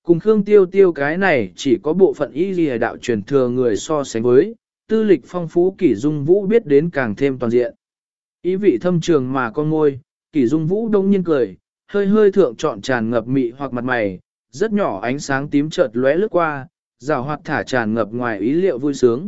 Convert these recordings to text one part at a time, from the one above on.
Cùng Khương Tiêu Tiêu cái này chỉ có bộ phận y lìa đạo truyền thừa người so sánh với, tư lịch phong phú Kỷ Dung Vũ biết đến càng thêm toàn diện. Ý vị thâm trường mà con ngôi, Kỷ Dung Vũ đông nhiên cười, hơi hơi thượng trọn tràn ngập mị hoặc mặt mày, rất nhỏ ánh sáng tím chợt lóe lướt qua, rào hoạt thả tràn ngập ngoài ý liệu vui sướng.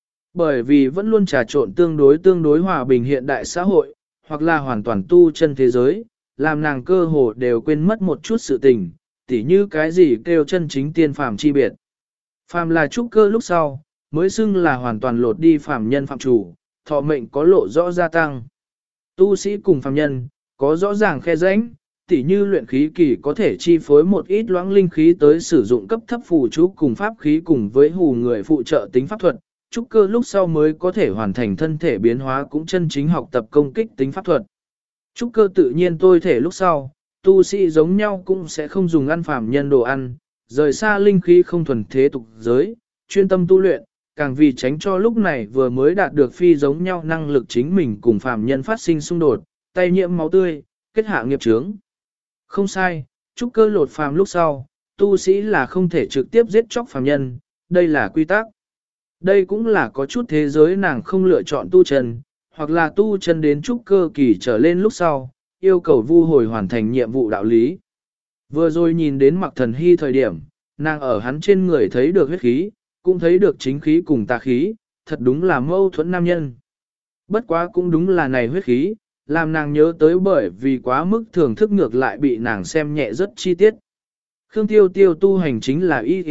Bởi vì vẫn luôn trà trộn tương đối hòa bình hiện đại xã hội, hoặc là hoàn toàn tu chân thế giới, làm nàng cơ hồ đều quên mất một chút sự tình, tỉ như cái gì kêu chân chính tiên phàm chi biệt. Phàm là trúc cơ lúc sau, mới xưng là hoàn toàn lột đi phàm nhân phạm chủ, thọ mệnh có lộ rõ gia tăng. Tu sĩ cùng phàm nhân, có rõ ràng khe rãnh, tỉ như luyện khí kỳ có thể chi phối một ít loãng linh khí tới sử dụng cấp thấp phù chú cùng pháp khí cùng với hù người phụ trợ tính pháp thuật, trúc cơ lúc sau mới có thể hoàn thành thân thể biến hóa cũng chân chính học tập công kích tính pháp thuật. Trúc cơ tự nhiên tôi thể lúc sau, tu sĩ giống nhau cũng sẽ không dùng ăn phàm nhân đồ ăn, rời xa linh khí không thuần thế tục giới, chuyên tâm tu luyện, càng vì tránh cho lúc này vừa mới đạt được phi giống nhau năng lực chính mình cùng phàm nhân phát sinh xung đột, tay nhiễm máu tươi, kết hạ nghiệp chướng. Không sai, trúc cơ lột phàm lúc sau, tu sĩ là không thể trực tiếp giết chóc phàm nhân, đây là quy tắc. Đây cũng là có chút thế giới nàng không lựa chọn tu chân, hoặc là tu chân đến trúc cơ kỳ trở lên lúc sau, yêu cầu vu hồi hoàn thành nhiệm vụ đạo lý. Vừa rồi nhìn đến Mạc Thần Hy thời điểm, nàng ở hắn trên người thấy được huyết khí, cũng thấy được chính khí cùng tà khí, thật đúng là mâu thuẫn nam nhân. Bất quá cũng đúng là này huyết khí, làm nàng nhớ tới bởi vì quá mức thưởng thức ngược lại bị nàng xem nhẹ rất chi tiết. Khương Tiêu Tiêu tu hành chính là y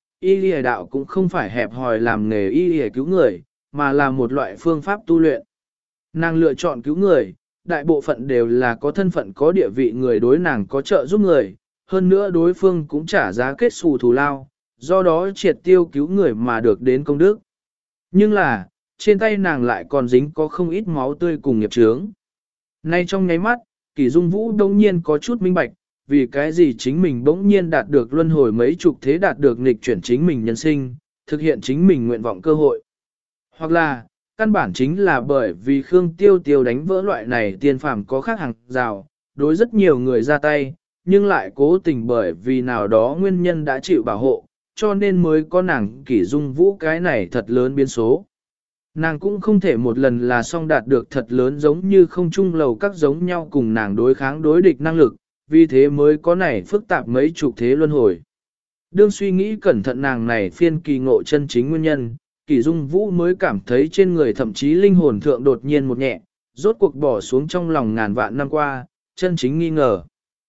lìa đạo cũng không phải hẹp hòi làm nghề y lìa cứu người, mà là một loại phương pháp tu luyện. Nàng lựa chọn cứu người, đại bộ phận đều là có thân phận có địa vị người đối nàng có trợ giúp người, hơn nữa đối phương cũng trả giá kết xù thù lao, do đó triệt tiêu cứu người mà được đến công đức. Nhưng là, trên tay nàng lại còn dính có không ít máu tươi cùng nghiệp chướng. Nay trong nháy mắt, Kỷ Dung Vũ đông nhiên có chút minh bạch, vì cái gì chính mình bỗng nhiên đạt được luân hồi mấy chục thế đạt được nghịch chuyển chính mình nhân sinh, thực hiện chính mình nguyện vọng cơ hội. Hoặc là, căn bản chính là bởi vì Khương Tiêu Tiêu đánh vỡ loại này tiên phàm có khác hàng rào, đối rất nhiều người ra tay, nhưng lại cố tình bởi vì nào đó nguyên nhân đã chịu bảo hộ, cho nên mới có nàng Kỷ Dung Vũ cái này thật lớn biến số. Nàng cũng không thể một lần là xong đạt được thật lớn giống như không chung lầu các giống nhau cùng nàng đối kháng đối địch năng lực, vì thế mới có này phức tạp mấy chục thế luân hồi. Đương suy nghĩ cẩn thận nàng này phiên kỳ ngộ chân chính nguyên nhân, Kỷ Dung Vũ mới cảm thấy trên người thậm chí linh hồn thượng đột nhiên một nhẹ, rốt cuộc bỏ xuống trong lòng ngàn vạn năm qua, chân chính nghi ngờ.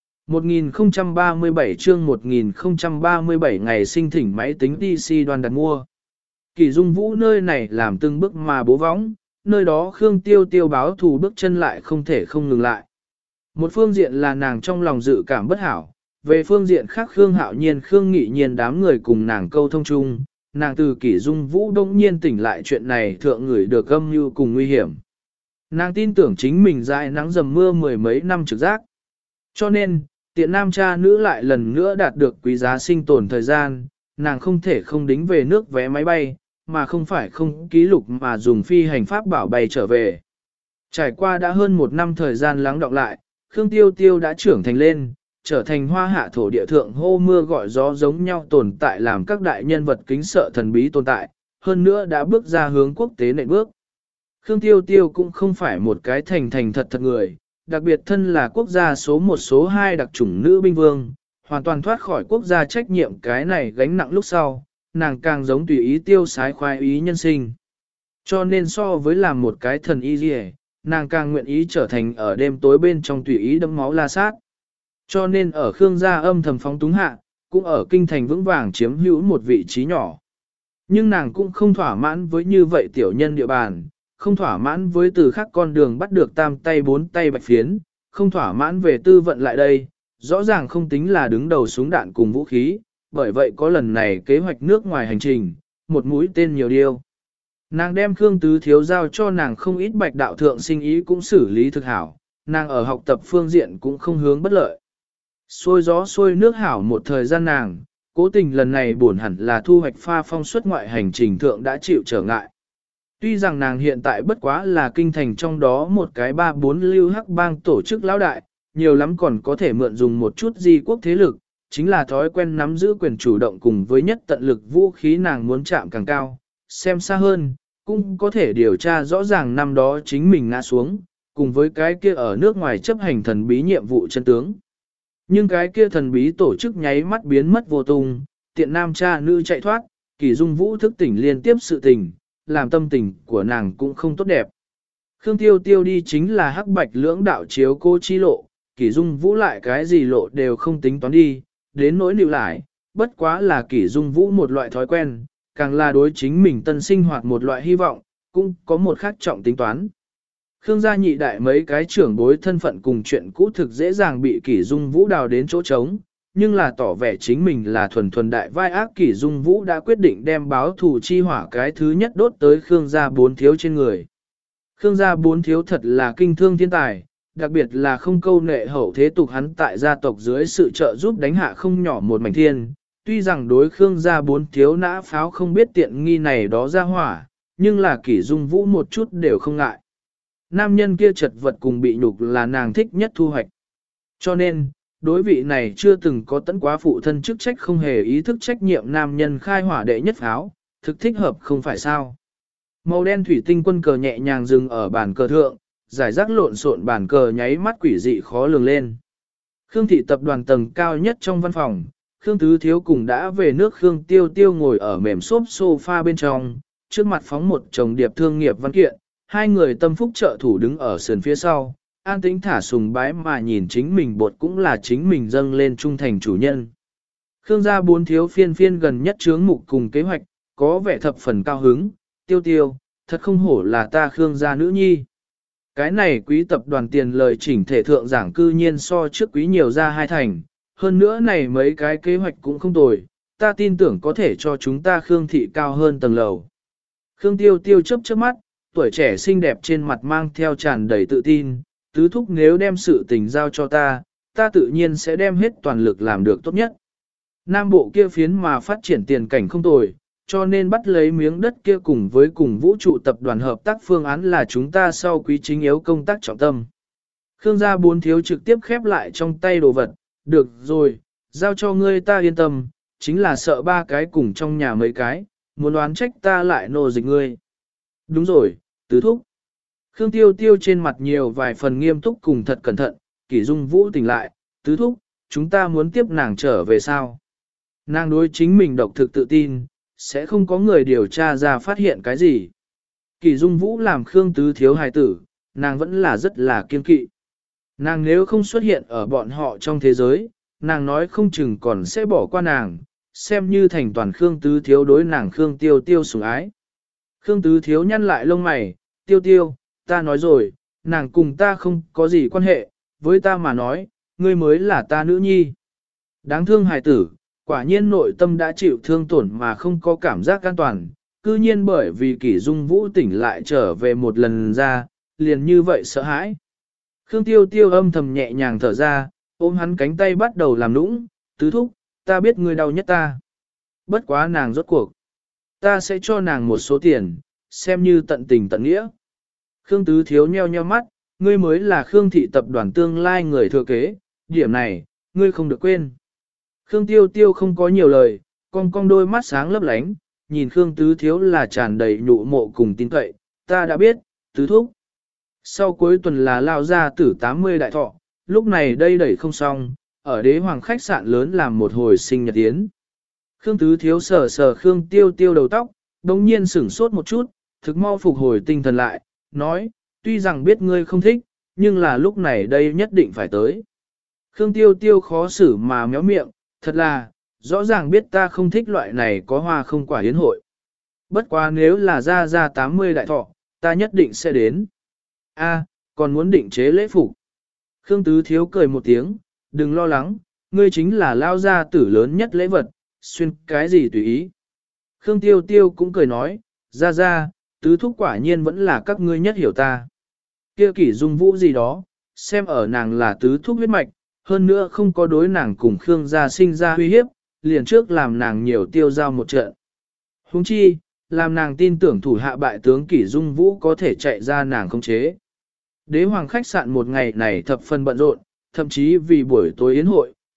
1037 chương 1037 ngày sinh thỉnh máy tính PC đoàn đặt mua. Kỷ Dung Vũ nơi này làm từng bước mà bố võng, nơi đó Khương Tiêu Tiêu báo thù bước chân lại không thể không ngừng lại. Một phương diện là nàng trong lòng dự cảm bất hảo, về phương diện khác Khương Hạo Nhiên Khương Nghị Nhiên đám người cùng nàng câu thông chung, nàng từ Kỷ Dung Vũ đông nhiên tỉnh lại chuyện này thượng người được âm mưu cùng nguy hiểm. Nàng tin tưởng chính mình dãi nắng dầm mưa mười mấy năm trực giác. Cho nên, tiện nam cha nữ lại lần nữa đạt được quý giá sinh tồn thời gian, nàng không thể không đính về nước vé máy bay, mà không phải không ký lục mà dùng phi hành pháp bảo bay trở về. Trải qua đã hơn một năm thời gian lắng đọng lại, Khương Tiêu Tiêu đã trưởng thành lên, trở thành hoa hạ thổ địa thượng hô mưa gọi gió giống nhau tồn tại làm các đại nhân vật kính sợ thần bí tồn tại, hơn nữa đã bước ra hướng quốc tế nệm bước. Khương Tiêu Tiêu cũng không phải một cái thành thật người, đặc biệt thân là quốc gia số 1 số 2 đặc chủng nữ binh vương, hoàn toàn thoát khỏi quốc gia trách nhiệm cái này gánh nặng lúc sau, nàng càng giống tùy ý tiêu sái khoái ý nhân sinh. Cho nên so với làm một cái thần y dì nàng càng nguyện ý trở thành ở đêm tối bên trong tùy ý đẫm máu la sát. Cho nên ở Khương gia âm thầm phóng túng hạ, cũng ở kinh thành vững vàng chiếm hữu một vị trí nhỏ. Nhưng nàng cũng không thỏa mãn với như vậy tiểu nhân địa bàn, không thỏa mãn với từ khác con đường bắt được tam tay bốn tay bạch phiến, không thỏa mãn về tư vận lại đây, rõ ràng không tính là đứng đầu súng đạn cùng vũ khí, bởi vậy có lần này kế hoạch nước ngoài hành trình, một mũi tên nhiều điều. Nàng đem Khương Tứ Thiếu giao cho nàng không ít bạch đạo thượng sinh ý cũng xử lý thực hảo, nàng ở học tập phương diện cũng không hướng bất lợi. Xôi gió xôi nước hảo một thời gian nàng, cố tình lần này buồn hẳn là thu hoạch pha phong suất ngoại hành trình thượng đã chịu trở ngại. Tuy rằng nàng hiện tại bất quá là kinh thành trong đó một cái 3-4 lưu hắc bang tổ chức lão đại, nhiều lắm còn có thể mượn dùng một chút di quốc thế lực, chính là thói quen nắm giữ quyền chủ động cùng với nhất tận lực vũ khí nàng muốn chạm càng cao, xem xa hơn, cũng có thể điều tra rõ ràng năm đó chính mình ngã xuống, cùng với cái kia ở nước ngoài chấp hành thần bí nhiệm vụ chân tướng. Nhưng cái kia thần bí tổ chức nháy mắt biến mất vô tung, tiện nam cha nữ chạy thoát, Kỷ Dung Vũ thức tỉnh liên tiếp sự tình, làm tâm tình của nàng cũng không tốt đẹp. Khương Tiêu Tiêu đi chính là hắc bạch lưỡng đạo chiếu cô chi lộ, Kỷ Dung Vũ lại cái gì lộ đều không tính toán đi, đến nỗi nịu lại, bất quá là Kỷ Dung Vũ một loại thói quen, càng là đối chính mình tân sinh hoạt một loại hy vọng, cũng có một khác trọng tính toán. Khương gia nhị đại mấy cái trưởng bối thân phận cùng chuyện cũ thực dễ dàng bị Kỷ Dung Vũ đào đến chỗ trống, nhưng là tỏ vẻ chính mình là thuần thuần đại vai ác. Kỷ Dung Vũ đã quyết định đem báo thù chi hỏa cái thứ nhất đốt tới Khương gia bốn thiếu trên người. Khương gia bốn thiếu thật là kinh thương thiên tài, đặc biệt là không câu nệ hậu thế tục hắn tại gia tộc dưới sự trợ giúp đánh hạ không nhỏ một mảnh thiên. Tuy rằng đối Khương gia bốn thiếu nã pháo không biết tiện nghi này đó ra hỏa, nhưng là Kỷ Dung Vũ một chút đều không ngại. Nam nhân kia chật vật cùng bị nhục là nàng thích nhất thu hoạch. Cho nên, đối vị này chưa từng có tấn quá phụ thân chức trách không hề ý thức trách nhiệm nam nhân khai hỏa đệ nhất pháo, thực thích hợp không phải sao. Màu đen thủy tinh quân cờ nhẹ nhàng dừng ở bàn cờ thượng, giải rác lộn xộn bàn cờ nháy mắt quỷ dị khó lường lên. Khương thị tập đoàn tầng cao nhất trong văn phòng, Khương Tứ Thiếu cùng đã về nước. Khương Tiêu Tiêu ngồi ở mềm xốp sofa bên trong, trước mặt phóng một chồng điệp thương nghiệp văn kiện, hai người tâm phúc trợ thủ đứng ở sườn phía sau, an tĩnh thả sùng bái mà nhìn chính mình bột cũng là chính mình dâng lên trung thành chủ nhân. Khương gia bốn thiếu phiên phiên gần nhất chướng mục cùng kế hoạch, có vẻ thập phần cao hứng. Tiêu Tiêu, thật không hổ là ta Khương gia nữ nhi. Cái này quý tập đoàn tiền lời chỉnh thể thượng giảng cư nhiên so trước quý nhiều ra hai thành, hơn nữa này mấy cái kế hoạch cũng không tồi, ta tin tưởng có thể cho chúng ta Khương thị cao hơn tầng lầu. Khương Tiêu Tiêu chớp chớp mắt, tuổi trẻ xinh đẹp trên mặt mang theo tràn đầy tự tin, tứ thúc nếu đem sự tình giao cho ta, ta tự nhiên sẽ đem hết toàn lực làm được tốt nhất. Nam bộ kia phiến mà phát triển tiền cảnh không tồi, cho nên bắt lấy miếng đất kia cùng với cùng vũ trụ tập đoàn hợp tác phương án là chúng ta sau quý chính yếu công tác trọng tâm. Khương gia bốn thiếu trực tiếp khép lại trong tay đồ vật, được rồi, giao cho ngươi ta yên tâm, chính là sợ ba cái cùng trong nhà mấy cái, muốn đoán trách ta lại nô dịch ngươi. Đúng rồi, tứ thúc. Khương Tiêu Tiêu trên mặt nhiều vài phần nghiêm túc cùng thật cẩn thận, Kỷ Dung Vũ tỉnh lại, tứ thúc, chúng ta muốn tiếp nàng trở về sao? Nàng đối chính mình độc thực tự tin, sẽ không có người điều tra ra phát hiện cái gì. Kỷ Dung Vũ làm Khương Tứ Thiếu hài tử, nàng vẫn là rất là kiên kỵ. Nàng nếu không xuất hiện ở bọn họ trong thế giới, nàng nói không chừng còn sẽ bỏ qua nàng, xem như thành toàn Khương Tứ Thiếu đối nàng Khương Tiêu Tiêu sủng ái. Khương Tứ Thiếu nhăn lại lông mày, Tiêu Tiêu, ta nói rồi, nàng cùng ta không có gì quan hệ, với ta mà nói, ngươi mới là ta nữ nhi. Đáng thương hài tử, quả nhiên nội tâm đã chịu thương tổn mà không có cảm giác an toàn, cư nhiên bởi vì Kỷ Dung Vũ tỉnh lại trở về một lần ra, liền như vậy sợ hãi. Khương Tiêu Tiêu âm thầm nhẹ nhàng thở ra, ôm hắn cánh tay bắt đầu làm nũng, tứ thúc, ta biết ngươi đau nhất ta. Bất quá nàng rốt cuộc. Ta sẽ cho nàng một số tiền, xem như tận tình tận nghĩa. Khương Tứ Thiếu nheo nheo mắt, ngươi mới là Khương thị tập đoàn tương lai người thừa kế, điểm này, ngươi không được quên. Khương Tiêu Tiêu không có nhiều lời, cong cong đôi mắt sáng lấp lánh, nhìn Khương Tứ Thiếu là tràn đầy nhụ mộ cùng tin cậy, ta đã biết, tứ thúc. Sau cuối tuần là lao ra tử 80 đại thọ, lúc này đây đẩy không xong, ở đế hoàng khách sạn lớn làm một hồi sinh nhật yến. Khương Tứ Thiếu sờ sờ Khương Tiêu Tiêu đầu tóc, đồng nhiên sửng sốt một chút, thực mau phục hồi tinh thần lại, nói, tuy rằng biết ngươi không thích, nhưng là lúc này đây nhất định phải tới. Khương Tiêu Tiêu khó xử mà méo miệng, thật là, rõ ràng biết ta không thích loại này có hoa không quả yến hội. Bất quá nếu là ra 80 đại thọ, ta nhất định sẽ đến. A, còn muốn định chế lễ phục. Khương Tứ Thiếu cười một tiếng, đừng lo lắng, ngươi chính là lao gia tử lớn nhất lễ vật, xuyên cái gì tùy ý. Khương Tiêu Tiêu cũng cười nói, ra, tứ thúc quả nhiên vẫn là các ngươi nhất hiểu ta. Kia Kỷ Dung Vũ gì đó, xem ở nàng là tứ thúc huyết mạch, hơn nữa không có đối nàng cùng Khương gia sinh ra uy hiếp, liền trước làm nàng nhiều tiêu giao một trận. Huống chi, làm nàng tin tưởng thủ hạ bại tướng Kỷ Dung Vũ có thể chạy ra nàng khống chế. Đế hoàng khách sạn một ngày này thập phần bận rộn, thậm chí vì buổi tối yến hội,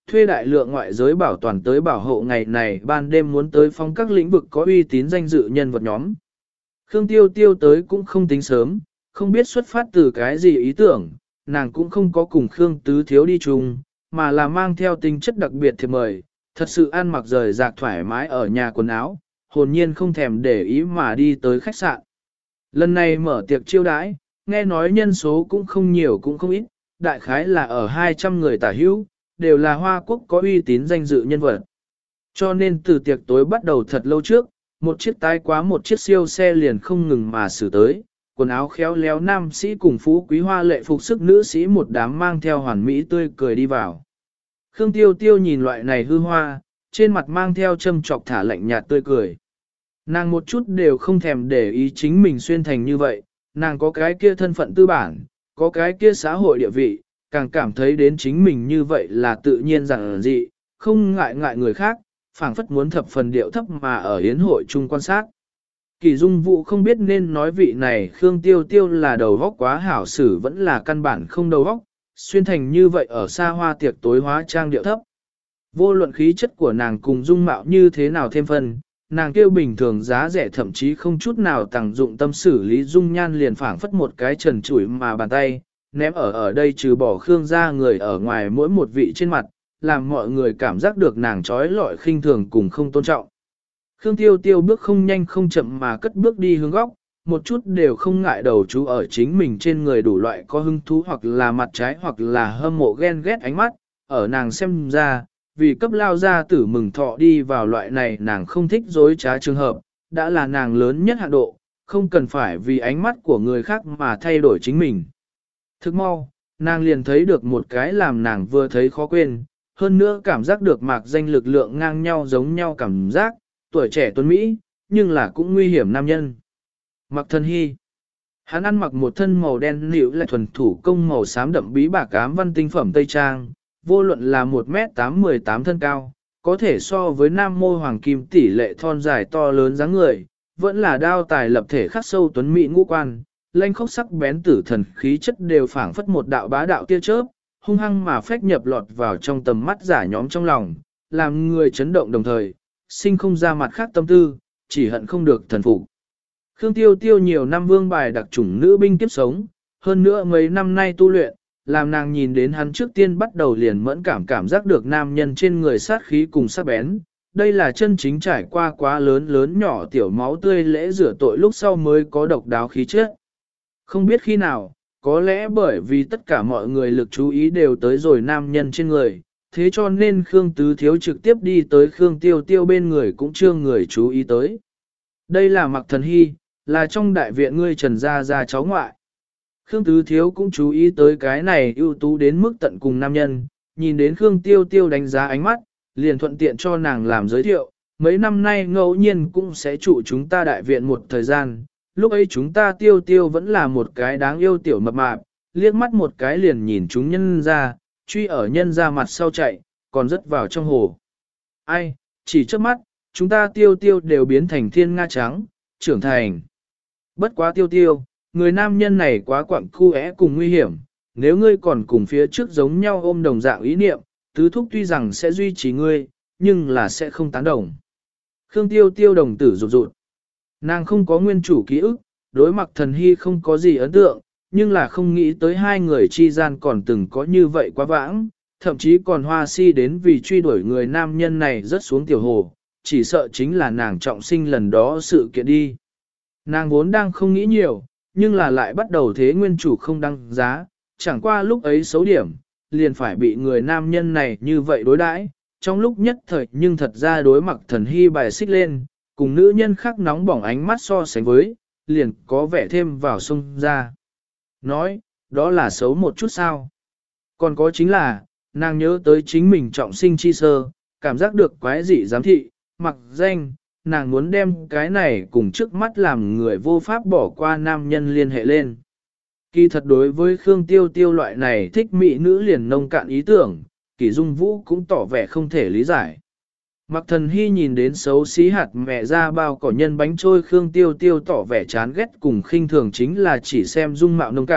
thuê đại lượng ngoại giới bảo toàn tới bảo hộ ngày này ban đêm muốn tới phong các lĩnh vực có uy tín danh dự nhân vật nhóm. Khương Tiêu Tiêu tới cũng không tính sớm, không biết xuất phát từ cái gì ý tưởng, nàng cũng không có cùng Khương Tứ Thiếu đi chung, mà là mang theo tính chất đặc biệt thiệp mời, thật sự ăn mặc rời rạc thoải mái ở nhà quần áo, hồn nhiên không thèm để ý mà đi tới khách sạn. Lần này mở tiệc chiêu đãi, nghe nói nhân số cũng không nhiều cũng không ít, đại khái là ở 200 người tả hữu, đều là Hoa Quốc có uy tín danh dự nhân vật. Cho nên từ tiệc tối bắt đầu thật lâu trước, một chiếc tái quá một chiếc siêu xe liền không ngừng mà xử tới, quần áo khéo léo nam sĩ cùng phú quý hoa lệ phục sức nữ sĩ một đám mang theo hoàn mỹ tươi cười đi vào. Khương Tiêu Tiêu nhìn loại này hư hoa, trên mặt mang theo châm chọc thả lạnh nhạt tươi cười. Nàng một chút đều không thèm để ý chính mình xuyên thành như vậy, nàng có cái kia thân phận tư bản, có cái kia xã hội địa vị, càng cảm thấy đến chính mình như vậy là tự nhiên rằng dị, không ngại ngại người khác, phảng phất muốn thập phần điệu thấp mà ở hiến hội chung quan sát. Kỳ Dung Vũ không biết nên nói vị này Khương Tiêu Tiêu là đầu óc quá hảo xử vẫn là căn bản không đầu óc, xuyên thành như vậy ở xa hoa tiệc tối hóa trang điệu thấp. Vô luận khí chất của nàng cùng dung mạo như thế nào thêm phần, nàng kêu bình thường giá rẻ thậm chí không chút nào tàng dụng tâm xử lý dung nhan liền phảng phất một cái trần trụi mà bàn tay, ném ở đây trừ bỏ Khương ra người ở ngoài mỗi một vị trên mặt, làm mọi người cảm giác được nàng trói lọi khinh thường cùng không tôn trọng. Khương Tiêu Tiêu bước không nhanh không chậm mà cất bước đi hướng góc, một chút đều không ngại đầu chú ở chính mình trên người đủ loại có hứng thú hoặc là mặt trái hoặc là hâm mộ ghen ghét ánh mắt, ở nàng xem ra, vì cấp lao ra tử mừng thọ đi vào loại này nàng không thích dối trá trường hợp, đã là nàng lớn nhất hạ độ, không cần phải vì ánh mắt của người khác mà thay đổi chính mình. Thức mau, nàng liền thấy được một cái làm nàng vừa thấy khó quên, hơn nữa cảm giác được mạc danh lực lượng ngang nhau giống nhau cảm giác, tuổi trẻ tuấn Mỹ, nhưng là cũng nguy hiểm nam nhân. Mạc Thần Hy. Hắn ăn mặc một thân màu đen nịu lại thuần thủ công màu xám đậm bí bạc ám văn tinh phẩm Tây Trang, vô luận là 1m8-18 thân cao, có thể so với nam mô hoàng kim tỷ lệ thon dài to lớn dáng người, vẫn là đao tài lập thể khắc sâu tuấn Mỹ ngũ quan, lanh khốc sắc bén tử thần khí chất đều phảng phất một đạo bá đạo tia chớp, hung hăng mà phách nhập lọt vào trong tầm mắt giả nhóm trong lòng, làm người chấn động đồng thời, sinh không ra mặt khác tâm tư, chỉ hận không được thần phục. Khương Tiêu Tiêu nhiều năm vương bài đặc chủng nữ binh kiếp sống, hơn nữa mấy năm nay tu luyện, làm nàng nhìn đến hắn trước tiên bắt đầu liền mẫn cảm giác được nam nhân trên người sát khí cùng sắc bén. Đây là chân chính trải qua quá lớn nhỏ tiểu máu tươi lễ rửa tội lúc sau mới có độc đáo khí chất. Không biết khi nào, có lẽ bởi vì tất cả mọi người lực chú ý đều tới rồi nam nhân trên người, thế cho nên Khương Tứ Thiếu trực tiếp đi tới Khương Tiêu Tiêu bên người cũng chưa người chú ý tới. Đây là Mạc Thần Hy, là trong đại viện ngươi Trần Gia cháu ngoại. Khương Tứ Thiếu cũng chú ý tới cái này ưu tú đến mức tận cùng nam nhân, nhìn đến Khương Tiêu Tiêu đánh giá ánh mắt, liền thuận tiện cho nàng làm giới thiệu, mấy năm nay ngẫu nhiên cũng sẽ trụ chúng ta đại viện một thời gian, lúc ấy chúng ta Tiêu Tiêu vẫn là một cái đáng yêu tiểu mập mạp, liếc mắt một cái liền nhìn chúng nhân ra, truy ở nhân ra mặt sau chạy, còn rớt vào trong hồ. Ai, chỉ trước mắt, chúng ta Tiêu Tiêu đều biến thành thiên nga trắng, trưởng thành. Bất quá Tiêu Tiêu, người nam nhân này quá quặng khu cùng nguy hiểm, nếu ngươi còn cùng phía trước giống nhau ôm đồng dạng ý niệm, tứ thúc tuy rằng sẽ duy trì ngươi, nhưng là sẽ không tán đồng. Khương Tiêu Tiêu đồng tử rụt rụt. Nàng không có nguyên chủ ký ức, đối Mạc Thần Hy không có gì ấn tượng, nhưng là không nghĩ tới hai người chi gian còn từng có như vậy quá vãng, thậm chí còn hoa si đến vì truy đuổi người nam nhân này rất xuống tiểu hồ, chỉ sợ chính là nàng trọng sinh lần đó sự kiện đi. Nàng vốn đang không nghĩ nhiều, nhưng là lại bắt đầu thế nguyên chủ không đăng giá, chẳng qua lúc ấy xấu điểm, liền phải bị người nam nhân này như vậy đối đãi. Trong lúc nhất thời nhưng thật ra đối Mạc Thần Hy bài xích lên, cùng nữ nhân khác nóng bỏng ánh mắt so sánh với, liền có vẻ thêm vào sông ra. Nói, đó là xấu một chút sao. Còn có chính là, nàng nhớ tới chính mình trọng sinh chi sơ, cảm giác được quái dị giám thị, mặc danh, nàng muốn đem cái này cùng trước mắt làm người vô pháp bỏ qua nam nhân liên hệ lên. Kỳ thật đối với Khương Tiêu Tiêu loại này thích mỹ nữ liền nông cạn ý tưởng, Kỷ Dung Vũ cũng tỏ vẻ không thể lý giải. Mạc Thần Hy nhìn đến xấu xí hạt mẹ ra bao cỏ nhân bánh trôi Khương Tiêu Tiêu tỏ vẻ chán ghét cùng khinh thường chính là chỉ xem dung mạo nông cạn,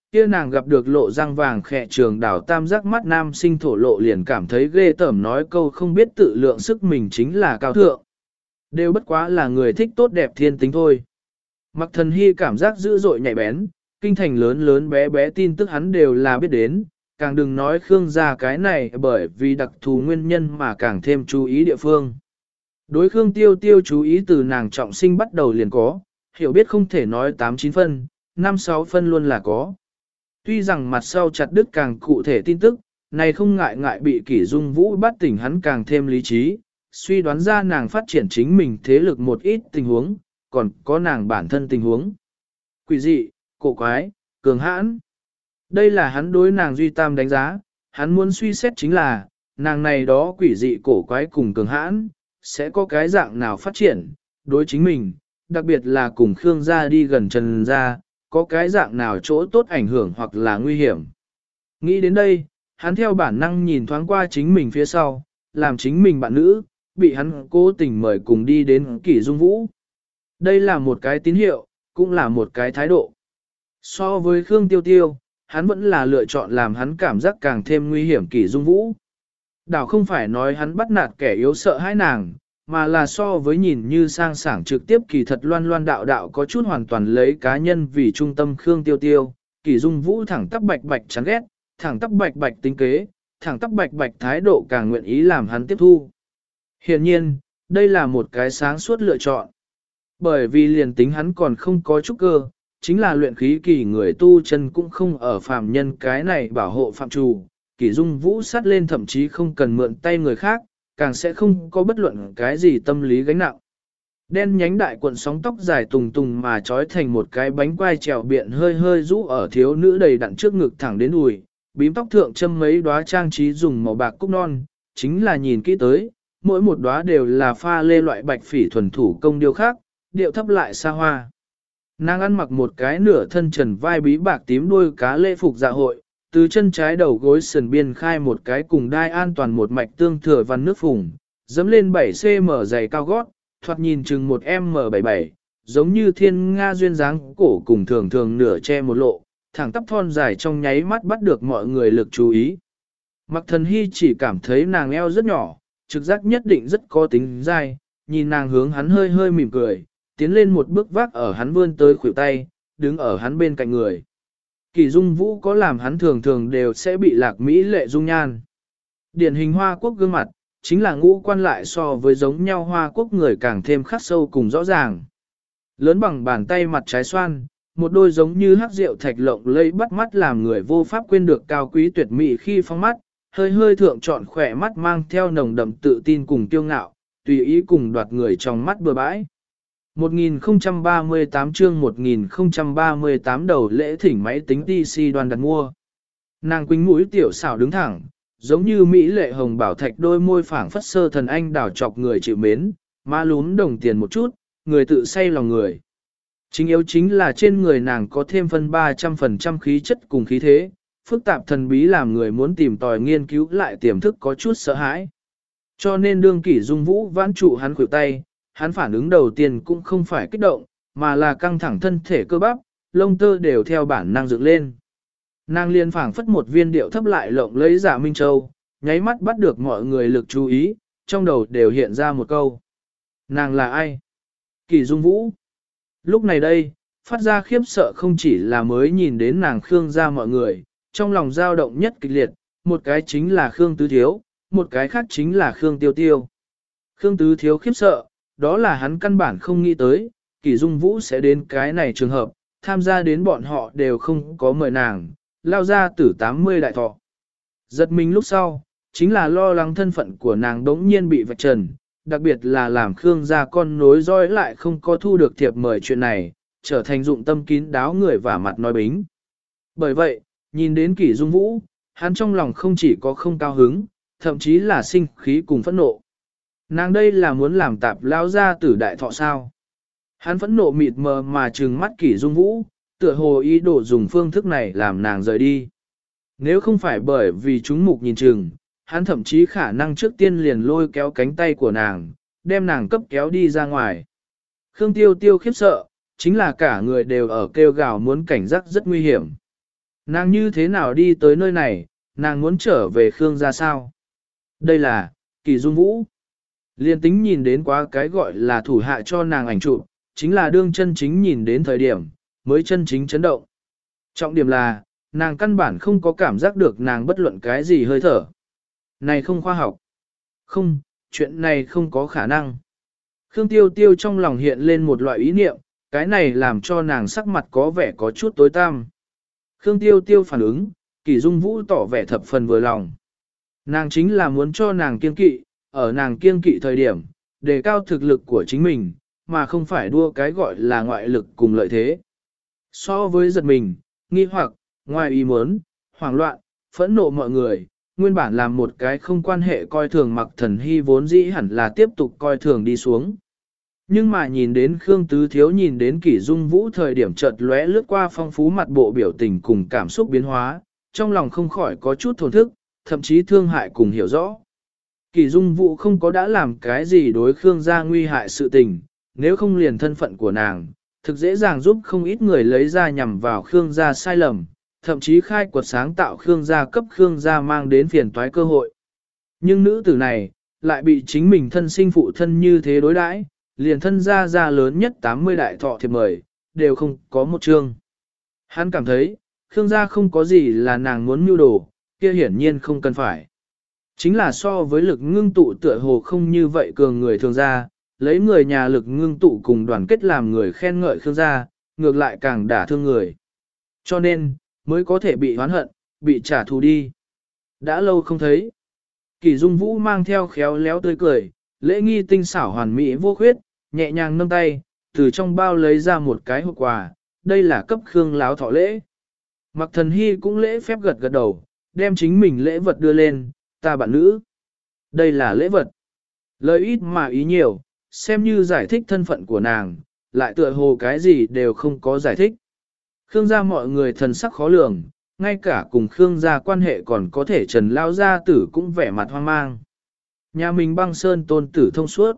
kia nàng gặp được lộ răng vàng khẽ trường đảo tam giác mắt nam sinh thổ lộ liền cảm thấy ghê tởm, nói câu không biết tự lượng sức mình chính là cao thượng. Đều bất quá là người thích tốt đẹp thiên tính thôi. Mặc Thần Hy cảm giác dữ dội nhạy bén, kinh thành lớn lớn bé bé tin tức hắn đều là biết đến, càng đừng nói Khương gia cái này bởi vì đặc thù nguyên nhân mà càng thêm chú ý địa phương. Đối Khương Tiêu Tiêu chú ý từ nàng trọng sinh bắt đầu liền có, hiểu biết không thể nói 8-9 phân, 5-6 phân luôn là có. Tuy rằng mặt sau chặt đứt càng cụ thể tin tức, này không ngại ngại bị Kỷ Dung Vũ bắt tỉnh, hắn càng thêm lý trí, suy đoán ra nàng phát triển chính mình thế lực một ít tình huống, còn có nàng bản thân tình huống. Quỷ dị, cổ quái, cường hãn. Đây là hắn đối nàng duy tam đánh giá, hắn muốn suy xét chính là, nàng này đó quỷ dị cổ quái cùng cường hãn, sẽ có cái dạng nào phát triển, đối chính mình, đặc biệt là cùng Khương gia đi gần Trần gia, có cái dạng nào chỗ tốt ảnh hưởng hoặc là nguy hiểm. Nghĩ đến đây, hắn theo bản năng nhìn thoáng qua chính mình phía sau, làm chính mình bạn nữ, bị hắn cố tình mời cùng đi đến Kỷ Dung Vũ. Đây là một cái tín hiệu, cũng là một cái thái độ. So với Khương Tiêu Tiêu, hắn vẫn là lựa chọn làm hắn cảm giác càng thêm nguy hiểm Kỷ Dung Vũ. Đảo không phải nói hắn bắt nạt kẻ yếu sợ hãi nàng, mà là so với nhìn như sang sảng trực tiếp kỳ thật loan loan đạo đạo có chút hoàn toàn lấy cá nhân vì trung tâm Khương Tiêu Tiêu, Kỷ Dung Vũ thẳng tắp bạch bạch chán ghét, thẳng tắp bạch bạch tính kế, thẳng tắp bạch bạch thái độ càng nguyện ý làm hắn tiếp thu. Hiển nhiên, đây là một cái sáng suốt lựa chọn. Bởi vì liền tính hắn còn không có chút cơ, chính là luyện khí kỳ người tu chân cũng không ở phàm nhân cái này bảo hộ phạm trù, Kỷ Dung Vũ sát lên thậm chí không cần mượn tay người khác, càng sẽ không có bất luận cái gì tâm lý gánh nặng. Đen nhánh đại cuộn sóng tóc dài tùng tùng mà trói thành một cái bánh quai trèo biện hơi hơi rũ ở thiếu nữ đầy đặn trước ngực thẳng đến đùi, bím tóc thượng châm mấy đóa trang trí dùng màu bạc cúc non, chính là nhìn kỹ tới, mỗi một đóa đều là pha lê loại bạch phỉ thuần thủ công điêu khắc, điệu thấp lại xa hoa. Nàng ăn mặc một cái nửa thân trần vai bí bạc tím đuôi cá lễ phục dạ hội, từ chân trái đầu gối sườn biên khai một cái cùng đai an toàn một mạch tương thừa văn nước phùng, dẫm lên 7cm giày cao gót, thoạt nhìn chừng một M77, giống như thiên nga duyên dáng cổ cùng thường thường nửa che một lộ, thẳng tắp thon dài trong nháy mắt bắt được mọi người lực chú ý. Mặc Thần Hy chỉ cảm thấy nàng eo rất nhỏ, trực giác nhất định rất có tính dai, nhìn nàng hướng hắn hơi hơi mỉm cười, tiến lên một bước vác ở hắn vươn tới khuỷu tay, đứng ở hắn bên cạnh người. Kỷ Dung Vũ có làm hắn thường thường đều sẽ bị lạc mỹ lệ dung nhan. Điển hình Hoa Quốc gương mặt, chính là ngũ quan lại so với giống nhau Hoa Quốc người càng thêm khắc sâu cùng rõ ràng. Lớn bằng bàn tay mặt trái xoan, một đôi giống như hắc rượu thạch lộng lẫy bắt mắt làm người vô pháp quên được cao quý tuyệt mỹ khi phóng mắt, hơi hơi thượng trọn khỏe mắt mang theo nồng đậm tự tin cùng kiêu ngạo, tùy ý cùng đoạt người trong mắt bừa bãi. 1038 chương 1038 đầu lễ thỉnh máy tính DC đoàn đặt mua. Nàng quỳnh mũi tiểu xảo đứng thẳng, giống như mỹ lệ hồng bảo thạch, đôi môi phảng phất sơ thần anh đảo chọc người chịu mến, má lún đồng tiền một chút, người tự say lòng người. Chính yếu chính là trên người nàng có thêm phân 300% khí chất cùng khí thế, phức tạp thần bí làm người muốn tìm tòi nghiên cứu lại tiềm thức có chút sợ hãi. Cho nên đương Kỷ Dung Vũ vãn trụ hắn khuỷu tay, hắn phản ứng đầu tiên cũng không phải kích động, mà là căng thẳng thân thể cơ bắp, lông tơ đều theo bản năng dựng lên. Nàng liên phảng phất một viên điệu thấp lại lộng lấy Dạ Minh Châu, nháy mắt bắt được mọi người lực chú ý, trong đầu đều hiện ra một câu. Nàng là ai? Kỷ Dung Vũ. Lúc này đây, phát ra khiếp sợ không chỉ là mới nhìn đến nàng Khương gia mọi người, trong lòng dao động nhất kịch liệt, một cái chính là Khương Tứ Thiếu, một cái khác chính là Khương Tiêu Tiêu. Khương Tứ Thiếu khiếp sợ, đó là hắn căn bản không nghĩ tới, Kỷ Dung Vũ sẽ đến cái này trường hợp, tham gia đến bọn họ đều không có mời nàng, lao ra tử 80 đại thọ. Giật mình lúc sau, chính là lo lắng thân phận của nàng đống nhiên bị vạch trần, đặc biệt là làm Khương gia con nối dõi lại không có thu được thiệp mời chuyện này, trở thành dụng tâm kín đáo người và mặt nói bính. Bởi vậy, nhìn đến Kỷ Dung Vũ, hắn trong lòng không chỉ có không cao hứng, thậm chí là sinh khí cùng phẫn nộ. Nàng đây là muốn làm tạp lao ra tử đại thọ sao. Hắn phẫn nộ mịt mờ mà trừng mắt Kỷ Dung Vũ, tựa hồ ý đồ dùng phương thức này làm nàng rời đi. Nếu không phải bởi vì chúng mục nhìn chừng, hắn thậm chí khả năng trước tiên liền lôi kéo cánh tay của nàng, đem nàng cấp kéo đi ra ngoài. Khương Tiêu Tiêu khiếp sợ, chính là cả người đều ở kêu gào muốn cảnh giác rất nguy hiểm. Nàng như thế nào đi tới nơi này, nàng muốn trở về Khương gia sao? Đây là, Kỳ Dung Vũ. Liên tính nhìn đến quá cái gọi là thủ hạ cho nàng ảnh chụp, chính là đương chân chính nhìn đến thời điểm, mới chân chính chấn động. Trọng điểm là, nàng căn bản không có cảm giác được nàng bất luận cái gì hơi thở. Này không khoa học. Không, chuyện này không có khả năng. Khương Tiêu Tiêu trong lòng hiện lên một loại ý niệm, cái này làm cho nàng sắc mặt có vẻ có chút tối tăm. Khương Tiêu Tiêu phản ứng, Kỳ Dung Vũ tỏ vẻ thập phần vừa lòng. Nàng chính là muốn cho nàng kiên kỵ, ở nàng kiên kỵ thời điểm, đề cao thực lực của chính mình, mà không phải đua cái gọi là ngoại lực cùng lợi thế. So với giật mình, nghi hoặc, ngoài ý muốn, hoảng loạn, phẫn nộ mọi người, nguyên bản làm một cái không quan hệ coi thường Mặc Thần Hy vốn dĩ hẳn là tiếp tục coi thường đi xuống. Nhưng mà nhìn đến Khương Tứ Thiếu nhìn đến Kỷ Dung Vũ thời điểm chợt lóe lướt qua phong phú mặt bộ biểu tình cùng cảm xúc biến hóa, trong lòng không khỏi có chút thổn thức, thậm chí thương hại cùng hiểu rõ. Kỷ Dung Vũ không có đã làm cái gì đối Khương gia nguy hại sự tình, nếu không liền thân phận của nàng, thực dễ dàng giúp không ít người lấy ra nhằm vào Khương gia sai lầm, thậm chí khai quật sáng tạo Khương gia cấp Khương gia mang đến phiền toái cơ hội. Nhưng nữ tử này, lại bị chính mình thân sinh phụ thân như thế đối đãi, liền thân gia lớn nhất 80 đại thọ thiệp mời, đều không có một chương. Hắn cảm thấy, Khương gia không có gì là nàng muốn mưu đồ, kia hiển nhiên không cần phải. Chính là so với lực ngưng tụ tựa hồ không như vậy cường người thường gia, lấy người nhà lực ngưng tụ cùng đoàn kết làm người khen ngợi Khương gia, ngược lại càng đả thương người. Cho nên, mới có thể bị oán hận, bị trả thù đi. Đã lâu không thấy. Kỷ Dung Vũ mang theo khéo léo tươi cười, lễ nghi tinh xảo hoàn mỹ vô khuyết, nhẹ nhàng nâng tay, từ trong bao lấy ra một cái hộp quà, đây là cấp Khương láo thọ lễ. Mặc Thần Hy cũng lễ phép gật gật đầu, đem chính mình lễ vật đưa lên, ta bạn nữ. Đây là lễ vật. Lời ít mà ý nhiều, xem như giải thích thân phận của nàng, lại tựa hồ cái gì đều không có giải thích. Khương gia mọi người thần sắc khó lường, ngay cả cùng Khương gia quan hệ còn có thể Trần Lao gia tử cũng vẻ mặt hoang mang. Nhà mình Băng Sơn tôn tử thông suốt.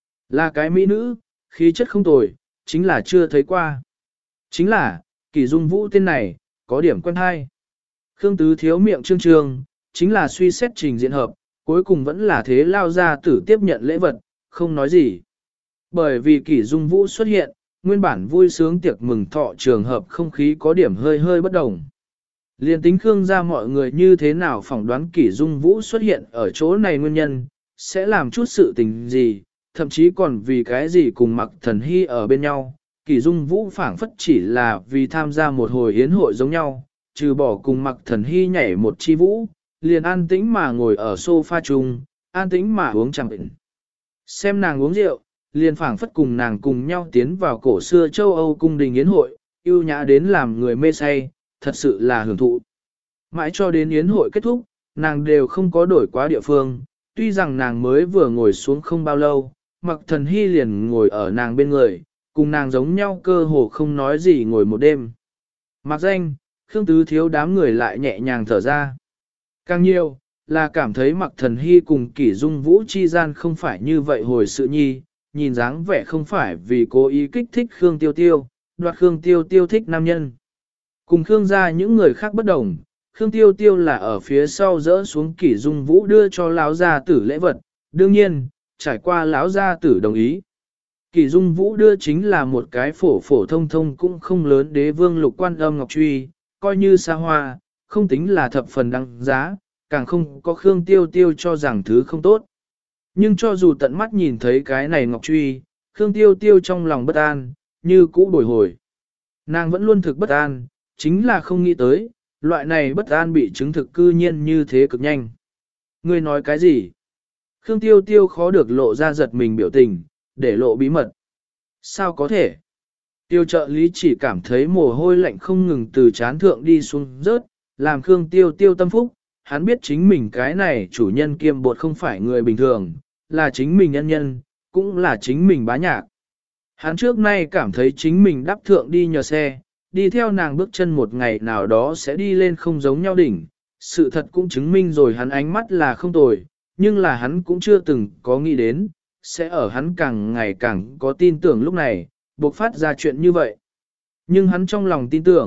Là cái mỹ nữ, khí chất không tồi, chính là chưa thấy qua. Chính là, Kỷ Dung Vũ tên này, có điểm quen hay. Khương Tứ Thiếu miệng trương trương, chính là suy xét trình diễn hợp, cuối cùng vẫn là thế Lao gia tử tiếp nhận lễ vật, không nói gì. Bởi vì Kỷ Dung Vũ xuất hiện, nguyên bản vui sướng tiệc mừng thọ trường hợp không khí có điểm hơi hơi bất đồng. Liên tính Khương gia mọi người như thế nào phỏng đoán Kỷ Dung Vũ xuất hiện ở chỗ này nguyên nhân, sẽ làm chút sự tình gì, thậm chí còn vì cái gì cùng Mặc Thần Hy ở bên nhau. Kỷ Dung Vũ phảng phất chỉ là vì tham gia một hồi yến hội giống nhau, trừ bỏ cùng Mặc Thần Hy nhảy một chi vũ, liền an tĩnh mà ngồi ở sofa chung, an tĩnh mà uống trà bệnh. Xem nàng uống rượu, liền phảng phất cùng nàng cùng nhau tiến vào cổ xưa châu Âu cung đình yến hội, yêu nhã đến làm người mê say, thật sự là hưởng thụ. Mãi cho đến yến hội kết thúc, nàng đều không có đổi quá địa phương, tuy rằng nàng mới vừa ngồi xuống không bao lâu, Mặc Thần Hy liền ngồi ở nàng bên người, cùng nàng giống nhau cơ hồ không nói gì ngồi một đêm. Mặc danh, Khương Tứ Thiếu đám người lại nhẹ nhàng thở ra. Càng nhiều, là cảm thấy Mặc Thần Hy cùng Kỷ Dung Vũ chi gian không phải như vậy hồi sự nhi, nhìn dáng vẻ không phải vì cố ý kích thích Khương Tiêu Tiêu, đoạt Khương Tiêu Tiêu thích nam nhân. Cùng Khương gia những người khác bất đồng, Khương Tiêu Tiêu là ở phía sau dỡ xuống Kỷ Dung Vũ đưa cho lão gia tử lễ vật, đương nhiên, trải qua lão gia tử đồng ý. Kỷ Dung Vũ đưa chính là một cái phổ phổ thông thông cũng không lớn đế vương lục quan âm ngọc truy, coi như xa hoa, không tính là thập phần đăng giá, càng không có Khương Tiêu Tiêu cho rằng thứ không tốt. Nhưng cho dù tận mắt nhìn thấy cái này ngọc truy, Khương Tiêu Tiêu trong lòng bất an, như cũ bồi hồi. Nàng vẫn luôn thực bất an, chính là không nghĩ tới, loại này bất an bị chứng thực cư nhiên như thế cực nhanh. Ngươi nói cái gì? Khương Tiêu Tiêu khó được lộ ra giật mình biểu tình, để lộ bí mật. Sao có thể? Tiêu trợ lý chỉ cảm thấy mồ hôi lạnh không ngừng từ trán thượng đi xuống rớt, làm Khương Tiêu Tiêu tâm phúc, hắn biết chính mình cái này chủ nhân kiêm bột không phải người bình thường, là chính mình nhân nhân, cũng là chính mình bá nhạc. Hắn trước nay cảm thấy chính mình đáp thượng đi nhờ xe, đi theo nàng bước chân một ngày nào đó sẽ đi lên không giống nhau đỉnh. Sự thật cũng chứng minh rồi hắn ánh mắt là không tồi, nhưng là hắn cũng chưa từng có nghĩ đến, sẽ ở hắn càng ngày càng có tin tưởng lúc này, buộc phát ra chuyện như vậy. Nhưng hắn trong lòng tin tưởng,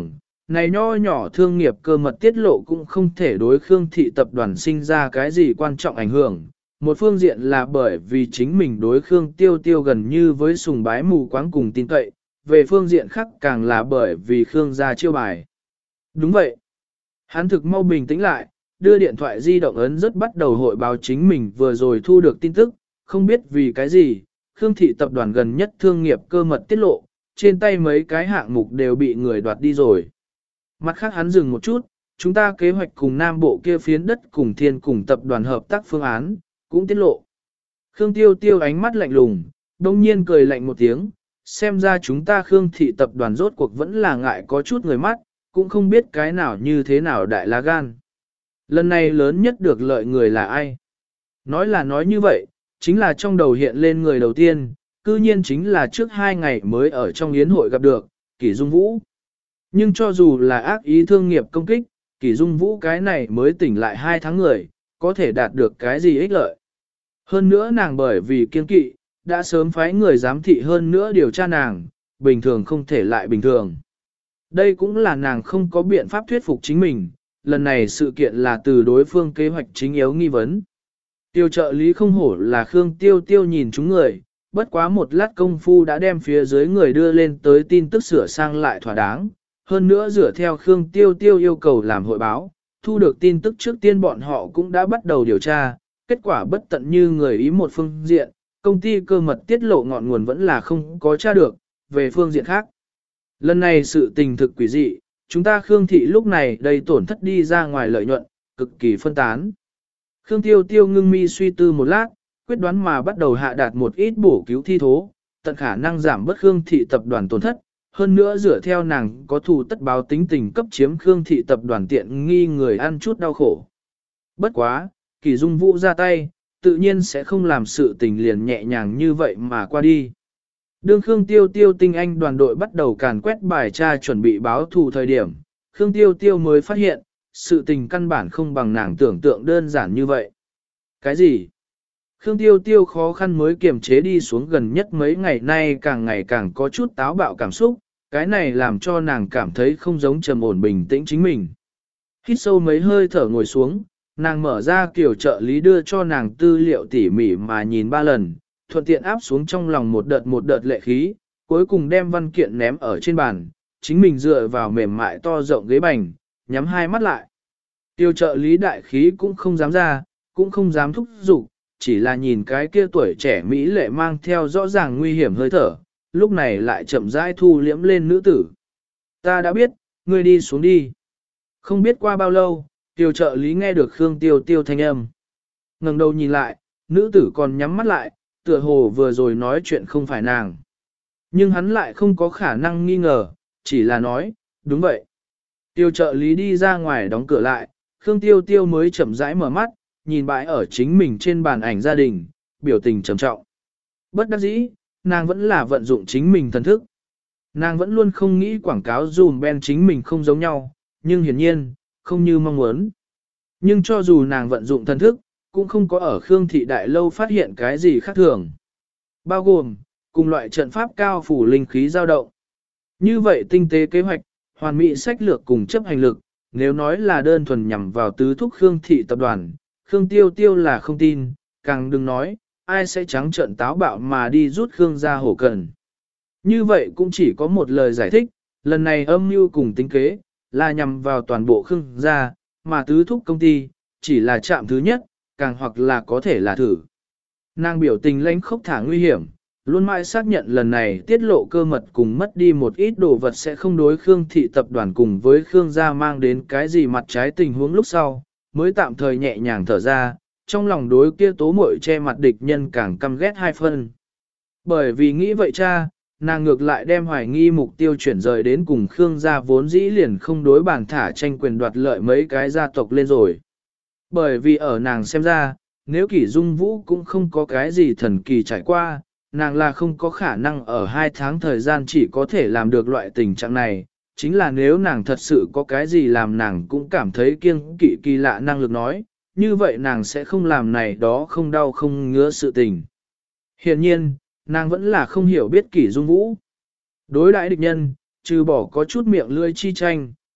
này nho nhỏ thương nghiệp cơ mật tiết lộ cũng không thể đối Khương thị tập đoàn sinh ra cái gì quan trọng ảnh hưởng. Một phương diện là bởi vì chính mình đối Khương Tiêu Tiêu gần như với sùng bái mù quáng cùng tin cậy, về phương diện khác càng là bởi vì Khương gia chiêu bài. Đúng vậy. Hắn thực mau bình tĩnh lại, đưa điện thoại di động ấn rất bắt đầu hội báo chính mình vừa rồi thu được tin tức, không biết vì cái gì, Khương thị tập đoàn gần nhất thương nghiệp cơ mật tiết lộ, trên tay mấy cái hạng mục đều bị người đoạt đi rồi. Mặt khác hắn dừng một chút, chúng ta kế hoạch cùng Nam Bộ kia phiến đất cùng Thiên cùng tập đoàn hợp tác phương án, cũng tiết lộ. Khương Tiêu Tiêu ánh mắt lạnh lùng, đông nhiên cười lạnh một tiếng, xem ra chúng ta Khương thị tập đoàn rốt cuộc vẫn là ngại có chút người mắt, cũng không biết cái nào như thế nào đại lá gan. Lần này lớn nhất được lợi người là ai? Nói là nói như vậy, chính là trong đầu hiện lên người đầu tiên, cư nhiên chính là trước 2 ngày mới ở trong yến hội gặp được, Kỷ Dung Vũ. Nhưng cho dù là ác ý thương nghiệp công kích, Kỷ Dung Vũ cái này mới tỉnh lại 2 tháng người, có thể đạt được cái gì ích lợi. Hơn nữa nàng bởi vì kiên kỵ, đã sớm phái người giám thị hơn nữa điều tra nàng, bình thường không thể lại bình thường. Đây cũng là nàng không có biện pháp thuyết phục chính mình, lần này sự kiện là từ đối phương kế hoạch chính yếu nghi vấn. Tiêu trợ lý không hổ là Khương Tiêu Tiêu nhìn chúng người, bất quá một lát công phu đã đem phía dưới người đưa lên tới tin tức sửa sang lại thỏa đáng. Hơn nữa dựa theo Khương Tiêu Tiêu yêu cầu làm hội báo, thu được tin tức trước tiên bọn họ cũng đã bắt đầu điều tra, kết quả bất tận như người ý một phương diện, công ty cơ mật tiết lộ ngọn nguồn vẫn là không có tra được, về phương diện khác. Lần này sự tình thực quỷ dị, chúng ta Khương thị lúc này đầy tổn thất đi ra ngoài lợi nhuận, cực kỳ phân tán. Khương Tiêu Tiêu ngưng mi suy tư một lát, quyết đoán mà bắt đầu hạ đạt một ít bổ cứu thi thố, tận khả năng giảm bớt Khương thị tập đoàn tổn thất, hơn nữa dựa theo nàng có thù tất báo tính tình cấp chiếm Khương thị tập đoàn tiện nghi người ăn chút đau khổ. Bất quá, Kỷ Dung Vũ ra tay, tự nhiên sẽ không làm sự tình liền nhẹ nhàng như vậy mà qua đi. Đương Khương Tiêu Tiêu tinh anh đoàn đội bắt đầu càn quét bài tra chuẩn bị báo thù thời điểm, Khương Tiêu Tiêu mới phát hiện, sự tình căn bản không bằng nàng tưởng tượng đơn giản như vậy. Cái gì? Khương Tiêu Tiêu khó khăn mới kiềm chế đi xuống gần nhất mấy ngày nay ngày càng có chút táo bạo cảm xúc, cái này làm cho nàng cảm thấy không giống trầm ổn bình tĩnh chính mình. Hít sâu mấy hơi thở ngồi xuống, nàng mở ra kiểu trợ lý đưa cho nàng tư liệu tỉ mỉ mà nhìn 3 lần, thuận tiện áp xuống trong lòng một đợt lệ khí, cuối cùng đem văn kiện ném ở trên bàn, chính mình dựa vào mềm mại to rộng ghế bành, nhắm hai mắt lại. Tiêu trợ lý đại khí cũng không dám ra, cũng không dám thúc giục, chỉ là nhìn cái kia tuổi trẻ Mỹ lệ mang theo rõ ràng nguy hiểm hơi thở, lúc này lại chậm rãi thu liễm lên nữ tử. Ta đã biết, ngươi đi xuống đi. Không biết qua bao lâu, tiêu trợ lý nghe được Khương Tiêu Tiêu thanh âm. Ngẩng đầu nhìn lại, nữ tử còn nhắm mắt lại, tựa hồ vừa rồi nói chuyện không phải nàng. Nhưng hắn lại không có khả năng nghi ngờ, chỉ là nói, đúng vậy. Tiêu trợ lý đi ra ngoài đóng cửa lại, Khương Tiêu Tiêu mới chậm rãi mở mắt, nhìn bãi ở chính mình trên bàn ảnh gia đình, biểu tình trầm trọng. Bất đắc dĩ, nàng vẫn là vận dụng chính mình thần thức. Nàng vẫn luôn không nghĩ quảng cáo dùm Ben chính mình không giống nhau, nhưng hiển nhiên, không như mong muốn. Nhưng cho dù nàng vận dụng thần thức, cũng không có ở Khương Thị Đại Lâu phát hiện cái gì khác thường. Bao gồm, cùng loại trận pháp cao phủ linh khí dao động. Như vậy tinh tế kế hoạch, hoàn mỹ sách lược cùng chấp hành lực, nếu nói là đơn thuần nhằm vào tứ thúc Khương Thị tập đoàn, Khương Tiêu Tiêu là không tin, càng đừng nói, ai sẽ trắng trợn táo bạo mà đi rút Khương ra hổ cần. Như vậy cũng chỉ có một lời giải thích, lần này âm mưu cùng tính kế, là nhằm vào toàn bộ Khương gia, mà tứ thúc công ty, chỉ là chạm thứ nhất, càng hoặc là có thể là thử. Nàng biểu tình lãnh khốc thả nguy hiểm, luôn mãi xác nhận lần này tiết lộ cơ mật cùng mất đi một ít đồ vật sẽ không đối Khương thị tập đoàn cùng với Khương gia mang đến cái gì mặt trái tình huống lúc sau, mới tạm thời nhẹ nhàng thở ra, trong lòng đối kia tố muội che mặt địch nhân càng căm ghét 2 phân. Bởi vì nghĩ vậy cha, nàng ngược lại đem hoài nghi mục tiêu chuyển rời đến cùng Khương gia vốn dĩ liền không đối bản thả tranh quyền đoạt lợi mấy cái gia tộc lên rồi. Bởi vì ở nàng xem ra, nếu Kỷ Dung Vũ cũng không có cái gì thần kỳ trải qua, nàng là không có khả năng ở 2 tháng thời gian chỉ có thể làm được loại tình trạng này. Chính là nếu nàng thật sự có cái gì làm nàng cũng cảm thấy kiêng kỵ kỳ lạ năng lực nói, như vậy nàng sẽ không làm này đó không đau không ngứa sự tình. Hiện nhiên, nàng vẫn là không hiểu biết Kỷ Dung Vũ. Đối đãi địch nhân, trừ bỏ có chút miệng lưỡi chi tranh,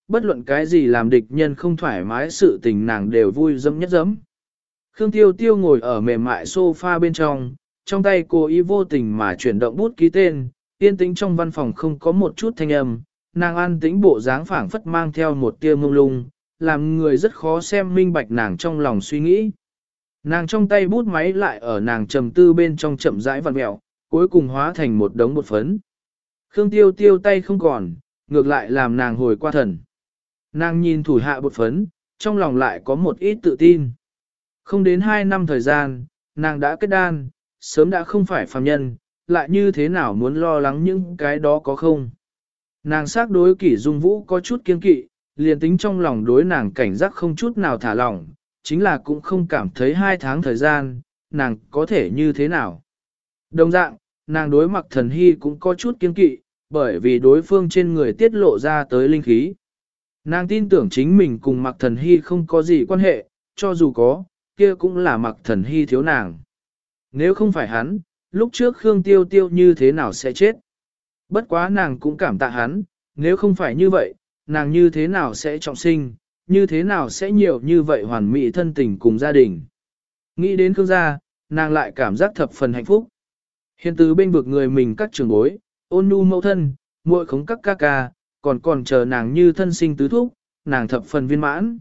bất luận cái gì làm địch nhân không thoải mái sự tình nàng đều vui dẫm nhất dẫm. Khương Tiêu Tiêu ngồi ở mềm mại sofa bên trong tay cô ý vô tình mà chuyển động bút ký tên, yên tĩnh trong văn phòng không có một chút thanh âm, nàng an tĩnh bộ dáng phảng phất mang theo một tia mông lung, làm người rất khó xem minh bạch nàng trong lòng suy nghĩ. Nàng trong tay bút máy lại ở nàng trầm tư bên trong chậm rãi vặn mẹo, cuối cùng hóa thành một đống bột phấn. Khương Tiêu Tiêu tay không còn, ngược lại làm nàng hồi qua thần. Nàng nhìn thủ hạ bột phấn, trong lòng lại có một ít tự tin. Không đến 2 năm thời gian, nàng đã kết đan, sớm đã không phải phàm nhân, lại như thế nào muốn lo lắng những cái đó có không. Nàng xác đối Kỷ Dung Vũ có chút kiên kỵ, liền tính trong lòng đối nàng cảnh giác không chút nào thả lỏng, chính là cũng không cảm thấy 2 tháng thời gian, nàng có thể như thế nào. Đồng dạng, nàng đối Mạc Thần Hy cũng có chút kiên kỵ, bởi vì đối phương trên người tiết lộ ra tới linh khí. Nàng tin tưởng chính mình cùng Mạc Thần Hy không có gì quan hệ, cho dù có, kia cũng là Mạc Thần Hy thiếu nàng. Nếu không phải hắn, lúc trước Khương Tiêu Tiêu như thế nào sẽ chết? Bất quá nàng cũng cảm tạ hắn, nếu không phải như vậy, nàng như thế nào sẽ trọng sinh, như thế nào sẽ nhiều như vậy hoàn mỹ thân tình cùng gia đình. Nghĩ đến Khương gia, nàng lại cảm giác thập phần hạnh phúc. Hiện từ bên vực người mình các trường bối, ôn nhu mẫu thân, muội khống các ca ca, còn chờ nàng như thân sinh tứ thúc, nàng thập phần viên mãn.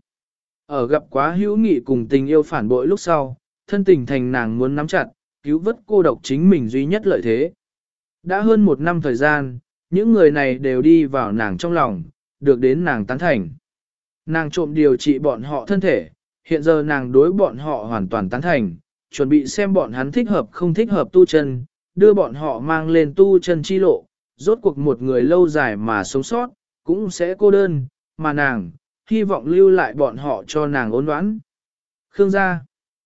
Ở gặp quá hữu nghị cùng tình yêu phản bội lúc sau, thân tình thành nàng muốn nắm chặt, cứu vớt cô độc chính mình duy nhất lợi thế. Đã hơn 1 năm thời gian, những người này đều đi vào nàng trong lòng, được đến nàng tán thành. Nàng trộm điều trị bọn họ thân thể, hiện giờ nàng đối bọn họ hoàn toàn tán thành, chuẩn bị xem bọn hắn thích hợp không thích hợp tu chân, đưa bọn họ mang lên tu chân chi lộ, rốt cuộc một người lâu dài mà sống sót, cũng sẽ cô đơn, mà nàng, hy vọng lưu lại bọn họ cho nàng ôn đoán. Khương gia,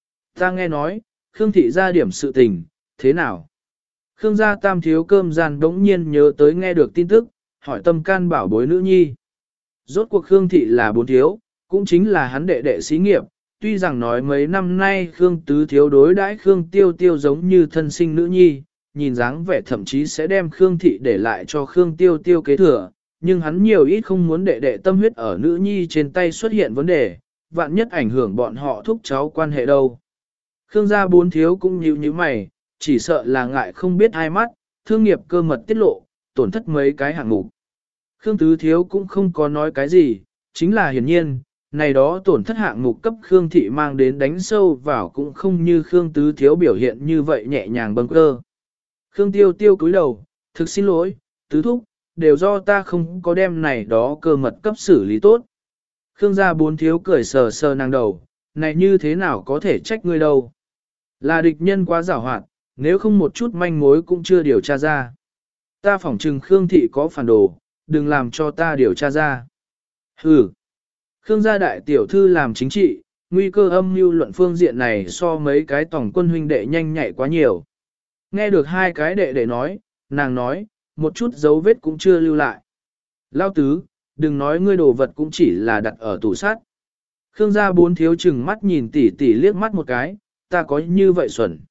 ta nghe nói, Khương thị gia điểm sự tình, thế nào? Khương gia tam thiếu cơm gian đống nhiên nhớ tới nghe được tin tức, hỏi tâm can bảo bối nữ nhi. Rốt cuộc Khương thị là 4 thiếu, cũng chính là hắn đệ đệ xí nghiệp, tuy rằng nói mấy năm nay Khương tứ thiếu đối đãi Khương tiêu tiêu giống như thân sinh nữ nhi, nhìn dáng vẻ thậm chí sẽ đem Khương thị để lại cho Khương tiêu tiêu kế thừa, nhưng hắn nhiều ít không muốn đệ đệ tâm huyết ở nữ nhi trên tay xuất hiện vấn đề, vạn nhất ảnh hưởng bọn họ thúc cháu quan hệ đâu. Khương gia 4 thiếu cũng như mày, chỉ sợ là ngại không biết hai mắt, thương nghiệp cơ mật tiết lộ, tổn thất mấy cái hạng mục. Khương tứ thiếu cũng không có nói cái gì, chính là hiển nhiên, này đó tổn thất hạng mục cấp Khương thị mang đến đánh sâu vào cũng không như Khương tứ thiếu biểu hiện như vậy nhẹ nhàng bâng cơ. Khương tiêu tiêu cúi đầu, thực xin lỗi, tứ thúc, đều do ta không có đem này đó cơ mật cấp xử lý tốt. Khương gia 4 thiếu cười sờ sờ nàng đầu, này như thế nào có thể trách ngươi đâu. Là địch nhân quá giàu hoạt, nếu không một chút manh mối cũng chưa điều tra ra. Ta phỏng trừng Khương thị có phản đồ, đừng làm cho ta điều tra ra. Hừ. Khương gia đại tiểu thư làm chính trị, nguy cơ âm mưu luận phương diện này so mấy cái tổng quân huynh đệ nhanh nhạy quá nhiều. Nghe được 2 cái đệ nói, nàng nói, một chút dấu vết cũng chưa lưu lại. Lao tứ, đừng nói ngươi đồ vật cũng chỉ là đặt ở tủ sắt. Khương gia 4 thiếu chừng mắt nhìn tỷ tỷ liếc mắt một cái, ta có như vậy xuẩn.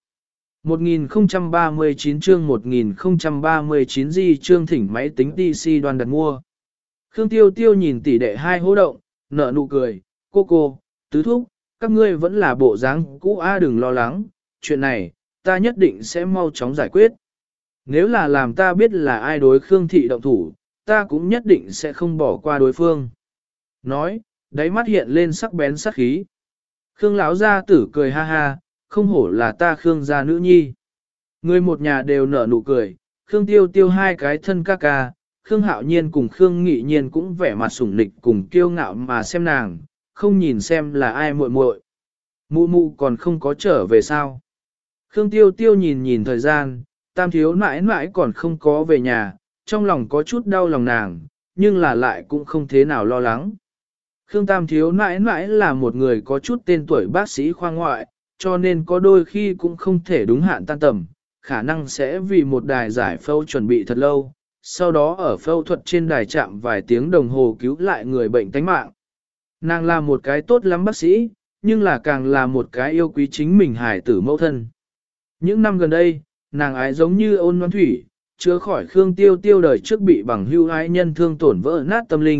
1039 chương 1039 di chương thỉnh máy tính DC đoàn đặt mua. Khương tiêu tiêu nhìn tỷ đệ 2 hô động, nở nụ cười, cô, tứ thúc, các ngươi vẫn là bộ dáng cũ đừng lo lắng, chuyện này, ta nhất định sẽ mau chóng giải quyết. Nếu là làm ta biết là ai đối Khương thị động thủ, ta cũng nhất định sẽ không bỏ qua đối phương. Nói, đáy mắt hiện lên sắc bén sắc khí. Khương lão gia tử cười ha ha, không hổ là ta Khương gia nữ nhi. Người một nhà đều nở nụ cười, Khương tiêu tiêu 2 cái thân ca ca, Khương hạo nhiên cùng Khương nghị nhiên cũng vẻ mặt sủng nịch cùng kiêu ngạo mà xem nàng, không nhìn xem là ai muội muội. Mụ mụ còn không có trở về sao. Khương tiêu tiêu nhìn thời gian, tam thiếu mãi mãi còn không có về nhà, trong lòng có chút đau lòng nàng, nhưng là lại cũng không thế nào lo lắng. Khương tam thiếu mãi mãi là một người có chút tên tuổi bác sĩ khoa ngoại, cho nên có đôi khi cũng không thể đúng hạn tan tầm, khả năng sẽ vì một đài giải phẫu chuẩn bị thật lâu, sau đó ở phẫu thuật trên đài chạm vài tiếng đồng hồ cứu lại người bệnh tánh mạng. Nàng là một cái tốt lắm bác sĩ, nhưng là càng là một cái yêu quý chính mình hài tử mẫu thân. Những năm gần đây, nàng ái giống như ôn ngoan thủy, chữa khỏi Khương tiêu tiêu đời trước bị bằng hưu ái nhân thương tổn vỡ nát tâm linh,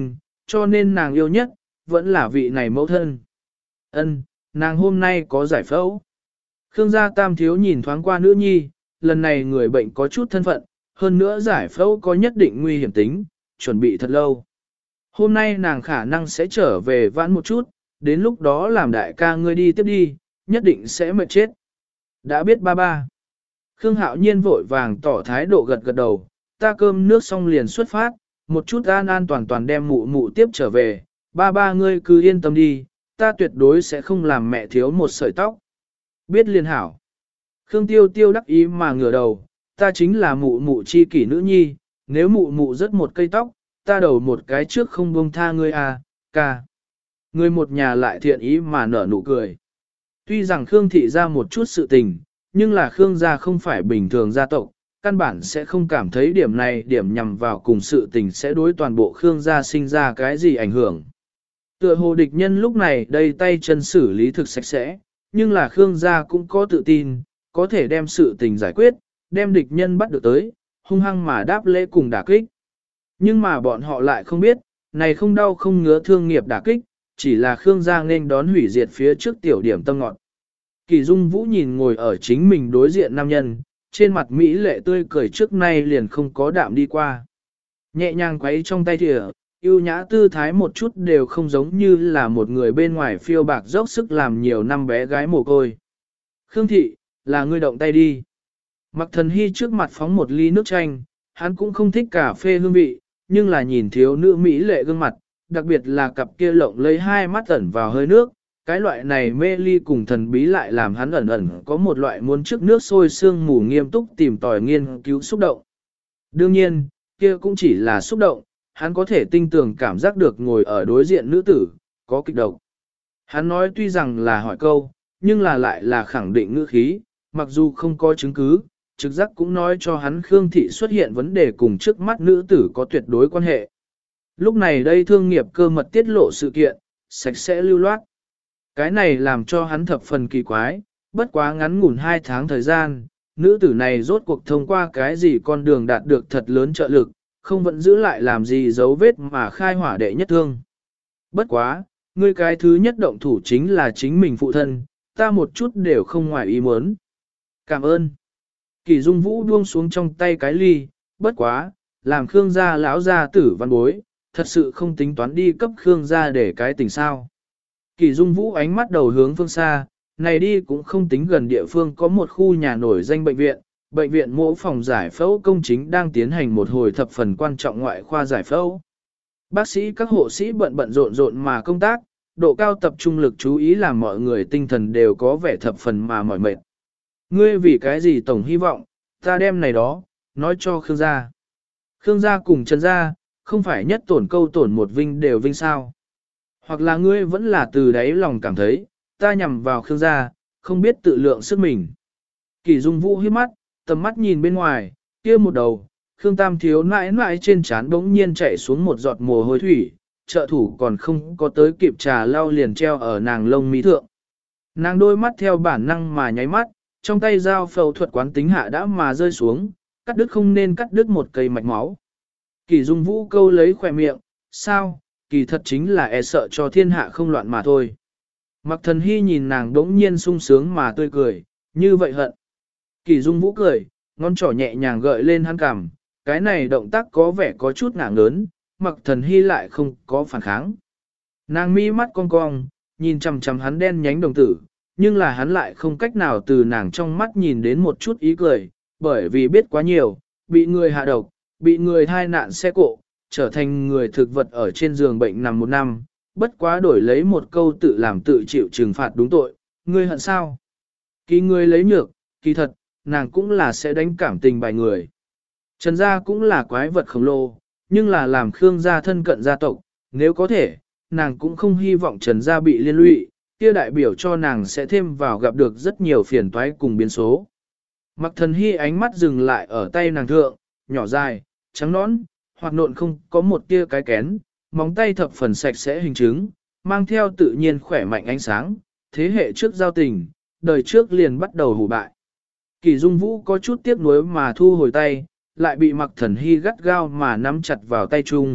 cho nên nàng yêu nhất, vẫn là vị này mẫu thân. Ân, nàng hôm nay có giải phẫu. Khương gia tam thiếu nhìn thoáng qua nữ nhi, lần này người bệnh có chút thân phận, hơn nữa giải phẫu có nhất định nguy hiểm tính, chuẩn bị thật lâu. Hôm nay nàng khả năng sẽ trở về vãn một chút, đến lúc đó làm đại ca ngươi đi tiếp đi, nhất định sẽ mệt chết. Đã biết ba ba. Khương Hạo Nhiên vội vàng tỏ thái độ gật gật đầu, ta cơm nước xong liền xuất phát, một chút an an toàn toàn đem mụ mụ tiếp trở về, ba ba ngươi cứ yên tâm đi, ta tuyệt đối sẽ không làm mẹ thiếu một sợi tóc. Biết liền hảo. Khương Tiêu Tiêu đắc ý mà ngửa đầu, ta chính là mụ mụ chi kỷ nữ nhi, nếu mụ mụ rớt một cây tóc, ta đầu một cái trước không buông tha ngươi à, ca. Người một nhà lại thiện ý mà nở nụ cười. Tuy rằng Khương thị ra một chút sự tình, nhưng là Khương gia không phải bình thường gia tộc, căn bản sẽ không cảm thấy điểm này điểm nhằm vào cùng sự tình sẽ đối toàn bộ Khương gia sinh ra cái gì ảnh hưởng. Tựa hồ địch nhân lúc này đây tay chân xử lý thực sạch sẽ, nhưng là Khương gia cũng có tự tin, có thể đem sự tình giải quyết, đem địch nhân bắt được tới, hung hăng mà đáp lễ cùng đả kích. Nhưng mà bọn họ lại không biết, này không đau không ngứa thương nghiệp đả kích, chỉ là Khương gia nên đón hủy diệt phía trước tiểu điểm tâm ngọt. Kỳ Dung Vũ nhìn ngồi ở chính mình đối diện nam nhân, trên mặt Mỹ lệ tươi cười trước nay liền không có đạm đi qua. Nhẹ nhàng quấy trong tay thìa, yêu nhã tư thái một chút đều không giống như là một người bên ngoài phiêu bạc dốc sức làm nhiều năm bé gái mồ côi. Khương thị, là ngươi động tay đi. Mặc Thần Hy trước mặt phóng một ly nước chanh, hắn cũng không thích cà phê hương vị, nhưng là nhìn thiếu nữ Mỹ lệ gương mặt, đặc biệt là cặp kia lộng lấy hai mắt ẩn vào hơi nước, cái loại này mê ly cùng thần bí lại làm hắn ẩn ẩn có một loại muốn trước nước sôi sương mù nghiêm túc tìm tòi nghiên cứu xúc động. Đương nhiên, kia cũng chỉ là xúc động, hắn có thể tinh tường cảm giác được ngồi ở đối diện nữ tử, có kịch độc. Hắn nói tuy rằng là hỏi câu, nhưng là lại là khẳng định ngữ khí, mặc dù không có chứng cứ, trực giác cũng nói cho hắn Khương thị xuất hiện vấn đề cùng trước mắt nữ tử có tuyệt đối quan hệ. Lúc này đây thương nghiệp cơ mật tiết lộ sự kiện, sạch sẽ lưu loát. Cái này làm cho hắn thập phần kỳ quái, bất quá ngắn ngủn 2 tháng thời gian, nữ tử này rốt cuộc thông qua cái gì con đường đạt được thật lớn trợ lực, không vẫn giữ lại làm gì dấu vết mà khai hỏa đệ nhất thương. Bất quá, ngươi cái thứ nhất động thủ chính là chính mình phụ thân, ta một chút đều không ngoài ý muốn. Cảm ơn. Kỳ Dung Vũ buông xuống trong tay cái ly, bất quá, làm Khương gia lão gia tử văn bối, thật sự không tính toán đi cấp Khương gia để cái tình sao. Kỳ Dung Vũ ánh mắt đầu hướng phương xa, này đi cũng không tính gần địa phương có một khu nhà nổi danh bệnh viện mỗ phòng giải phẫu công chính đang tiến hành một hồi thập phần quan trọng ngoại khoa giải phẫu. Bác sĩ các hộ sĩ bận bận rộn rộn mà công tác, độ cao tập trung lực chú ý làm mọi người tinh thần đều có vẻ thập phần mà mỏi mệt. Ngươi vì cái gì tổng hy vọng, ta đem này đó, nói cho Khương gia. Khương gia cùng Trần gia, không phải nhất tổn câu tổn một vinh đều vinh sao. Hoặc là ngươi vẫn là từ đáy lòng cảm thấy, ta nhằm vào Khương gia, không biết tự lượng sức mình. Kỳ Dung Vũ hiếp mắt, tầm mắt nhìn bên ngoài, kia một đầu, Khương Tam thiếu nãi nãi trên trán bỗng nhiên chảy xuống một giọt mồ hôi thủy, trợ thủ còn không có tới kịp trà lau liền treo ở nàng lông mi thượng. Nàng đôi mắt theo bản năng mà nháy mắt, trong tay dao phẫu thuật quán tính hạ đã mà rơi xuống, cắt đứt không nên cắt đứt một cây mạch máu. Kỳ Dung Vũ câu lấy khỏe miệng, sao, kỳ thật chính là e sợ cho thiên hạ không loạn mà thôi. Mặc Thần Hy nhìn nàng đống nhiên sung sướng mà tươi cười, như vậy hận. Kỳ Dung Vũ cười, ngón trỏ nhẹ nhàng gợi lên hắn cằm, cái này động tác có vẻ có chút ngạng lớn, Mặc Thần Hy lại không có phản kháng. Nàng mi mắt cong cong, nhìn chằm chằm hắn đen nhánh đồng tử, nhưng là hắn lại không cách nào từ nàng trong mắt nhìn đến một chút ý cười, bởi vì biết quá nhiều, bị người hạ độc, bị người thai nạn xe cộ, trở thành người thực vật ở trên giường bệnh nằm 1 năm, bất quá đổi lấy một câu tự làm tự chịu trừng phạt đúng tội, ngươi hận sao? Kỳ người lấy nhược, kỳ thật, nàng cũng là sẽ đánh cảm tình bài người. Trần gia cũng là quái vật khổng lồ, nhưng là làm Khương gia thân cận gia tộc, nếu có thể, nàng cũng không hy vọng Trần gia bị liên lụy, kia đại biểu cho nàng sẽ thêm vào gặp được rất nhiều phiền toái cùng biến số. Mặc Thần Hy ánh mắt dừng lại ở tay nàng thượng, nhỏ dài, trắng nõn, hoặc nộn không có một tia cái kén, móng tay thập phần sạch sẽ hình chứng, mang theo tự nhiên khỏe mạnh ánh sáng, thế hệ trước giao tình, đời trước liền bắt đầu hủ bại. Kỳ Dung Vũ có chút tiếc nuối mà thu hồi tay, lại bị Mặc Thần Hy gắt gao mà nắm chặt vào tay chung,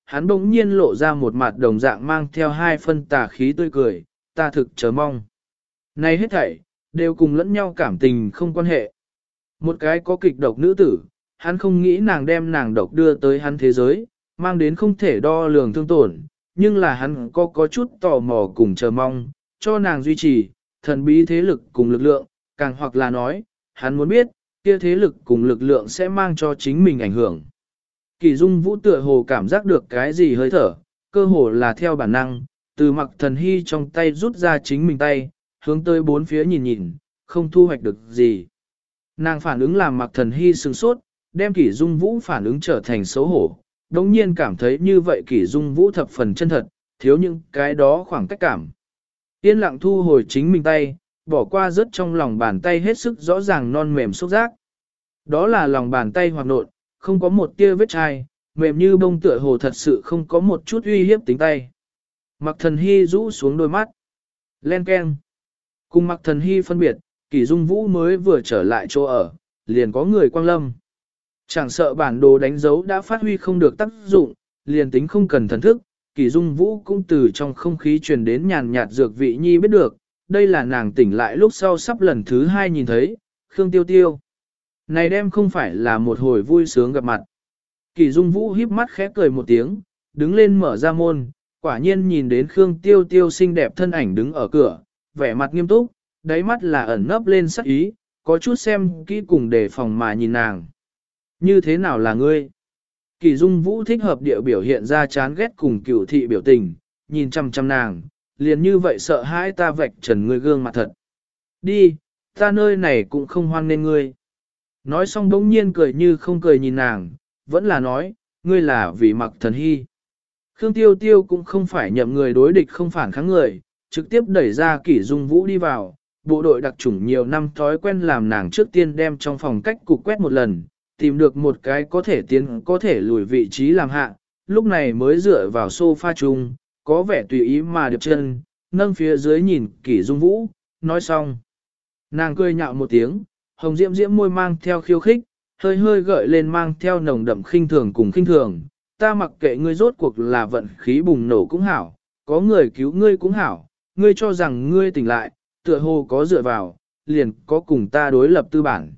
hắn bỗng nhiên lộ ra một mặt đồng dạng mang theo hai phân tà khí tươi cười, ta thực chờ mong. Này hết thảy, đều cùng lẫn nhau cảm tình không quan hệ. Một cái có kịch độc nữ tử, hắn không nghĩ nàng đem nàng độc đưa tới hắn thế giới, mang đến không thể đo lường thương tổn, nhưng là hắn có chút tò mò cùng chờ mong, cho nàng duy trì, thần bí thế lực cùng lực lượng, càng hoặc là nói, hắn muốn biết, kia thế lực cùng lực lượng sẽ mang cho chính mình ảnh hưởng. Kỳ Dung Vũ tựa hồ cảm giác được cái gì hơi thở, cơ hồ là theo bản năng, từ Mặc Thần Hy trong tay rút ra chính mình tay, hướng tới bốn phía nhìn nhìn, không thu hoạch được gì. Nàng phản ứng làm Mặc Thần Hy sửng sốt, đem Kỷ Dung Vũ phản ứng trở thành xấu hổ, đồng nhiên cảm thấy như vậy Kỷ Dung Vũ thập phần chân thật, thiếu những cái đó khoảng cách cảm. Yên lặng thu hồi chính mình tay, bỏ qua rớt trong lòng bàn tay hết sức rõ ràng non mềm xúc giác. Đó là lòng bàn tay hoạt nộn, không có một tia vết chai, mềm như bông tựa hồ thật sự không có một chút uy hiếp tính tay. Mặc Thần Hy rũ xuống đôi mắt. Len keng. Cùng Mặc Thần Hy phân biệt, Kỷ Dung Vũ mới vừa trở lại chỗ ở, liền có người quang lâm. Chẳng sợ bản đồ đánh dấu đã phát huy không được tác dụng, liền tính không cần thần thức, Kỷ Dung Vũ cũng từ trong không khí truyền đến nhàn nhạt dược vị nhi biết được, đây là nàng tỉnh lại lúc sau sắp lần thứ hai nhìn thấy, Khương Tiêu Tiêu. Này đem không phải là một hồi vui sướng gặp mặt. Kỷ Dung Vũ híp mắt khẽ cười một tiếng, đứng lên mở ra môn, quả nhiên nhìn đến Khương Tiêu Tiêu xinh đẹp thân ảnh đứng ở cửa, vẻ mặt nghiêm túc, đáy mắt là ẩn nấp lên sắc ý, có chút xem kỹ cùng đề phòng mà nhìn nàng. Như thế nào là ngươi? Kỷ Dung Vũ thích hợp địa biểu hiện ra chán ghét cùng cửu thị biểu tình, nhìn chăm chăm nàng, liền như vậy sợ hãi ta vạch trần ngươi gương mặt thật. Đi, ta nơi này cũng không hoan nên ngươi. Nói xong bỗng nhiên cười như không cười nhìn nàng, vẫn là nói, ngươi là vì Mặc Thần Hy. Khương Tiêu Tiêu cũng không phải nhậm người đối địch không phản kháng người, trực tiếp đẩy ra Kỷ Dung Vũ đi vào, bộ đội đặc chủng nhiều năm thói quen làm nàng trước tiên đem trong phòng cách cục quét một lần, tìm được một cái có thể tiến có thể lùi vị trí làm hạ, lúc này mới dựa vào sofa chung, có vẻ tùy ý mà điệp chân, nâng phía dưới nhìn Kỷ Dung Vũ, nói xong. Nàng cười nhạo một tiếng, hồng diễm diễm môi mang theo khiêu khích, hơi hơi gợi lên mang theo nồng đậm khinh thường cùng khinh thường, ta mặc kệ ngươi rốt cuộc là vận khí bùng nổ cũng hảo, có người cứu ngươi cũng hảo, ngươi cho rằng ngươi tỉnh lại, tựa hồ có dựa vào, liền có cùng ta đối lập tư bản.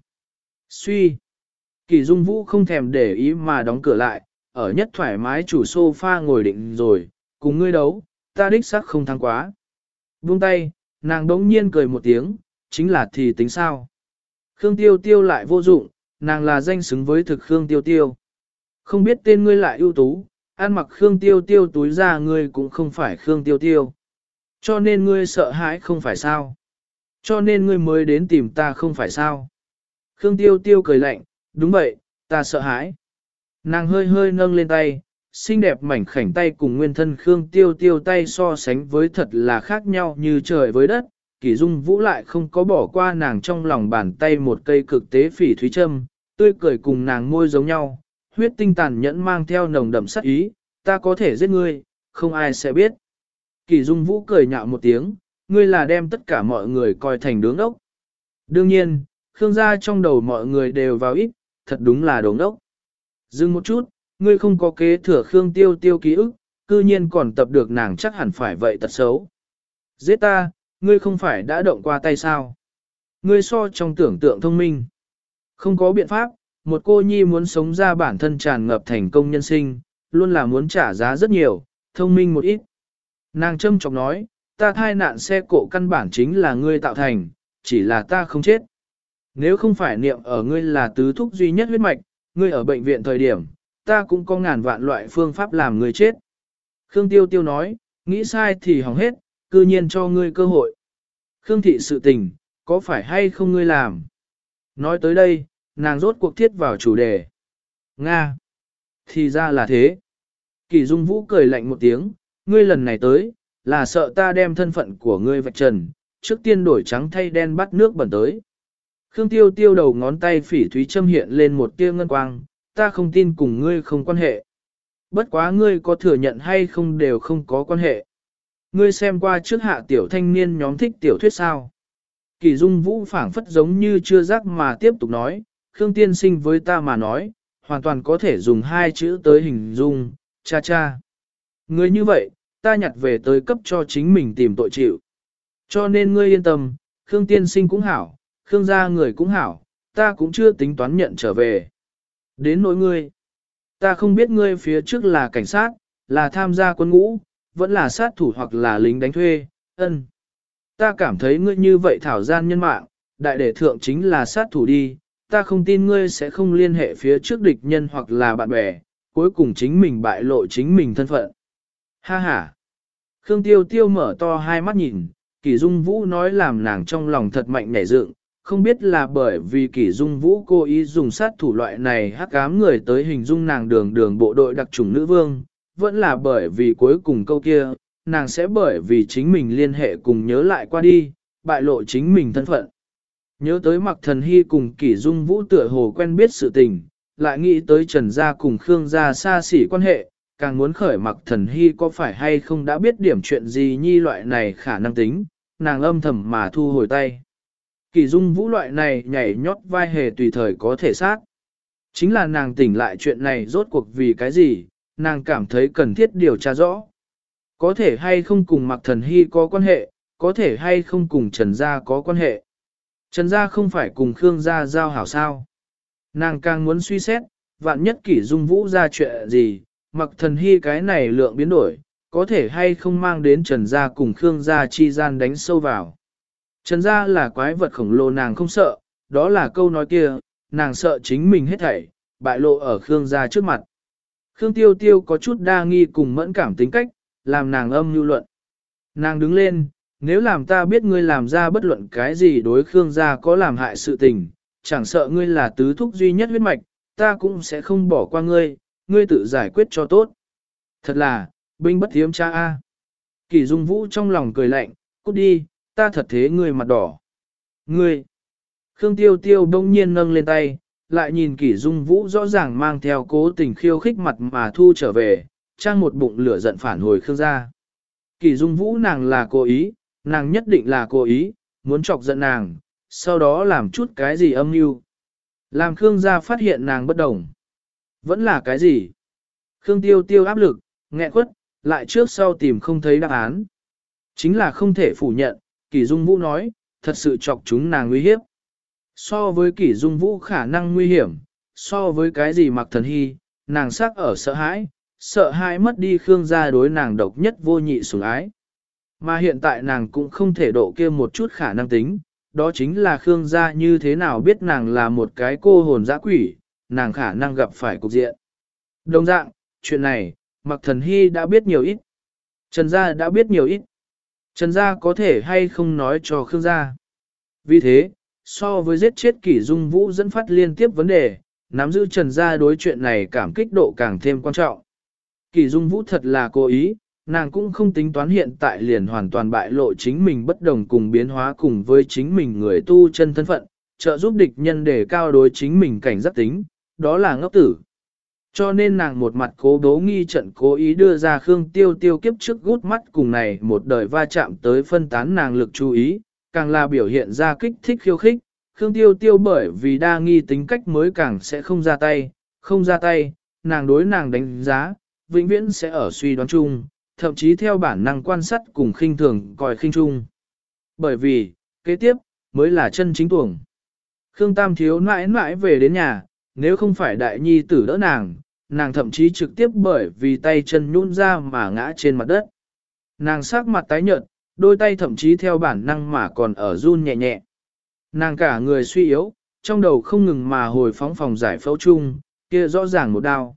Suy. Kỷ Dung Vũ không thèm để ý mà đóng cửa lại, ở nhất thoải mái chủ sofa ngồi định rồi, cùng ngươi đấu, ta đích xác không thắng quá. Buông tay, nàng đống nhiên cười một tiếng, chính là thì tính sao. Khương Tiêu Tiêu lại vô dụng, nàng là danh xứng với thực Khương Tiêu Tiêu. Không biết tên ngươi lại ưu tú, ăn mặc Khương Tiêu Tiêu túi ra ngươi cũng không phải Khương Tiêu Tiêu. Cho nên ngươi sợ hãi không phải sao. Cho nên ngươi mới đến tìm ta không phải sao. Khương Tiêu Tiêu cười lạnh, đúng vậy, ta sợ hãi. Nàng hơi hơi nâng lên tay, xinh đẹp mảnh khảnh tay cùng nguyên thân Khương Tiêu Tiêu tay so sánh với thật là khác nhau như trời với đất. Kỷ Dung Vũ lại không có bỏ qua nàng trong lòng bàn tay một cây cực tế phỉ thúy châm, tươi cười cùng nàng môi giống nhau, huyết tinh tàn nhẫn mang theo nồng đậm sát ý, ta có thể giết ngươi, không ai sẽ biết. Kỷ Dung Vũ cười nhạo một tiếng, ngươi là đem tất cả mọi người coi thành đống đốc. Đương nhiên, Khương gia trong đầu mọi người đều vào ít, thật đúng là đống đốc. Dừng một chút, ngươi không có kế thừa Khương Tiêu Tiêu ký ức, cư nhiên còn tập được nàng chắc hẳn phải vậy tật xấu. Giết ta, ngươi không phải đã động qua tay sao? Ngươi so trong tưởng tượng thông minh. Không có biện pháp, một cô nhi muốn sống ra bản thân tràn ngập thành công nhân sinh, luôn là muốn trả giá rất nhiều, thông minh một ít. Nàng châm chọc nói, ta thai nạn xe cộ căn bản chính là ngươi tạo thành, chỉ là ta không chết. Nếu không phải niệm ở ngươi là tứ thúc duy nhất huyết mạch, ngươi ở bệnh viện thời điểm, ta cũng có ngàn vạn loại phương pháp làm ngươi chết. Khương Tiêu Tiêu nói, nghĩ sai thì hỏng hết, cư nhiên cho ngươi cơ hội. Khương thị sự tình, có phải hay không ngươi làm? Nói tới đây, nàng rốt cuộc thiết vào chủ đề. Nga! Thì ra là thế. Kỷ Dung Vũ cười lạnh một tiếng, ngươi lần này tới, là sợ ta đem thân phận của ngươi vạch trần, trước tiên đổi trắng thay đen bắt nước bẩn tới. Khương Tiêu Tiêu đầu ngón tay phỉ thúy châm hiện lên một tia ngân quang, ta không tin cùng ngươi không quan hệ. Bất quá ngươi có thừa nhận hay không đều không có quan hệ. Ngươi xem qua trước hạ tiểu thanh niên nhóm thích tiểu thuyết sao. Kỷ Dung Vũ phảng phất giống như chưa giác mà tiếp tục nói, Khương tiên sinh với ta mà nói, hoàn toàn có thể dùng hai chữ tới hình dung, cha cha. Người như vậy, ta nhặt về tới cấp cho chính mình tìm tội chịu. Cho nên ngươi yên tâm, Khương tiên sinh cũng hảo, Khương gia người cũng hảo, ta cũng chưa tính toán nhận trở về. Đến nỗi ngươi, ta không biết ngươi phía trước là cảnh sát, là tham gia quân ngũ, vẫn là sát thủ hoặc là lính đánh thuê, ân. Ta cảm thấy ngươi như vậy thảo gian nhân mạng, đại đệ thượng chính là sát thủ đi, ta không tin ngươi sẽ không liên hệ phía trước địch nhân hoặc là bạn bè, cuối cùng chính mình bại lộ chính mình thân phận. Ha ha! Khương Tiêu Tiêu mở to hai mắt nhìn, Kỷ Dung Vũ nói làm nàng trong lòng thật mạnh nhảy dựng, không biết là bởi vì Kỷ Dung Vũ cố ý dùng sát thủ loại này hắc ám người tới hình dung nàng đường đường bộ đội đặc chủng nữ vương, vẫn là bởi vì cuối cùng câu kia, nàng sẽ bởi vì chính mình liên hệ cùng nhớ lại qua đi, bại lộ chính mình thân phận. Nhớ tới Mạc Thần Hy cùng Kỷ Dung Vũ tựa hồ quen biết sự tình, lại nghĩ tới Trần Gia cùng Khương Gia xa xỉ quan hệ, càng muốn khởi Mạc Thần Hy có phải hay không đã biết điểm chuyện gì nhi loại này khả năng tính, nàng âm thầm mà thu hồi tay. Kỷ Dung Vũ loại này nhảy nhót vai hề tùy thời có thể sát. Chính là nàng tỉnh lại chuyện này rốt cuộc vì cái gì, nàng cảm thấy cần thiết điều tra rõ. Có thể hay không cùng Mạc Thần Hy có quan hệ, có thể hay không cùng Trần Gia có quan hệ. Trần Gia không phải cùng Khương Gia giao hảo sao. Nàng càng muốn suy xét, vạn nhất Kỷ Dung Vũ ra chuyện gì, Mạc Thần Hy cái này lượng biến đổi, có thể hay không mang đến Trần Gia cùng Khương Gia chi gian đánh sâu vào. Trần Gia là quái vật khổng lồ nàng không sợ, đó là câu nói kia, nàng sợ chính mình hết thảy, bại lộ ở Khương Gia trước mặt. Khương Tiêu Tiêu có chút đa nghi cùng mẫn cảm tính cách, làm nàng âm nhu luận. Nàng đứng lên, nếu làm ta biết ngươi làm ra bất luận cái gì đối Khương gia có làm hại sự tình, chẳng sợ ngươi là tứ thúc duy nhất huyết mạch, ta cũng sẽ không bỏ qua ngươi, ngươi tự giải quyết cho tốt. Thật là, binh bất thiếm cha a. Kỷ Dung Vũ trong lòng cười lạnh, cút đi, ta thật thế ngươi mặt đỏ. Ngươi! Khương Tiêu Tiêu đông nhiên nâng lên tay, lại nhìn Kỷ Dung Vũ rõ ràng mang theo cố tình khiêu khích mặt mà thu trở về, trang một bụng lửa giận phản hồi Khương gia. Kỷ Dung Vũ nàng là cố ý, nàng nhất định là cố ý, muốn chọc giận nàng, sau đó làm chút cái gì âm mưu. Làm Khương gia phát hiện nàng bất đồng. Vẫn là cái gì? Khương Tiêu Tiêu áp lực, nghẹn quất, lại trước sau tìm không thấy đáp án. Chính là không thể phủ nhận, Kỷ Dung Vũ nói, thật sự chọc chúng nàng nguy hiếp. So với Kỷ Dung Vũ khả năng nguy hiểm, so với cái gì Mạc Thần Hy, nàng sắc ở sợ hãi mất đi Khương gia đối nàng độc nhất vô nhị sủng ái. Mà hiện tại nàng cũng không thể độ kia một chút khả năng tính, đó chính là Khương gia như thế nào biết nàng là một cái cô hồn dã quỷ, nàng khả năng gặp phải cục diện. Đồng dạng, chuyện này, Mạc Thần Hy đã biết nhiều ít. Trần gia đã biết nhiều ít. Trần gia có thể hay không nói cho Khương gia. Vì thế, so với giết chết Kỷ Dung Vũ dẫn phát liên tiếp vấn đề, nắm giữ Trần gia đối chuyện này cảm kích độ càng thêm quan trọng. Kỷ Dung Vũ thật là cố ý, nàng cũng không tính toán hiện tại liền hoàn toàn bại lộ chính mình bất đồng cùng biến hóa cùng với chính mình người tu chân thân phận, trợ giúp địch nhân để cao đối chính mình cảnh giác tính, đó là ngốc tử. Cho nên nàng một mặt cố đố nghi trận cố ý đưa ra Khương Tiêu Tiêu kiếp trước gút mắt cùng này một đời va chạm tới phân tán nàng lực chú ý, càng là biểu hiện ra kích thích khiêu khích, Khương Tiêu Tiêu bởi vì đa nghi tính cách mới càng sẽ không ra tay, nàng đối nàng đánh giá, vĩnh viễn sẽ ở suy đoán chung, thậm chí theo bản năng quan sát cùng khinh thường coi khinh chung. Bởi vì, kế tiếp, mới là chân chính tuồng. Khương Tam Thiếu mãi mãi về đến nhà, nếu không phải đại nhi tử đỡ nàng, nàng thậm chí trực tiếp bởi vì tay chân nhũn ra mà ngã trên mặt đất. Nàng sắc mặt tái nhợt, đôi tay thậm chí theo bản năng mà còn ở run nhẹ nhẹ. Nàng cả người suy yếu, trong đầu không ngừng mà hồi phóng phòng giải phẫu chung, kia rõ ràng một đao.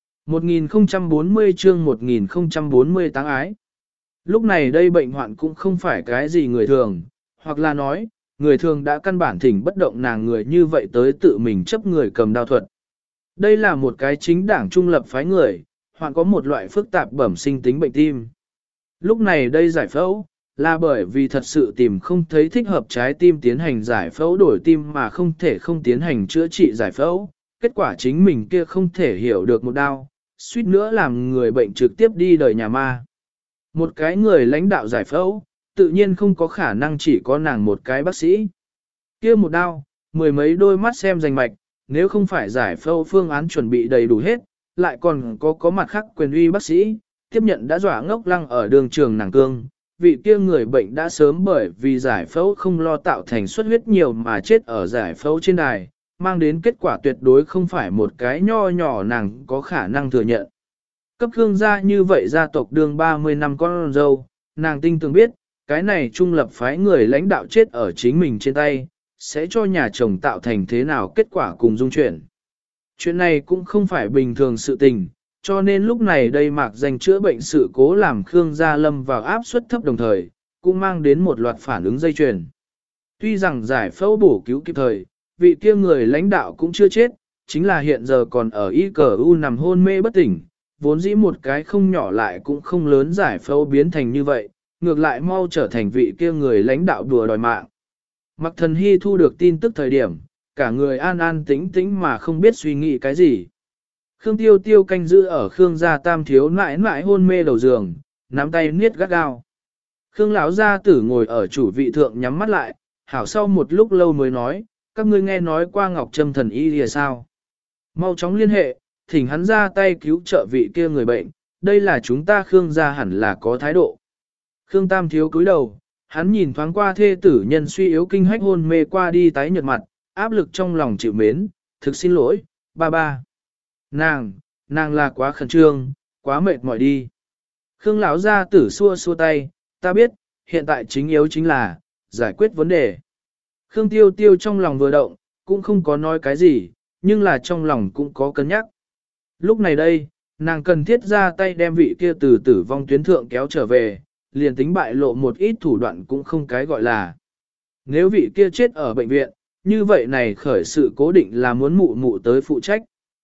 1040 chương 1040 táng ái. Lúc này đây bệnh hoạn cũng không phải cái gì người thường, hoặc là nói, người thường đã căn bản thỉnh bất động nàng người như vậy tới tự mình chấp người cầm đao thuật. Đây là một cái chính đảng trung lập phái người, hoặc có một loại phức tạp bẩm sinh tính bệnh tim. Lúc này đây giải phẫu, là bởi vì thật sự tìm không thấy thích hợp trái tim tiến hành giải phẫu đổi tim mà không thể không tiến hành chữa trị giải phẫu. Kết quả chính mình kia không thể hiểu được một đao, suýt nữa làm người bệnh trực tiếp đi đời nhà ma. Một cái người lãnh đạo giải phẫu, tự nhiên không có khả năng chỉ có nàng một cái bác sĩ. Kia một đao, mười mấy đôi mắt xem rành mạch, nếu không phải giải phẫu phương án chuẩn bị đầy đủ hết, lại còn có mặt khác quyền uy bác sĩ, tiếp nhận đã dọa ngốc lăng ở đường trường nàng cương. Vị kia người bệnh đã sớm bởi vì giải phẫu không lo tạo thành xuất huyết nhiều mà chết ở giải phẫu trên đài, mang đến kết quả tuyệt đối không phải một cái nho nhỏ nàng có khả năng thừa nhận. Cấp Khương gia như vậy gia tộc đường 30 năm con dâu, nàng tinh tường biết, cái này trung lập phái người lãnh đạo chết ở chính mình trên tay, sẽ cho nhà chồng tạo thành thế nào kết quả cùng dung chuyển. Chuyện này cũng không phải bình thường sự tình, cho nên lúc này đây mạc danh chữa bệnh sự cố làm Khương Gia lâm vào áp suất thấp đồng thời, cũng mang đến một loạt phản ứng dây chuyền. Tuy rằng giải phẫu bổ cứu kịp thời, vị kia người lãnh đạo cũng chưa chết, chính là hiện giờ còn ở ICU nằm hôn mê bất tỉnh, vốn dĩ một cái không nhỏ lại cũng không lớn giải phẫu biến thành như vậy, ngược lại mau trở thành vị kia người lãnh đạo đùa đòi mạng. Mạc Thần Hy thu được tin tức thời điểm, cả người an an tĩnh tĩnh mà không biết suy nghĩ cái gì. Khương Tiêu Tiêu canh giữ ở Khương gia tam thiếu nãi nãi hôn mê đầu giường, nắm tay niết gắt gao. Khương lão gia tử ngồi ở chủ vị thượng nhắm mắt lại, hảo sau một lúc lâu mới nói, các ngươi nghe nói qua Ngọc Trâm thần y lìa sao. Mau chóng liên hệ, thỉnh hắn ra tay cứu trợ vị kia người bệnh, đây là chúng ta Khương gia hẳn là có thái độ. Khương tam thiếu cúi đầu, hắn nhìn thoáng qua thê tử nhân suy yếu kinh hách hôn mê qua đi tái nhợt mặt, áp lực trong lòng chịu mến, thực xin lỗi, ba ba. Nàng là quá khẩn trương, quá mệt mỏi đi. Khương lão gia tử xua xua tay, ta biết, hiện tại chính yếu chính là, giải quyết vấn đề. Khương Tiêu Tiêu trong lòng vừa động, cũng không có nói cái gì, nhưng là trong lòng cũng có cân nhắc. Lúc này đây, nàng cần thiết ra tay đem vị kia từ tử vong tuyến thượng kéo trở về, liền tính bại lộ một ít thủ đoạn cũng không cái gọi là. Nếu vị kia chết ở bệnh viện, như vậy này khởi sự cố định là muốn mụ mụ tới phụ trách.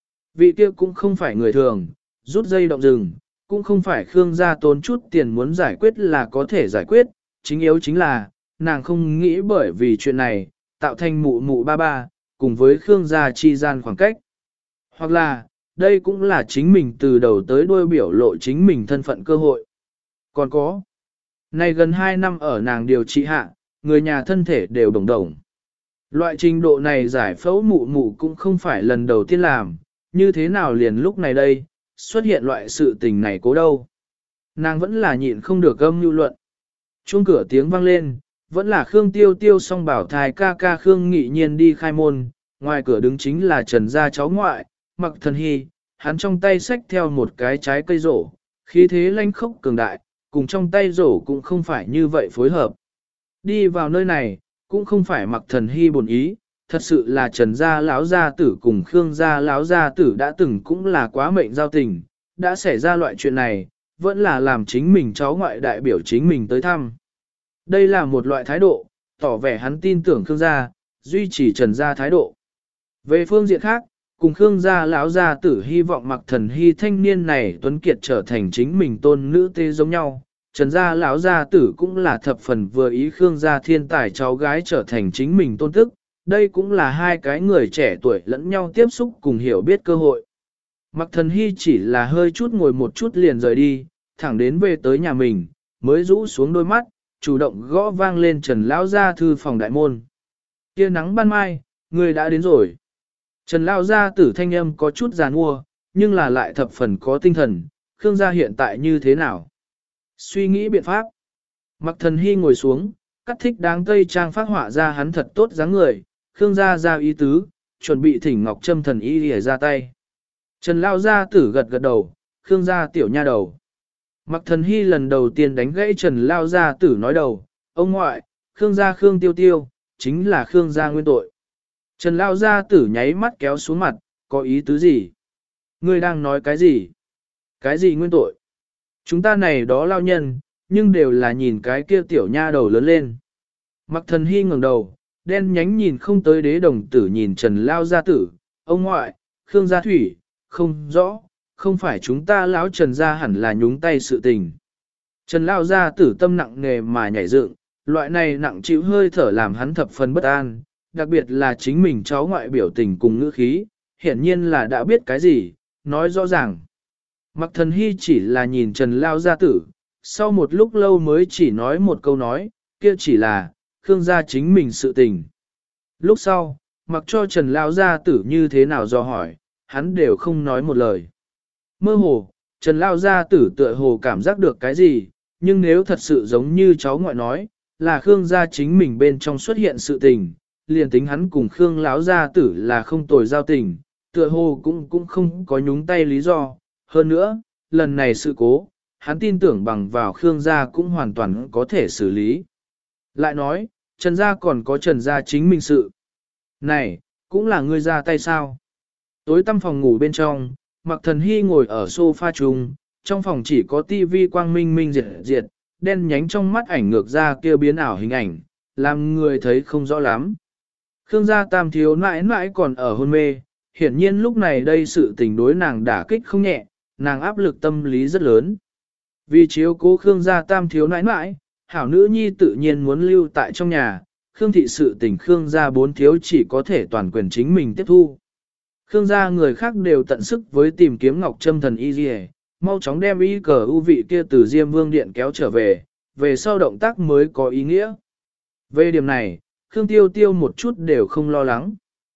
Vị kia cũng không phải người thường, rút dây động rừng, cũng không phải Khương gia tốn chút tiền muốn giải quyết là có thể giải quyết, chính yếu chính là, nàng không nghĩ bởi vì chuyện này, tạo thành mụ mụ ba ba, cùng với Khương gia chi gian khoảng cách. Hoặc là, đây cũng là chính mình từ đầu tới đuôi biểu lộ chính mình thân phận cơ hội. Còn có, này gần 2 năm ở nàng điều trị hạ, người nhà thân thể đều đồng đồng. Loại trình độ này giải phẫu mụ mụ cũng không phải lần đầu tiên làm, như thế nào liền lúc này đây, xuất hiện loại sự tình này cố đâu. Nàng vẫn là nhịn không được âm nhu luận. Chuông cửa tiếng vang lên, vẫn là Khương Tiêu Tiêu song bảo thai ca ca Khương Nghị Nhiên đi khai môn, ngoài cửa đứng chính là Trần gia cháu ngoại, Mạc Thần Hy, hắn trong tay xách theo một cái trái cây rổ, khí thế lanh khốc cường đại, cùng trong tay rổ cũng không phải như vậy phối hợp. Đi vào nơi này, cũng không phải Mạc Thần Hy bổn ý, thật sự là Trần gia lão gia tử cùng Khương gia lão gia tử đã từng cũng là quá mệnh giao tình, đã xảy ra loại chuyện này, vẫn là làm chính mình cháu ngoại đại biểu chính mình tới thăm. Đây là một loại thái độ, tỏ vẻ hắn tin tưởng Khương gia, duy trì Trần gia thái độ. Về phương diện khác, cùng Khương gia lão gia tử hy vọng Mạc Thần Hy thanh niên này tuấn kiệt trở thành chính mình tôn nữ tế giống nhau. Trần gia lão gia tử cũng là thập phần vừa ý Khương gia thiên tài cháu gái trở thành chính mình tôn tức, đây cũng là hai cái người trẻ tuổi lẫn nhau tiếp xúc cùng hiểu biết cơ hội. Mạc Thần Hy chỉ là hơi chút ngồi một chút liền rời đi, thẳng đến về tới nhà mình, mới rũ xuống đôi mắt, chủ động gõ vang lên Trần lão gia thư phòng đại môn. Kia nắng ban mai, người đã đến rồi. Trần lão gia tử thanh âm có chút giàn mua, nhưng là lại thập phần có tinh thần, Khương gia hiện tại như thế nào? Suy nghĩ biện pháp. Mạc Thần Hy ngồi xuống, cắt thích đáng tây trang phát họa ra hắn thật tốt dáng người, Khương gia ra ý tứ, chuẩn bị thỉnh Ngọc Trâm thần y để ra tay. Trần lão gia tử gật gật đầu, Khương gia tiểu nha đầu. Mạc Thần Hy lần đầu tiên đánh gãy Trần lão gia tử nói đầu, ông ngoại, Khương gia Khương Tiêu Tiêu, chính là Khương gia nguyên tội. Trần lão gia tử nháy mắt kéo xuống mặt, có ý tứ gì? Ngươi đang nói cái gì? Cái gì nguyên tội? Chúng ta này đó lao nhân, nhưng đều là nhìn cái kia tiểu nha đầu lớn lên. Mạc Thần Hy ngẩng đầu, đen nhánh nhìn không tới đế đồng tử nhìn Trần lao gia tử, ông ngoại, Khương gia thủy, không rõ, không phải chúng ta lão Trần gia hẳn là nhúng tay sự tình. Trần lao gia tử tâm nặng nề mà nhảy dựng, loại này nặng chịu hơi thở làm hắn thập phần bất an, đặc biệt là chính mình cháu ngoại biểu tình cùng ngữ khí, hiển nhiên là đã biết cái gì, nói rõ ràng. Mạc Thần Hy chỉ là nhìn Trần lao gia tử, sau một lúc lâu mới chỉ nói một câu nói, kia chỉ là, Khương gia chính mình sự tình. Lúc sau, mặc cho Trần lao gia tử như thế nào do hỏi, hắn đều không nói một lời. Mơ hồ, Trần Lao Gia Tử tựa hồ cảm giác được cái gì, nhưng nếu thật sự giống như cháu ngoại nói, là Khương gia chính mình bên trong xuất hiện sự tình, liền tính hắn cùng Khương Lão Gia Tử là không tồi giao tình, tựa hồ cũng không có nhúng tay lý do. Hơn nữa, lần này sự cố, hắn tin tưởng bằng vào Khương gia cũng hoàn toàn có thể xử lý. Lại nói, Trần gia còn có Trần gia chính mình sự. Này, cũng là ngươi ra tay sao? Tối tăm phòng ngủ bên trong, Mạc Thần Hy ngồi ở sofa chung, trong phòng chỉ có tivi quang minh minh diệt diệt, đen nhánh trong mắt ảnh ngược ra kia biến ảo hình ảnh, làm người thấy không rõ lắm. Khương gia tam thiếu nãi nãi còn ở hôn mê, hiển nhiên lúc này đây sự tình đối nàng đả kích không nhẹ, nàng áp lực tâm lý rất lớn. Vì chiếu cố Khương gia tam thiếu nãi nãi, hảo nữ nhi tự nhiên muốn lưu tại trong nhà, Khương thị sự tình Khương gia bốn thiếu chỉ có thể toàn quyền chính mình tiếp thu. Khương gia người khác đều tận sức với tìm kiếm Ngọc Trâm thần y dì mau chóng đem y cờ ưu vị kia từ Diêm Vương Điện kéo trở về sau động tác mới có ý nghĩa. Về điểm này, Khương Tiêu Tiêu một chút đều không lo lắng.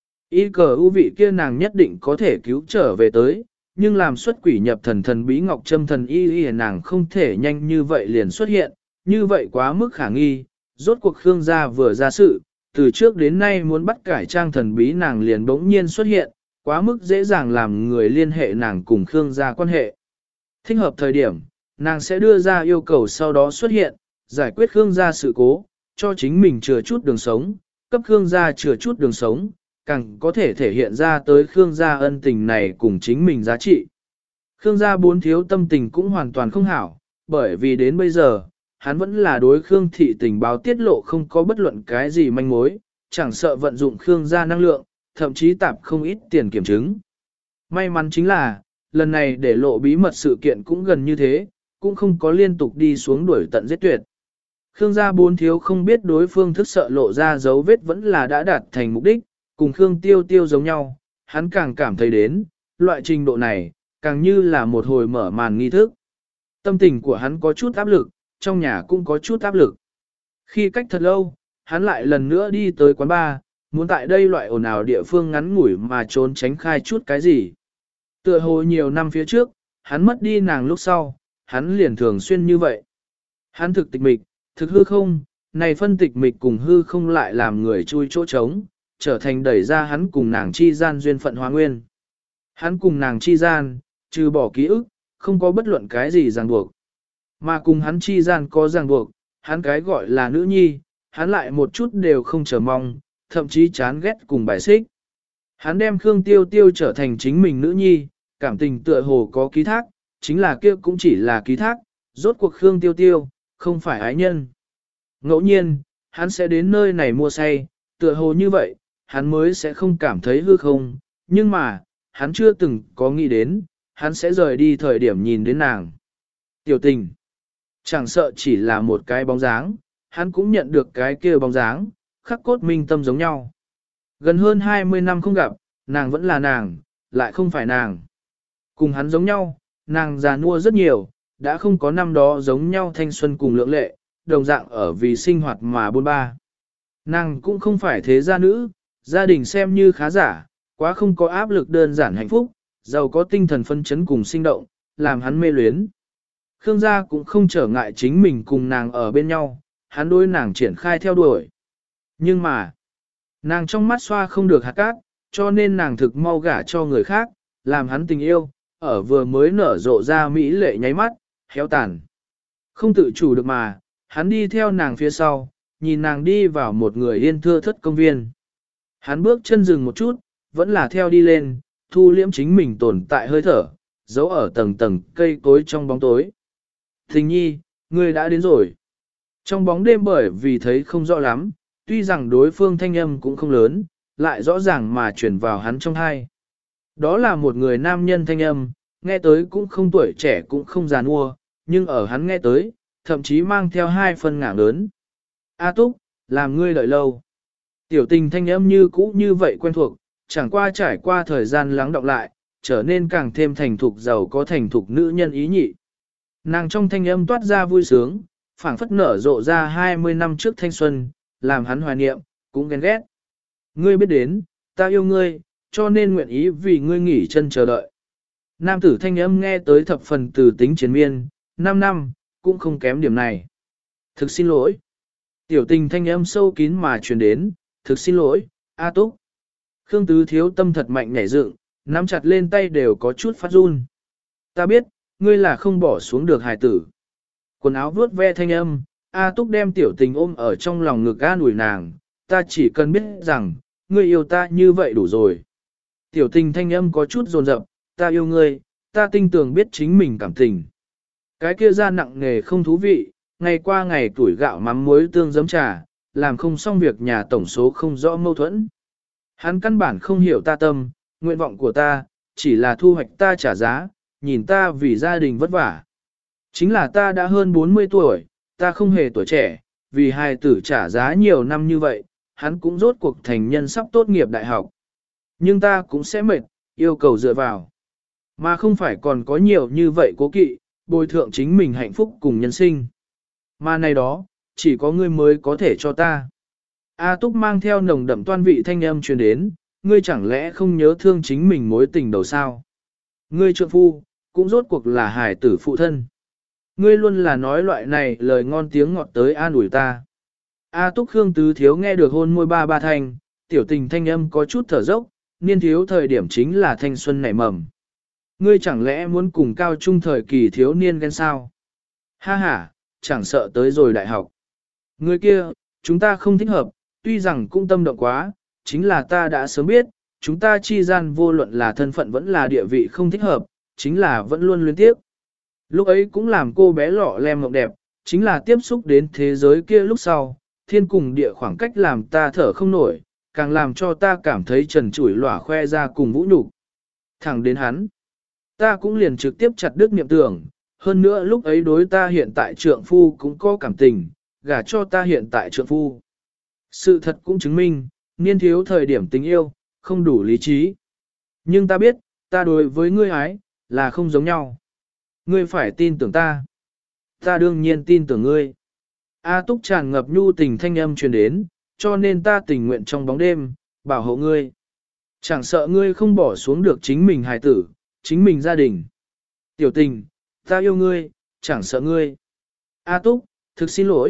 Y cờ ưu vị kia nàng nhất định có thể cứu trở về tới, nhưng làm xuất quỷ nhập thần thần bí Ngọc Trâm thần y nàng không thể nhanh như vậy liền xuất hiện, như vậy quá mức khả nghi. Rốt cuộc Khương gia vừa ra sự, từ trước đến nay muốn bắt cải trang thần bí nàng liền bỗng nhiên xuất hiện, quá mức dễ dàng làm người liên hệ nàng cùng Khương gia quan hệ. Thích hợp thời điểm, nàng sẽ đưa ra yêu cầu sau đó xuất hiện, giải quyết Khương gia sự cố, cho chính mình chừa chút đường sống, cấp Khương gia chừa chút đường sống, càng có thể thể hiện ra tới Khương gia ân tình này cùng chính mình giá trị. Khương gia bốn thiếu tâm tình cũng hoàn toàn không hảo, bởi vì đến bây giờ, hắn vẫn là đối Khương thị tình báo tiết lộ không có bất luận cái gì manh mối, chẳng sợ vận dụng Khương gia năng lượng, thậm chí tạp không ít tiền kiểm chứng. May mắn chính là, lần này để lộ bí mật sự kiện cũng gần như thế, cũng không có liên tục đi xuống đuổi tận giết tuyệt. Khương gia bốn thiếu không biết đối phương thức sợ lộ ra dấu vết vẫn là đã đạt thành mục đích, cùng Khương Tiêu Tiêu giống nhau, hắn càng cảm thấy đến, loại trình độ này, càng như là một hồi mở màn nghi thức. Tâm tình của hắn có chút áp lực, trong nhà cũng có chút áp lực. Khi cách thật lâu, hắn lại lần nữa đi tới quán bar, muốn tại đây loại ồn ào địa phương ngắn ngủi mà trốn tránh khai chút cái gì. Tựa hồ nhiều năm phía trước, hắn mất đi nàng lúc sau, hắn liền thường xuyên như vậy. Hắn thực tịch mịch, thực hư không, này phân tịch mịch cùng hư không lại làm người chui chỗ trống, trở thành đẩy ra hắn cùng nàng chi gian duyên phận hóa nguyên. Hắn cùng nàng chi gian, trừ bỏ ký ức, không có bất luận cái gì ràng buộc. Mà cùng hắn chi gian có ràng buộc, hắn cái gọi là nữ nhi, hắn lại một chút đều không chờ mong, thậm chí chán ghét cùng bài xích. Hắn đem Khương Tiêu Tiêu trở thành chính mình nữ nhi, cảm tình tựa hồ có ký thác, chính là kia cũng chỉ là ký thác, rốt cuộc Khương Tiêu Tiêu, không phải ái nhân. Ngẫu nhiên, hắn sẽ đến nơi này mua say, tựa hồ như vậy, hắn mới sẽ không cảm thấy hư không, nhưng mà, hắn chưa từng có nghĩ đến, hắn sẽ rời đi thời điểm nhìn đến nàng. Tiểu tình, chẳng sợ chỉ là một cái bóng dáng, hắn cũng nhận được cái kia bóng dáng, khắc cốt minh tâm giống nhau. Gần hơn 20 năm không gặp, nàng vẫn là nàng, lại không phải nàng. Cùng hắn giống nhau, nàng già nua rất nhiều, đã không có năm đó giống nhau thanh xuân cùng lượng lệ, đồng dạng ở vì sinh hoạt mà bôn ba. Nàng cũng không phải thế gia nữ, gia đình xem như khá giả, quá không có áp lực đơn giản hạnh phúc, giàu có tinh thần phân chấn cùng sinh động, làm hắn mê luyến. Khương gia cũng không trở ngại chính mình cùng nàng ở bên nhau, hắn đối nàng triển khai theo đuổi. Nhưng mà, nàng trong mắt xoa không được hạt cát, cho nên nàng thực mau gả cho người khác, làm hắn tình yêu, ở vừa mới nở rộ ra mỹ lệ nháy mắt, héo tàn. Không tự chủ được mà, hắn đi theo nàng phía sau, nhìn nàng đi vào một người yên thưa thất công viên. Hắn bước chân dừng một chút, vẫn là theo đi lên, thu liễm chính mình tồn tại hơi thở, giấu ở tầng tầng cây cối trong bóng tối. Tình nhi, ngươi đã đến rồi. Trong bóng đêm bởi vì thấy không rõ lắm, tuy rằng đối phương thanh âm cũng không lớn, lại rõ ràng mà chuyển vào hắn trong hai. Đó là một người nam nhân thanh âm, nghe tới cũng không tuổi trẻ cũng không già nua, nhưng ở hắn nghe tới, thậm chí mang theo hai phần ngả lớn. A Túc, làm ngươi đợi lâu. Tiểu tình thanh âm như cũ như vậy quen thuộc, chẳng qua trải qua thời gian lắng đọng lại, trở nên càng thêm thành thục giàu có thành thục nữ nhân ý nhị. Nàng trong thanh âm toát ra vui sướng, phảng phất nở rộ ra 20 năm trước thanh xuân, làm hắn hoài niệm, cũng ghen ghét. Ngươi biết đến, ta yêu ngươi, cho nên nguyện ý vì ngươi nghỉ chân chờ đợi. Nam tử thanh âm nghe tới thập phần từ tính chiến miên, 5 năm, cũng không kém điểm này. Thực xin lỗi. Tiểu tình thanh âm sâu kín mà truyền đến, thực xin lỗi, A Túc. Khương Tứ Thiếu tâm thật mạnh nhảy dựng, nắm chặt lên tay đều có chút phát run. Ta biết, ngươi là không bỏ xuống được hài tử. Quần áo vuốt ve thanh âm, A Túc đem tiểu tình ôm ở trong lòng ngực an ủi nàng, ta chỉ cần biết rằng, ngươi yêu ta như vậy đủ rồi. Tiểu tình thanh âm có chút dồn dập, ta yêu ngươi, ta tinh tường biết chính mình cảm tình. Cái kia ra nặng nghề không thú vị, ngày qua ngày tuổi gạo mắm muối tương giấm trà, làm không xong việc nhà tổng số không rõ mâu thuẫn. Hắn căn bản không hiểu ta tâm, nguyện vọng của ta, chỉ là thu hoạch ta trả giá, nhìn ta vì gia đình vất vả. Chính là ta đã hơn 40 tuổi, ta không hề tuổi trẻ, vì hài tử trả giá nhiều năm như vậy, hắn cũng rốt cuộc thành nhân sắp tốt nghiệp đại học. Nhưng ta cũng sẽ mệt, yêu cầu dựa vào. Mà không phải còn có nhiều như vậy cố kỵ, bồi thượng chính mình hạnh phúc cùng nhân sinh. Mà này đó, chỉ có ngươi mới có thể cho ta. A Túc mang theo nồng đậm toan vị thanh âm truyền đến, ngươi chẳng lẽ không nhớ thương chính mình mối tình đầu sao? Ngươi trượng phu, cũng rốt cuộc là hài tử phụ thân. Ngươi luôn là nói loại này lời ngon tiếng ngọt tới an ủi ta. A Túc Khương Tứ Thiếu nghe được hôn môi ba thanh, tiểu tình thanh âm có chút thở dốc, niên thiếu thời điểm chính là thanh xuân nảy mầm. Ngươi chẳng lẽ muốn cùng cao trung thời kỳ thiếu niên ghen sao? Ha ha, chẳng sợ tới rồi đại học. Ngươi kia, chúng ta không thích hợp, tuy rằng cũng tâm động quá, chính là ta đã sớm biết, chúng ta chi gian vô luận là thân phận vẫn là địa vị không thích hợp, chính là vẫn luôn luyến tiếp. Lúc ấy cũng làm cô bé lọ lem mộng đẹp, chính là tiếp xúc đến thế giới kia lúc sau, thiên cùng địa khoảng cách làm ta thở không nổi, càng làm cho ta cảm thấy trần trụi lỏa khoe ra cùng vũ nhục. Thẳng đến hắn, ta cũng liền trực tiếp chặt đứt niệm tưởng, hơn nữa lúc ấy đối ta hiện tại trượng phu cũng có cảm tình, gả cho ta hiện tại trượng phu. Sự thật cũng chứng minh, niên thiếu thời điểm tình yêu, không đủ lý trí. Nhưng ta biết, ta đối với ngươi ái, là không giống nhau. Ngươi phải tin tưởng ta. Ta đương nhiên tin tưởng ngươi. A Túc tràn ngập nhu tình thanh âm truyền đến, cho nên ta tình nguyện trong bóng đêm, bảo hộ ngươi. Chẳng sợ ngươi không bỏ xuống được chính mình hài tử, chính mình gia đình. Tiểu tình, ta yêu ngươi, chẳng sợ ngươi. A Túc, thực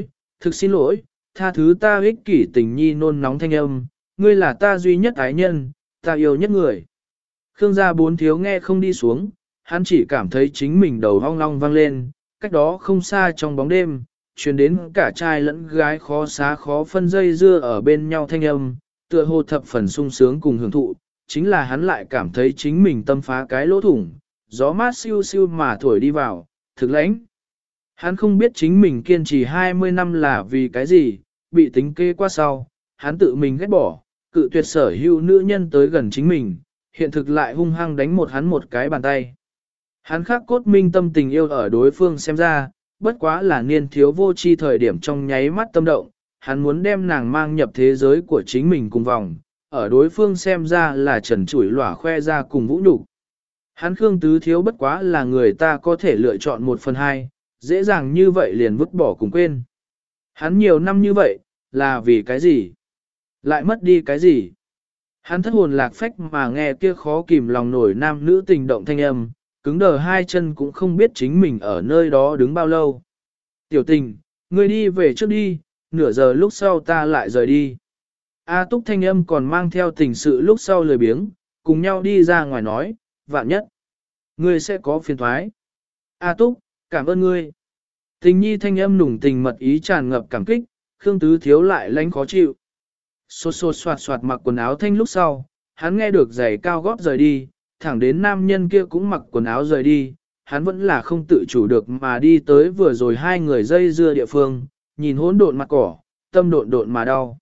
xin lỗi, tha thứ ta ích kỷ tình nhi nôn nóng thanh âm, ngươi là ta duy nhất ái nhân, ta yêu nhất người. Khương gia bốn thiếu nghe không đi xuống, hắn chỉ cảm thấy chính mình đầu hong long vang lên, cách đó không xa trong bóng đêm, truyền đến cả trai lẫn gái khó xá khó phân dây dưa ở bên nhau thanh âm, tựa hồ thập phần sung sướng cùng hưởng thụ, chính là hắn lại cảm thấy chính mình tâm phá cái lỗ thủng, gió mát siêu siêu mà thổi đi vào, thực lãnh. Hắn không biết chính mình kiên trì 20 năm là vì cái gì, bị tính kê qua sau, hắn tự mình ghét bỏ, cự tuyệt sở hữu nữ nhân tới gần chính mình, hiện thực lại hung hăng đánh hắn một cái bàn tay. Hắn khắc cốt minh tâm tình yêu ở đối phương xem ra, bất quá là niên thiếu vô tri thời điểm trong nháy mắt tâm động, hắn muốn đem nàng mang nhập thế giới của chính mình cùng vòng, ở đối phương xem ra là trần trụi lỏa khoe ra cùng vũ nhục. Hắn Khương Tứ Thiếu bất quá là người ta có thể lựa chọn 1/2, dễ dàng như vậy liền vứt bỏ cùng quên. Hắn nhiều năm như vậy, là vì cái gì? Lại mất đi cái gì? Hắn thất hồn lạc phách mà nghe kia khó kìm lòng nổi nam nữ tình động thanh âm, cứng đờ hai chân cũng không biết chính mình ở nơi đó đứng bao lâu. Tiểu tình, ngươi đi về trước đi, nửa giờ lúc sau ta lại rời đi. A Túc thanh âm còn mang theo tình sự lúc sau lười biếng, cùng nhau đi ra ngoài nói, vạn nhất. Ngươi sẽ có phiền thoái. A Túc, cảm ơn ngươi. Tình nhi thanh âm nùng tình mật ý tràn ngập cảm kích, Khương Tứ Thiếu lại lánh khó chịu. Xô xô soạt soạt mặc quần áo thanh lúc sau, hắn nghe được giày cao gót rời đi, thẳng đến nam nhân kia cũng mặc quần áo rời đi, hắn vẫn là không tự chủ được mà đi tới vừa rồi hai người dây dưa địa phương, nhìn hỗn độn mặt cỏ, tâm độn độn mà đau.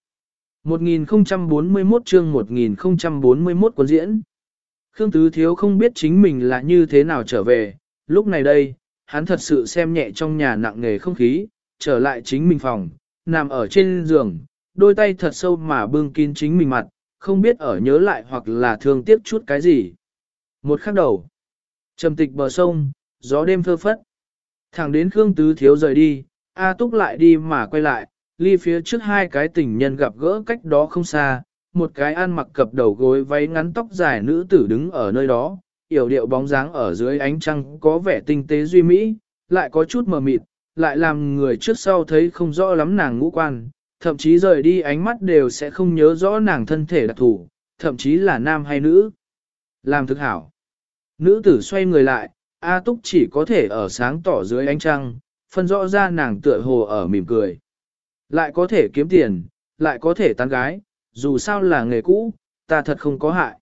1041 chương 1041 cuốn diễn. Khương Tứ Thiếu không biết chính mình là như thế nào trở về, lúc này đây, hắn thật sự xem nhẹ trong nhà nặng nề không khí, trở lại chính mình phòng, nằm ở trên giường, đôi tay thật sâu mà bưng kín chính mình mặt, không biết ở nhớ lại hoặc là thương tiếc chút cái gì. Một khắc đầu, trầm tịch bờ sông, gió đêm phơ phất. Thẳng đến Khương Tứ Thiếu rời đi, A Túc lại đi mà quay lại, ly phía trước hai cái tình nhân gặp gỡ cách đó không xa, một cái ăn mặc cập đầu gối váy ngắn tóc dài nữ tử đứng ở nơi đó, yểu điệu bóng dáng ở dưới ánh trăng có vẻ tinh tế duy mỹ, lại có chút mờ mịt, lại làm người trước sau thấy không rõ lắm nàng ngũ quan, thậm chí rời đi ánh mắt đều sẽ không nhớ rõ nàng thân thể đặc thủ, thậm chí là nam hay nữ. Làm thực hảo. Nữ tử xoay người lại, A Túc chỉ có thể ở sáng tỏ dưới ánh trăng, phân rõ ra nàng tựa hồ ở mỉm cười. Lại có thể kiếm tiền, lại có thể tán gái, dù sao là nghề cũ, ta thật không có hại.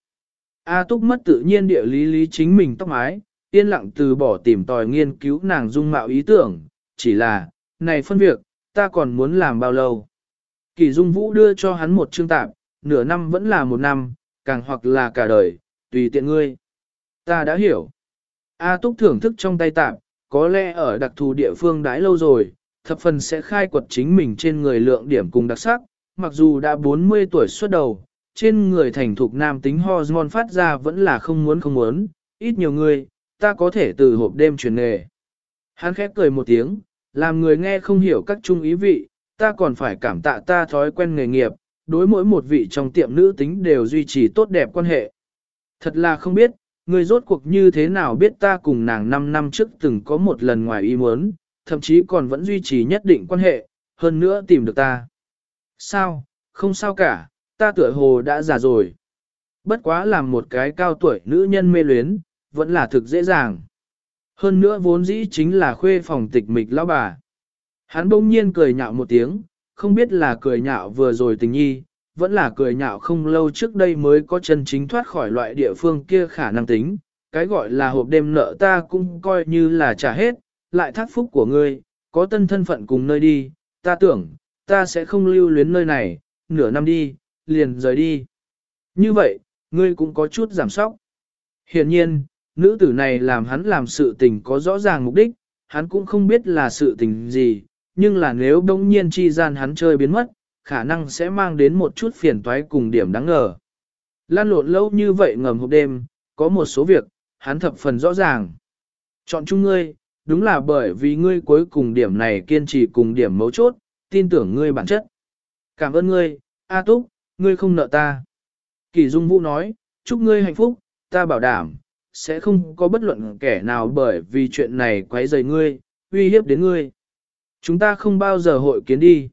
A Túc mất tự nhiên địa lý chính mình tóc mái, yên lặng từ bỏ tìm tòi nghiên cứu nàng dung mạo ý tưởng, chỉ là, này phân việc, ta còn muốn làm bao lâu. Kỳ Dung Vũ đưa cho hắn một chương tạp, nửa năm vẫn là một năm, càng hoặc là cả đời, tùy tiện ngươi. Ta đã hiểu. A Túc thưởng thức trong tay tạp, có lẽ ở đặc thù địa phương đãi lâu rồi, thập phần sẽ khai quật chính mình trên người lượng điểm cùng đặc sắc, mặc dù đã 40 tuổi xuất đầu, trên người thành thục nam tính hormone phát ra vẫn là không muốn, ít nhiều người, ta có thể từ hộp đêm chuyển nghề. Hắn khép cười một tiếng, làm người nghe không hiểu các chung ý vị, ta còn phải cảm tạ ta thói quen nghề nghiệp, đối mỗi một vị trong tiệm nữ tính đều duy trì tốt đẹp quan hệ. Thật là không biết, người rốt cuộc như thế nào biết ta cùng nàng 5 năm trước từng có một lần ngoài ý muốn, thậm chí còn vẫn duy trì nhất định quan hệ, hơn nữa tìm được ta. Sao, không sao cả, ta tựa hồ đã già rồi. Bất quá làm một cái cao tuổi nữ nhân mê luyến, vẫn là thực dễ dàng. Hơn nữa vốn dĩ chính là khuê phòng tịch mịch lão bà. Hắn bỗng nhiên cười nhạo một tiếng, không biết là cười nhạo vừa rồi tình nhi, vẫn là cười nhạo không lâu trước đây mới có chân chính thoát khỏi loại địa phương kia khả năng tính. Cái gọi là hộp đêm nợ ta cũng coi như là trả hết, lại thác phúc của ngươi, có tân thân phận cùng nơi đi, ta tưởng, ta sẽ không lưu luyến nơi này, nửa năm đi, liền rời đi. Như vậy, ngươi cũng có chút giảm sóc. Hiển nhiên, nữ tử này làm hắn làm sự tình có rõ ràng mục đích, hắn cũng không biết là sự tình gì, nhưng là nếu đông nhiên chi gian hắn chơi biến mất, khả năng sẽ mang đến một chút phiền toái cùng điểm đáng ngờ. Lan lộn lâu như vậy ngầm hộp đêm, có một số việc, hắn thập phần rõ ràng. Chọn chung ngươi, đúng là bởi vì ngươi cuối cùng điểm này kiên trì cùng điểm mấu chốt, tin tưởng ngươi bản chất. Cảm ơn ngươi, A Túc, ngươi không nợ ta. Kỳ Dung Vũ nói, chúc ngươi hạnh phúc, ta bảo đảm, sẽ không có bất luận kẻ nào bởi vì chuyện này quấy rầy ngươi, uy hiếp đến ngươi. Chúng ta không bao giờ hội kiến đi.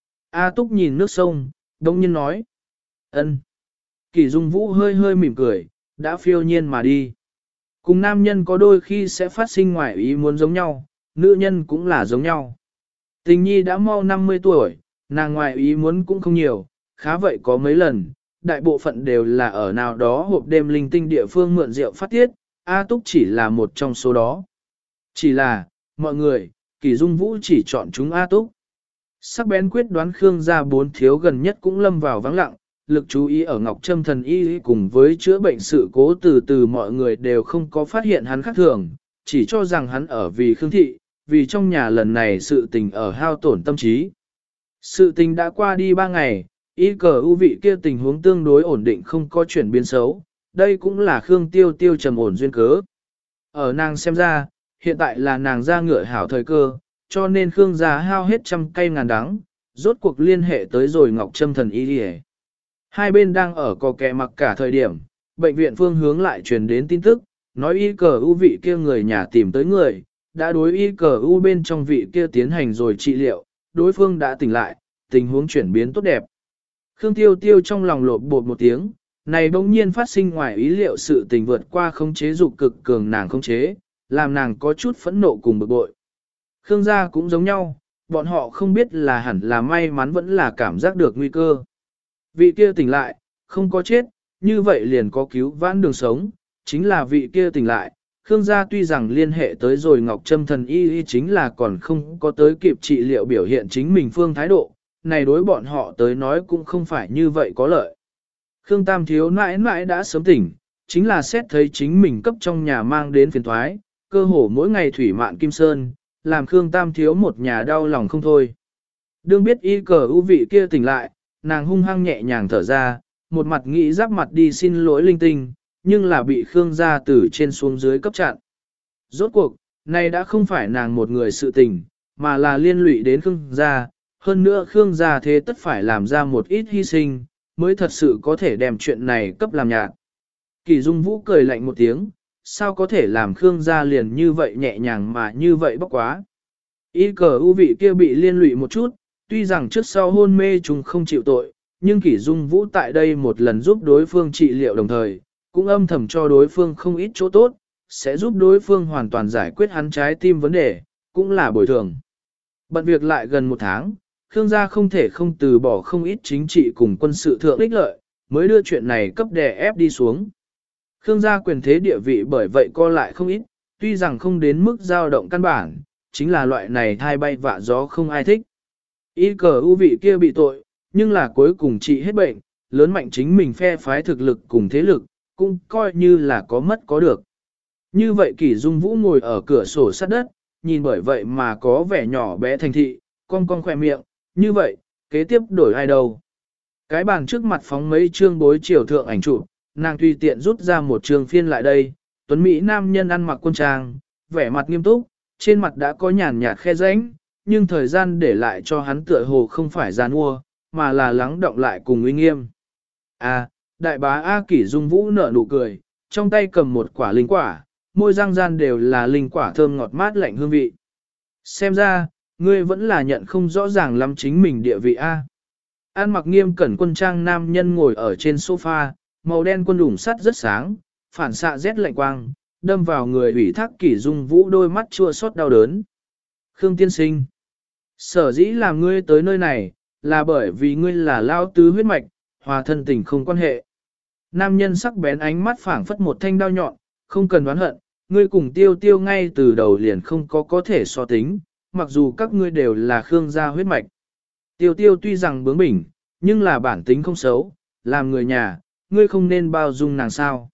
A Túc nhìn nước sông, đông nhiên nói. Ân. Kỳ Dung Vũ hơi hơi mỉm cười, đã phiêu nhiên mà đi. Cùng nam nhân có đôi khi sẽ phát sinh ngoài ý muốn giống nhau, nữ nhân cũng là giống nhau. Tình nhi đã mau 50 tuổi, nàng ngoài ý muốn cũng không nhiều, khá vậy có mấy lần, đại bộ phận đều là ở nào đó hộp đêm linh tinh địa phương mượn rượu phát tiết, A Túc chỉ là một trong số đó. Chỉ là, mọi người, Kỳ Dung Vũ chỉ chọn chúng A Túc. Sắc bén quyết đoán Khương gia bốn thiếu gần nhất cũng lâm vào vắng lặng, lực chú ý ở Ngọc Trâm thần y cùng với chữa bệnh sự cố từ từ mọi người đều không có phát hiện hắn khác thường, chỉ cho rằng hắn ở vì Khương thị, vì trong nhà lần này sự tình ở hao tổn tâm trí. Sự tình đã qua đi 3 ngày, y cờ ưu vị kia tình huống tương đối ổn định không có chuyển biến xấu, đây cũng là Khương Tiêu Tiêu trầm ổn duyên cớ. Ở nàng xem ra, hiện tại là nàng ra ngựa hảo thời cơ, cho nên Khương gia hao hết trăm cây ngàn đắng, rốt cuộc liên hệ tới rồi Ngọc Trâm thần y đi. Hai bên đang ở cò kè mặc cả thời điểm, bệnh viện phương hướng lại truyền đến tin tức, nói y cờ ưu vị kia người nhà tìm tới người, đã đối y cờ ưu bên trong vị kia tiến hành rồi trị liệu, đối phương đã tỉnh lại, tình huống chuyển biến tốt đẹp. Khương Tiêu Tiêu trong lòng lột bột một tiếng, này bỗng nhiên phát sinh ngoài ý liệu sự tình vượt qua khống chế dục cực cường nàng khống chế, làm nàng có chút phẫn nộ cùng bực bội. Khương gia cũng giống nhau, bọn họ không biết là hẳn là may mắn vẫn là cảm giác được nguy cơ. Vị kia tỉnh lại, không có chết, như vậy liền có cứu vãn đường sống, chính là vị kia tỉnh lại. Khương gia tuy rằng liên hệ tới rồi Ngọc Trâm thần y chính là còn không có tới kịp trị liệu biểu hiện chính mình phương thái độ, này đối bọn họ tới nói cũng không phải như vậy có lợi. Khương Tam thiếu mãi mãi đã sớm tỉnh, chính là xét thấy chính mình cấp trong nhà mang đến phiền thoái, cơ hồ mỗi ngày thủy mạn kim sơn, làm Khương Tam thiếu một nhà đau lòng không thôi. Đương biết y cờ ưu vị kia tỉnh lại, nàng hung hăng nhẹ nhàng thở ra, một mặt nghĩ giáp mặt đi xin lỗi linh tinh, nhưng là bị Khương gia từ trên xuống dưới cấp chặn. Rốt cuộc, này đã không phải nàng một người sự tình, mà là liên lụy đến Khương gia, hơn nữa Khương gia thế tất phải làm ra một ít hy sinh, mới thật sự có thể đem chuyện này cấp làm nhạt. Kỳ Dung Vũ cười lạnh một tiếng, sao có thể làm Khương gia liền như vậy nhẹ nhàng mà như vậy bóc quá. Y cờ ưu vị kia bị liên lụy một chút, tuy rằng trước sau hôn mê chúng không chịu tội, nhưng Kỷ Dung Vũ tại đây một lần giúp đối phương trị liệu đồng thời, cũng âm thầm cho đối phương không ít chỗ tốt, sẽ giúp đối phương hoàn toàn giải quyết hắn trái tim vấn đề, cũng là bồi thường. Bận việc lại gần một tháng, Khương gia không thể không từ bỏ không ít chính trị cùng quân sự thượng ích lợi, mới đưa chuyện này cấp đè ép đi xuống. Khương gia quyền thế địa vị bởi vậy co lại không ít, tuy rằng không đến mức dao động căn bản, chính là loại này thai bay vạ gió không ai thích. Y cờ ưu vị kia bị tội, nhưng là cuối cùng trị hết bệnh, lớn mạnh chính mình phe phái thực lực cùng thế lực, cũng coi như là có mất có được. Như vậy Kỷ Dung Vũ ngồi ở cửa sổ sát đất, nhìn bởi vậy mà có vẻ nhỏ bé thành thị, cong cong khỏe miệng, như vậy, kế tiếp đổi ai đâu. Cái bàn trước mặt phóng mấy chương bối chiều thượng ảnh chụp, nàng tùy tiện rút ra một trường phiên lại đây, tuấn Mỹ nam nhân ăn mặc quân trang, vẻ mặt nghiêm túc, trên mặt đã có nhàn nhạt khe rãnh, nhưng thời gian để lại cho hắn tựa hồ không phải giàn mua, mà là lắng động lại cùng uy nghiêm. Đại bá A Kỷ Dung Vũ nở nụ cười, trong tay cầm một quả linh quả, môi răng gian đều là linh quả thơm ngọt mát lạnh hương vị. Xem ra, ngươi vẫn là nhận không rõ ràng lắm chính mình địa vị A. An mặc nghiêm cẩn quân trang nam nhân ngồi ở trên sofa, màu đen quân đủng sắt rất sáng, phản xạ rét lạnh quang, đâm vào người ủy thác Kỷ Dung Vũ đôi mắt chua xót đau đớn. Khương tiên sinh, sở dĩ làm ngươi tới nơi này, là bởi vì ngươi là lao tứ huyết mạch, hòa thân tình không quan hệ. Nam nhân sắc bén ánh mắt phảng phất một thanh đao nhọn, không cần đoán hận, ngươi cùng tiêu tiêu ngay từ đầu liền không có thể so tính, mặc dù các ngươi đều là Khương gia huyết mạch. Tiêu tiêu tuy rằng bướng bỉnh, nhưng là bản tính không xấu, làm người nhà, ngươi không nên bao dung nàng sao.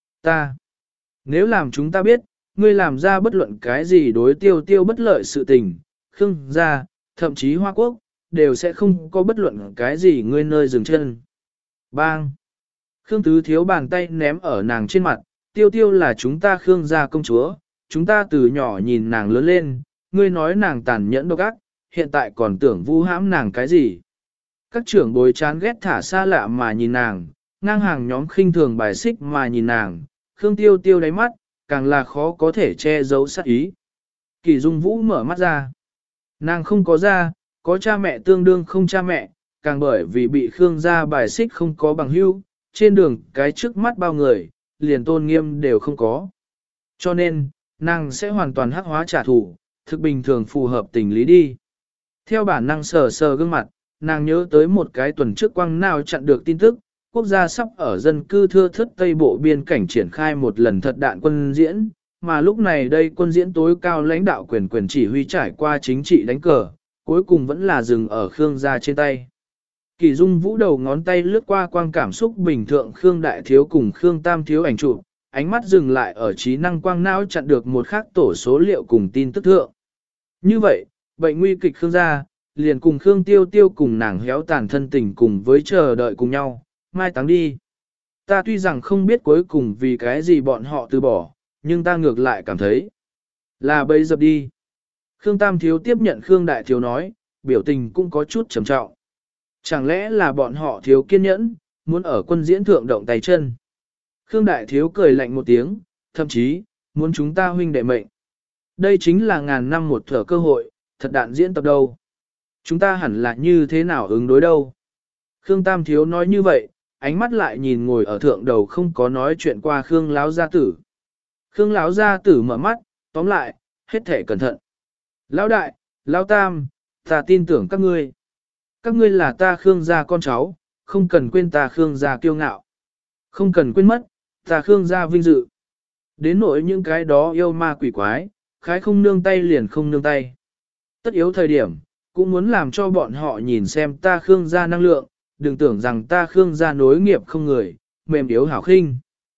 Nếu làm chúng ta biết, ngươi làm ra bất luận cái gì đối tiêu tiêu bất lợi sự tình, Khương gia, thậm chí Hoa Quốc, đều sẽ không có bất luận cái gì ngươi nơi dừng chân. Bang! Khương Tứ Thiếu bàn tay ném ở nàng trên mặt, tiêu tiêu là chúng ta Khương gia công chúa, chúng ta từ nhỏ nhìn nàng lớn lên, ngươi nói nàng tàn nhẫn độc ác, hiện tại còn tưởng vu hãm nàng cái gì. Các trưởng bối chán ghét thả xa lạ mà nhìn nàng, ngang hàng nhóm khinh thường bài xích mà nhìn nàng, Khương Tiêu Tiêu đáy mắt, càng là khó có thể che giấu sát ý. Kỷ Dung Vũ mở mắt ra. Nàng không có ra, có cha mẹ tương đương không cha mẹ, càng bởi vì bị Khương gia bài xích không có bằng hữu, trên đường cái trước mắt bao người, liền tôn nghiêm đều không có. Cho nên, nàng sẽ hoàn toàn hắc hóa trả thù, thực bình thường phù hợp tình lý đi. Theo bản năng sờ sờ gương mặt, nàng nhớ tới một cái tuần trước quang nào chặn được tin tức, quốc gia sắp ở dân cư thưa thớt Tây Bộ biên cảnh triển khai một lần thật đạn quân diễn, mà lúc này đây quân diễn tối cao lãnh đạo quyền chỉ huy trải qua chính trị đánh cờ, cuối cùng vẫn là dừng ở Khương gia trên tay. Kỷ Dung Vũ đầu ngón tay lướt qua quang cảm xúc bình thường Khương Đại Thiếu cùng Khương Tam Thiếu ảnh chụp, ánh mắt dừng lại ở trí năng quang não chặn được một khắc tổ số liệu cùng tin tức thượng. Như vậy, bệnh nguy kịch Khương gia, liền cùng Khương Tiêu Tiêu cùng nàng héo tàn thân tình cùng với chờ đợi cùng nhau, mai táng đi. Ta tuy rằng không biết cuối cùng vì cái gì bọn họ từ bỏ, nhưng ta ngược lại cảm thấy là bây giờ đi. Khương Tam Thiếu tiếp nhận Khương Đại Thiếu nói, biểu tình cũng có chút trầm trọng. Chẳng lẽ là bọn họ thiếu kiên nhẫn, muốn ở quân diễn thượng động tay chân. Khương Đại Thiếu cười lạnh một tiếng, thậm chí, muốn chúng ta huynh đệ mệnh. Đây chính là ngàn năm một thở cơ hội, thật đạn diễn tập đâu. Chúng ta hẳn là như thế nào ứng đối đâu. Khương Tam Thiếu nói như vậy, ánh mắt lại nhìn ngồi ở thượng đầu không có nói chuyện qua Khương Láo Gia Tử. Khương Láo Gia Tử mở mắt, tóm lại, hết thể cẩn thận. Lão đại, Lão Tam, ta tin tưởng các ngươi. Các ngươi là ta Khương gia con cháu, không cần quên ta Khương gia kiêu ngạo. Không cần quên mất, ta Khương gia vinh dự. Đến nỗi những cái đó yêu ma quỷ quái, khái không nương tay liền không nương tay. Tất yếu thời điểm, cũng muốn làm cho bọn họ nhìn xem ta Khương gia năng lượng, đừng tưởng rằng ta Khương gia nối nghiệp không người, mềm yếu hảo khinh.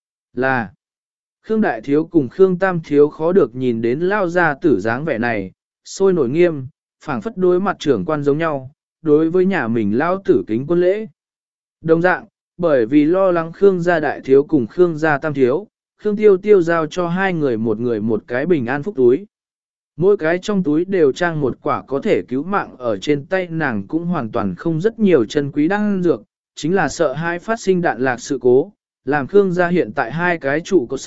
Là, Khương Đại Thiếu cùng Khương Tam Thiếu khó được nhìn đến lao ra tử dáng vẻ này, sôi nổi nghiêm, phảng phất đối mặt trưởng quan giống nhau, đối với nhà mình lao tử kính quân lễ. Đồng dạng, bởi vì lo lắng Khương gia Đại Thiếu cùng Khương gia Tam Thiếu, Khương Tiêu Tiêu giao cho hai người một cái bình an phúc túi. Mỗi cái trong túi đều trang một quả có thể cứu mạng, ở trên tay nàng cũng hoàn toàn không rất nhiều chân quý đan dược, chính là sợ hai phát sinh đạn lạc sự cố, làm Khương gia hiện tại hai cái trụ cột sập,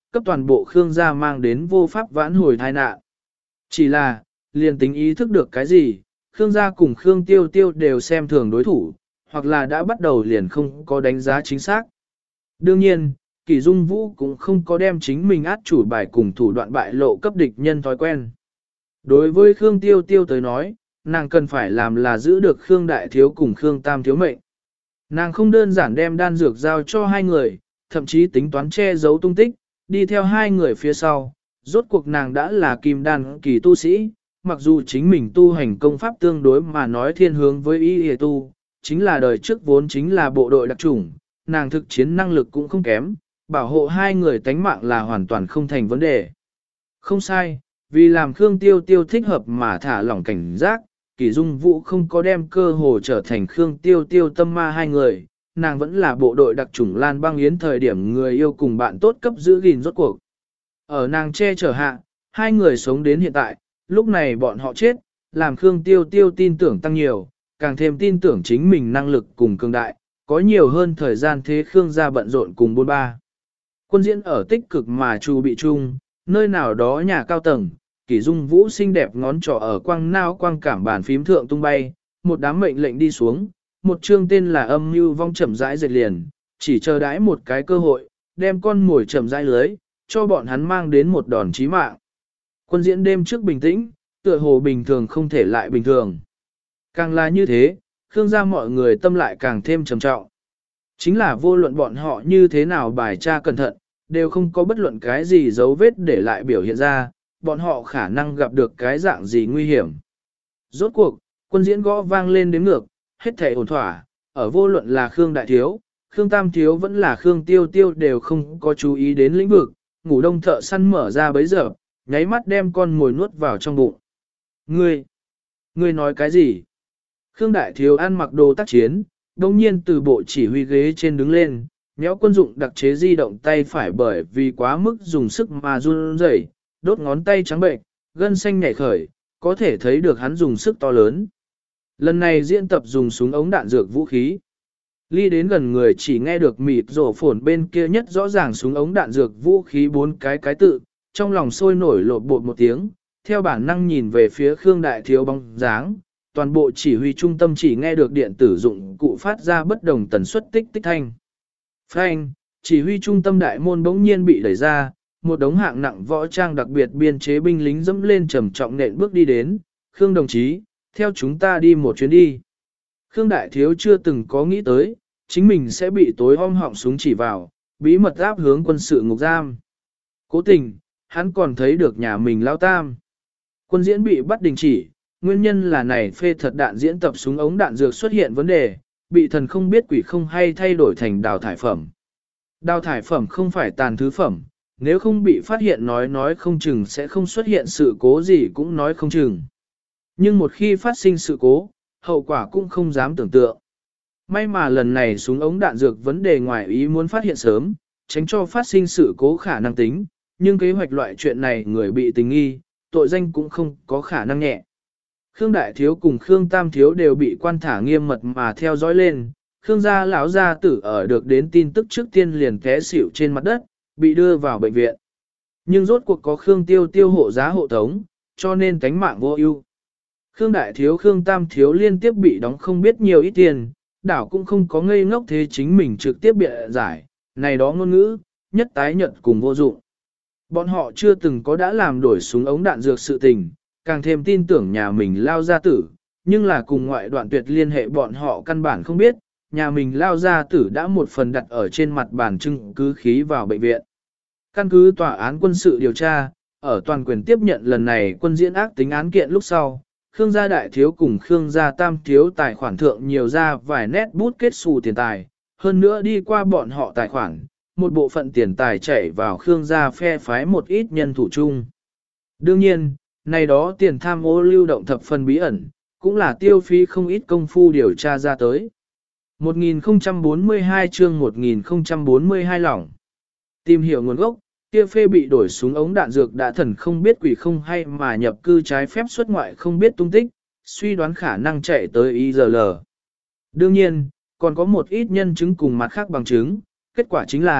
cấp toàn bộ Khương gia mang đến vô pháp vãn hồi tai nạn. Chỉ là, liền tính ý thức được cái gì, Khương gia cùng Khương Tiêu Tiêu đều xem thường đối thủ, hoặc là đã bắt đầu liền không có đánh giá chính xác. Đương nhiên, Kỷ Dung Vũ cũng không có đem chính mình át chủ bài cùng thủ đoạn bại lộ cấp địch nhân thói quen. Đối với Khương Tiêu Tiêu tới nói, nàng cần phải làm là giữ được Khương Đại Thiếu cùng Khương Tam Thiếu mệnh. Nàng không đơn giản đem đan dược giao cho hai người, thậm chí tính toán che giấu tung tích, đi theo hai người phía sau. Rốt cuộc nàng đã là kim đan kỳ tu sĩ, mặc dù chính mình tu hành công pháp tương đối mà nói thiên hướng với y y tu, chính là đời trước vốn chính là bộ đội đặc chủng, nàng thực chiến năng lực cũng không kém, bảo hộ hai người tánh mạng là hoàn toàn không thành vấn đề. Không sai, vì làm Khương Tiêu Tiêu thích hợp mà thả lỏng cảnh giác, Kỷ Dung Vũ không có đem cơ hồ trở thành Khương Tiêu Tiêu tâm ma hai người, nàng vẫn là bộ đội đặc chủng Lan Băng Yến thời điểm người yêu cùng bạn tốt cấp giữ gìn rốt cuộc. Ở nàng che chở hạ, hai người sống đến hiện tại, lúc này bọn họ chết, làm Khương Tiêu Tiêu tin tưởng tăng nhiều, càng thêm tin tưởng chính mình năng lực cùng cường đại, có nhiều hơn thời gian thế Khương gia bận rộn cùng bôn ba. Quân diễn ở tích cực mà chu bị chung, nơi nào đó nhà cao tầng, Kỷ Dung Vũ xinh đẹp ngón trỏ ở quang nao quang cảm bàn phím thượng tung bay, một đám mệnh lệnh đi xuống, một chương tên là âm mưu vong chậm rãi dệt liền, chỉ chờ đãi một cái cơ hội, đem con mồi chậm rãi lưới, cho bọn hắn mang đến một đòn chí mạng. Quân diễn đêm trước bình tĩnh, tựa hồ bình thường không thể lại bình thường. Càng là như thế, Khương gia mọi người tâm lại càng thêm trầm trọng. Chính là vô luận bọn họ như thế nào bài tra cẩn thận, đều không có bất luận cái gì dấu vết để lại biểu hiện ra, bọn họ khả năng gặp được cái dạng gì nguy hiểm. Rốt cuộc, quân diễn gõ vang lên đến ngược, hết thảy ổn thỏa, ở vô luận là Khương Đại Thiếu, Khương Tam Thiếu vẫn là Khương Tiêu Tiêu đều không có chú ý đến lĩnh vực, ngủ đông thợ săn mở ra bấy giờ, nháy mắt đem con mồi nuốt vào trong bụng. Ngươi nói cái gì? Khương Đại Thiếu ăn mặc đồ tác chiến, đồng nhiên từ bộ chỉ huy ghế trên đứng lên, nhéo quân dụng đặc chế di động tay phải bởi vì quá mức dùng sức mà run rẩy, đốt ngón tay trắng bệnh, gân xanh nhảy khởi, có thể thấy được hắn dùng sức to lớn. Lần này diễn tập dùng súng ống đạn dược vũ khí. Ly đến gần người chỉ nghe được mịt rổ phồn bên kia nhất rõ ràng súng ống đạn dược vũ khí bốn cái tự, trong lòng sôi nổi lột bột một tiếng, theo bản năng nhìn về phía Khương Đại Thiếu bóng dáng, toàn bộ chỉ huy trung tâm chỉ nghe được điện tử dụng cụ phát ra bất đồng tần suất tích tích thanh. Phanh, chỉ huy trung tâm đại môn bỗng nhiên bị đẩy ra, một đống hạng nặng võ trang đặc biệt biên chế binh lính dẫm lên trầm trọng nện bước đi đến, Khương đồng chí, theo chúng ta đi một chuyến đi. Khương Đại Thiếu chưa từng có nghĩ tới, chính mình sẽ bị tối om họng súng chỉ vào, bí mật áp hướng quân sự ngục giam. Cố tình, hắn còn thấy được nhà mình lao tam. Quân diễn bị bắt đình chỉ, nguyên nhân là này phê thật đạn diễn tập súng ống đạn dược xuất hiện vấn đề, bị thần không biết quỷ không hay thay đổi thành đào thải phẩm. Đào thải phẩm không phải tàn thứ phẩm, nếu không bị phát hiện nói không chừng sẽ không xuất hiện sự cố gì cũng nói không chừng. Nhưng một khi phát sinh sự cố, hậu quả cũng không dám tưởng tượng. May mà lần này súng ống đạn dược vấn đề ngoài ý muốn phát hiện sớm, tránh cho phát sinh sự cố khả năng tính, nhưng kế hoạch loại chuyện này người bị tình nghi, tội danh cũng không có khả năng nhẹ. Khương Đại Thiếu cùng Khương Tam Thiếu đều bị quan thả nghiêm mật mà theo dõi lên, Khương gia lão gia tử ở được đến tin tức trước tiên liền té xỉu trên mặt đất, bị đưa vào bệnh viện. Nhưng rốt cuộc có Khương Tiêu Tiêu hộ giá hộ tống, cho nên tánh mạng vô ưu. Khương Đại Thiếu Khương Tam Thiếu liên tiếp bị đóng không biết nhiều ít tiền, đảo cũng không có ngây ngốc thế chính mình trực tiếp bịa giải, này đó ngôn ngữ, nhất tái nhận cùng vô dụng. Bọn họ chưa từng có đã làm đổi súng ống đạn dược sự tình, càng thêm tin tưởng nhà mình lao gia tử, nhưng là cùng ngoại đoạn tuyệt liên hệ bọn họ căn bản không biết, nhà mình lao gia tử đã một phần đặt ở trên mặt bàn chứng cứ khí vào bệnh viện. Căn cứ tòa án quân sự điều tra, ở toàn quyền tiếp nhận lần này quân diễn ác tính án kiện lúc sau, Khương gia đại thiếu cùng Khương gia tam thiếu tài khoản thượng nhiều ra vài nét bút kết xù tiền tài, hơn nữa đi qua bọn họ tài khoản, một bộ phận tiền tài chảy vào Khương gia phe phái một ít nhân thủ chung. Đương nhiên, này đó tiền tham ô lưu động thập phần bí ẩn, cũng là tiêu phí không ít công phu điều tra ra tới. 1042 chương 1042 lỏng. Tìm hiểu nguồn gốc, kia phê bị đổi súng ống đạn dược đã thần không biết quỷ không hay mà nhập cư trái phép xuất ngoại không biết tung tích, suy đoán khả năng chạy tới IRL. Đương nhiên, còn có một ít nhân chứng cùng mặt khác bằng chứng, kết quả chính là,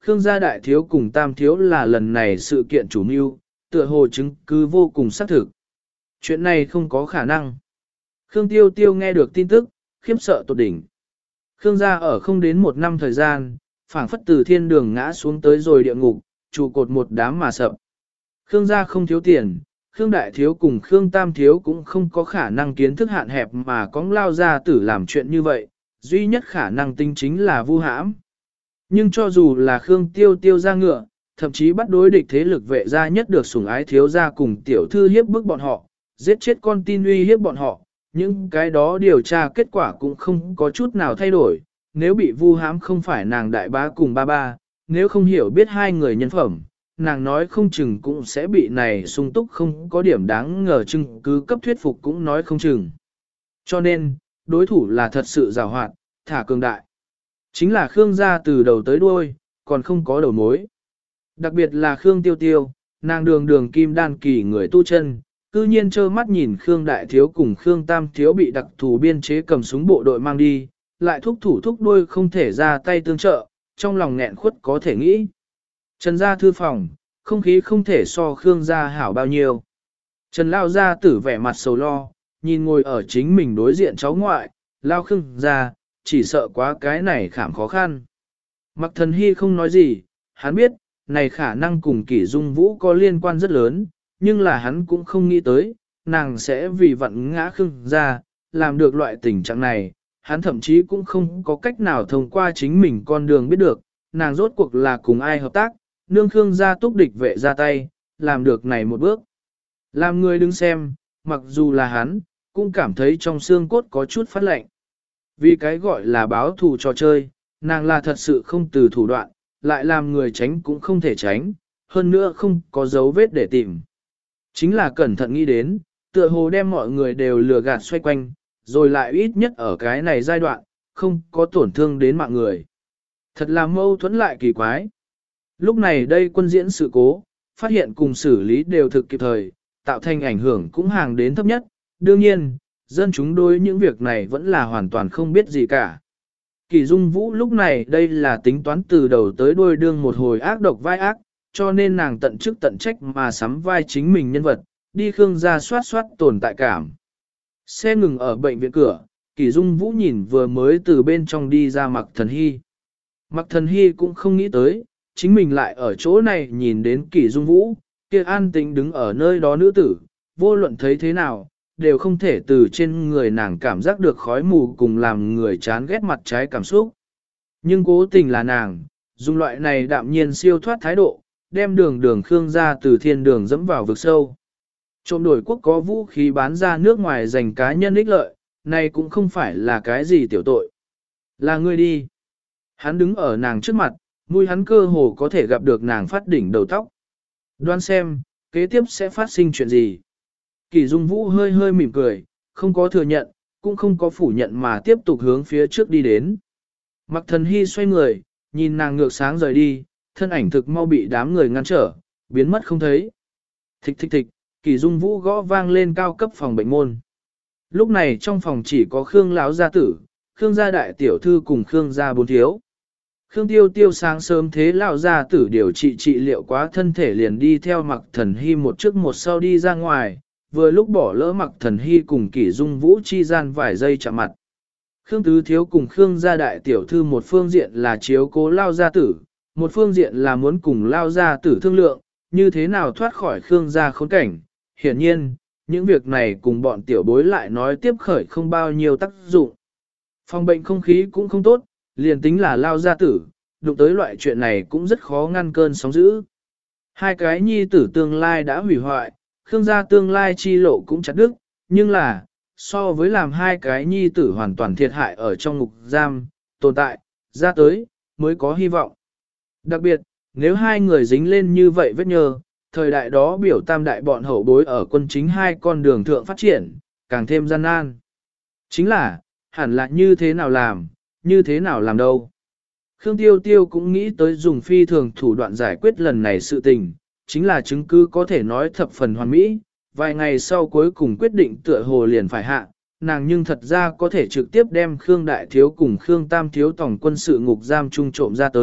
Khương gia đại thiếu cùng tam thiếu là lần này sự kiện chủ mưu, tựa hồ chứng cứ vô cùng xác thực. Chuyện này không có khả năng. Khương Tiêu Tiêu nghe được tin tức, khiếp sợ tột đỉnh. Khương gia ở không đến một năm thời gian, phảng phất từ thiên đường ngã xuống tới rồi địa ngục, trụ cột một đám mà sập. Khương gia không thiếu tiền, Khương đại thiếu cùng Khương tam thiếu cũng không có khả năng kiến thức hạn hẹp mà có lao ra tử làm chuyện như vậy, duy nhất khả năng tính chính là vu hãm. Nhưng cho dù là Khương Tiêu Tiêu ra ngựa, thậm chí bắt đối địch thế lực vệ gia nhất được sủng ái thiếu gia cùng tiểu thư hiếp bức bọn họ, giết chết con tin uy hiếp bọn họ, những cái đó điều tra kết quả cũng không có chút nào thay đổi. Nếu bị vu hãm không phải nàng đại bá cùng ba ba, nếu không hiểu biết hai người nhân phẩm, nàng nói không chừng cũng sẽ bị này sung túc không có điểm đáng ngờ chứng cứ cấp thuyết phục cũng nói không chừng. Cho nên, đối thủ là thật sự giàu hoạt, thả cường đại. Chính là Khương gia từ đầu tới đuôi, còn không có đầu mối. Đặc biệt là Khương Tiêu Tiêu, nàng đường đường kim đan kỳ người tu chân, cư nhiên trơ mắt nhìn Khương Đại Thiếu cùng Khương Tam Thiếu bị đặc thù biên chế cầm súng bộ đội mang đi, lại thúc thủ thúc đuôi không thể ra tay tương trợ, trong lòng nghẹn khuất có thể nghĩ. Trần gia thư phòng, không khí không thể so Khương gia hảo bao nhiêu. Trần Lao gia tử vẻ mặt sầu lo, nhìn ngồi ở chính mình đối diện cháu ngoại, Lao Khương gia, chỉ sợ quá cái này khảm khó khăn. Mặc Thần Hy không nói gì, hắn biết, này khả năng cùng Kỷ Dung Vũ có liên quan rất lớn, nhưng là hắn cũng không nghĩ tới, nàng sẽ vì vận ngã Khương gia, làm được loại tình trạng này, hắn thậm chí cũng không có cách nào thông qua chính mình con đường biết được, nàng rốt cuộc là cùng ai hợp tác, nương Khương gia túc địch vệ ra tay, làm được này một bước. Làm người đứng xem, mặc dù là hắn, cũng cảm thấy trong xương cốt có chút phát lạnh. Vì cái gọi là báo thù trò chơi, nàng là thật sự không từ thủ đoạn, lại làm người tránh cũng không thể tránh, hơn nữa không có dấu vết để tìm. Chính là cẩn thận nghĩ đến, tựa hồ đem mọi người đều lừa gạt xoay quanh, rồi lại ít nhất ở cái này giai đoạn, không có tổn thương đến mạng người. Thật là mâu thuẫn lại kỳ quái. Lúc này đây quân diễn sự cố, phát hiện cùng xử lý đều thực kịp thời, tạo thành ảnh hưởng cũng hàng đến thấp nhất. Đương nhiên, dân chúng đối những việc này vẫn là hoàn toàn không biết gì cả. Kỳ Dung Vũ lúc này đây là tính toán từ đầu tới đuôi đương một hồi ác độc vai ác, cho nên nàng tận chức tận trách mà sắm vai chính mình nhân vật, đi Khương gia soát soát tồn tại cảm. Xe ngừng ở bệnh viện cửa, Kỳ Dung Vũ nhìn vừa mới từ bên trong đi ra Mặc Thần Hy. Mặc Thần Hy cũng không nghĩ tới, chính mình lại ở chỗ này nhìn đến Kỳ Dung Vũ, kia an tĩnh đứng ở nơi đó nữ tử, vô luận thấy thế nào, đều không thể từ trên người nàng cảm giác được khói mù cùng làm người chán ghét mặt trái cảm xúc. Nhưng cố tình là nàng, dùng loại này đạm nhiên siêu thoát thái độ, đem đường Khương gia từ thiên đường dẫm vào vực sâu. Trộm đổi quốc có vũ khí bán ra nước ngoài dành cá nhân ích lợi, này cũng không phải là cái gì tiểu tội. Là ngươi đi. Hắn đứng ở nàng trước mặt, mũi hắn cơ hồ có thể gặp được nàng phát đỉnh đầu tóc. Đoán xem, kế tiếp sẽ phát sinh chuyện gì. Kỳ Dung Vũ hơi hơi mỉm cười, không có thừa nhận, cũng không có phủ nhận mà tiếp tục hướng phía trước đi đến. Mặc Thần Hy xoay người, nhìn nàng ngược sáng rời đi, thân ảnh thực mau bị đám người ngăn trở, biến mất không thấy. Thịch thịch thịch, Kỳ Dung Vũ gõ vang lên cao cấp phòng bệnh môn. Lúc này trong phòng chỉ có Khương lão gia tử, Khương gia đại tiểu thư cùng Khương gia bốn thiếu. Khương Tiêu Tiêu sáng sớm thế lão gia tử điều trị liệu quá thân thể liền đi theo Mặc Thần Hy một trước một sau đi ra ngoài, vừa lúc bỏ lỡ Mặc Thần Hy cùng Kỷ Dung Vũ chi gian vài giây chạm mặt. Khương Tứ Thiếu cùng Khương gia đại tiểu thư một phương diện là chiếu cố lao gia tử, một phương diện là muốn cùng lao gia tử thương lượng, như thế nào thoát khỏi Khương gia khốn cảnh. Hiển nhiên, những việc này cùng bọn tiểu bối lại nói tiếp khởi không bao nhiêu tác dụng. Phòng bệnh không khí cũng không tốt, liền tính là lao gia tử, đụng tới loại chuyện này cũng rất khó ngăn cơn sóng dữ. Hai cái nhi tử tương lai đã hủy hoại, Khương gia tương lai chi lộ cũng chặt đứt, nhưng là, so với làm hai cái nhi tử hoàn toàn thiệt hại ở trong ngục giam, tồn tại, ra tới, mới có hy vọng. Đặc biệt, nếu hai người dính lên như vậy vết nhơ, thời đại đó biểu tam đại bọn hậu bối ở quân chính hai con đường thượng phát triển, càng thêm gian nan. Chính là, hẳn là như thế nào làm đâu. Khương Tiêu Tiêu cũng nghĩ tới dùng phi thường thủ đoạn giải quyết lần này sự tình, chính là chứng cứ có thể nói thập phần hoàn mỹ, vài ngày sau cuối cùng quyết định tựa hồ liền phải hạ, nàng nhưng thật ra có thể trực tiếp đem Khương Đại Thiếu cùng Khương Tam Thiếu tổng quân sự ngục giam trung trộm ra tới,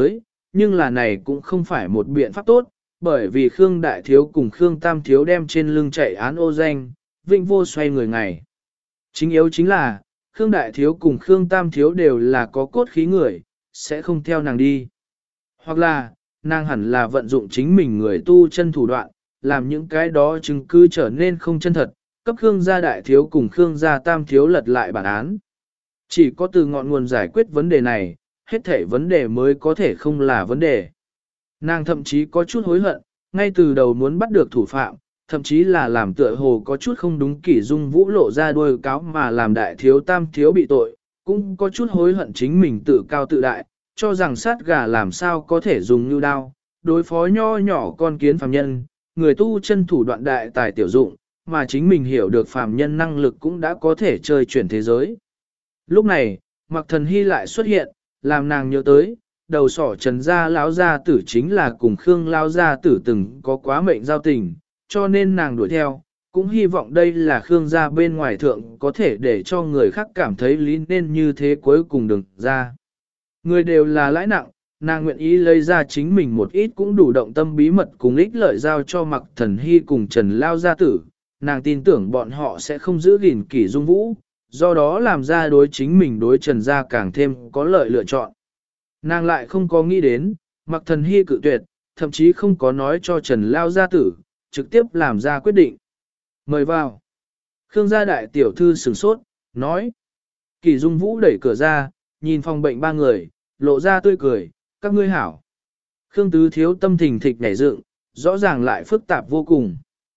nhưng là này cũng không phải một biện pháp tốt, bởi vì Khương Đại Thiếu cùng Khương Tam Thiếu đem trên lưng chạy án ô danh, vinh vô xoay người ngày. Chính yếu chính là, Khương Đại Thiếu cùng Khương Tam Thiếu đều là có cốt khí người, sẽ không theo nàng đi. Hoặc là, nàng hẳn là vận dụng chính mình người tu chân thủ đoạn, làm những cái đó chứng cứ trở nên không chân thật, cấp Khương gia Đại Thiếu cùng Khương gia Tam Thiếu lật lại bản án. Chỉ có từ ngọn nguồn giải quyết vấn đề này, hết thể vấn đề mới có thể không là vấn đề. Nàng thậm chí có chút hối hận, ngay từ đầu muốn bắt được thủ phạm, thậm chí là làm tựa hồ có chút không đúng Kỷ Dung Vũ lộ ra đuôi cáo mà làm Đại Thiếu Tam Thiếu bị tội, cũng có chút hối hận chính mình tự cao tự đại, cho rằng sát gà làm sao có thể dùng như đao, đối phó nho nhỏ con kiến phàm nhân, người tu chân thủ đoạn đại tài tiểu dụng, mà chính mình hiểu được phàm nhân năng lực cũng đã có thể chơi chuyển thế giới. Lúc này, Mạc Thần Hy lại xuất hiện, làm nàng nhớ tới, đầu sỏ Trần gia lão gia tử chính là cùng Khương lão gia tử từng có quá mệnh giao tình, cho nên nàng đuổi theo, cũng hy vọng đây là Khương gia bên ngoài thượng có thể để cho người khác cảm thấy lý nên như thế cuối cùng đừng ra. Người đều là lãi nặng, nàng nguyện ý lấy ra chính mình một ít cũng đủ động tâm bí mật cùng ích lợi giao cho Mạc Thần Hy cùng Trần lão gia tử, nàng tin tưởng bọn họ sẽ không giữ gìn Kỷ Dung Vũ, do đó làm ra đối chính mình đối Trần gia càng thêm có lợi lựa chọn. Nàng lại không có nghĩ đến, Mạc Thần Hy cự tuyệt, thậm chí không có nói cho Trần Lao gia tử, trực tiếp làm ra quyết định. Mời vào. Khương gia đại tiểu thư sửng sốt, nói. Kỷ Dung Vũ đẩy cửa ra, nhìn phòng bệnh ba người, lộ ra tươi cười, các ngươi hảo. Khương Tứ Thiếu tâm thình thịch nhảy dựng, rõ ràng lại phức tạp vô cùng.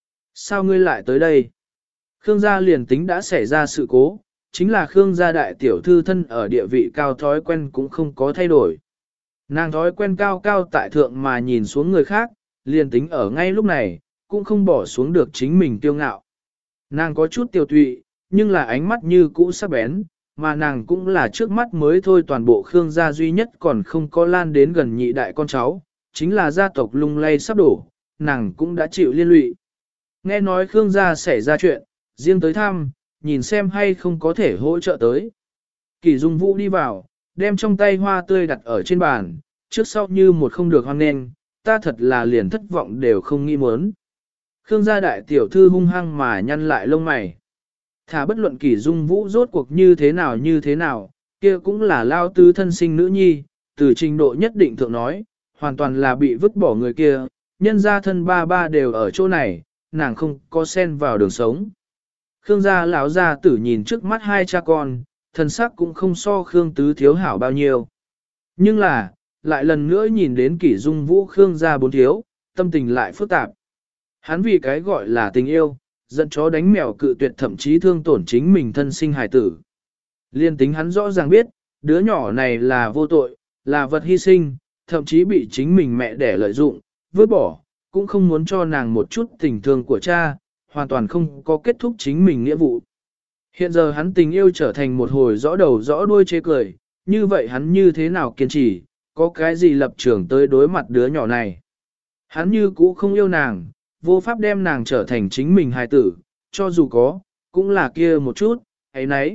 Sao ngươi lại tới đây? Khương gia liền tính đã xảy ra sự cố, chính là Khương gia đại tiểu thư thân ở địa vị cao thói quen cũng không có thay đổi. Nàng thói quen cao cao tại thượng mà nhìn xuống người khác, liền tính ở ngay lúc này, cũng không bỏ xuống được chính mình kiêu ngạo. Nàng có chút tiêu tụy, nhưng là ánh mắt như cũ sắc bén, mà nàng cũng là trước mắt mới thôi toàn bộ Khương gia duy nhất còn không có lan đến gần nhị đại con cháu, chính là gia tộc lung lay sắp đổ, nàng cũng đã chịu liên lụy. Nghe nói Khương gia xảy ra chuyện, riêng tới thăm, nhìn xem hay không có thể hỗ trợ tới. Kỷ Dung Vũ đi vào, đem trong tay hoa tươi đặt ở trên bàn, trước sau như một không được hoan nghênh, ta thật là liền thất vọng đều không nghĩ muốn. Khương gia đại tiểu thư hung hăng mà nhăn lại lông mày. Thả bất luận Kỷ Dung Vũ rốt cuộc như thế nào, kia cũng là lao tứ thân sinh nữ nhi, từ trình độ nhất định thượng nói, hoàn toàn là bị vứt bỏ người kia, nhân gia thân ba ba đều ở chỗ này, nàng không có xen vào đường sống. Khương gia lão gia tử nhìn trước mắt hai cha con, thân sắc cũng không so Khương Tứ Thiếu hảo bao nhiêu. Nhưng là, lại lần nữa nhìn đến Kỷ Dung Vũ Khương gia bốn thiếu, tâm tình lại phức tạp. Hắn vì cái gọi là tình yêu, giận chó đánh mèo cự tuyệt thậm chí thương tổn chính mình thân sinh hài tử. Liên tính hắn rõ ràng biết, đứa nhỏ này là vô tội, là vật hy sinh, thậm chí bị chính mình mẹ đẻ lợi dụng, vứt bỏ, cũng không muốn cho nàng một chút tình thương của cha, hoàn toàn không có kết thúc chính mình nghĩa vụ. Hiện giờ hắn tình yêu trở thành một hồi rõ đầu rõ đuôi chê cười, như vậy hắn như thế nào kiên trì, có cái gì lập trường tới đối mặt đứa nhỏ này. Hắn như cũ không yêu nàng, vô pháp đem nàng trở thành chính mình hài tử, cho dù có, cũng là kia một chút, ấy nấy.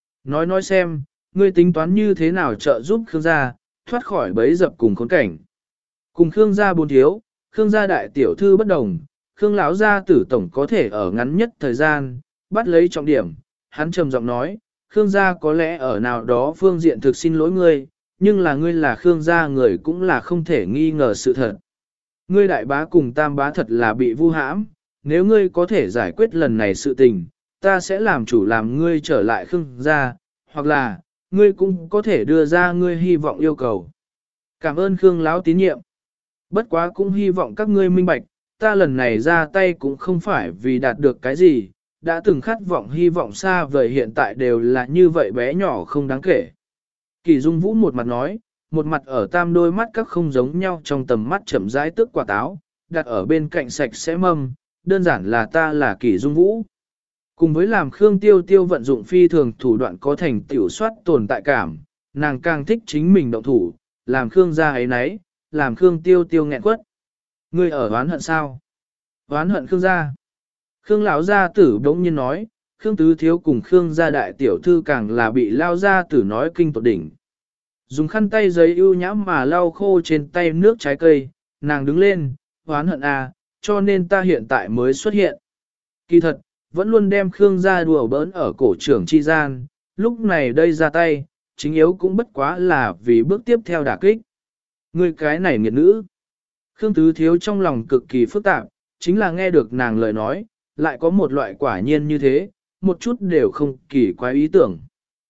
Nói xem, ngươi tính toán như thế nào trợ giúp Khương gia, thoát khỏi bẫy dập cùng khốn cảnh. Cùng Khương gia bốn thiếu, Khương gia đại tiểu thư bất đồng, Khương lão gia tử tổng có thể ở ngắn nhất thời gian, bắt lấy trọng điểm, hắn trầm giọng nói, Khương gia có lẽ ở nào đó phương diện thực xin lỗi ngươi, nhưng là ngươi là Khương gia người cũng là không thể nghi ngờ sự thật. Ngươi đại bá cùng tam bá thật là bị vu hãm, nếu ngươi có thể giải quyết lần này sự tình, ta sẽ làm chủ làm ngươi trở lại Khương gia, hoặc là, ngươi cũng có thể đưa ra ngươi hy vọng yêu cầu. Cảm ơn Khương lão tín nhiệm. Bất quá cũng hy vọng các ngươi minh bạch, ta lần này ra tay cũng không phải vì đạt được cái gì, đã từng khát vọng hy vọng xa vời hiện tại đều là như vậy bé nhỏ không đáng kể. Kỷ Dung Vũ một mặt nói, một mặt ở tam đôi mắt các không giống nhau trong tầm mắt chậm rãi tước quả táo, đặt ở bên cạnh sạch sẽ mâm, đơn giản là ta là Kỷ Dung Vũ. Cùng với làm Khương Tiêu Tiêu vận dụng phi thường thủ đoạn có thành tiểu soát tồn tại cảm, nàng càng thích chính mình động thủ, làm Khương gia ấy nấy, làm Khương Tiêu Tiêu nghẹn quất. Ngươi ở oán hận sao? Oán hận Khương gia. Khương lão gia tử bỗng nhiên nói, Khương Tứ Thiếu cùng Khương gia đại tiểu thư càng là bị lao gia tử nói kinh tột đỉnh. Dùng khăn tay giấy ưu nhãm mà lau khô trên tay nước trái cây, nàng đứng lên, hoán hận à, cho nên ta hiện tại mới xuất hiện. Kỳ thật, vẫn luôn đem Khương gia đùa bỡn ở cổ trưởng chi gian, lúc này đây ra tay, chính yếu cũng bất quá là vì bước tiếp theo đả kích. Ngươi cái này nghiệt nữ. Khương Tứ Thiếu trong lòng cực kỳ phức tạp, chính là nghe được nàng lời nói, lại có một loại quả nhiên như thế, một chút đều không kỳ quái ý tưởng.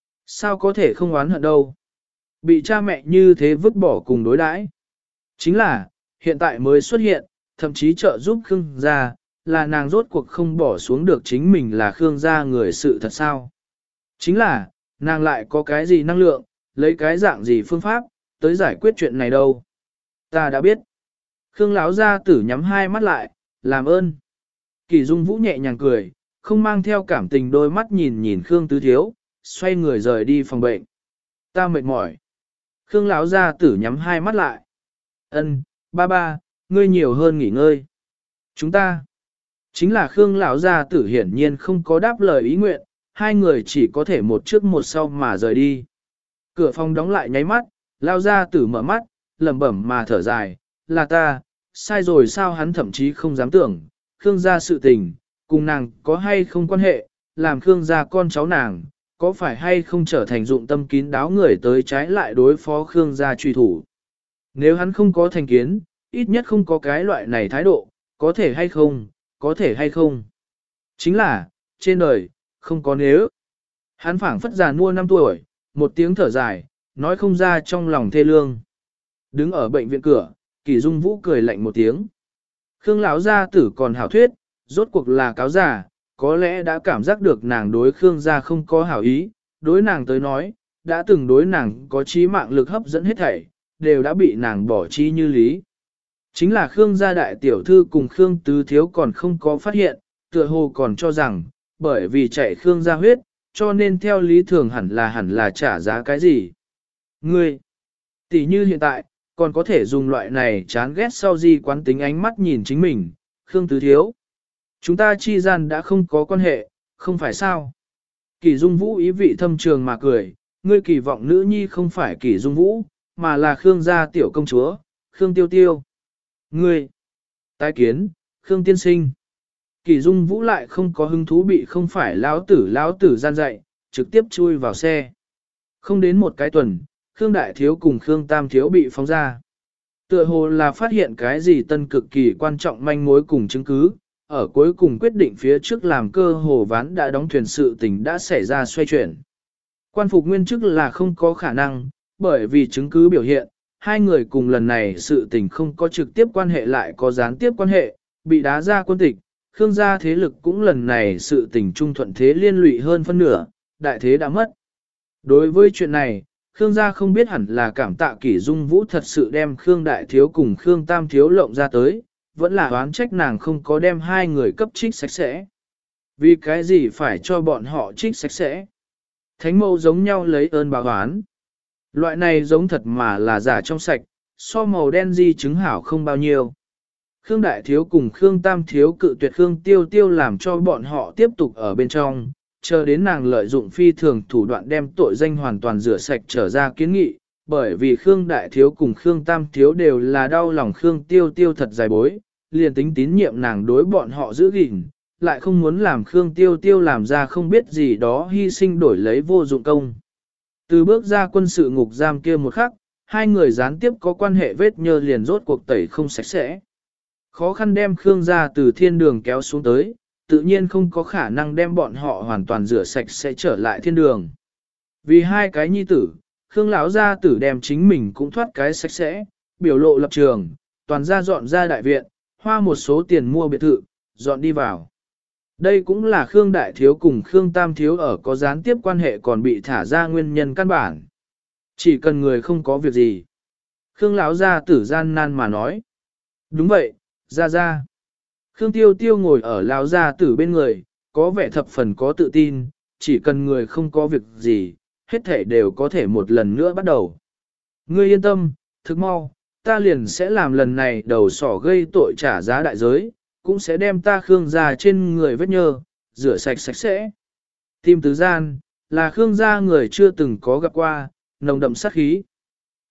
Sao có thể không oán hận đâu? Bị cha mẹ như thế vứt bỏ cùng đối đãi. Chính là, hiện tại mới xuất hiện, thậm chí trợ giúp Khương gia, là nàng rốt cuộc không bỏ xuống được chính mình là Khương gia người sự thật sao? Chính là, nàng lại có cái gì năng lượng, lấy cái dạng gì phương pháp, tới giải quyết chuyện này đâu? Ta đã biết. Khương lão gia tử nhắm hai mắt lại, làm ơn. Kỳ Dung Vũ nhẹ nhàng cười, không mang theo cảm tình đôi mắt nhìn nhìn Khương Tứ Thiếu, xoay người rời đi phòng bệnh. Ta mệt mỏi. Khương lão gia tử nhắm hai mắt lại. Ân, ba, ngươi nhiều hơn nghỉ ngơi. Chúng ta. Chính là Khương lão gia tử hiển nhiên không có đáp lời ý nguyện, hai người chỉ có thể một trước một sau mà rời đi. Cửa phòng đóng lại nháy mắt, lão gia tử mở mắt, lẩm bẩm mà thở dài, là ta, sai rồi sao hắn thậm chí không dám tưởng, Khương gia sự tình, cùng nàng có hay không quan hệ, làm Khương gia con cháu nàng, có phải hay không trở thành dụng tâm kín đáo người tới trái lại đối phó Khương gia truy thủ. Nếu hắn không có thành kiến, ít nhất không có cái loại này thái độ, có thể hay không, có thể hay không. Chính là, trên đời, không có nếu. Hắn phảng phất già nua 5 tuổi, một tiếng thở dài, nói không ra trong lòng thê lương. Đứng ở bệnh viện cửa, Kỳ Dung Vũ cười lạnh một tiếng. Khương lão gia tử còn hảo thuyết, rốt cuộc là cáo giả, có lẽ đã cảm giác được nàng đối Khương gia không có hảo ý, đối nàng tới nói, đã từng đối nàng có trí mạng lực hấp dẫn hết thảy, đều đã bị nàng bỏ chi như lý. Chính là Khương gia đại tiểu thư cùng Khương Tứ Thiếu còn không có phát hiện, tựa hồ còn cho rằng, bởi vì chạy Khương gia huyết, cho nên theo lý thường hẳn là trả giá cái gì. Ngươi, tỷ như hiện tại, còn có thể dùng loại này chán ghét sau di quán tính ánh mắt nhìn chính mình, Khương Tứ Thiếu. Chúng ta chi gian đã không có quan hệ, không phải sao? Kỳ Dung Vũ ý vị thâm trường mà cười, ngươi kỳ vọng nữ nhi không phải Kỳ Dung Vũ, mà là Khương gia tiểu công chúa, Khương Tiêu Tiêu. Ngươi, tái kiến, Khương tiên sinh. Kỳ Dung Vũ lại không có hứng thú bị không phải lão tử gian dạy, trực tiếp chui vào xe. Không đến một cái tuần, Khương Đại Thiếu cùng Khương Tam Thiếu bị phóng ra. Tựa hồ là phát hiện cái gì tân cực kỳ quan trọng manh mối cùng chứng cứ, ở cuối cùng quyết định phía trước làm cơ hồ ván đã đóng thuyền sự tình đã xảy ra xoay chuyển. Quan phục nguyên chức là không có khả năng, bởi vì chứng cứ biểu hiện, hai người cùng lần này sự tình không có trực tiếp quan hệ lại có gián tiếp quan hệ, bị đá ra quân tịch, Khương gia thế lực cũng lần này sự tình trung thuận thế liên lụy hơn phân nửa, đại thế đã mất. Đối với chuyện này, Khương gia không biết hẳn là cảm tạ Kỷ Dung Vũ thật sự đem Khương Đại Thiếu cùng Khương Tam Thiếu lộng ra tới, vẫn là oán trách nàng không có đem hai người cấp trích sạch sẽ. Vì cái gì phải cho bọn họ trích sạch sẽ? Thánh mẫu giống nhau lấy ơn báo oán. Loại này giống thật mà là giả trong sạch, so màu đen di chứng hảo không bao nhiêu. Khương Đại Thiếu cùng Khương Tam Thiếu cự tuyệt Khương Tiêu Tiêu làm cho bọn họ tiếp tục ở bên trong, chờ đến nàng lợi dụng phi thường thủ đoạn đem tội danh hoàn toàn rửa sạch trở ra kiến nghị, bởi vì Khương Đại Thiếu cùng Khương Tam Thiếu đều là đau lòng Khương Tiêu Tiêu thật dài bối, liền tính tín nhiệm nàng đối bọn họ giữ gìn, lại không muốn làm Khương Tiêu Tiêu làm ra không biết gì đó hy sinh đổi lấy vô dụng công. Từ bước ra quân sự ngục giam kia một khắc, hai người gián tiếp có quan hệ vết nhơ liền rốt cuộc tẩy không sạch sẽ. Khó khăn đem Khương gia từ thiên đường kéo xuống tới, tự nhiên không có khả năng đem bọn họ hoàn toàn rửa sạch sẽ trở lại thiên đường. Vì hai cái nhi tử, Khương lão gia tử đem chính mình cũng thoát cái sạch sẽ, biểu lộ lập trường, toàn gia dọn ra đại viện, hoa một số tiền mua biệt thự, dọn đi vào. Đây cũng là Khương Đại Thiếu cùng Khương Tam Thiếu ở có gián tiếp quan hệ còn bị thả ra nguyên nhân căn bản. Chỉ cần người không có việc gì. Khương lão gia tử gian nan mà nói. Đúng vậy, ra. Khương Tiêu Tiêu ngồi ở lão gia tử bên người, có vẻ thập phần có tự tin, chỉ cần người không có việc gì, hết thể đều có thể một lần nữa bắt đầu. Ngươi yên tâm, thực mau, ta liền sẽ làm lần này đầu sỏ gây tội trả giá đại giới, cũng sẽ đem ta Khương gia trên người vết nhơ, rửa sạch sạch sẽ. Tim tứ gian, là Khương gia người chưa từng có gặp qua, nồng đậm sát khí.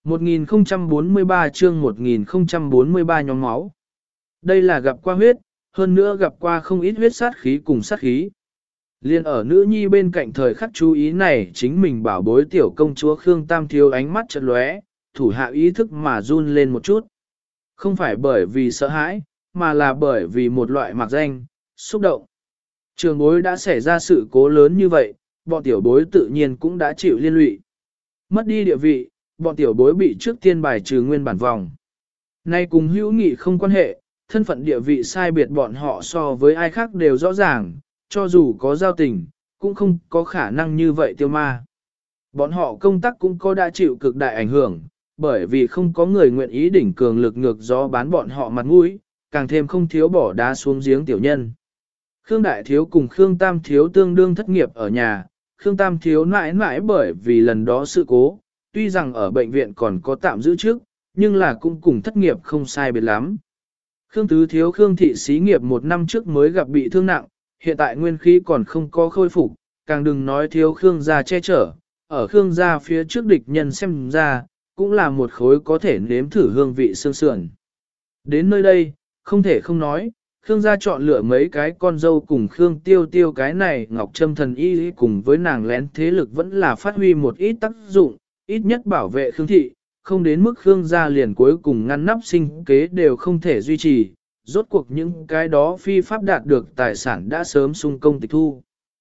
1043 chương 1043 nhóm máu. Đây là gặp qua huyết, hơn nữa gặp qua không ít huyết sát khí cùng sát khí. Liên ở nữ nhi bên cạnh thời khắc chú ý này chính mình bảo bối tiểu công chúa Khương Tam Thiếu ánh mắt chợt lóe, thủ hạ ý thức mà run lên một chút. Không phải bởi vì sợ hãi, mà là bởi vì một loại mặc danh, xúc động. Trường bối đã xảy ra sự cố lớn như vậy, bọn tiểu bối tự nhiên cũng đã chịu liên lụy. Mất đi địa vị, bọn tiểu bối bị trước tiên bài trừ nguyên bản vòng. Nay cùng hữu nghị không quan hệ, thân phận địa vị sai biệt bọn họ so với ai khác đều rõ ràng, cho dù có giao tình, cũng không có khả năng như vậy tiêu ma. Bọn họ công tác cũng có đã chịu cực đại ảnh hưởng, bởi vì không có người nguyện ý đỉnh cường lực ngược gió bán bọn họ mặt mũi, càng thêm không thiếu bỏ đá xuống giếng tiểu nhân. Khương Đại Thiếu cùng Khương Tam Thiếu tương đương thất nghiệp ở nhà, Khương Tam Thiếu mãi mãi bởi vì lần đó sự cố, tuy rằng ở bệnh viện còn có tạm giữ trước, nhưng là cũng cùng thất nghiệp không sai biệt lắm. Khương Tứ Thiếu Khương Thị xí nghiệp một năm trước mới gặp bị thương nặng, hiện tại nguyên khí còn không có khôi phục, càng đừng nói thiếu Khương gia che chở, ở Khương gia phía trước địch nhân xem ra, cũng là một khối có thể nếm thử hương vị xương sườn. Đến nơi đây, không thể không nói, Khương gia chọn lựa mấy cái con dâu cùng Khương Tiêu Tiêu cái này Ngọc Trâm thần y cùng với nàng lén thế lực vẫn là phát huy một ít tác dụng, ít nhất bảo vệ Khương Thị, không đến mức Khương gia liền cuối cùng ngăn nắp sinh kế đều không thể duy trì, rốt cuộc những cái đó phi pháp đạt được tài sản đã sớm sung công tịch thu.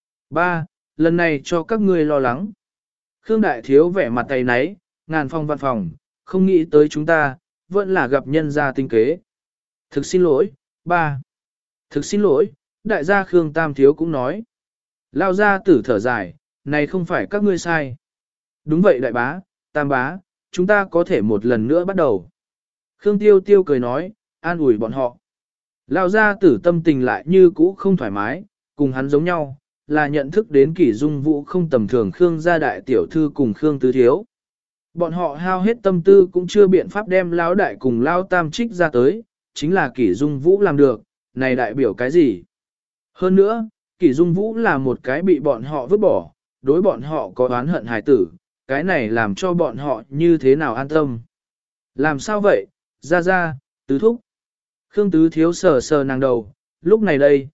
3. Lần này cho các ngươi lo lắng. Khương Đại Thiếu vẻ mặt tay náy, ngàn phong văn phòng, không nghĩ tới chúng ta, vẫn là gặp nhân gia tinh kế. Thực xin lỗi, 3. Thực xin lỗi, đại gia Khương Tam Thiếu cũng nói. Lao ra tử thở dài, này không phải các ngươi sai. Đúng vậy đại bá, Tam bá, chúng ta có thể một lần nữa bắt đầu. Khương Tiêu Tiêu cười nói, an ủi bọn họ. Lao ra tử tâm tình lại như cũ không thoải mái, cùng hắn giống nhau, là nhận thức đến kỷ dung vũ không tầm thường Khương gia đại tiểu thư cùng Khương Tứ Thiếu. Bọn họ hao hết tâm tư cũng chưa biện pháp đem Lão đại cùng Lao Tam trích ra tới, chính là kỷ dung vũ làm được, này đại biểu cái gì? Hơn nữa, kỷ dung vũ là một cái bị bọn họ vứt bỏ, đối bọn họ có oán hận hài tử, cái này làm cho bọn họ như thế nào an tâm. Làm sao vậy, ra, tứ thúc. Khương Tứ Thiếu sờ sờ nàng đầu, lúc này đây,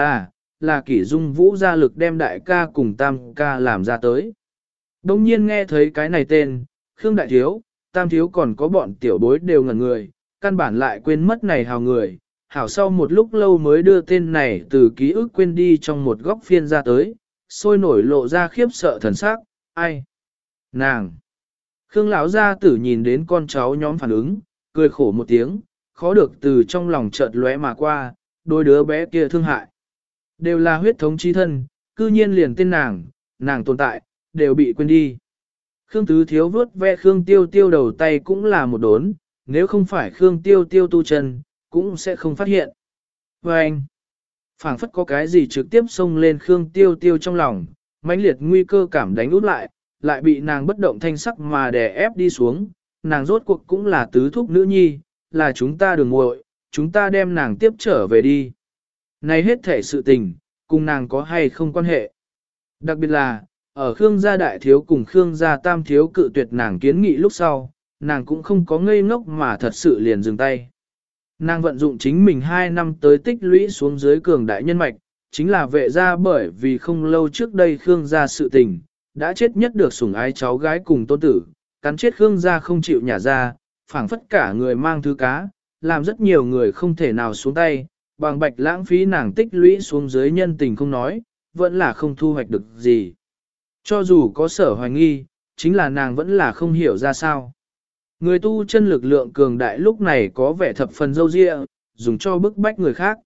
là kỷ dung vũ ra lực đem đại ca cùng tam ca làm ra tới. Đông nhiên nghe thấy cái này tên, Khương Đại Thiếu, Tam Thiếu còn có bọn tiểu bối đều ngẩn người, căn bản lại quên mất này hào người, hảo sau một lúc lâu mới đưa tên này từ ký ức quên đi trong một góc phiên ra tới, sôi nổi lộ ra khiếp sợ thần sắc, ai? Nàng! Khương lão gia tử nhìn đến con cháu nhóm phản ứng, cười khổ một tiếng, khó được từ trong lòng chợt lóe mà qua, đôi đứa bé kia thương hại. Đều là huyết thống chi thân, cư nhiên liền tên nàng tồn tại, đều bị quên đi. Khương Tứ Thiếu vuốt ve Khương Tiêu Tiêu đầu tay cũng là một đốn, nếu không phải Khương Tiêu Tiêu tu chân, cũng sẽ không phát hiện. Và anh, phảng phất có cái gì trực tiếp xông lên Khương Tiêu Tiêu trong lòng, mãnh liệt nguy cơ cảm đánh út lại bị nàng bất động thanh sắc mà đè ép đi xuống, nàng rốt cuộc cũng là tứ thúc nữ nhi, là chúng ta đừng muội, chúng ta đem nàng tiếp trở về đi. Này hết thể sự tình, cùng nàng có hay không quan hệ. Đặc biệt là, ở Khương gia đại thiếu cùng Khương gia tam thiếu cự tuyệt nàng kiến nghị lúc sau, nàng cũng không có ngây ngốc mà thật sự liền dừng tay. Nàng vận dụng chính mình 2 năm tới tích lũy xuống dưới cường đại nhân mạch, chính là vệ gia bởi vì không lâu trước đây Khương gia sự tình, đã chết nhất được sủng ái cháu gái cùng tôn tử, cắn chết Khương gia không chịu nhả ra, phảng phất cả người mang thứ cá, làm rất nhiều người không thể nào xuống tay, bằng bạch lãng phí nàng tích lũy xuống dưới nhân tình không nói, vẫn là không thu hoạch được gì. Cho dù có sở hoài nghi, chính là nàng vẫn là không hiểu ra sao. Người tu chân lực lượng cường đại lúc này có vẻ thập phần dâu dịa, dùng cho bức bách người khác,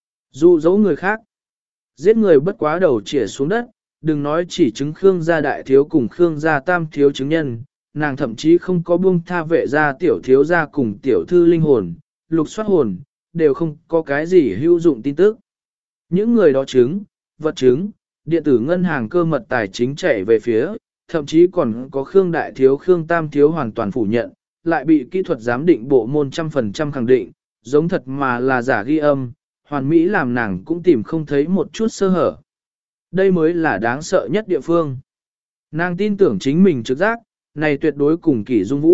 dụ dỗ người khác. Giết người bất quá đầu chĩa xuống đất, đừng nói chỉ chứng Khương gia đại thiếu cùng Khương gia tam thiếu chứng nhân, nàng thậm chí không có buông tha vệ gia tiểu thiếu gia cùng tiểu thư linh hồn, lục soát hồn, đều không có cái gì hữu dụng tin tức. Những người đó chứng, vật chứng, điện tử ngân hàng cơ mật tài chính chạy về phía, thậm chí còn có Khương đại thiếu Khương tam thiếu hoàn toàn phủ nhận, lại bị kỹ thuật giám định bộ môn 100% khẳng định, giống thật mà là giả ghi âm, hoàn mỹ làm nàng cũng tìm không thấy một chút sơ hở. Đây mới là đáng sợ nhất địa phương. Nàng tin tưởng chính mình trực giác, này tuyệt đối cùng kỷ dung vũ,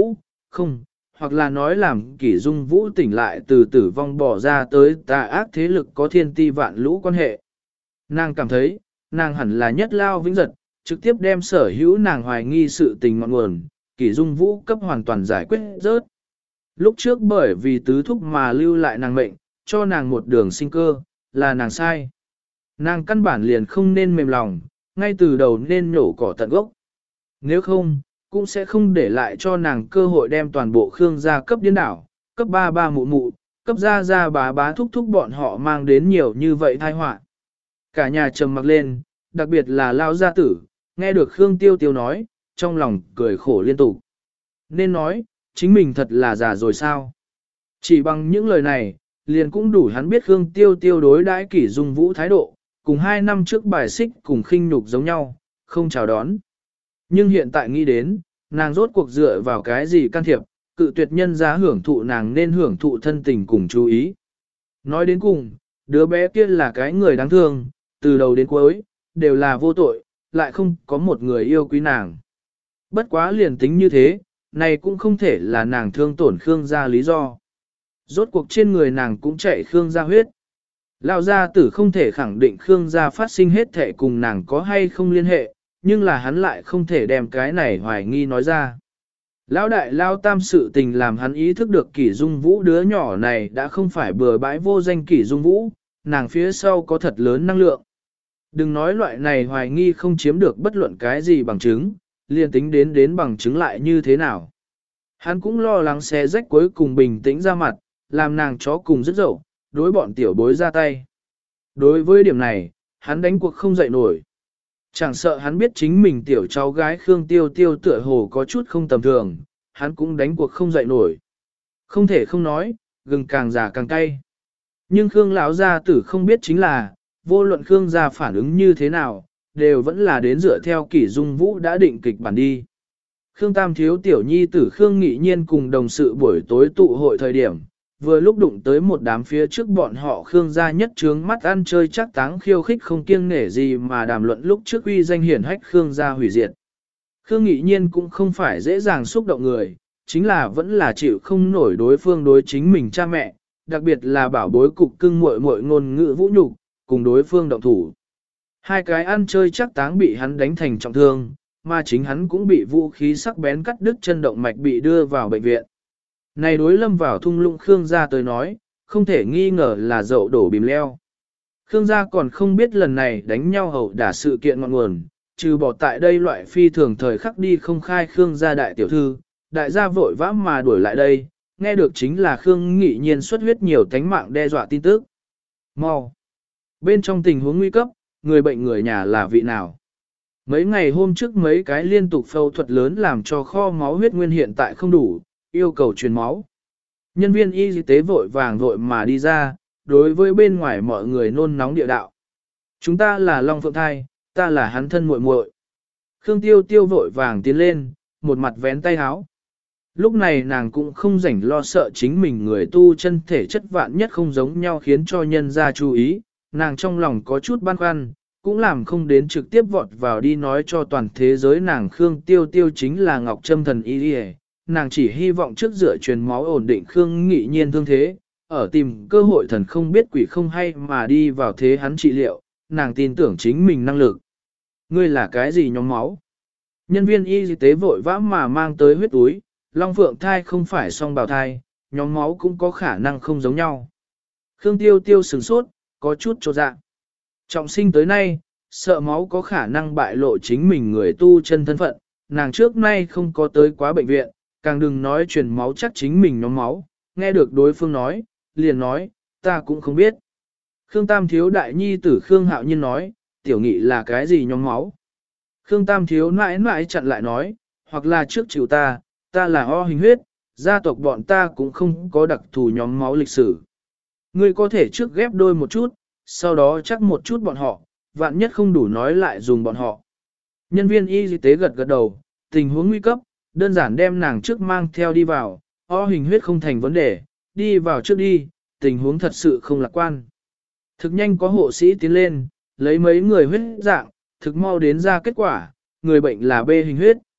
không, hoặc là nói làm Kỷ Dung Vũ tỉnh lại từ tử vong bỏ ra tới tà ác thế lực có thiên ti vạn lũ quan hệ. Nàng cảm thấy, nàng hẳn là nhất lao vĩnh giật, trực tiếp đem sở hữu nàng hoài nghi sự tình ngọn nguồn, Kỷ Dung Vũ cấp hoàn toàn giải quyết rớt. Lúc trước bởi vì tứ thúc mà lưu lại nàng mệnh, cho nàng một đường sinh cơ, là nàng sai. Nàng căn bản liền không nên mềm lòng, ngay từ đầu nên nhổ cỏ tận gốc. Nếu không, cũng sẽ không để lại cho nàng cơ hội đem toàn bộ Khương gia cấp điên đảo, cấp ba ba mụ mụ, cấp gia gia bá bá thúc thúc bọn họ mang đến nhiều như vậy tai họa. Cả nhà trầm mặc lên, đặc biệt là lao gia tử, nghe được Khương Tiêu Tiêu nói, trong lòng cười khổ liên tục. Nên nói, chính mình thật là già rồi sao? Chỉ bằng những lời này, liền cũng đủ hắn biết Khương Tiêu Tiêu đối đãi Kỷ Dung Vũ thái độ, cùng 2 năm trước bài xích cùng khinh nhục giống nhau, không chào đón. Nhưng hiện tại nghĩ đến, nàng rốt cuộc dựa vào cái gì can thiệp, cự tuyệt nhân giá hưởng thụ nàng nên hưởng thụ thân tình cùng chú ý. Nói đến cùng, đứa bé kia là cái người đáng thương, từ đầu đến cuối, đều là vô tội, lại không có một người yêu quý nàng. Bất quá liền tính như thế, này cũng không thể là nàng thương tổn Khương gia lý do. Rốt cuộc trên người nàng cũng chạy Khương gia huyết. Lão gia tử không thể khẳng định Khương gia phát sinh hết thể cùng nàng có hay không liên hệ, nhưng là hắn lại không thể đem cái này hoài nghi nói ra. Lão đại lao tam sự tình làm hắn ý thức được Kỷ Dung Vũ đứa nhỏ này đã không phải bừa bãi vô danh Kỷ Dung Vũ, nàng phía sau có thật lớn năng lượng. Đừng nói loại này hoài nghi không chiếm được bất luận cái gì bằng chứng, liền tính đến bằng chứng lại như thế nào. Hắn cũng lo lắng xé rách cuối cùng bình tĩnh ra mặt, làm nàng chó cùng rất dậu, đối bọn tiểu bối ra tay. Đối với điểm này, hắn đánh cuộc không dậy nổi. Chẳng sợ hắn biết chính mình tiểu cháu gái Khương Tiêu Tiêu tựa hồ có chút không tầm thường, hắn cũng đánh cuộc không dậy nổi. Không thể không nói, gừng càng già càng cay. Nhưng Khương lão gia tử không biết chính là, vô luận Khương gia phản ứng như thế nào, đều vẫn là đến dựa theo Kỷ Dung Vũ đã định kịch bản đi. Khương Tam thiếu tiểu nhi tử Khương Nghị Nhiên cùng đồng sự buổi tối tụ hội thời điểm, vừa lúc đụng tới một đám phía trước bọn họ Khương gia nhất trướng mắt ăn chơi chắc táng khiêu khích không kiêng nể gì mà đàm luận lúc trước uy danh hiển hách Khương gia hủy diệt. Khương Nghị Nhiên cũng không phải dễ dàng xúc động người, chính là vẫn là chịu không nổi đối phương đối chính mình cha mẹ, đặc biệt là bảo bối cục cưng muội muội ngôn ngữ vũ nhục, cùng đối phương động thủ. Hai cái ăn chơi chắc táng bị hắn đánh thành trọng thương, mà chính hắn cũng bị vũ khí sắc bén cắt đứt chân động mạch bị đưa vào bệnh viện. Này đối lâm vào thung lũng Khương gia tới nói, không thể nghi ngờ là dậu đổ bìm leo. Khương gia còn không biết lần này đánh nhau hậu đả sự kiện ngọn nguồn, trừ bỏ tại đây loại phi thường thời khắc đi không khai Khương gia đại tiểu thư, đại gia vội vã mà đuổi lại đây, nghe được chính là Khương Nghị Nhiên xuất huyết nhiều tánh mạng đe dọa tin tức. Mau! Bên trong tình huống nguy cấp, người bệnh người nhà là vị nào? Mấy ngày hôm trước mấy cái liên tục phẫu thuật lớn làm cho kho máu huyết nguyên hiện tại không đủ, yêu cầu truyền máu. Nhân viên y tế vội vàng vội mà đi ra, đối với bên ngoài mọi người nôn nóng địa đạo. Chúng ta là Long Phượng Thai, ta là hắn thân muội muội. Khương Tiêu Tiêu vội vàng tiến lên, một mặt vén tay áo. Lúc này nàng cũng không rảnh lo sợ chính mình người tu chân thể chất vạn nhất không giống nhau khiến cho nhân gia chú ý, nàng trong lòng có chút băn khoăn, cũng làm không đến trực tiếp vọt vào đi nói cho toàn thế giới nàng Khương Tiêu Tiêu chính là Ngọc Trâm thần y, nàng chỉ hy vọng trước dựa truyền máu ổn định Khương Nghị Nhiên thương thế, ở tìm cơ hội thần không biết quỷ không hay mà đi vào thế hắn trị liệu, nàng tin tưởng chính mình năng lực. Ngươi là cái gì nhóm máu? Nhân viên y tế vội vã mà mang tới huyết túi, Long Phượng Thai không phải song bào thai, nhóm máu cũng có khả năng không giống nhau. Khương Tiêu Tiêu sửng sốt, có chút chột dạ. Trọng sinh tới nay, sợ máu có khả năng bại lộ chính mình người tu chân thân phận, nàng trước nay không có tới quá bệnh viện, càng đừng nói truyền máu chắc chính mình nhóm máu, nghe được đối phương nói, liền nói, ta cũng không biết. Khương Tam thiếu đại nhi tử Khương Hạo Nhiên nói, tiểu nghị là cái gì nhóm máu? Khương Tam thiếu mãi mãi chặn lại nói, hoặc là trước chịu ta là O hình huyết, gia tộc bọn ta cũng không có đặc thù nhóm máu lịch sử. Ngươi có thể trước ghép đôi một chút, sau đó chắc một chút bọn họ, vạn nhất không đủ nói lại dùng bọn họ. Nhân viên y tế gật gật đầu, tình huống nguy cấp, đơn giản đem nàng trước mang theo đi vào, O hình huyết không thành vấn đề, đi vào trước đi, tình huống thật sự không lạc quan. Thực nhanh có hộ sĩ tiến lên, lấy mấy người huyết dạng, thực mau đến ra kết quả, người bệnh là B hình huyết.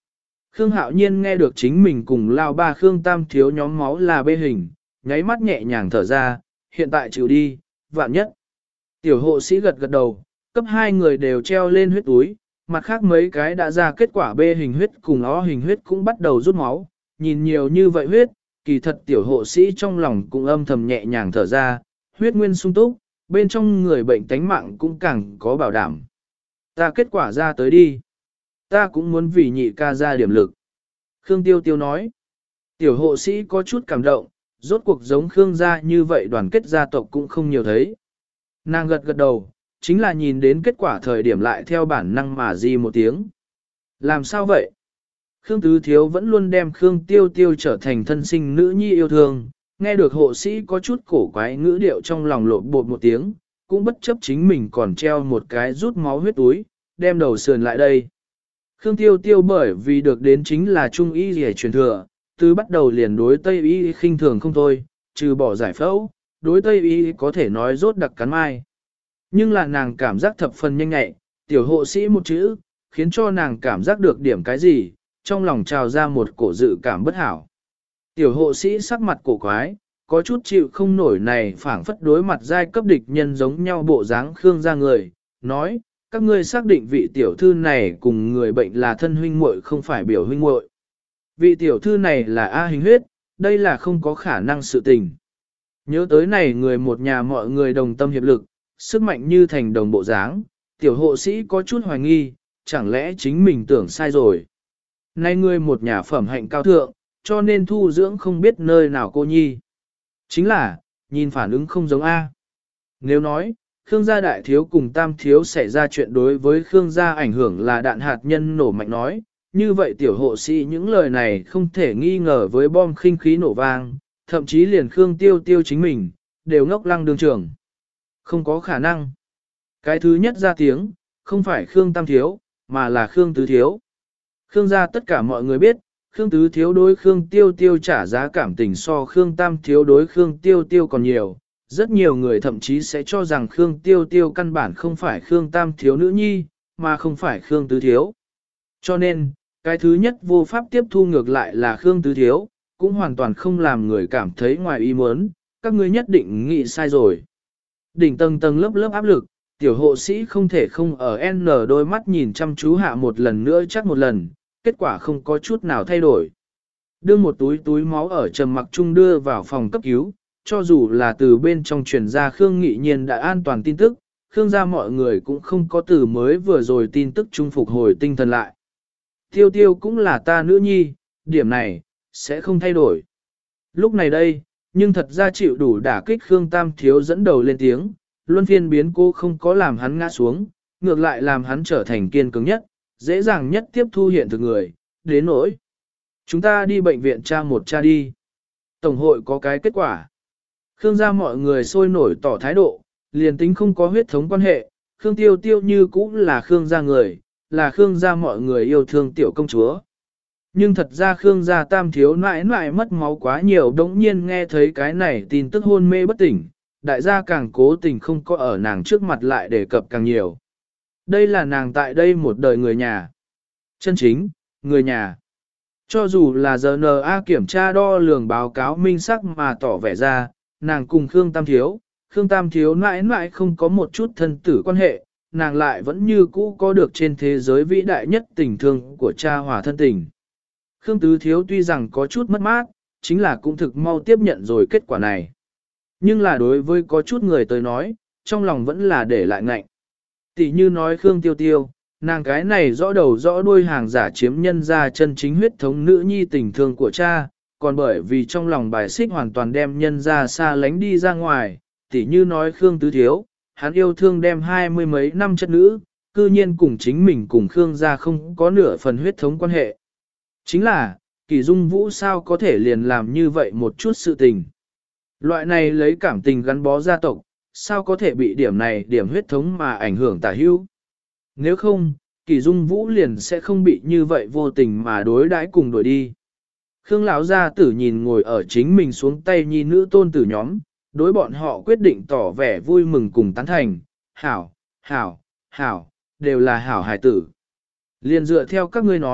Khương Hạo Nhiên nghe được chính mình cùng lao ba Khương Tam thiếu nhóm máu là bê hình, nháy mắt nhẹ nhàng thở ra, hiện tại chịu đi, vạn nhất. Tiểu hộ sĩ gật gật đầu, cấp 2 người đều treo lên huyết túi, mặt khác mấy cái đã ra kết quả bê hình huyết cùng O hình huyết cũng bắt đầu rút máu, nhìn nhiều như vậy huyết, kỳ thật tiểu hộ sĩ trong lòng cũng âm thầm nhẹ nhàng thở ra, huyết nguyên sung túc, bên trong người bệnh tánh mạng cũng càng có bảo đảm. Ta kết quả ra tới đi. Ta cũng muốn vì nhị ca ra điểm lực. Khương Tiêu Tiêu nói. Tiểu hộ sĩ có chút cảm động, rốt cuộc giống Khương gia như vậy đoàn kết gia tộc cũng không nhiều thấy. Nàng gật gật đầu, chính là nhìn đến kết quả thời điểm lại theo bản năng mà di một tiếng. Làm sao vậy? Khương Tứ Thiếu vẫn luôn đem Khương Tiêu Tiêu trở thành thân sinh nữ nhi yêu thương, nghe được hộ sĩ có chút cổ quái ngữ điệu trong lòng lộn bột một tiếng, cũng bất chấp chính mình còn treo một cái rút máu huyết túi, đem đầu sườn lại đây. Khương Tiêu Tiêu bởi vì được đến chính là trung y rỉa truyền thừa, từ bắt đầu liền đối Tây y khinh thường không thôi, trừ bỏ giải phẫu, đối Tây y có thể nói rốt đặc cắn mai. Nhưng là nàng cảm giác thập phần nhanh nhẹ, tiểu hộ sĩ một chữ, khiến cho nàng cảm giác được điểm cái gì, trong lòng trào ra một cổ dự cảm bất hảo. Tiểu hộ sĩ sắc mặt cổ quái, có chút chịu không nổi này phảng phất đối mặt giai cấp địch nhân giống nhau bộ dáng Khương gia người, nói, các ngươi xác định vị tiểu thư này cùng người bệnh là thân huynh muội không phải biểu huynh muội. Vị tiểu thư này là A hình huyết, đây là không có khả năng sự tình. Nhớ tới này người một nhà mọi người đồng tâm hiệp lực, sức mạnh như thành đồng bộ dáng, tiểu hộ sĩ có chút hoài nghi, chẳng lẽ chính mình tưởng sai rồi. Nay người một nhà phẩm hạnh cao thượng, cho nên thu dưỡng không biết nơi nào cô nhi. Chính là, nhìn phản ứng không giống A. Nếu nói, Khương gia đại thiếu cùng tam thiếu xảy ra chuyện đối với Khương gia ảnh hưởng là đạn hạt nhân nổ mạnh nói, như vậy tiểu hộ sĩ những lời này không thể nghi ngờ với bom khinh khí nổ vang, thậm chí liền Khương Tiêu Tiêu chính mình, đều ngốc lăng đường trường. Không có khả năng. Cái thứ nhất ra tiếng, không phải Khương Tam Thiếu, mà là Khương Tứ Thiếu. Khương gia tất cả mọi người biết, Khương Tứ Thiếu đối Khương Tiêu Tiêu trả giá cảm tình so Khương Tam Thiếu đối Khương Tiêu Tiêu còn nhiều. Rất nhiều người thậm chí sẽ cho rằng Khương Tiêu Tiêu căn bản không phải Khương Tam Thiếu nữ nhi, mà không phải Khương Tứ Thiếu. Cho nên, cái thứ nhất vô pháp tiếp thu ngược lại là Khương Tứ Thiếu, cũng hoàn toàn không làm người cảm thấy ngoài ý muốn, các ngươi nhất định nghĩ sai rồi. Đỉnh tầng tầng lớp lớp áp lực, tiểu hộ sĩ không thể không ở N đôi mắt nhìn chăm chú hạ một lần nữa chắc một lần, kết quả không có chút nào thay đổi. Đưa một túi máu ở trầm mặc chung đưa vào phòng cấp cứu, cho dù là từ bên trong truyền ra Khương Nghị Nhiên đã an toàn tin tức, Khương gia mọi người cũng không có từ mới vừa rồi tin tức chung phục hồi tinh thần lại. Tiêu Tiêu cũng là ta nữ nhi, điểm này, sẽ không thay đổi. Lúc này đây, nhưng thật ra chịu đủ đả kích Khương Tam Thiếu dẫn đầu lên tiếng, luân phiên biến cô không có làm hắn ngã xuống, ngược lại làm hắn trở thành kiên cường nhất, dễ dàng nhất tiếp thu hiện thực người, đến nỗi. Chúng ta đi bệnh viện tra một tra đi. Tổng hội có cái kết quả. Khương gia mọi người sôi nổi tỏ thái độ, liền tính không có huyết thống quan hệ, Khương Tiêu Tiêu như cũng là Khương gia người, là Khương gia mọi người yêu thương tiểu công chúa. Nhưng thật ra Khương gia tam thiếu nãi nãi mất máu quá nhiều, đống nhiên nghe thấy cái này tin tức hôn mê bất tỉnh, đại gia càng cố tình không có ở nàng trước mặt lại đề cập càng nhiều. Đây là nàng tại đây một đời người nhà. Chân chính, người nhà. Cho dù là GNA kiểm tra đo lường báo cáo minh xác mà tỏ vẻ ra, nàng cùng Khương Tam Thiếu mãi mãi không có một chút thân tử quan hệ, nàng lại vẫn như cũ có được trên thế giới vĩ đại nhất tình thương của cha hòa thân tình. Khương Tứ Thiếu tuy rằng có chút mất mát, chính là cũng thực mau tiếp nhận rồi kết quả này. Nhưng là đối với có chút người tới nói, trong lòng vẫn là để lại ngạnh. Tỷ như nói Khương Tiêu Tiêu, nàng cái này rõ đầu rõ đuôi hàng giả chiếm nhân ra chân chính huyết thống nữ nhi tình thương của cha, còn bởi vì trong lòng bài xích hoàn toàn đem nhân ra xa lánh đi ra ngoài, tỷ như nói Khương Tứ Thiếu, hắn yêu thương đem 20 mấy năm chất nữ, cư nhiên cùng chính mình cùng Khương gia không có nửa phần huyết thống quan hệ. Chính là, Kỳ Dung Vũ sao có thể liền làm như vậy một chút sự tình. Loại này lấy cảm tình gắn bó gia tộc, sao có thể bị điểm này điểm huyết thống mà ảnh hưởng tả hữu. Nếu không, Kỳ Dung Vũ liền sẽ không bị như vậy vô tình mà đối đãi cùng đuổi đi. Khương lão gia tử nhìn ngồi ở chính mình xuống tay nhi nữ tôn tử nhóm, đối bọn họ quyết định tỏ vẻ vui mừng cùng tán thành, hảo, hảo, hảo, đều là hảo hài tử. Liền dựa theo các ngươi nói,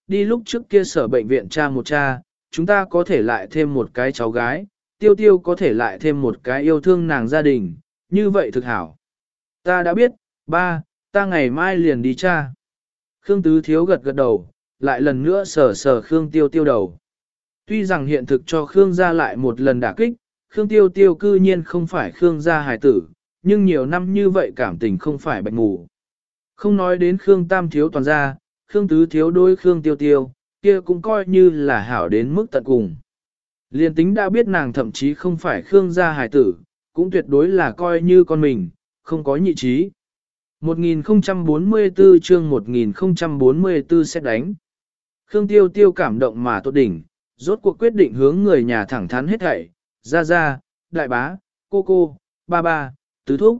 đi lúc trước kia sở bệnh viện cha một cha, chúng ta có thể lại thêm một cái cháu gái, tiêu tiêu có thể lại thêm một cái yêu thương nàng gia đình, như vậy thực hảo. Ta đã biết, ba, ta ngày mai liền đi cha. Khương Tứ Thiếu gật gật đầu, lại lần nữa sờ sờ Khương Tiêu Tiêu đầu. Tuy rằng hiện thực cho Khương gia lại một lần đả kích, Khương Tiêu Tiêu cư nhiên không phải Khương gia hài tử, nhưng nhiều năm như vậy cảm tình không phải bạch mù. Không nói đến Khương Tam Thiếu toàn gia, Khương Tứ Thiếu đối Khương Tiêu Tiêu, kia cũng coi như là hảo đến mức tận cùng. Liên tính đã biết nàng thậm chí không phải Khương gia hài tử, cũng tuyệt đối là coi như con mình, không có nhị trí. 1044 chương 1044 xét đánh. Khương Tiêu Tiêu cảm động mà tốt đỉnh, rốt cuộc quyết định hướng người nhà thẳng thắn hết thảy, ra, đại bá, cô, ba, tứ thúc.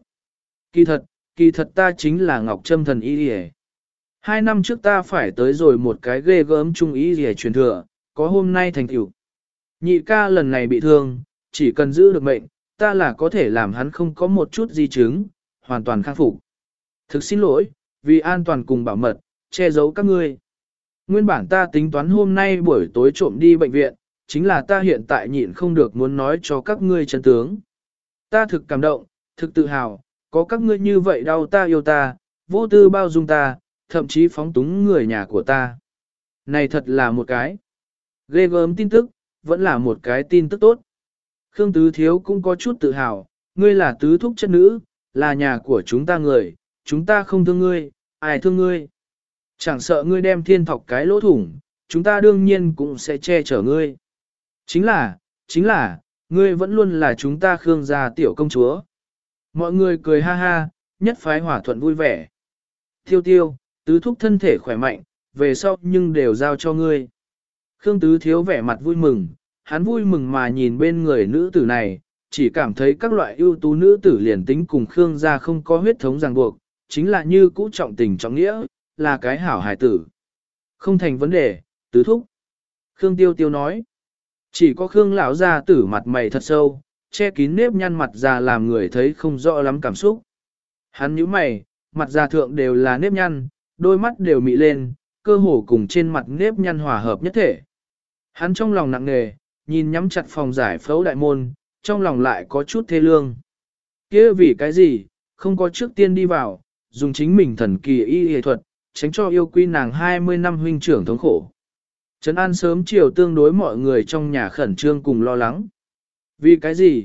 Kỳ thật ta chính là Ngọc Trâm thần y y. 2 năm trước ta phải tới rồi một cái ghê gớm trung y y truyền thừa, có hôm nay thành tựu. Nhị ca lần này bị thương, chỉ cần giữ được mệnh, ta là có thể làm hắn không có một chút di chứng, hoàn toàn khắc phục. Thực xin lỗi, vì an toàn cùng bảo mật, che giấu các ngươi. Nguyên bản ta tính toán hôm nay buổi tối trộm đi bệnh viện, chính là ta hiện tại nhịn không được muốn nói cho các ngươi chân tướng. Ta thực cảm động, thực tự hào, có các ngươi như vậy đau ta yêu ta, vô tư bao dung ta, thậm chí phóng túng người nhà của ta. Này thật là một cái ghê gớm tin tức, vẫn là một cái tin tức tốt. Khương Tứ Thiếu cũng có chút tự hào, ngươi là tứ thúc chất nữ, là nhà của chúng ta người, chúng ta không thương ngươi, ai thương ngươi. Chẳng sợ ngươi đem thiên thọc cái lỗ thủng, chúng ta đương nhiên cũng sẽ che chở ngươi. Chính là, ngươi vẫn luôn là chúng ta Khương gia tiểu công chúa. Mọi người cười ha ha, nhất phái hòa thuận vui vẻ. Tiêu Tiêu, tứ thúc thân thể khỏe mạnh, về sau nhưng đều giao cho ngươi. Khương Tứ Thiếu vẻ mặt vui mừng, hắn vui mừng mà nhìn bên người nữ tử này, chỉ cảm thấy các loại ưu tú nữ tử liền tính cùng Khương gia không có huyết thống ràng buộc, chính là như cũ trọng tình trọng nghĩa, là cái hảo hài tử. Không thành vấn đề, tứ thúc. Khương Tiêu Tiêu nói, chỉ có Khương lão gia tử mặt mày thật sâu, che kín nếp nhăn mặt già làm người thấy không rõ lắm cảm xúc. Hắn nhíu mày, mặt già thượng đều là nếp nhăn, đôi mắt đều mị lên, cơ hồ cùng trên mặt nếp nhăn hòa hợp nhất thể. Hắn trong lòng nặng nề, nhìn nhắm chặt phòng giải phẫu đại môn, trong lòng lại có chút thê lương. Kia vì cái gì, không có trước tiên đi vào, dùng chính mình thần kỳ y y thuật, tránh cho yêu quý nàng 20 năm huynh trưởng thống khổ. Trấn an sớm chiều tương đối mọi người trong nhà khẩn trương cùng lo lắng. Vì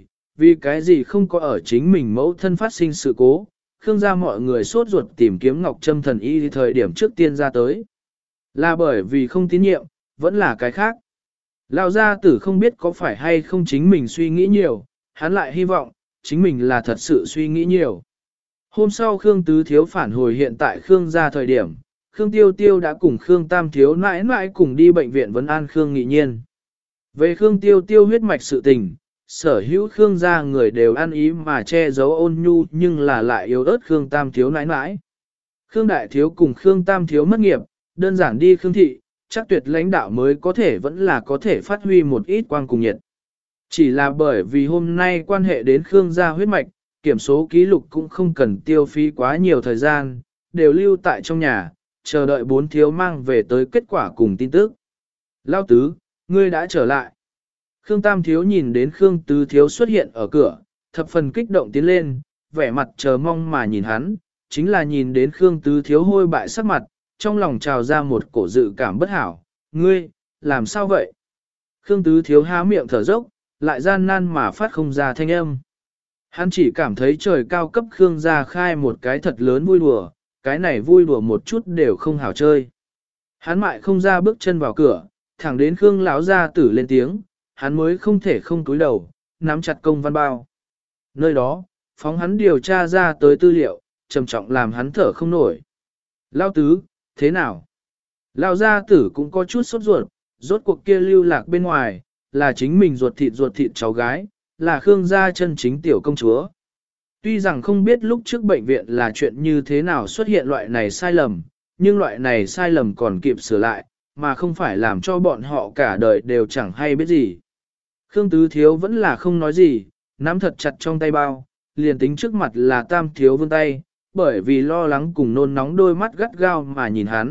cái gì không có ở chính mình mẫu thân phát sinh sự cố, Khương gia mọi người sốt ruột tìm kiếm Ngọc Trâm thần y thời điểm trước tiên ra tới. Là bởi vì không tín nhiệm, vẫn là cái khác. Lão gia tử không biết có phải hay không chính mình suy nghĩ nhiều, hắn lại hy vọng, chính mình là thật sự suy nghĩ nhiều. Hôm sau Khương Tứ Thiếu phản hồi hiện tại Khương gia thời điểm, Khương Tiêu Tiêu đã cùng Khương Tam Thiếu mãi mãi cùng đi bệnh viện vấn an Khương Nghị Nhiên. Về Khương Tiêu Tiêu huyết mạch sự tình, sở hữu Khương gia người đều ăn ý mà che giấu ôn nhu nhưng là lại yếu ớt Khương Tam Thiếu mãi mãi. Khương Đại Thiếu cùng Khương Tam Thiếu mất nghiệp, đơn giản đi Khương Thị, chắc tuyệt lãnh đạo mới có thể vẫn là có thể phát huy một ít quang cùng nhiệt. Chỉ là bởi vì hôm nay quan hệ đến Khương gia huyết mạch, kiểm số ký lục cũng không cần tiêu phí quá nhiều thời gian, đều lưu tại trong nhà, chờ đợi 4 thiếu mang về tới kết quả cùng tin tức. Lao tứ, ngươi đã trở lại. Khương Tam Thiếu nhìn đến Khương Tứ Thiếu xuất hiện ở cửa, thập phần kích động tiến lên, vẻ mặt chờ mong mà nhìn hắn, chính là nhìn đến Khương Tứ Thiếu hôi bại sắc mặt, trong lòng trào ra một cổ dự cảm bất hảo. Ngươi, làm sao vậy? Khương Tứ Thiếu há miệng thở dốc, lại gian nan mà phát không ra thanh âm. Hắn chỉ cảm thấy trời cao cấp Khương gia khai một cái thật lớn vui đùa, cái này vui đùa một chút đều không hảo chơi. Hắn mại không ra bước chân vào cửa, thẳng đến Khương lão gia tử lên tiếng, hắn mới không thể không cúi đầu, nắm chặt công văn bao. Nơi đó, phóng hắn điều tra ra tới tư liệu, trầm trọng làm hắn thở không nổi. Lao tứ, thế nào? Lão gia tử cũng có chút sốt ruột, rốt cuộc kia lưu lạc bên ngoài, là chính mình ruột thịt cháu gái, là Khương gia chân chính tiểu công chúa. Tuy rằng không biết lúc trước bệnh viện là chuyện như thế nào xuất hiện loại này sai lầm, nhưng loại này sai lầm còn kịp sửa lại, mà không phải làm cho bọn họ cả đời đều chẳng hay biết gì. Khương Tứ Thiếu vẫn là không nói gì, nắm thật chặt trong tay bao, liền tính trước mặt là Tam Thiếu vươn tay, bởi vì lo lắng cùng nôn nóng đôi mắt gắt gao mà nhìn hắn,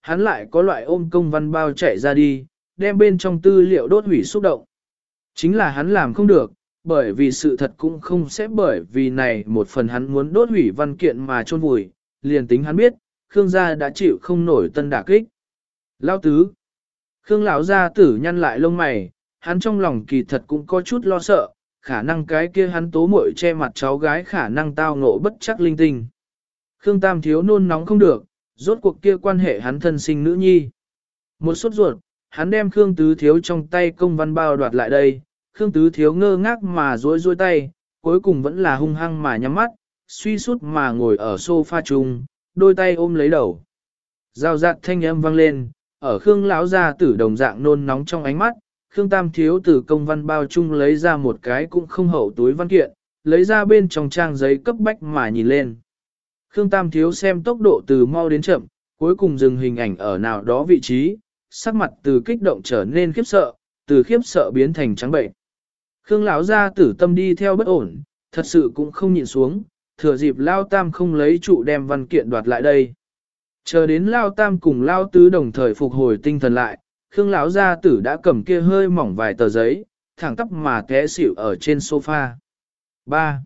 hắn lại có loại ôm công văn bao chạy ra đi, đem bên trong tư liệu đốt hủy xúc động. Chính là hắn làm không được, bởi vì sự thật cũng không sẽ bởi vì này một phần hắn muốn đốt hủy văn kiện mà chôn vùi, liền tính hắn biết, Khương gia đã chịu không nổi tân đả kích. Lao tứ. Khương lão gia tử nhăn lại lông mày, hắn trong lòng kỳ thật cũng có chút lo sợ, khả năng cái kia hắn tố muội che mặt cháu gái khả năng tao ngộ bất chắc linh tinh. Khương Tam thiếu nôn nóng không được, rốt cuộc kia quan hệ hắn thân sinh nữ nhi. Một sốt ruột, hắn đem Khương Tứ thiếu trong tay công văn bao đoạt lại đây, Khương Tứ thiếu ngơ ngác mà duỗi tay, cuối cùng vẫn là hung hăng mà nhắm mắt, suy sút mà ngồi ở sofa chung, đôi tay ôm lấy đầu. Giao giạt thanh âm vang lên, ở Khương lão gia tử đồng dạng nôn nóng trong ánh mắt, Khương Tam thiếu từ công văn bao chung lấy ra một cái cũng không hậu túi văn kiện, lấy ra bên trong trang giấy cấp bách mà nhìn lên. Khương Tam thiếu xem tốc độ từ mau đến chậm, cuối cùng dừng hình ảnh ở nào đó vị trí, sắc mặt từ kích động trở nên khiếp sợ, từ khiếp sợ biến thành trắng bệnh. Khương lão gia tử tâm đi theo bất ổn, thật sự cũng không nhịn xuống, thừa dịp Lao Tam không lấy trụ đem văn kiện đoạt lại đây. Chờ đến Lao Tam cùng Lao Tứ đồng thời phục hồi tinh thần lại, Khương lão gia tử đã cầm kia hơi mỏng vài tờ giấy, thẳng tắp mà té xỉu ở trên sofa. Ba.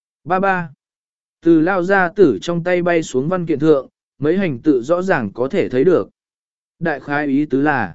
Từ Lao gia tử trong tay bay xuống văn kiện thượng, mấy hành tự rõ ràng có thể thấy được. Đại khái ý tứ là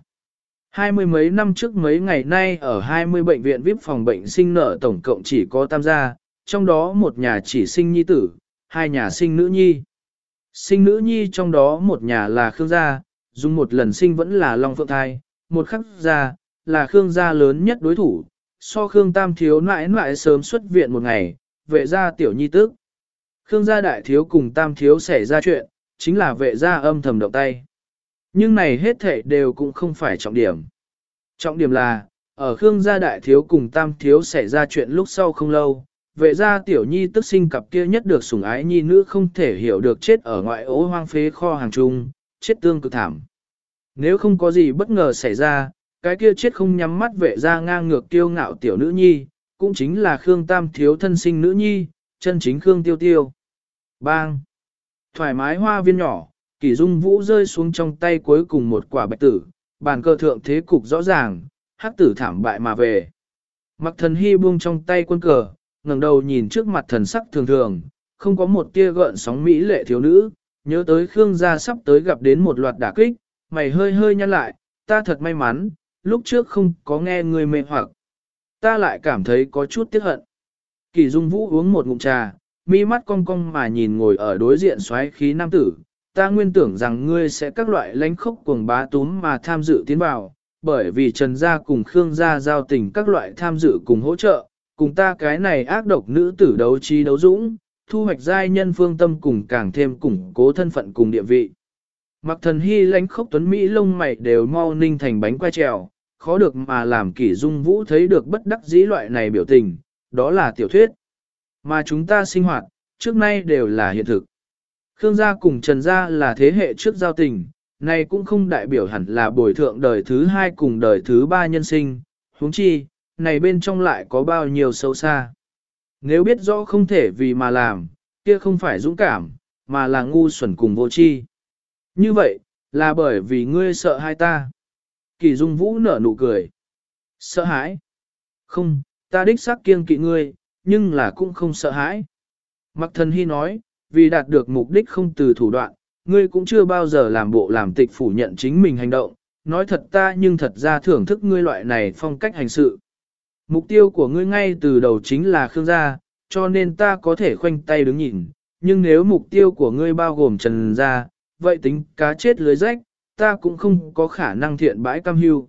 20 mấy năm trước mấy ngày nay ở 20 bệnh viện VIP phòng bệnh sinh nở tổng cộng chỉ có tam gia, trong đó một nhà chỉ sinh nhi tử, hai nhà sinh nữ nhi. Sinh nữ nhi trong đó một nhà là Khương gia, dùng một lần sinh vẫn là Long Phượng thai, một khắc gia, là Khương gia lớn nhất đối thủ, so Khương Tam thiếu nãi sớm xuất viện một ngày, vệ gia tiểu nhi tức. Khương gia đại thiếu cùng Tam thiếu xảy ra chuyện, chính là vệ gia âm thầm động tay. Nhưng này hết thảy đều cũng không phải trọng điểm. Trọng điểm là, ở Khương gia đại thiếu cùng Tam thiếu xảy ra chuyện lúc sau không lâu, vệ gia tiểu nhi tức sinh cặp kia nhất được sủng ái nhi nữ không thể hiểu được chết ở ngoại ố hoang phế kho hàng chung, chết tương cực thảm. Nếu không có gì bất ngờ xảy ra, cái kia chết không nhắm mắt vệ gia ngang ngược kiêu ngạo tiểu nữ nhi, cũng chính là Khương Tam thiếu thân sinh nữ nhi, chân chính Khương Tiêu Tiêu. Bang! Thoải mái hoa viên nhỏ, Kỷ Dung Vũ rơi xuống trong tay cuối cùng một quả bạch tử, bàn cờ thượng thế cục rõ ràng, hắc tử thảm bại mà về. Mặc Thần Hy buông trong tay quân cờ, ngẩng đầu nhìn trước mặt thần sắc thường thường, không có một tia gợn sóng mỹ lệ thiếu nữ, nhớ tới Khương gia sắp tới gặp đến một loạt đả kích, mày hơi hơi nhăn lại, ta thật may mắn, lúc trước không có nghe người mê hoặc. Ta lại cảm thấy có chút tiếc hận. Kỷ Dung Vũ uống một ngụm trà, mi mắt cong cong mà nhìn ngồi ở đối diện xoáy khí nam tử, ta nguyên tưởng rằng ngươi sẽ các loại lánh khốc cuồng bá túm mà tham dự tiến vào, bởi vì Trần gia cùng Khương gia giao tình các loại tham dự cùng hỗ trợ, cùng ta cái này ác độc nữ tử đấu trí đấu dũng, thu hoạch giai nhân phương tâm cùng càng thêm củng cố thân phận cùng địa vị. Mặc Thần Hy lánh khốc tuấn Mỹ lông mày đều mau ninh thành bánh quay trèo, khó được mà làm Kỷ Dung Vũ thấy được bất đắc dĩ loại này biểu tình, đó là tiểu thuyết. Mà chúng ta sinh hoạt, trước nay đều là hiện thực. Khương gia cùng Trần gia là thế hệ trước giao tình, này cũng không đại biểu hẳn là bồi thượng đời thứ hai cùng đời thứ ba nhân sinh, huống chi, này bên trong lại có bao nhiêu sâu xa. Nếu biết rõ không thể vì mà làm, kia không phải dũng cảm, mà là ngu xuẩn cùng vô tri. Như vậy, là bởi vì ngươi sợ hai ta. Kỷ Dung Vũ nở nụ cười. Sợ hãi? Không, ta đích xác kiêng kỵ ngươi, nhưng là cũng không sợ hãi. Mặc Thần Hy nói, vì đạt được mục đích không từ thủ đoạn, ngươi cũng chưa bao giờ làm bộ làm tịch phủ nhận chính mình hành động, nói thật ta nhưng thật ra thưởng thức ngươi loại này phong cách hành sự. Mục tiêu của ngươi ngay từ đầu chính là Khương gia, cho nên ta có thể khoanh tay đứng nhìn, nhưng nếu mục tiêu của ngươi bao gồm Trần gia, vậy tính cá chết lưới rách, ta cũng không có khả năng thiện bãi cam hưu.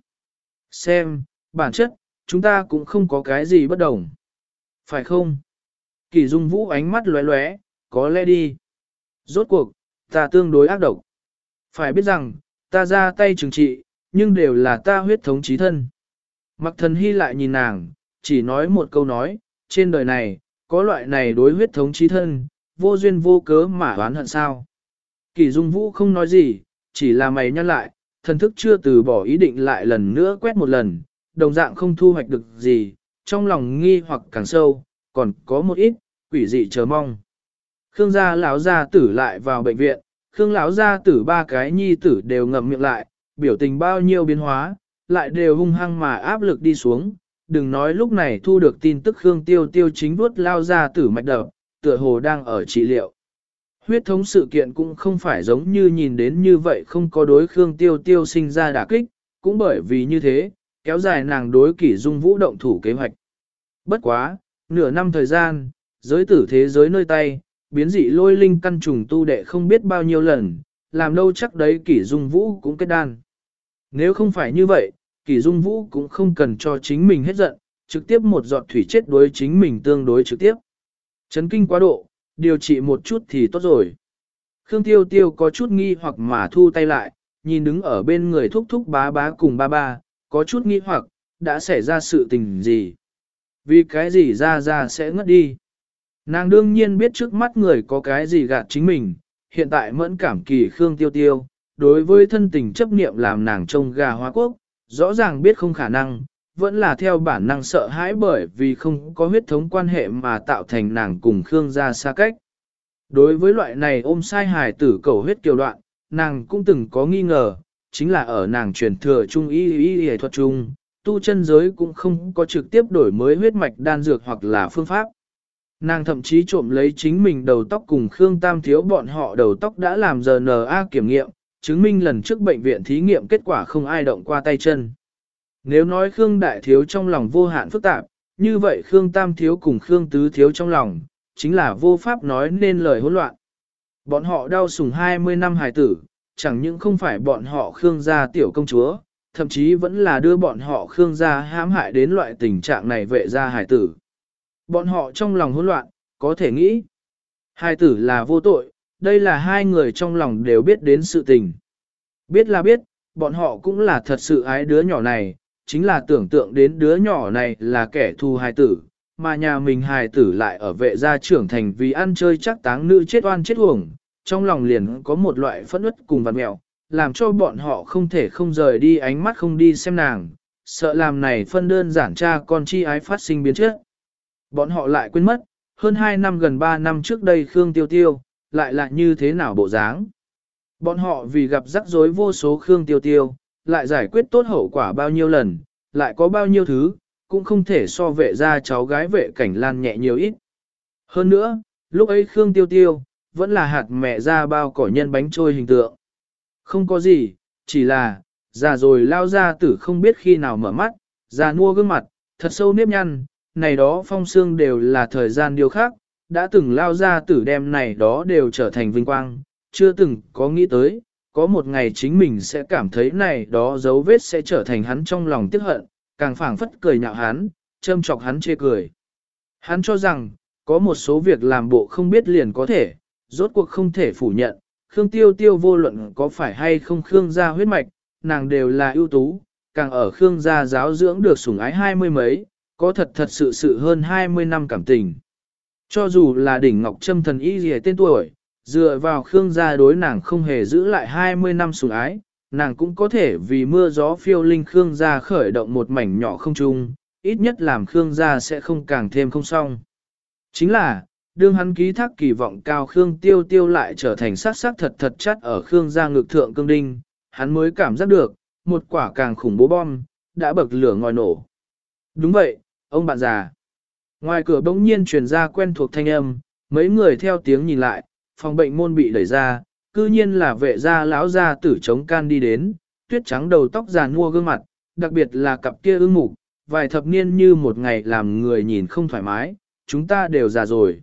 Xem, bản chất, chúng ta cũng không có cái gì bất đồng. Phải không? Kỷ Dung Vũ ánh mắt lóe lóe, có lẽ đi. Rốt cuộc, ta tương đối ác độc. Phải biết rằng, ta ra tay trừng trị, nhưng đều là ta huyết thống chí thân. Mặc Thần Hy lại nhìn nàng, chỉ nói một câu nói, trên đời này, có loại này đối huyết thống chí thân, vô duyên vô cớ mà oán hận sao. Kỷ Dung Vũ không nói gì, chỉ là mày nhăn lại, thần thức chưa từ bỏ ý định lại lần nữa quét một lần, đồng dạng không thu hoạch được gì, trong lòng nghi hoặc càng sâu, còn có một ít, quỷ dị chờ mong. Khương gia lão gia tử lại vào bệnh viện, Khương lão gia tử ba cái nhi tử đều ngậm miệng lại, biểu tình bao nhiêu biến hóa, lại đều hung hăng mà áp lực đi xuống. Đừng nói lúc này thu được tin tức Khương Tiêu Tiêu chính vuốt lao gia tử mạch đập, tựa hồ đang ở trị liệu. Huyết thống sự kiện cũng không phải giống như nhìn đến như vậy không có đối Khương Tiêu Tiêu sinh ra đả kích, cũng bởi vì như thế, kéo dài nàng đối Kỷ Dung Vũ động thủ kế hoạch. Bất quá, nửa năm thời gian, giới tử thế giới nơi tay, biến dị lôi linh căn trùng tu đệ không biết bao nhiêu lần, làm đâu chắc đấy Kỷ Dung Vũ cũng kết đan. Nếu không phải như vậy, Kỷ Dung Vũ cũng không cần cho chính mình hết giận, trực tiếp một giọt thủy chết đối chính mình tương đối trực tiếp. Chấn kinh quá độ, điều trị một chút thì tốt rồi. Khương Tiêu Tiêu có chút nghi hoặc mà thu tay lại, nhìn đứng ở bên người thúc thúc bá bá cùng ba ba, có chút nghi hoặc, đã xảy ra sự tình gì. Vì cái gì ra sẽ ngất đi. Nàng đương nhiên biết trước mắt người có cái gì gạt chính mình, hiện tại mẫn cảm kỳ Khương Tiêu Tiêu, đối với thân tình chấp niệm làm nàng trông gà hóa quốc, rõ ràng biết không khả năng, vẫn là theo bản năng sợ hãi bởi vì không có huyết thống quan hệ mà tạo thành nàng cùng Khương gia xa cách. Đối với loại này ôm sai hài tử cầu huyết kiều đoạn, nàng cũng từng có nghi ngờ, chính là ở nàng truyền thừa trung y thuật trung, tu chân giới cũng không có trực tiếp đổi mới huyết mạch đan dược hoặc là phương pháp. Nàng thậm chí trộm lấy chính mình đầu tóc cùng Khương Tam Thiếu bọn họ đầu tóc đã làm RNA kiểm nghiệm, chứng minh lần trước bệnh viện thí nghiệm kết quả không ai động qua tay chân. Nếu nói Khương Đại Thiếu trong lòng vô hạn phức tạp, như vậy Khương Tam Thiếu cùng Khương Tứ Thiếu trong lòng, chính là vô pháp nói nên lời hỗn loạn. Bọn họ đau sủng 20 năm hài tử, chẳng những không phải bọn họ Khương gia tiểu công chúa, thậm chí vẫn là đưa bọn họ Khương gia hãm hại đến loại tình trạng này vệ gia hài tử. Bọn họ trong lòng hỗn loạn, có thể nghĩ. Hài tử là vô tội, đây là hai người trong lòng đều biết đến sự tình. Biết là biết, bọn họ cũng là thật sự ái đứa nhỏ này, chính là tưởng tượng đến đứa nhỏ này là kẻ thù hài tử, mà nhà mình hài tử lại ở vệ gia trưởng thành vì ăn chơi chắc táng nữ chết oan chết uổng, trong lòng liền có một loại phẫn uất cùng vặt mẹo, làm cho bọn họ không thể không rời đi ánh mắt không đi xem nàng, sợ làm này phân đơn giản cha con chi ái phát sinh biến chất. Bọn họ lại quên mất, hơn 2 năm gần 3 năm trước đây Khương Tiêu Tiêu, lại là như thế nào bộ dáng. Bọn họ vì gặp rắc rối vô số Khương Tiêu Tiêu, lại giải quyết tốt hậu quả bao nhiêu lần, lại có bao nhiêu thứ, cũng không thể so vệ ra cháu gái vệ cảnh lan nhẹ nhiều ít. Hơn nữa, lúc ấy Khương Tiêu Tiêu, vẫn là hạt mẹ ra bao cỏ nhân bánh trôi hình tượng. Không có gì, chỉ là, già rồi lao ra tử không biết khi nào mở mắt, già nua gương mặt, thật sâu nếp nhăn, này đó phong xương đều là thời gian điều khác, đã từng lao ra tử đem này đó đều trở thành vinh quang, chưa từng có nghĩ tới, có một ngày chính mình sẽ cảm thấy này đó dấu vết sẽ trở thành hắn trong lòng tiếc hận, càng phảng phất cười nhạo hắn, châm chọc hắn chê cười. Hắn cho rằng, có một số việc làm bộ không biết liền có thể, rốt cuộc không thể phủ nhận, Khương Tiêu Tiêu vô luận có phải hay không Khương gia huyết mạch, nàng đều là ưu tú, càng ở Khương gia giáo dưỡng được sủng ái 20 mấy, có thật sự hơn 20 năm cảm tình. Cho dù là đỉnh Ngọc Trâm thần y gì tên tuổi, dựa vào Khương gia đối nàng không hề giữ lại 20 năm sủng ái, nàng cũng có thể vì mưa gió phiêu linh Khương gia khởi động một mảnh nhỏ không chung, ít nhất làm Khương gia sẽ không càng thêm không xong. Chính là, đương hắn ký thác kỳ vọng cao Khương Tiêu Tiêu lại trở thành sát thật chắt ở Khương gia ngực thượng cương đinh, hắn mới cảm giác được, một quả càng khủng bố bom, đã bậc lửa ngòi nổ. Đúng vậy, ông bạn già. Ngoài cửa bỗng nhiên truyền ra quen thuộc thanh âm, mấy người theo tiếng nhìn lại, phòng bệnh môn bị đẩy ra, cư nhiên là vệ gia lão gia tử chống can đi đến, tuyết trắng đầu tóc già nua gương mặt, đặc biệt là cặp kia ưng mục, vài thập niên như một ngày làm người nhìn không thoải mái, chúng ta đều già rồi.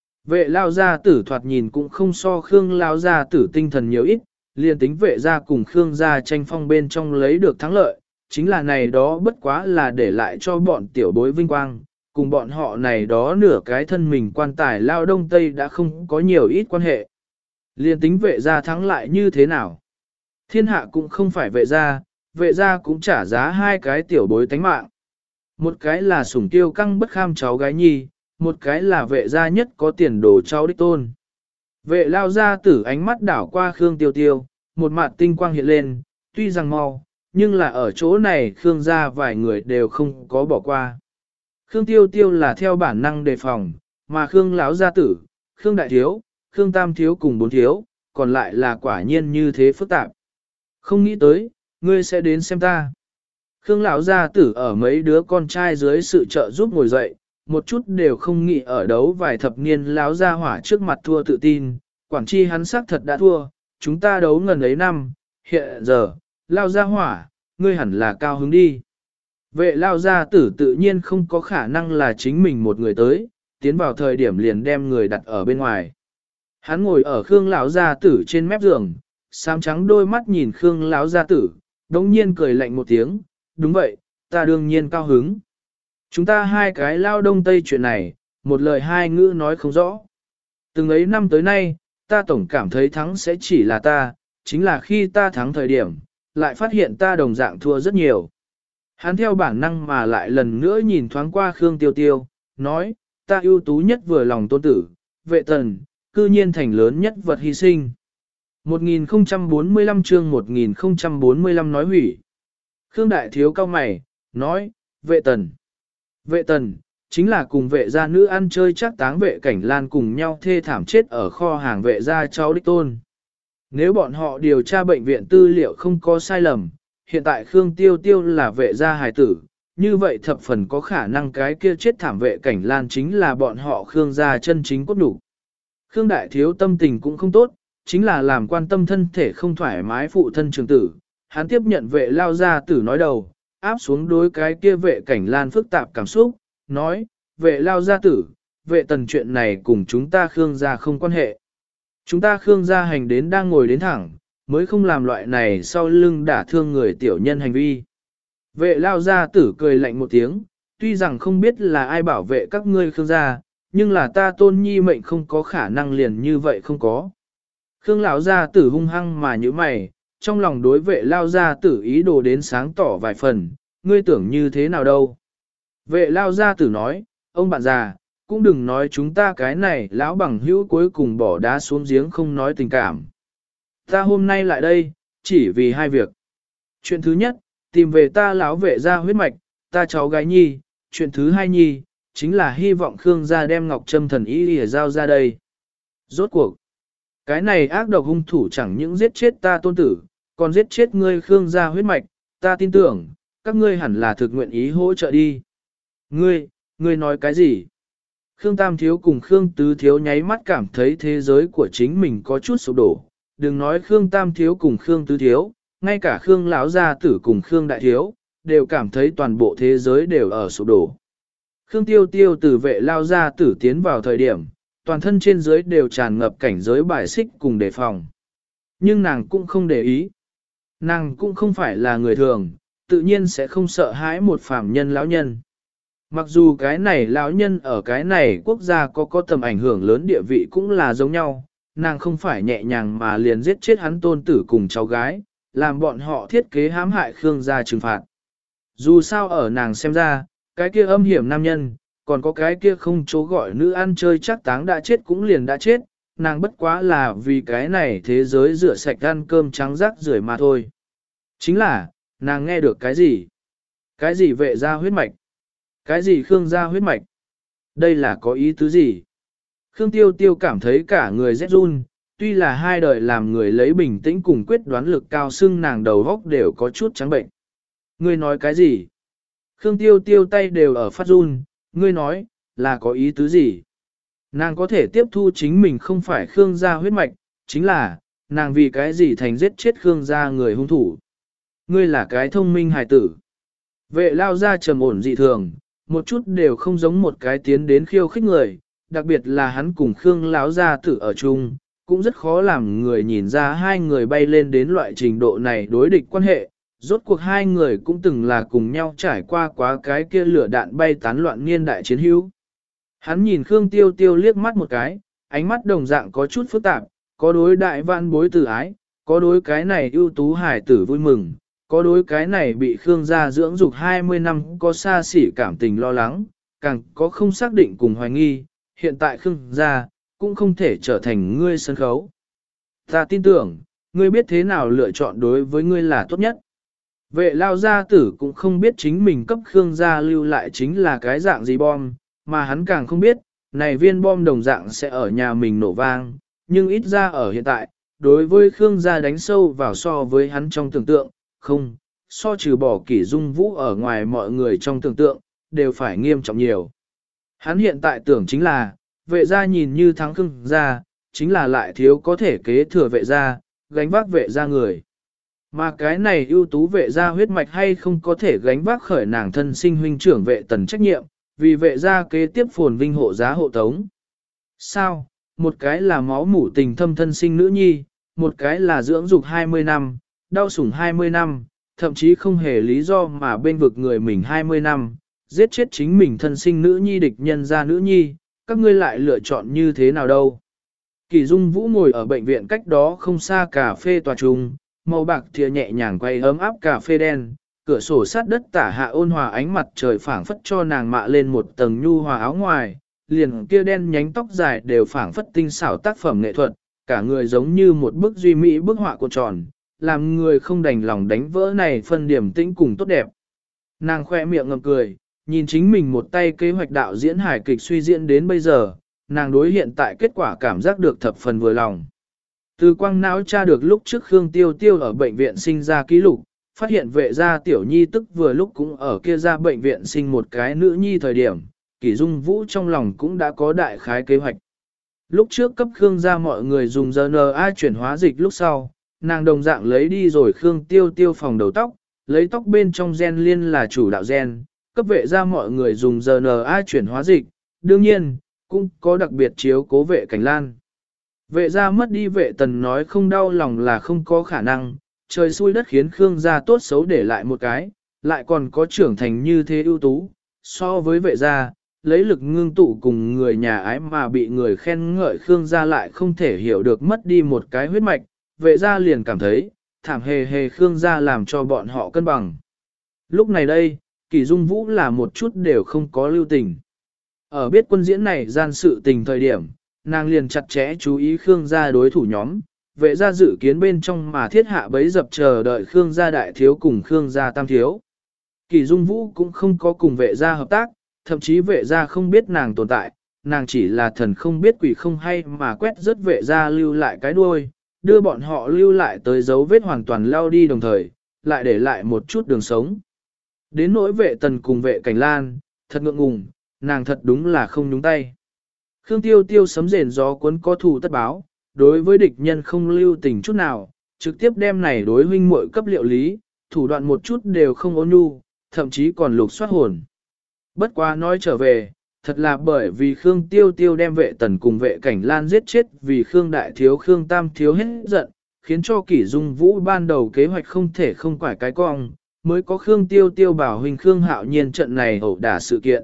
Vệ lao gia tử thoạt nhìn cũng không so Khương lao gia tử tinh thần nhiều ít, liền tính vệ gia cùng Khương gia tranh phong bên trong lấy được thắng lợi, chính là này đó bất quá là để lại cho bọn tiểu bối vinh quang, cùng bọn họ này đó nửa cái thân mình quan tài lao đông tây đã không có nhiều ít quan hệ. Liên tính vệ gia thắng lại như thế nào? Thiên hạ cũng không phải vệ gia cũng trả giá hai cái tiểu bối tánh mạng. Một cái là sủng tiêu căng bất kham cháu gái nhi, một cái là vệ gia nhất có tiền đồ cháu đích tôn. Vệ lao gia tử ánh mắt đảo qua Khương Tiêu Tiêu, một mặt tinh quang hiện lên, tuy rằng mau, nhưng là ở chỗ này Khương gia vài người đều không có bỏ qua. Khương Tiêu Tiêu là theo bản năng đề phòng, mà Khương lão gia tử, Khương Đại Thiếu, Khương Tam Thiếu cùng 4 Thiếu, còn lại là quả nhiên như thế phức tạp. Không nghĩ tới, ngươi sẽ đến xem ta. Khương lão gia tử ở mấy đứa con trai dưới sự trợ giúp ngồi dậy, một chút đều không nghĩ ở đấu vài thập niên lão gia hỏa trước mặt thua tự tin, quản chi hắn xác thật đã thua, chúng ta đấu ngần ấy năm, hiện giờ, lão gia hỏa, ngươi hẳn là cao hứng đi. Vệ lão gia tử tự nhiên không có khả năng là chính mình một người tới, tiến vào thời điểm liền đem người đặt ở bên ngoài. Hắn ngồi ở Khương lão gia tử trên mép giường, xám trắng đôi mắt nhìn Khương lão gia tử, đống nhiên cười lạnh một tiếng, đúng vậy, ta đương nhiên cao hứng. Chúng ta hai cái lao đông tây chuyện này, một lời hai ngữ nói không rõ. Từng ấy năm tới nay, ta tổng cảm thấy thắng sẽ chỉ là ta, chính là khi ta thắng thời điểm, lại phát hiện ta đồng dạng thua rất nhiều. Hắn theo bản năng mà lại lần nữa nhìn thoáng qua Khương Tiêu Tiêu, nói, ta ưu tú nhất vừa lòng tôn tử, vệ tần, cư nhiên thành lớn nhất vật hy sinh. 1045 chương 1045 nói hủy. Khương Đại Thiếu cao mày, nói, vệ tần. Vệ tần, chính là cùng vệ gia nữ ăn chơi chắc táng vệ cảnh lan cùng nhau thê thảm chết ở kho hàng vệ gia cháu đích tôn. Nếu bọn họ điều tra bệnh viện tư liệu không có sai lầm, hiện tại Khương Tiêu Tiêu là vệ gia hài tử, như vậy thập phần có khả năng cái kia chết thảm vệ cảnh lan chính là bọn họ Khương gia chân chính cốt đủ. Khương Đại Thiếu tâm tình cũng không tốt, chính là làm quan tâm thân thể không thoải mái phụ thân trường tử, hắn tiếp nhận vệ lao gia tử nói đầu, áp xuống đối cái kia vệ cảnh lan phức tạp cảm xúc, nói, vệ lao gia tử, vệ tần chuyện này cùng chúng ta Khương gia không quan hệ. Chúng ta Khương gia hành đến đang ngồi đến thẳng, mới không làm loại này sau lưng đả thương người tiểu nhân hành vi. Vệ lao gia tử cười lạnh một tiếng, tuy rằng không biết là ai bảo vệ các ngươi Khương gia, nhưng là ta tôn nhi mệnh không có khả năng liền như vậy không có. Khương lão gia tử hung hăng mà như mày, trong lòng đối vệ lao gia tử ý đồ đến sáng tỏ vài phần, ngươi tưởng như thế nào đâu. Vệ lao gia tử nói, ông bạn già, cũng đừng nói chúng ta cái này lão bằng hữu cuối cùng bỏ đá xuống giếng không nói tình cảm. Ta hôm nay lại đây, chỉ vì hai việc. Chuyện thứ nhất, tìm về ta lão vệ gia huyết mạch, ta cháu gái nhi, chuyện thứ hai nhi, chính là hy vọng Khương gia đem ngọc trâm thần y để giao ra đây. Rốt cuộc, cái này ác độc hung thủ chẳng những giết chết ta tôn tử, còn giết chết ngươi Khương gia huyết mạch, ta tin tưởng, các ngươi hẳn là thực nguyện ý hỗ trợ đi. Ngươi nói cái gì? Khương Tam Thiếu cùng Khương Tứ Thiếu nháy mắt cảm thấy thế giới của chính mình có chút sụp đổ. Đừng nói Khương Tam Thiếu cùng Khương Tứ Thiếu, ngay cả Khương Lão Gia Tử cùng Khương Đại Thiếu, đều cảm thấy toàn bộ thế giới đều ở sụp đổ. Khương Tiêu Tiêu từ vệ Lao Gia Tử tiến vào thời điểm, toàn thân trên dưới đều tràn ngập cảnh giới bài xích cùng đề phòng. Nhưng nàng cũng không để ý. Nàng cũng không phải là người thường, tự nhiên sẽ không sợ hãi một phàm nhân lão nhân. Mặc dù cái này lão nhân ở cái này quốc gia có tầm ảnh hưởng lớn địa vị cũng là giống nhau, nàng không phải nhẹ nhàng mà liền giết chết hắn tôn tử cùng cháu gái, làm bọn họ thiết kế hãm hại Khương gia trừng phạt. Dù sao ở nàng xem ra, cái kia âm hiểm nam nhân, còn có cái kia không chỗ gọi nữ ăn chơi chắc táng đã chết cũng liền đã chết, nàng bất quá là vì cái này thế giới rửa sạch ăn cơm trắng rác rưởi mà thôi. Chính là, nàng nghe được cái gì? Cái gì vệ gia huyết mạch? Cái gì Khương gia huyết mạch? Đây là có ý tứ gì? Khương Tiêu Tiêu cảm thấy cả người rét run, tuy là hai đời làm người lấy bình tĩnh cùng quyết đoán lực cao xưng nàng đầu góc đều có chút trắng bệnh. Ngươi nói cái gì? Khương Tiêu Tiêu tay đều ở phát run, ngươi nói, là có ý tứ gì? Nàng có thể tiếp thu chính mình không phải Khương gia huyết mạch, chính là, nàng vì cái gì thành giết chết Khương gia người hung thủ. Ngươi là cái thông minh hài tử. Vệ lao ra trầm ổn dị thường, một chút đều không giống một cái tiến đến khiêu khích người, đặc biệt là hắn cùng Khương lão gia tử ở chung, cũng rất khó làm người nhìn ra hai người bay lên đến loại trình độ này đối địch quan hệ. Rốt cuộc hai người cũng từng là cùng nhau trải qua quá cái kia lửa đạn bay tán loạn niên đại chiến hữu. Hắn nhìn Khương Tiêu Tiêu liếc mắt một cái, ánh mắt đồng dạng có chút phức tạp, có đối đại vạn bối tử ái, có đối cái này ưu tú hải tử vui mừng, có đối cái này bị Khương gia dưỡng dục 20 năm có xa xỉ cảm tình lo lắng, càng có không xác định cùng hoài nghi, hiện tại Khương gia cũng không thể trở thành ngươi sân khấu. Ta tin tưởng, ngươi biết thế nào lựa chọn đối với ngươi là tốt nhất. Vệ lao gia tử cũng không biết chính mình cấp Khương gia lưu lại chính là cái dạng gì bom, mà hắn càng không biết, này viên bom đồng dạng sẽ ở nhà mình nổ vang, nhưng ít ra ở hiện tại, đối với Khương gia đánh sâu vào so với hắn trong tưởng tượng, không, so trừ bỏ Kỷ Dung Vũ ở ngoài mọi người trong tưởng tượng, đều phải nghiêm trọng nhiều. Hắn hiện tại tưởng chính là, vệ gia nhìn như thắng Khương gia, chính là lại thiếu có thể kế thừa vệ gia, gánh vác vệ gia người. Mà cái này ưu tú vệ gia huyết mạch hay không có thể gánh vác khởi nàng thân sinh huynh trưởng vệ tần trách nhiệm, vì vệ gia kế tiếp phồn vinh hộ giá hộ tống. Sao? Một cái là máu mủ tình thâm thân sinh nữ nhi, một cái là dưỡng dục 20 năm, đau sủng 20 năm, thậm chí không hề lý do mà bên vực người mình 20 năm, giết chết chính mình thân sinh nữ nhi địch nhân ra nữ nhi, các ngươi lại lựa chọn như thế nào đâu. Kỳ Dung Vũ ngồi ở bệnh viện cách đó không xa cà phê tòa trung, màu bạc thìa nhẹ nhàng quay ấm áp cà phê đen, cửa sổ sát đất tả hạ ôn hòa ánh mặt trời phảng phất cho nàng mạ lên một tầng nhu hòa áo ngoài, liền kia đen nhánh tóc dài đều phảng phất tinh xảo tác phẩm nghệ thuật, cả người giống như một bức duy mỹ bức họa cuộn tròn, làm người không đành lòng đánh vỡ này phân điểm tĩnh cùng tốt đẹp. Nàng khoe miệng ngậm cười, nhìn chính mình một tay kế hoạch đạo diễn hài kịch suy diễn đến bây giờ, nàng đối hiện tại kết quả cảm giác được thập phần vừa lòng. Từ quang não tra được lúc trước Khương Tiêu Tiêu ở bệnh viện sinh ra ký lục, phát hiện vệ gia tiểu nhi tức vừa lúc cũng ở kia ra bệnh viện sinh một cái nữ nhi thời điểm, Kỷ Dung Vũ trong lòng cũng đã có đại khái kế hoạch. Lúc trước cấp Khương gia mọi người dùng RNA chuyển hóa dịch lúc sau, nàng đồng dạng lấy đi rồi Khương Tiêu Tiêu phòng đầu tóc, lấy tóc bên trong gen liên là chủ đạo gen, cấp vệ gia mọi người dùng RNA chuyển hóa dịch, đương nhiên, cũng có đặc biệt chiếu cố vệ Cảnh Lan. Vệ gia mất đi vệ tần nói không đau lòng là không có khả năng, trời xui đất khiến Khương gia tốt xấu để lại một cái, lại còn có trưởng thành như thế ưu tú, so với vệ gia, lấy lực ngưng tụ cùng người nhà ái mà bị người khen ngợi Khương gia lại không thể hiểu được mất đi một cái huyết mạch, vệ gia liền cảm thấy, thảm hề hề Khương gia làm cho bọn họ cân bằng. Lúc này đây, Kỷ Dung Vũ là một chút đều không có lưu tình. Ở biết quân diễn này gian sự tình thời điểm, nàng liền chặt chẽ chú ý Khương gia đối thủ nhóm, vệ gia dự kiến bên trong mà thiết hạ bấy dập chờ đợi Khương gia đại thiếu cùng Khương gia tam thiếu. Kỷ Dung Vũ cũng không có cùng vệ gia hợp tác, thậm chí vệ gia không biết nàng tồn tại, nàng chỉ là thần không biết quỷ không hay mà quét rớt vệ gia lưu lại cái đuôi, đưa bọn họ lưu lại tới dấu vết hoàn toàn lao đi đồng thời, lại để lại một chút đường sống. Đến nỗi vệ tần cùng vệ Cảnh Lan, thật ngượng ngùng, nàng thật đúng là không nhúng tay. Khương Tiêu Tiêu sấm rền gió cuốn có thù tất báo, đối với địch nhân không lưu tình chút nào, trực tiếp đem này đối huynh muội cấp liệu lý, thủ đoạn một chút đều không ôn nhu, thậm chí còn lục soát hồn. Bất quá nói trở về, thật là bởi vì Khương Tiêu Tiêu đem vệ tần cùng vệ Cảnh Lan giết chết vì Khương Đại Thiếu Khương Tam Thiếu hết giận, khiến cho Kỷ Dung Vũ ban đầu kế hoạch không thể không quải cái cong, mới có Khương Tiêu Tiêu bảo huynh Khương Hạo Nhiên trận này ẩu đả sự kiện.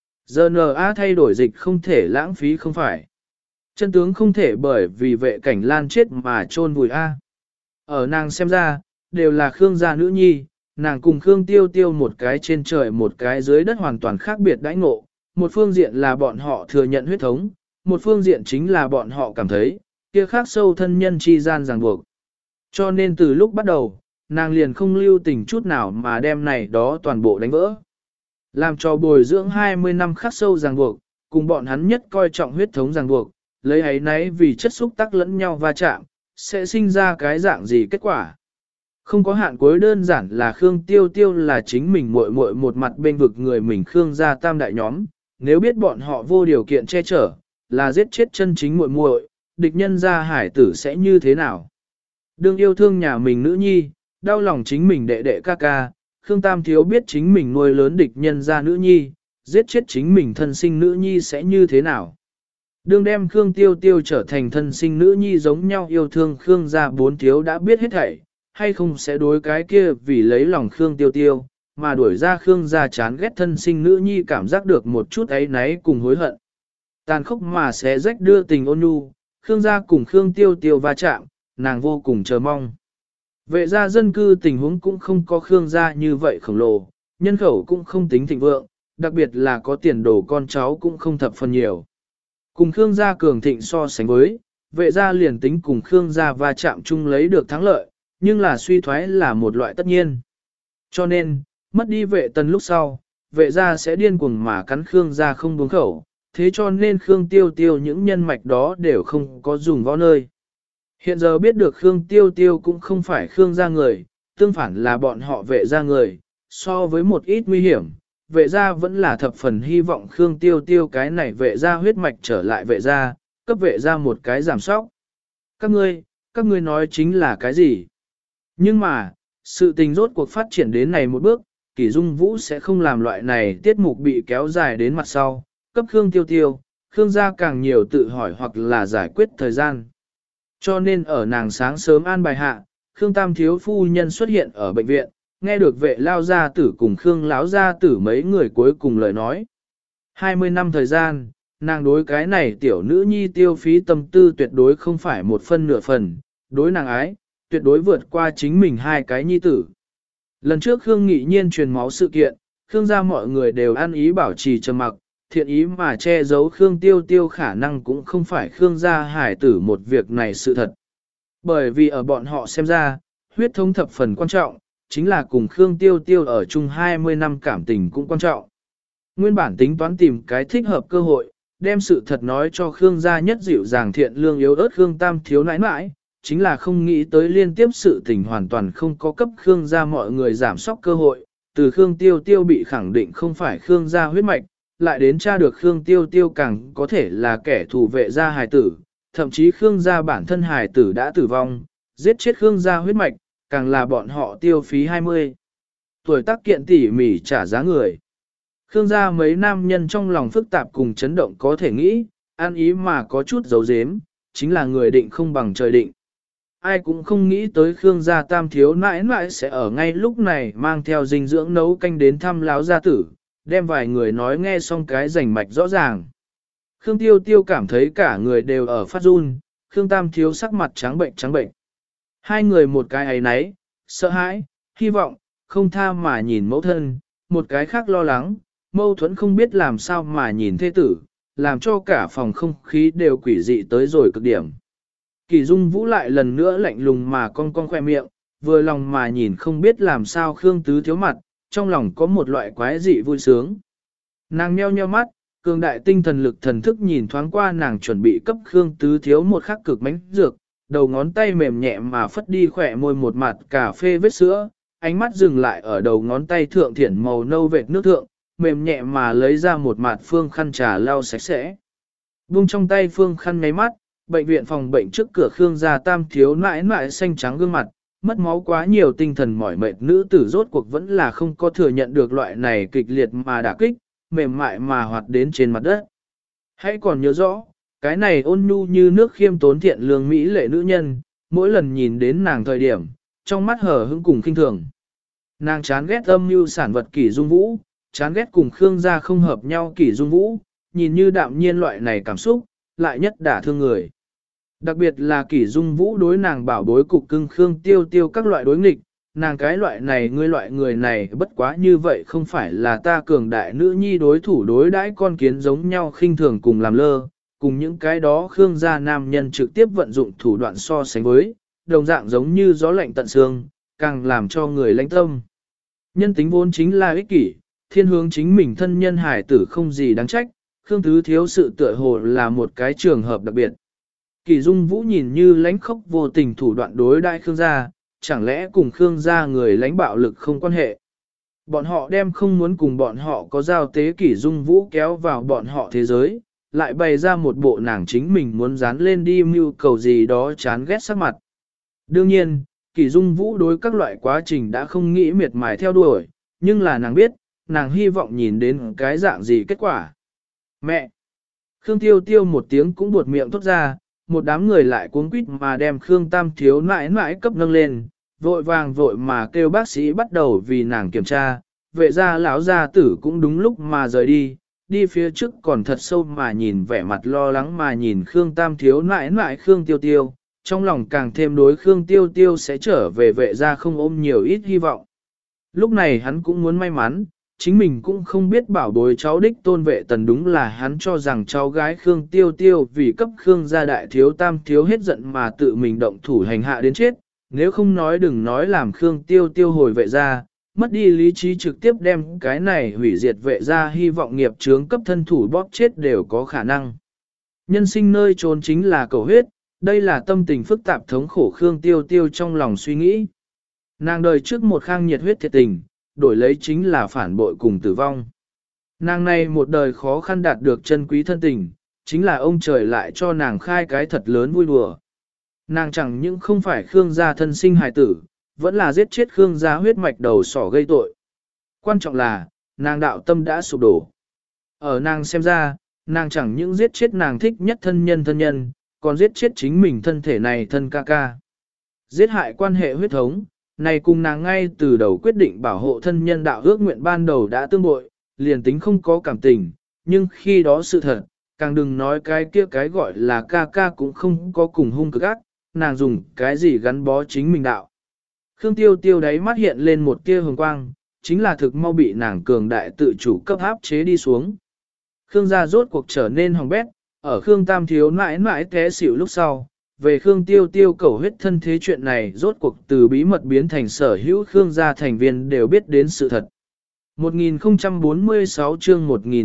RNA thay đổi dịch không thể lãng phí không phải. Chân tướng không thể bởi vì vệ Cảnh Lan chết mà chôn vùi A. Ở nàng xem ra, đều là Khương gia nữ nhi, nàng cùng Khương Tiêu Tiêu một cái trên trời một cái dưới đất hoàn toàn khác biệt đãi ngộ. Một phương diện là bọn họ thừa nhận huyết thống, một phương diện chính là bọn họ cảm thấy, kia khác sâu thân nhân chi gian ràng buộc. Cho nên từ lúc bắt đầu, nàng liền không lưu tình chút nào mà đem này đó toàn bộ đánh vỡ. Làm cho bồi dưỡng 20 năm khắc sâu ràng buộc, cùng bọn hắn nhất coi trọng huyết thống ràng buộc, lấy ấy nấy vì chất xúc tác lẫn nhau va chạm, sẽ sinh ra cái dạng gì kết quả. Không có hạn cuối đơn giản là Khương Tiêu Tiêu là chính mình muội muội một mặt bên vực người mình Khương gia tam đại nhóm, nếu biết bọn họ vô điều kiện che chở, là giết chết chân chính muội muội, địch nhân gia hải tử sẽ như thế nào? Đương yêu thương nhà mình nữ nhi, đau lòng chính mình đệ đệ ca ca, Khương Tam Thiếu biết chính mình nuôi lớn địch nhân gia nữ nhi, giết chết chính mình thân sinh nữ nhi sẽ như thế nào? Đương đem Khương Tiêu Tiêu trở thành thân sinh nữ nhi giống nhau yêu thương Khương gia bốn thiếu đã biết hết thảy, hay không sẽ đối cái kia vì lấy lòng Khương Tiêu Tiêu, mà đuổi ra Khương gia chán ghét thân sinh nữ nhi cảm giác được một chút ấy náy cùng hối hận. Tàn khốc mà sẽ rách đưa tình ôn nhu, Khương gia cùng Khương Tiêu Tiêu va chạm, nàng vô cùng chờ mong. Vệ gia dân cư tình huống cũng không có Khương gia như vậy khổng lồ, nhân khẩu cũng không tính thịnh vượng, đặc biệt là có tiền đồ con cháu cũng không thập phần nhiều. Cùng Khương gia cường thịnh so sánh với, vệ gia liền tính cùng Khương gia va chạm chung lấy được thắng lợi, nhưng là suy thoái là một loại tất nhiên. Cho nên, mất đi vệ tần lúc sau, vệ gia sẽ điên cuồng mà cắn Khương gia không buông khẩu, thế cho nên Khương Tiêu Tiêu những nhân mạch đó đều không có dùng võ nơi. Hiện giờ biết được Khương Tiêu Tiêu cũng không phải Khương gia người, tương phản là bọn họ vệ gia người, so với một ít nguy hiểm, vệ gia vẫn là thập phần hy vọng Khương Tiêu Tiêu cái này vệ gia huyết mạch trở lại vệ gia, cấp vệ gia một cái giảm sóc. Các ngươi nói chính là cái gì? Nhưng mà, sự tình rốt cuộc phát triển đến này một bước, Kỷ Dung Vũ sẽ không làm loại này tiết mục bị kéo dài đến mặt sau, cấp Khương Tiêu Tiêu, Khương gia càng nhiều tự hỏi hoặc là giải quyết thời gian. Cho nên ở nàng sáng sớm an bài hạ, Khương Tam thiếu phu nhân xuất hiện ở bệnh viện, nghe được vệ lao gia tử cùng Khương lão gia tử mấy người cuối cùng lời nói. 20 năm thời gian, nàng đối cái này tiểu nữ nhi tiêu phí tâm tư tuyệt đối không phải một phân nửa phần, đối nàng ái, tuyệt đối vượt qua chính mình hai cái nhi tử. Lần trước Khương Nghị Nhiên truyền máu sự kiện, Khương gia mọi người đều ăn ý bảo trì trầm mặc, thiện ý mà che giấu Khương Tiêu Tiêu khả năng cũng không phải Khương gia hải tử một việc này sự thật. Bởi vì ở bọn họ xem ra, huyết thống thập phần quan trọng, chính là cùng Khương Tiêu Tiêu ở chung 20 năm cảm tình cũng quan trọng. Nguyên bản tính toán tìm cái thích hợp cơ hội, đem sự thật nói cho Khương gia nhất dịu dàng thiện lương yếu ớt Khương Tam thiếu nãi nãi, chính là không nghĩ tới liên tiếp sự tình hoàn toàn không có cấp Khương gia mọi người giảm sóc cơ hội, từ Khương Tiêu Tiêu bị khẳng định không phải Khương gia huyết mạch, lại đến tra được Khương Tiêu Tiêu càng có thể là kẻ thù vệ gia hài tử, thậm chí Khương gia bản thân hài tử đã tử vong, giết chết Khương gia huyết mạch, càng là bọn họ tiêu phí 20 tuổi tác kiện tỉ mỉ trả giá người. Khương gia mấy nam nhân trong lòng phức tạp cùng chấn động có thể nghĩ, an ý mà có chút giấu giếm, chính là người định không bằng trời định. Ai cũng không nghĩ tới Khương gia tam thiếu nãi nãi sẽ ở ngay lúc này mang theo dinh dưỡng nấu canh đến thăm láo gia tử, đem vài người nói nghe xong cái rành mạch rõ ràng. Khương Tiêu Tiêu cảm thấy cả người đều ở phát run, Khương Tam thiếu sắc mặt trắng bệnh trắng bệnh. Hai người một cái ấy nấy, sợ hãi, hy vọng, không tha mà nhìn mẫu thân, một cái khác lo lắng, mâu thuẫn không biết làm sao mà nhìn thê tử, làm cho cả phòng không khí đều quỷ dị tới rồi cực điểm. Kỳ Dung Vũ lại lần nữa lạnh lùng mà cong cong khoe miệng, vừa lòng mà nhìn không biết làm sao Khương Tứ thiếu mặt, trong lòng có một loại quái dị vui sướng. Nàng nheo nheo mắt, cường đại tinh thần lực thần thức nhìn thoáng qua nàng chuẩn bị cấp Khương Tứ thiếu một khắc cực mánh dược, đầu ngón tay mềm nhẹ mà phất đi khỏe môi một mặt cà phê vết sữa, ánh mắt dừng lại ở đầu ngón tay thượng thiển màu nâu vệt nước thượng, mềm nhẹ mà lấy ra một mặt phương khăn trà lau sạch sẽ. Buông trong tay phương khăn ngáy mắt, bệnh viện phòng bệnh trước cửa Khương gia tam thiếu nãi nãi xanh trắng gương mặt, mất máu quá nhiều tinh thần mỏi mệt nữ tử rốt cuộc vẫn là không có thừa nhận được loại này kịch liệt mà đả kích, mềm mại mà hoạt đến trên mặt đất. Hãy còn nhớ rõ, cái này ôn nhu như nước khiêm tốn thiện lương mỹ lệ nữ nhân, mỗi lần nhìn đến nàng thời điểm, trong mắt hở hững cùng khinh thường. Nàng chán ghét âm mưu sản vật Kỷ Dung Vũ, chán ghét cùng Khương gia không hợp nhau Kỷ Dung Vũ, nhìn như đạm nhiên loại này cảm xúc, lại nhất đả thương người. Đặc biệt là Kỷ Dung Vũ đối nàng bảo bối cục cưng Khương Tiêu Tiêu các loại đối nghịch, nàng cái loại này ngươi loại người này bất quá như vậy không phải là ta cường đại nữ nhi đối thủ đối đãi con kiến giống nhau khinh thường cùng làm lơ, cùng những cái đó Khương gia nam nhân trực tiếp vận dụng thủ đoạn so sánh với, đồng dạng giống như gió lạnh tận xương, càng làm cho người lãnh tâm. Nhân tính vốn chính là ích kỷ, thiên hướng chính mình thân nhân hải tử không gì đáng trách, Khương Thứ thiếu sự tựa hồ là một cái trường hợp đặc biệt. Kỳ Dung Vũ nhìn như lãnh khốc vô tình thủ đoạn đối đại Khương gia, chẳng lẽ cùng Khương gia người lãnh bạo lực không quan hệ. Bọn họ đem không muốn cùng bọn họ có giao tế Kỳ Dung Vũ kéo vào bọn họ thế giới, lại bày ra một bộ nàng chính mình muốn dán lên đi mưu cầu gì đó chán ghét sắc mặt. Đương nhiên, Kỳ Dung Vũ đối các loại quá trình đã không nghĩ miệt mài theo đuổi, nhưng là nàng biết, nàng hy vọng nhìn đến cái dạng gì kết quả. Mẹ! Khương Tiêu Tiêu một tiếng cũng buột miệng thốt ra, một đám người lại cuống quýt mà đem Khương Tam thiếu nãi nãi cấp nâng lên, vội vàng vội mà kêu bác sĩ bắt đầu vì nàng kiểm tra, vệ gia lão gia tử cũng đúng lúc mà rời đi, đi phía trước còn thật sâu mà nhìn vẻ mặt lo lắng mà nhìn Khương Tam thiếu nãi nãi Khương Tiêu Tiêu, trong lòng càng thêm đối Khương Tiêu Tiêu sẽ trở về vệ gia không ôm nhiều ít hy vọng. Lúc này hắn cũng muốn may mắn, chính mình cũng không biết bảo bối cháu đích tôn vệ tần đúng là hắn cho rằng cháu gái Khương Tiêu Tiêu vì cấp Khương gia đại thiếu tam thiếu hết giận mà tự mình động thủ hành hạ đến chết, nếu không nói đừng nói làm Khương Tiêu Tiêu hồi vệ gia, mất đi lý trí trực tiếp đem cái này hủy diệt vệ gia hy vọng nghiệp chướng cấp thân thủ bóp chết đều có khả năng. Nhân sinh nơi trốn chính là cầu huyết, đây là tâm tình phức tạp thống khổ Khương Tiêu Tiêu trong lòng suy nghĩ. Nàng đời trước một khang nhiệt huyết thiệt tình, đổi lấy chính là phản bội cùng tử vong. Nàng này một đời khó khăn đạt được chân quý thân tình, chính là ông trời lại cho nàng khai cái thật lớn vui đùa. Nàng chẳng những không phải Khương gia thân sinh hài tử, vẫn là giết chết Khương gia huyết mạch đầu sỏ gây tội. Quan trọng là, nàng đạo tâm đã sụp đổ. Ở nàng xem ra, nàng chẳng những giết chết nàng thích nhất thân nhân, còn giết chết chính mình thân thể này thân ca ca. Giết hại quan hệ huyết thống, này cùng nàng ngay từ đầu quyết định bảo hộ thân nhân đạo ước nguyện ban đầu đã tương bội, liền tính không có cảm tình, nhưng khi đó sự thật, càng đừng nói cái kia cái gọi là ca ca cũng không có cùng hung cực ác, nàng dùng cái gì gắn bó chính mình đạo. Khương Tiêu Tiêu đáy mắt hiện lên một tia hồng quang, chính là thực mau bị nàng cường đại tự chủ cấp áp chế đi xuống. Khương gia rốt cuộc trở nên hỏng bét, ở Khương Tam thiếu mãi mãi té xỉu lúc sau, về Khương Tiêu Tiêu cầu huyết thân thế chuyện này rốt cuộc từ bí mật biến thành sở hữu Khương gia thành viên đều biết đến sự thật. 1046 chương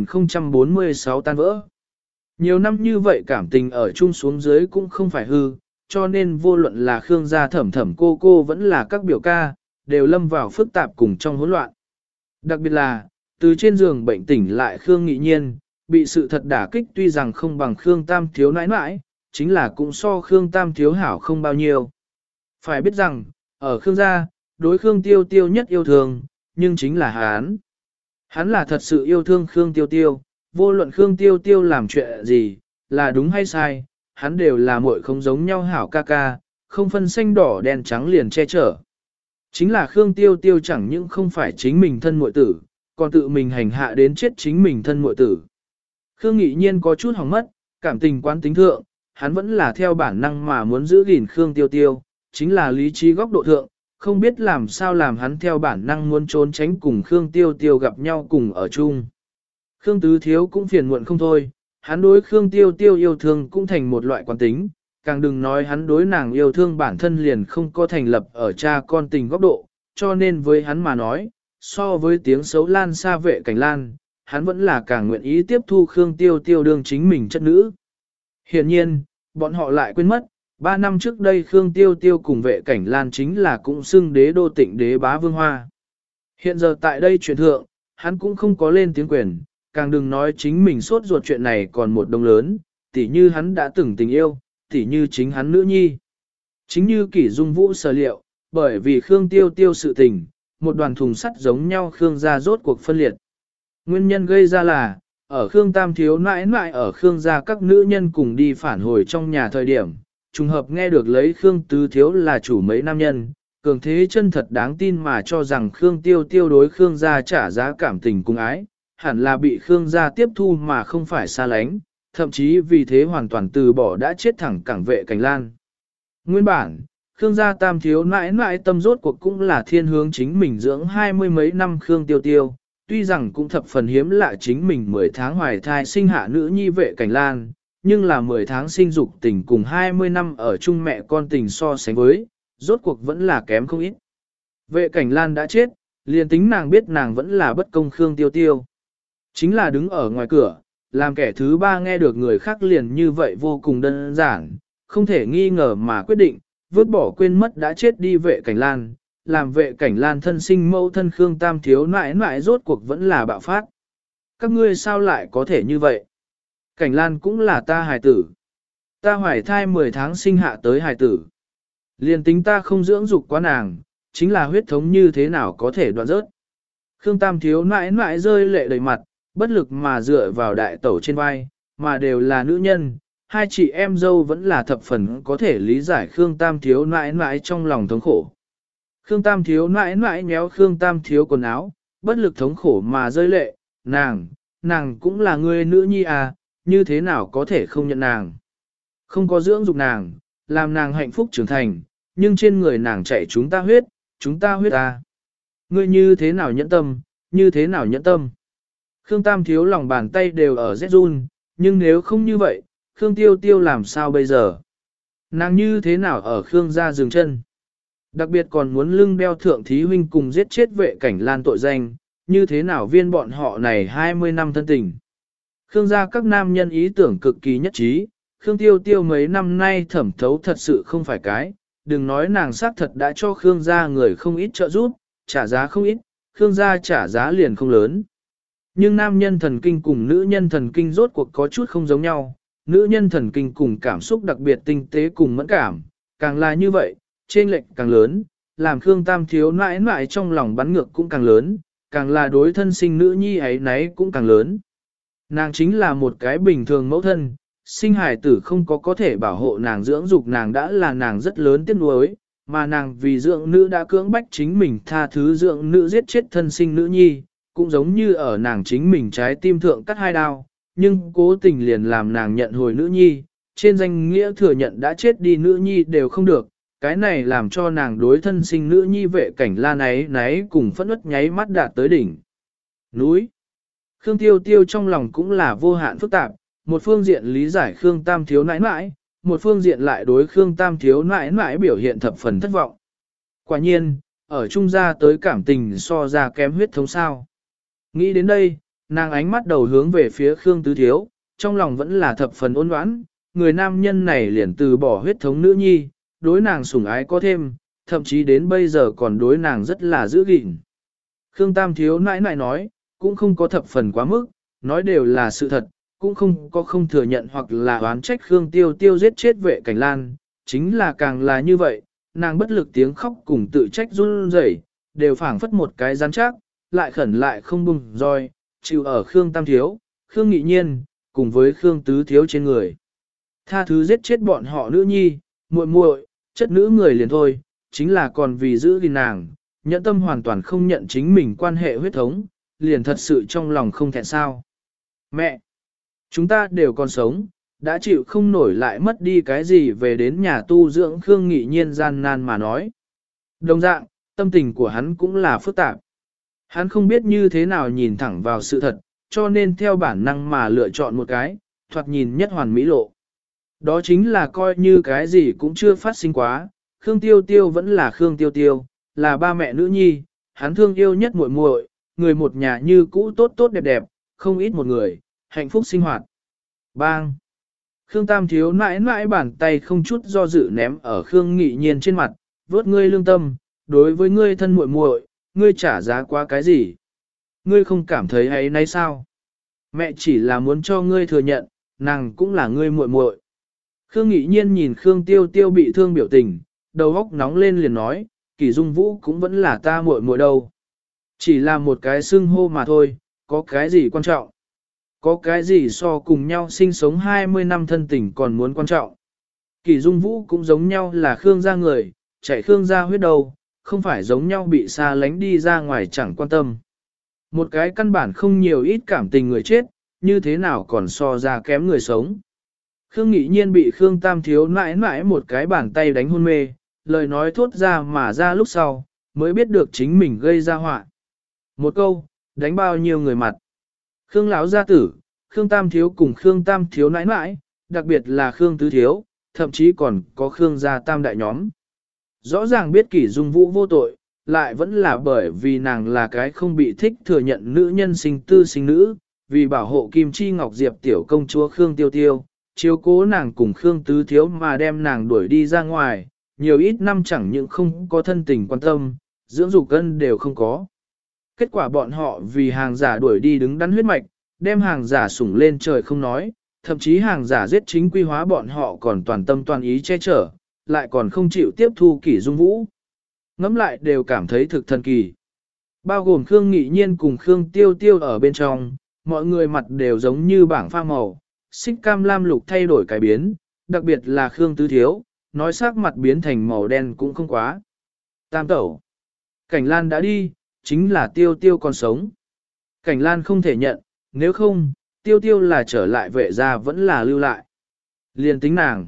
1046 tan vỡ. Nhiều năm như vậy cảm tình ở chung xuống dưới cũng không phải hư, cho nên vô luận là Khương gia thẩm thẩm cô vẫn là các biểu ca, đều lâm vào phức tạp cùng trong hỗn loạn. Đặc biệt là, từ trên giường bệnh tỉnh lại Khương Nghị Nhiên, bị sự thật đả kích tuy rằng không bằng Khương Tam thiếu nãi nãi, chính là cũng so Khương Tam thiếu hảo không bao nhiêu. Phải biết rằng, ở Khương gia, đối Khương Tiêu Tiêu nhất yêu thương, nhưng chính là hắn. Hắn là thật sự yêu thương Khương Tiêu Tiêu, vô luận Khương Tiêu Tiêu làm chuyện gì, là đúng hay sai, hắn đều là muội không giống nhau hảo ca ca, không phân xanh đỏ đen trắng liền che chở. Chính là Khương Tiêu Tiêu chẳng những không phải chính mình thân muội tử, còn tự mình hành hạ đến chết chính mình thân muội tử. Khương Nghị Nhiên có chút hỏng mất, cảm tình quán tính thượng, hắn vẫn là theo bản năng mà muốn giữ gìn Khương Tiêu Tiêu, chính là lý trí góc độ thượng, không biết làm sao làm hắn theo bản năng muốn trốn tránh cùng Khương Tiêu Tiêu gặp nhau cùng ở chung. Khương Tứ Thiếu cũng phiền muộn không thôi, hắn đối Khương Tiêu Tiêu yêu thương cũng thành một loại quán tính, càng đừng nói hắn đối nàng yêu thương bản thân liền không có thành lập ở cha con tình góc độ, cho nên với hắn mà nói, so với tiếng xấu lan xa vệ cảnh lan, hắn vẫn là càng nguyện ý tiếp thu Khương Tiêu Tiêu đương chính mình chất nữ. Hiện nhiên, bọn họ lại quên mất, 3 năm trước đây Khương Tiêu Tiêu cùng vệ cảnh lan chính là cũng xưng đế đô tịnh đế bá vương hoa. Hiện giờ tại đây chuyện thượng, hắn cũng không có lên tiếng quyền, càng đừng nói chính mình sốt ruột chuyện này còn một đồng lớn, tỉ như hắn đã từng tình yêu, tỉ như chính hắn nữ nhi. Chính như Kỷ Dung Vũ sở liệu, bởi vì Khương Tiêu Tiêu sự tình, một đoàn thùng sắt giống nhau Khương gia rốt cuộc phân liệt. Nguyên nhân gây ra là, ở Khương Tam thiếu nãi nãi ở Khương gia các nữ nhân cùng đi phản hồi trong nhà thời điểm, trùng hợp nghe được lấy Khương Tứ thiếu là chủ mấy nam nhân, cường thế chân thật đáng tin mà cho rằng Khương Tiêu Tiêu đối Khương gia trả giá cảm tình cung ái, hẳn là bị Khương gia tiếp thu mà không phải xa lánh, thậm chí vì thế hoàn toàn từ bỏ đã chết thẳng cảng vệ cảnh lan. Nguyên bản, Khương gia tam thiếu nãi nãi tâm rốt cuộc cũng là thiên hướng chính mình dưỡng 20 mấy năm Khương Tiêu Tiêu, tuy rằng cũng thập phần hiếm lạ chính mình 10 tháng hoài thai sinh hạ nữ nhi vệ cảnh lan, nhưng là 10 tháng sinh dục tình cùng 20 năm ở chung mẹ con tình so sánh với, rốt cuộc vẫn là kém không ít. Vệ cảnh lan đã chết, liền tính nàng biết nàng vẫn là bất công Khương Tiêu Tiêu. Chính là đứng ở ngoài cửa, làm kẻ thứ ba nghe được người khác liền như vậy vô cùng đơn giản, không thể nghi ngờ mà quyết định, vứt bỏ quên mất đã chết đi vệ cảnh lan, làm vệ cảnh lan thân sinh mẫu thân Khương Tam thiếu nãi nãi rốt cuộc vẫn là bạo phát. Các ngươi sao lại có thể như vậy? Cảnh lan cũng là ta hài tử. Ta hoài thai 10 tháng sinh hạ tới hài tử. Liền tính ta không dưỡng dục quá nàng, chính là huyết thống như thế nào có thể đoạn rớt. Khương Tam thiếu nãi nãi rơi lệ đầy mặt, bất lực mà dựa vào đại tẩu trên vai, mà đều là nữ nhân, hai chị em dâu vẫn là thập phần có thể lý giải Khương Tam thiếu nãi nãi trong lòng thống khổ. Khương Tam thiếu nãi nãi nhéo Khương Tam thiếu quần áo, bất lực thống khổ mà rơi lệ, nàng cũng là người nữ nhi à, như thế nào có thể không nhận nàng. Không có dưỡng dục nàng, làm nàng hạnh phúc trưởng thành, nhưng trên người nàng chạy chúng ta huyết à. Ngươi như thế nào nhẫn tâm, như thế nào nhẫn tâm. Khương Tam thiếu lòng bàn tay đều ở rét run, nhưng nếu không như vậy, Khương Tiêu Tiêu làm sao bây giờ? Nàng như thế nào ở Khương gia dừng chân? Đặc biệt còn muốn lưng đeo thượng thí huynh cùng giết chết vệ cảnh lan tội danh, như thế nào viên bọn họ này 20 năm thân tình. Khương gia các nam nhân ý tưởng cực kỳ nhất trí, Khương Tiêu Tiêu mấy năm nay thẩm thấu thật sự không phải cái, đừng nói nàng xác thật đã cho Khương gia người không ít trợ giúp, trả giá không ít, Khương gia trả giá liền không lớn. Nhưng nam nhân thần kinh cùng nữ nhân thần kinh rốt cuộc có chút không giống nhau, nữ nhân thần kinh cùng cảm xúc đặc biệt tinh tế cùng mẫn cảm, càng là như vậy, trên lệnh càng lớn, làm Khương Tam thiếu nãi nãi trong lòng bắn ngược cũng càng lớn, càng là đối thân sinh nữ nhi ấy nấy cũng càng lớn. Nàng chính là một cái bình thường mẫu thân, sinh hài tử không có thể bảo hộ nàng dưỡng dục nàng đã là nàng rất lớn tiếc nuối, mà nàng vì dưỡng nữ đã cưỡng bách chính mình tha thứ dưỡng nữ giết chết thân sinh nữ nhi, cũng giống như ở nàng chính mình trái tim thượng cắt hai đao, nhưng cố tình liền làm nàng nhận hồi nữ nhi, trên danh nghĩa thừa nhận đã chết đi nữ nhi đều không được, cái này làm cho nàng đối thân sinh nữ nhi vệ cảnh la náy cùng phẫn uất nháy mắt đạt tới đỉnh. Núi Khương Tiêu Tiêu trong lòng cũng là vô hạn phức tạp, một phương diện lý giải Khương Tam thiếu nãi nãi, một phương diện lại đối Khương Tam thiếu nãi nãi biểu hiện thập phần thất vọng. Quả nhiên, ở trung gia tới cảm tình so ra kém huyết thống sao. Nghĩ đến đây, nàng ánh mắt đầu hướng về phía Khương Tứ Thiếu, trong lòng vẫn là thập phần ôn oán, người nam nhân này liền từ bỏ huyết thống nữ nhi, đối nàng sủng ái có thêm, thậm chí đến bây giờ còn đối nàng rất là giữ gìn. Khương Tam Thiếu nãi nãi nói, cũng không có thập phần quá mức, nói đều là sự thật, cũng không có không thừa nhận hoặc là oán trách Khương Tiêu Tiêu giết chết vệ cảnh lan, chính là càng là như vậy, nàng bất lực tiếng khóc cùng tự trách run rẩy, đều phảng phất một cái rắn chắc, lại khẩn lại không bùng roi, chịu ở Khương Tam Thiếu, Khương Nghị Nhiên, cùng với Khương Tứ Thiếu trên người. Tha thứ giết chết bọn họ nữ nhi, muội muội, chất nữ người liền thôi, chính là còn vì giữ gìn nàng, nhẫn tâm hoàn toàn không nhận chính mình quan hệ huyết thống, liền thật sự trong lòng không thẹn sao. Mẹ! Chúng ta đều còn sống, đã chịu không nổi lại mất đi cái gì về đến nhà tu dưỡng Khương Nghị Nhiên gian nan mà nói. Đồng dạng, tâm tình của hắn cũng là phức tạp. Hắn không biết như thế nào nhìn thẳng vào sự thật, cho nên theo bản năng mà lựa chọn một cái, thoạt nhìn nhất hoàn mỹ lộ. Đó chính là coi như cái gì cũng chưa phát sinh quá, Khương Tiêu Tiêu vẫn là Khương Tiêu Tiêu, là ba mẹ nữ nhi, hắn thương yêu nhất muội muội, người một nhà như cũ tốt tốt đẹp đẹp, không ít một người, hạnh phúc sinh hoạt. Bang! Khương Tam Thiếu nãi nãi bàn tay không chút do dự ném ở Khương Nghị Nhiên trên mặt, vớt ngươi lương tâm, đối với ngươi thân muội muội, ngươi trả giá quá cái gì? Ngươi không cảm thấy ấy nấy sao? Mẹ chỉ là muốn cho ngươi thừa nhận, nàng cũng là ngươi muội muội. Khương Nghị Nhiên nhìn Khương Tiêu Tiêu bị thương biểu tình, đầu óc nóng lên liền nói, Kỷ Dung Vũ cũng vẫn là ta muội muội đâu. Chỉ là một cái xưng hô mà thôi, có cái gì quan trọng? Có cái gì so cùng nhau sinh sống 20 năm thân tình còn muốn quan trọng? Kỷ Dung Vũ cũng giống nhau là Khương gia người, chạy Khương gia huyết đầu, không phải giống nhau bị xa lánh đi ra ngoài chẳng quan tâm. Một cái căn bản không nhiều ít cảm tình người chết, như thế nào còn so ra kém người sống. Khương Nghị Nhiên bị Khương Tam Thiếu mãi mãi một cái bàn tay đánh hôn mê, lời nói thốt ra mà ra lúc sau, mới biết được chính mình gây ra họa. Một câu, đánh bao nhiêu người mặt. Khương lão gia tử, Khương Tam Thiếu cùng Khương Tam Thiếu nãi nãi, đặc biệt là Khương Tứ Thiếu, thậm chí còn có Khương gia tam đại nhóm. Rõ ràng biết Kỷ Dung Vũ vô tội, lại vẫn là bởi vì nàng là cái không bị thích thừa nhận nữ nhân sinh tư sinh nữ, vì bảo hộ Kim Chi Ngọc Diệp tiểu công chúa Khương Tiêu Tiêu, chiếu cố nàng cùng Khương Tứ Thiếu mà đem nàng đuổi đi ra ngoài, nhiều ít năm chẳng những không có thân tình quan tâm, dưỡng dục cân đều không có. Kết quả bọn họ vì hàng giả đuổi đi đứng đắn huyết mạch, đem hàng giả sủng lên trời không nói, thậm chí hàng giả giết chính quy hóa bọn họ còn toàn tâm toàn ý che chở, lại còn không chịu tiếp thu Kỷ Dung Vũ. Ngắm lại đều cảm thấy thực thần kỳ. Bao gồm Khương Nghị Nhiên cùng Khương Tiêu Tiêu ở bên trong, mọi người mặt đều giống như bảng pha màu, xích cam lam lục thay đổi cái biến, đặc biệt là Khương Tứ Thiếu, nói sắc mặt biến thành màu đen cũng không quá. Tam tẩu. Cảnh Lan đã đi, chính là Tiêu Tiêu còn sống. Cảnh Lan không thể nhận, nếu không, Tiêu Tiêu là trở lại vệ gia vẫn là lưu lại. Liên tính nàng.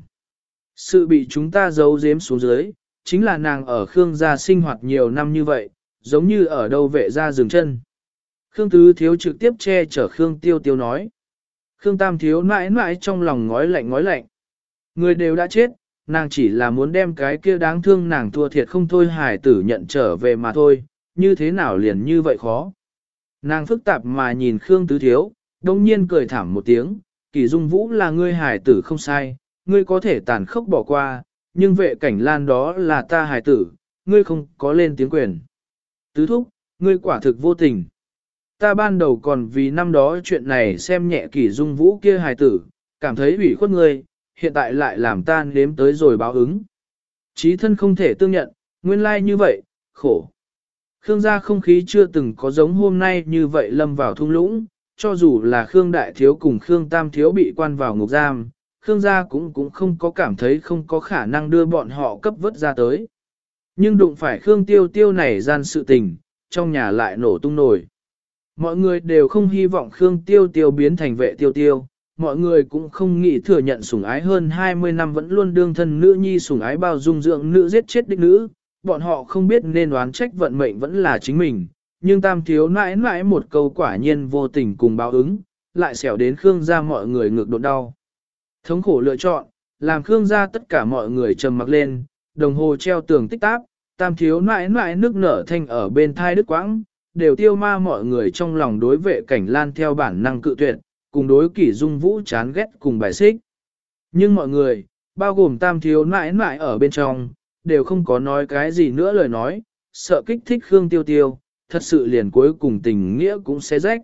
Sự bị chúng ta giấu giếm xuống dưới, chính là nàng ở Khương gia sinh hoạt nhiều năm như vậy, giống như ở đâu vệ gia dừng chân. Khương Tứ Thiếu trực tiếp che chở Khương Tiêu Tiêu nói. Khương Tam Thiếu mãi mãi trong lòng ngói lạnh ngói lạnh. Người đều đã chết, nàng chỉ là muốn đem cái kia đáng thương nàng thua thiệt không thôi hài tử nhận trở về mà thôi, như thế nào liền như vậy khó. Nàng phức tạp mà nhìn Khương Tứ Thiếu, đông nhiên cười thảm một tiếng, Kỷ Dung Vũ là ngươi hài tử không sai, ngươi có thể tàn khốc bỏ qua, nhưng vệ cảnh lan đó là ta hài tử, ngươi không có lên tiếng quyền. Tứ thúc, ngươi quả thực vô tình. Ta ban đầu còn vì năm đó chuyện này xem nhẹ Kỷ Dung Vũ kia hài tử, cảm thấy ủy khuất ngươi, hiện tại lại làm ta nếm tới rồi báo ứng. Chí thân không thể tương nhận, nguyên lai như vậy, khổ. Khương gia không khí chưa từng có giống hôm nay như vậy lâm vào thung lũng, cho dù là Khương Đại Thiếu cùng Khương Tam Thiếu bị quan vào ngục giam, Khương gia cũng không có cảm thấy không có khả năng đưa bọn họ cấp vớt ra tới. Nhưng đụng phải Khương Tiêu Tiêu này gian sự tình, trong nhà lại nổ tung nổi. Mọi người đều không hy vọng Khương Tiêu Tiêu biến thành vệ Tiêu Tiêu, mọi người cũng không nghĩ thừa nhận sủng ái hơn 20 năm vẫn luôn đương thân nữ nhi sủng ái bao dung dưỡng nữ giết chết đích nữ, bọn họ không biết nên đoán trách vận mệnh vẫn là chính mình, nhưng Tam Thiếu mãi mãi một câu quả nhiên vô tình cùng báo ứng, lại xẻo đến Khương gia mọi người ngược đột đau. Thống khổ lựa chọn, làm Khương gia tất cả mọi người trầm mặc lên, đồng hồ treo tường tích táp, Tam Thiếu mãi mãi nước nở thanh ở bên thai đứt quãng, đều tiêu ma mọi người trong lòng đối vệ cảnh lan theo bản năng cự tuyệt, cùng đối Kỷ Dung Vũ chán ghét cùng bài xích. Nhưng mọi người, bao gồm Tam Thiếu mãi mãi ở bên trong, đều không có nói cái gì nữa lời nói, sợ kích thích Khương Tiêu Tiêu, thật sự liền cuối cùng tình nghĩa cũng sẽ rách.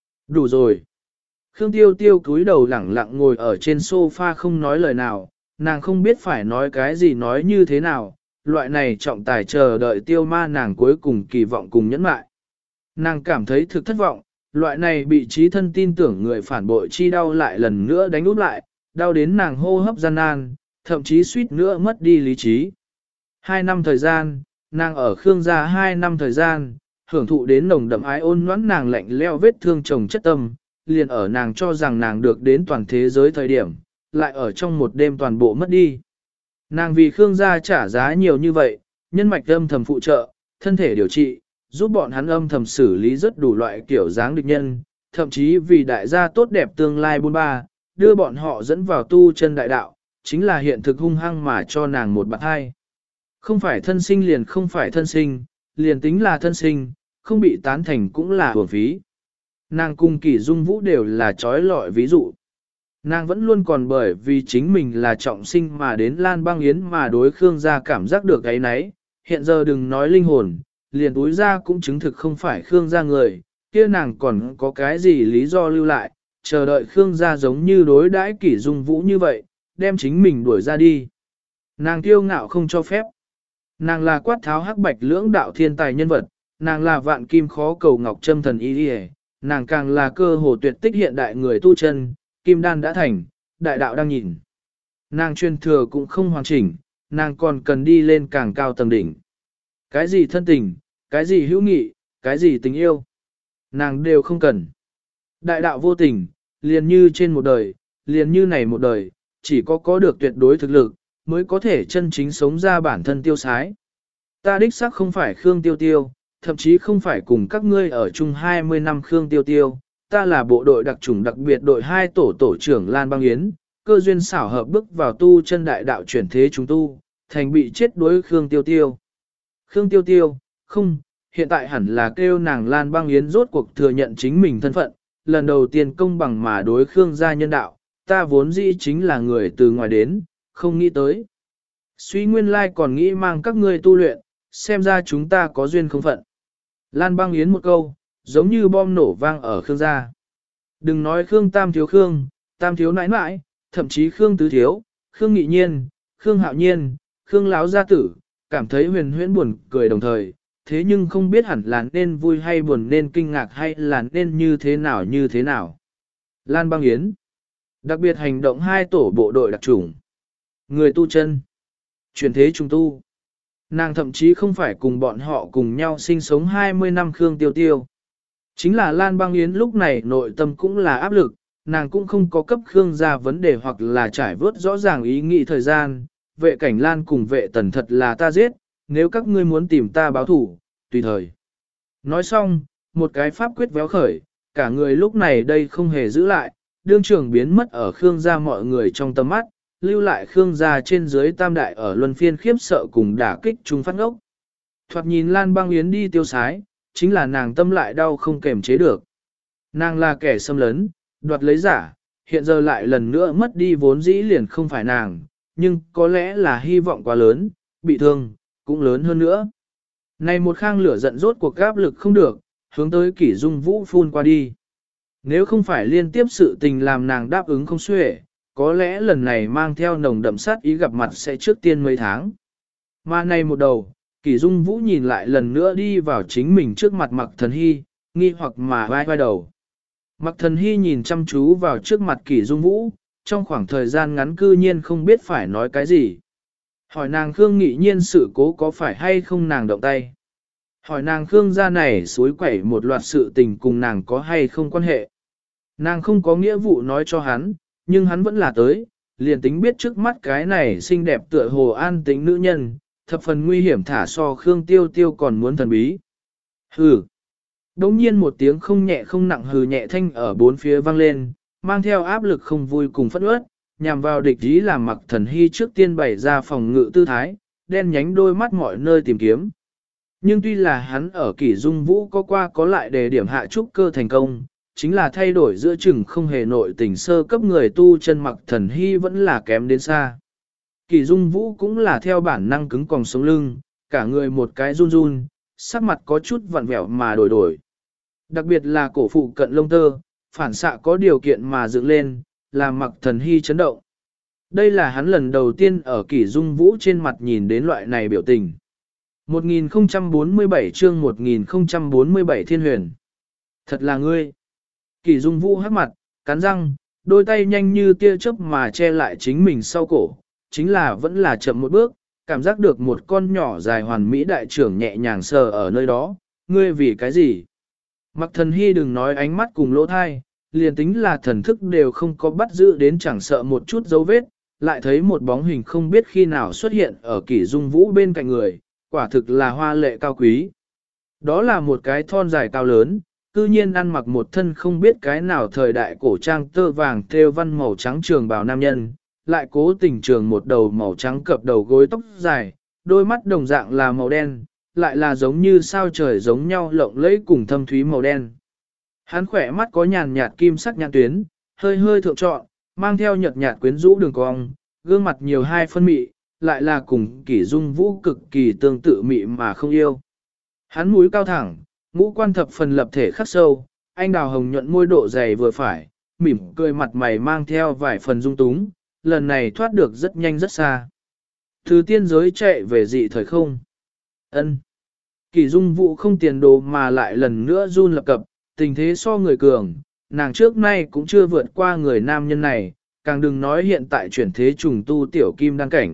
Đủ rồi. Khương Tiêu Tiêu cúi đầu lẳng lặng ngồi ở trên sofa không nói lời nào, nàng không biết phải nói cái gì nói như thế nào, loại này trọng tài chờ đợi tiêu ma nàng cuối cùng kỳ vọng cùng nhẫn mại. Nàng cảm thấy thực thất vọng, loại này bị trí thân tin tưởng người phản bội chi đau lại lần nữa đánh úp lại, đau đến nàng hô hấp gian nan, thậm chí suýt nữa mất đi lý trí. 2 năm thời gian, nàng ở Khương gia 2 năm thời gian, hưởng thụ đến nồng đậm ái ôn noãn nàng lạnh leo vết thương chồng chất tâm, liền ở nàng cho rằng nàng được đến toàn thế giới thời điểm, lại ở trong một đêm toàn bộ mất đi. Nàng vì Khương gia trả giá nhiều như vậy, nhân mạch âm thầm phụ trợ, thân thể điều trị, giúp bọn hắn âm thầm xử lý rất đủ loại kiểu dáng địch nhân, thậm chí vì đại gia tốt đẹp tương lai buôn ba, đưa bọn họ dẫn vào tu chân đại đạo, chính là hiện thực hung hăng mà cho nàng một bạn hai. Không phải thân sinh liền không phải thân sinh, liền tính là thân sinh, không bị tán thành cũng là hưởng phí. Nàng cùng Kỷ Dung Vũ đều là trói lọi ví dụ. Nàng vẫn luôn còn bởi vì chính mình là trọng sinh mà đến Lan Băng Yến mà đối Khương gia cảm giác được cái nấy, hiện giờ đừng nói linh hồn, liền túi ra cũng chứng thực không phải Khương gia người, kia nàng còn có cái gì lý do lưu lại, chờ đợi Khương gia giống như đối đãi Kỷ Dung Vũ như vậy, đem chính mình đuổi ra đi. Nàng kiêu ngạo không cho phép. Nàng là quát tháo hắc bạch lưỡng đạo thiên tài nhân vật, nàng là vạn kim khó cầu ngọc trâm thần y đi, nàng càng là cơ hồ tuyệt tích hiện đại người tu chân, kim đan đã thành, đại đạo đang nhìn. Nàng truyền thừa cũng không hoàn chỉnh, nàng còn cần đi lên càng cao tầng đỉnh. Cái gì thân tình, cái gì hữu nghị, cái gì tình yêu, nàng đều không cần. Đại đạo vô tình, liền như trên một đời, liền như này một đời, chỉ có được tuyệt đối thực lực, mới có thể chân chính sống ra bản thân tiêu sái. Ta đích xác không phải Khương Tiêu Tiêu, thậm chí không phải cùng các ngươi ở chung 20 năm Khương Tiêu Tiêu, ta là bộ đội đặc chủng đặc biệt đội 2 tổ trưởng Lan Băng Yến, cơ duyên xảo hợp bước vào tu chân đại đạo chuyển thế chúng tu, thành bị chết đối Khương Tiêu Tiêu. Khương Tiêu Tiêu, không, hiện tại hẳn là kêu nàng Lan Băng Yến rốt cuộc thừa nhận chính mình thân phận, lần đầu tiên công bằng mà đối Khương gia nhân đạo, ta vốn dĩ chính là người từ ngoài đến, không nghĩ tới. Suy nguyên lai còn nghĩ mang các ngươi tu luyện, xem ra chúng ta có duyên không phận. Lan Băng Yến một câu, giống như bom nổ vang ở Khương gia. Đừng nói Khương Tam Thiếu Khương, Tam Thiếu nãi nãi, thậm chí Khương Tứ Thiếu, Khương Nghị Nhiên, Khương Hạo Nhiên, Khương Láo Gia Tử, cảm thấy huyền huyễn buồn cười đồng thời, thế nhưng không biết hẳn là nên vui hay buồn, nên kinh ngạc hay là nên như thế nào như thế nào. Lan Băng Yến, đặc biệt hành động 2 tổ bộ đội đặc chủng. Người tu chân, chuyển thế trung tu. Nàng thậm chí không phải cùng bọn họ cùng nhau sinh sống 20 năm Khương Tiêu Tiêu. Chính là Lan Băng Yến lúc này nội tâm cũng là áp lực, nàng cũng không có cấp Khương ra vấn đề hoặc là trải vớt rõ ràng ý nghĩ thời gian. Vệ cảnh Lan cùng vệ tần thật là ta giết, nếu các ngươi muốn tìm ta báo thủ, tùy thời. Nói xong, một cái pháp quyết véo khởi, cả người lúc này đây không hề giữ lại, đương trưởng biến mất ở Khương gia mọi người trong tầm mắt, lưu lại Khương gia trên dưới tam đại ở luân phiên khiếp sợ cùng đả kích trung phát ngốc. Thoạt nhìn Lan Băng Yến đi tiêu sái, chính là nàng tâm lại đau không kềm chế được. Nàng là kẻ xâm lấn, đoạt lấy giả, hiện giờ lại lần nữa mất đi vốn dĩ liền không phải nàng, nhưng có lẽ là hy vọng quá lớn, bị thương, cũng lớn hơn nữa. Này một khang lửa giận rốt cuộc áp lực không được, hướng tới Kỷ Dung Vũ phun qua đi. Nếu không phải liên tiếp sự tình làm nàng đáp ứng không xuể, có lẽ lần này mang theo nồng đậm sát ý gặp mặt sẽ trước tiên mấy tháng. Mà này một đầu, Kỷ Dung Vũ nhìn lại lần nữa đi vào chính mình trước mặt Mạc Thần Hy, nghi hoặc mà vai vai đầu. Mạc Thần Hy nhìn chăm chú vào trước mặt Kỷ Dung Vũ, trong khoảng thời gian ngắn cư nhiên không biết phải nói cái gì. Hỏi nàng Khương Nghị Nhiên sự cố có phải hay không nàng động tay. Hỏi nàng Khương gia này suối quẩy một loạt sự tình cùng nàng có hay không quan hệ. Nàng không có nghĩa vụ nói cho hắn, nhưng hắn vẫn là tới, liền tính biết trước mắt cái này xinh đẹp tựa hồ an tính nữ nhân, thập phần nguy hiểm thả so Khương Tiêu Tiêu còn muốn thần bí. Hừ. Đống nhiên một tiếng không nhẹ không nặng hừ nhẹ thanh ở bốn phía vang lên, mang theo áp lực không vui cùng phẫn uất, nhằm vào địch ý làm Mạc Thần Hy trước tiên bày ra phòng ngự tư thái, đen nhánh đôi mắt mọi nơi tìm kiếm. Nhưng tuy là hắn ở Kỷ Dung Vũ có qua có lại đề điểm hạ trúc cơ thành công, chính là thay đổi giữa chừng không hề nội tình sơ cấp người tu chân Mạc Thần Hy vẫn là kém đến xa. Kỷ Dung Vũ cũng là theo bản năng cứng còng sống lưng, cả người một cái run run, sắc mặt có chút vặn vẹo mà đổi đổi. Đặc biệt là cổ phụ cận lông tơ, phản xạ có điều kiện mà dựng lên, làm Mạc Thần Hy chấn động. Đây là hắn lần đầu tiên ở Kỷ Dung Vũ trên mặt nhìn đến loại này biểu tình. 1047 chương 1047 Thiên Huyền. Thật là ngươi. Kỷ Dung Vũ hắc mặt, cắn răng, đôi tay nhanh như tia chớp mà che lại chính mình sau cổ, chính là vẫn là chậm một bước, cảm giác được một con nhỏ dài hoàn mỹ đại trưởng nhẹ nhàng sờ ở nơi đó, ngươi vì cái gì? Mạc Thần Hy đừng nói ánh mắt cùng lỗ thai, liền tính là thần thức đều không có bắt giữ đến chẳng sợ một chút dấu vết, lại thấy một bóng hình không biết khi nào xuất hiện ở Kỷ Dung Vũ bên cạnh người, quả thực là hoa lệ cao quý. Đó là một cái thon dài cao lớn, cư nhiên ăn mặc một thân không biết cái nào thời đại cổ trang tơ vàng thêu văn màu trắng trường bào nam nhân, lại cố tình trường một đầu màu trắng cập đầu gối tóc dài, đôi mắt đồng dạng là màu đen, lại là giống như sao trời giống nhau lộng lẫy cùng thâm thúy màu đen. Hắn khỏe mắt có nhàn nhạt kim sắc nhãn tuyến, hơi hơi thượng trọn, mang theo nhợt nhạt quyến rũ đường cong, gương mặt nhiều hai phân mị, lại là cùng Kỷ Dung Vũ cực kỳ tương tự mị mà không yêu. Hắn mũi cao thẳng, ngũ quan thập phần lập thể khắc sâu, anh đào hồng nhuận môi độ dày vừa phải, mỉm cười mặt mày mang theo vài phần dung túng, lần này thoát được rất nhanh rất xa. Từ tiên giới chạy về dị thời không. Ân. Kỷ Dung Vũ không tiền đồ mà lại lần nữa run lập cập, tình thế so người cường, nàng trước nay cũng chưa vượt qua người nam nhân này, càng đừng nói hiện tại chuyển thế trùng tu tiểu kim đăng cảnh.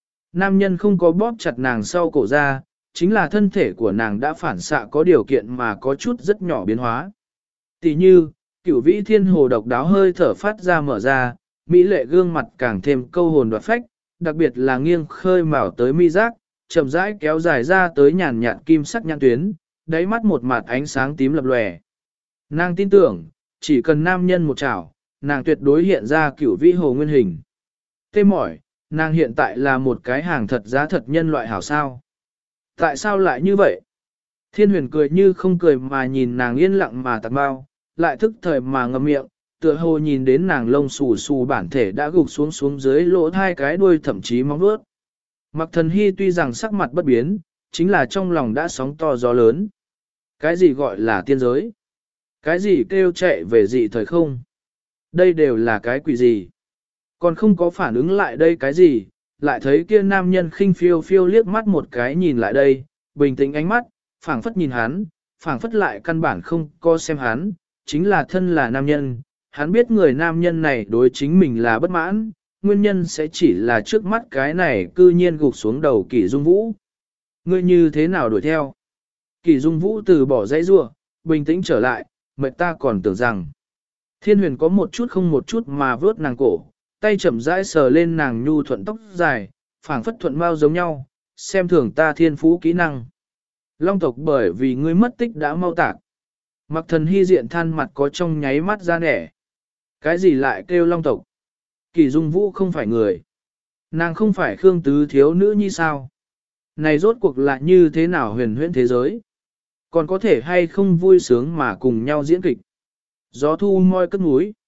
Nam nhân không có bóp chặt nàng sau cổ ra, chính là thân thể của nàng đã phản xạ có điều kiện mà có chút rất nhỏ biến hóa. Tỷ như, cửu vĩ thiên hồ độc đáo hơi thở phát ra mở ra, mỹ lệ gương mặt càng thêm câu hồn đoạt phách, đặc biệt là nghiêng khơi mào tới mi giác, chậm rãi kéo dài ra tới nhàn nhạt kim sắc nhãn tuyến, đáy mắt một mặt ánh sáng tím lập lòe. Nàng tin tưởng, chỉ cần nam nhân một chảo, nàng tuyệt đối hiện ra cửu vĩ hồ nguyên hình. Tê mỏi, nàng hiện tại là một cái hàng thật giá thật nhân loại hảo sao. Tại sao lại như vậy? Thiên Huyền cười như không cười mà nhìn nàng yên lặng mà tạc bao, lại thức thời mà ngậm miệng, tựa hồ nhìn đến nàng lông xù xù bản thể đã gục xuống xuống dưới lỗ hai cái đuôi thậm chí móng vuốt. Mạc Thần Hy tuy rằng sắc mặt bất biến, chính là trong lòng đã sóng to gió lớn. Cái gì gọi là tiên giới? Cái gì kêu chạy về dị thời không? Đây đều là cái quỷ gì? Còn không có phản ứng lại đây cái gì, lại thấy kia nam nhân khinh phiêu phiêu liếc mắt một cái nhìn lại đây, bình tĩnh ánh mắt, phảng phất nhìn hắn, phảng phất lại căn bản không có xem hắn, chính là thân là nam nhân, hắn biết người nam nhân này đối chính mình là bất mãn, nguyên nhân sẽ chỉ là trước mắt cái này cư nhiên gục xuống đầu Kỷ Dung Vũ. Ngươi như thế nào đuổi theo? Kỷ Dung Vũ từ bỏ dãy rua, bình tĩnh trở lại, mệt ta còn tưởng rằng. Thiên Huyền có một chút không một chút mà vớt nàng cổ, tay chậm rãi sờ lên nàng nhu thuận tóc dài, phảng phất thuận bao giống nhau, xem thường ta thiên phú kỹ năng. Long tộc bởi vì ngươi mất tích đã mau tạc. Mạc Thần Hy diện than mặt có trong nháy mắt ra nẻ. Cái gì lại kêu long tộc? Kỷ Dung Vũ không phải người. Nàng không phải Khương Tứ thiếu nữ như sao? Này rốt cuộc là như thế nào huyền huyễn thế giới? Còn có thể hay không vui sướng mà cùng nhau diễn kịch? Gió thu môi cất núi.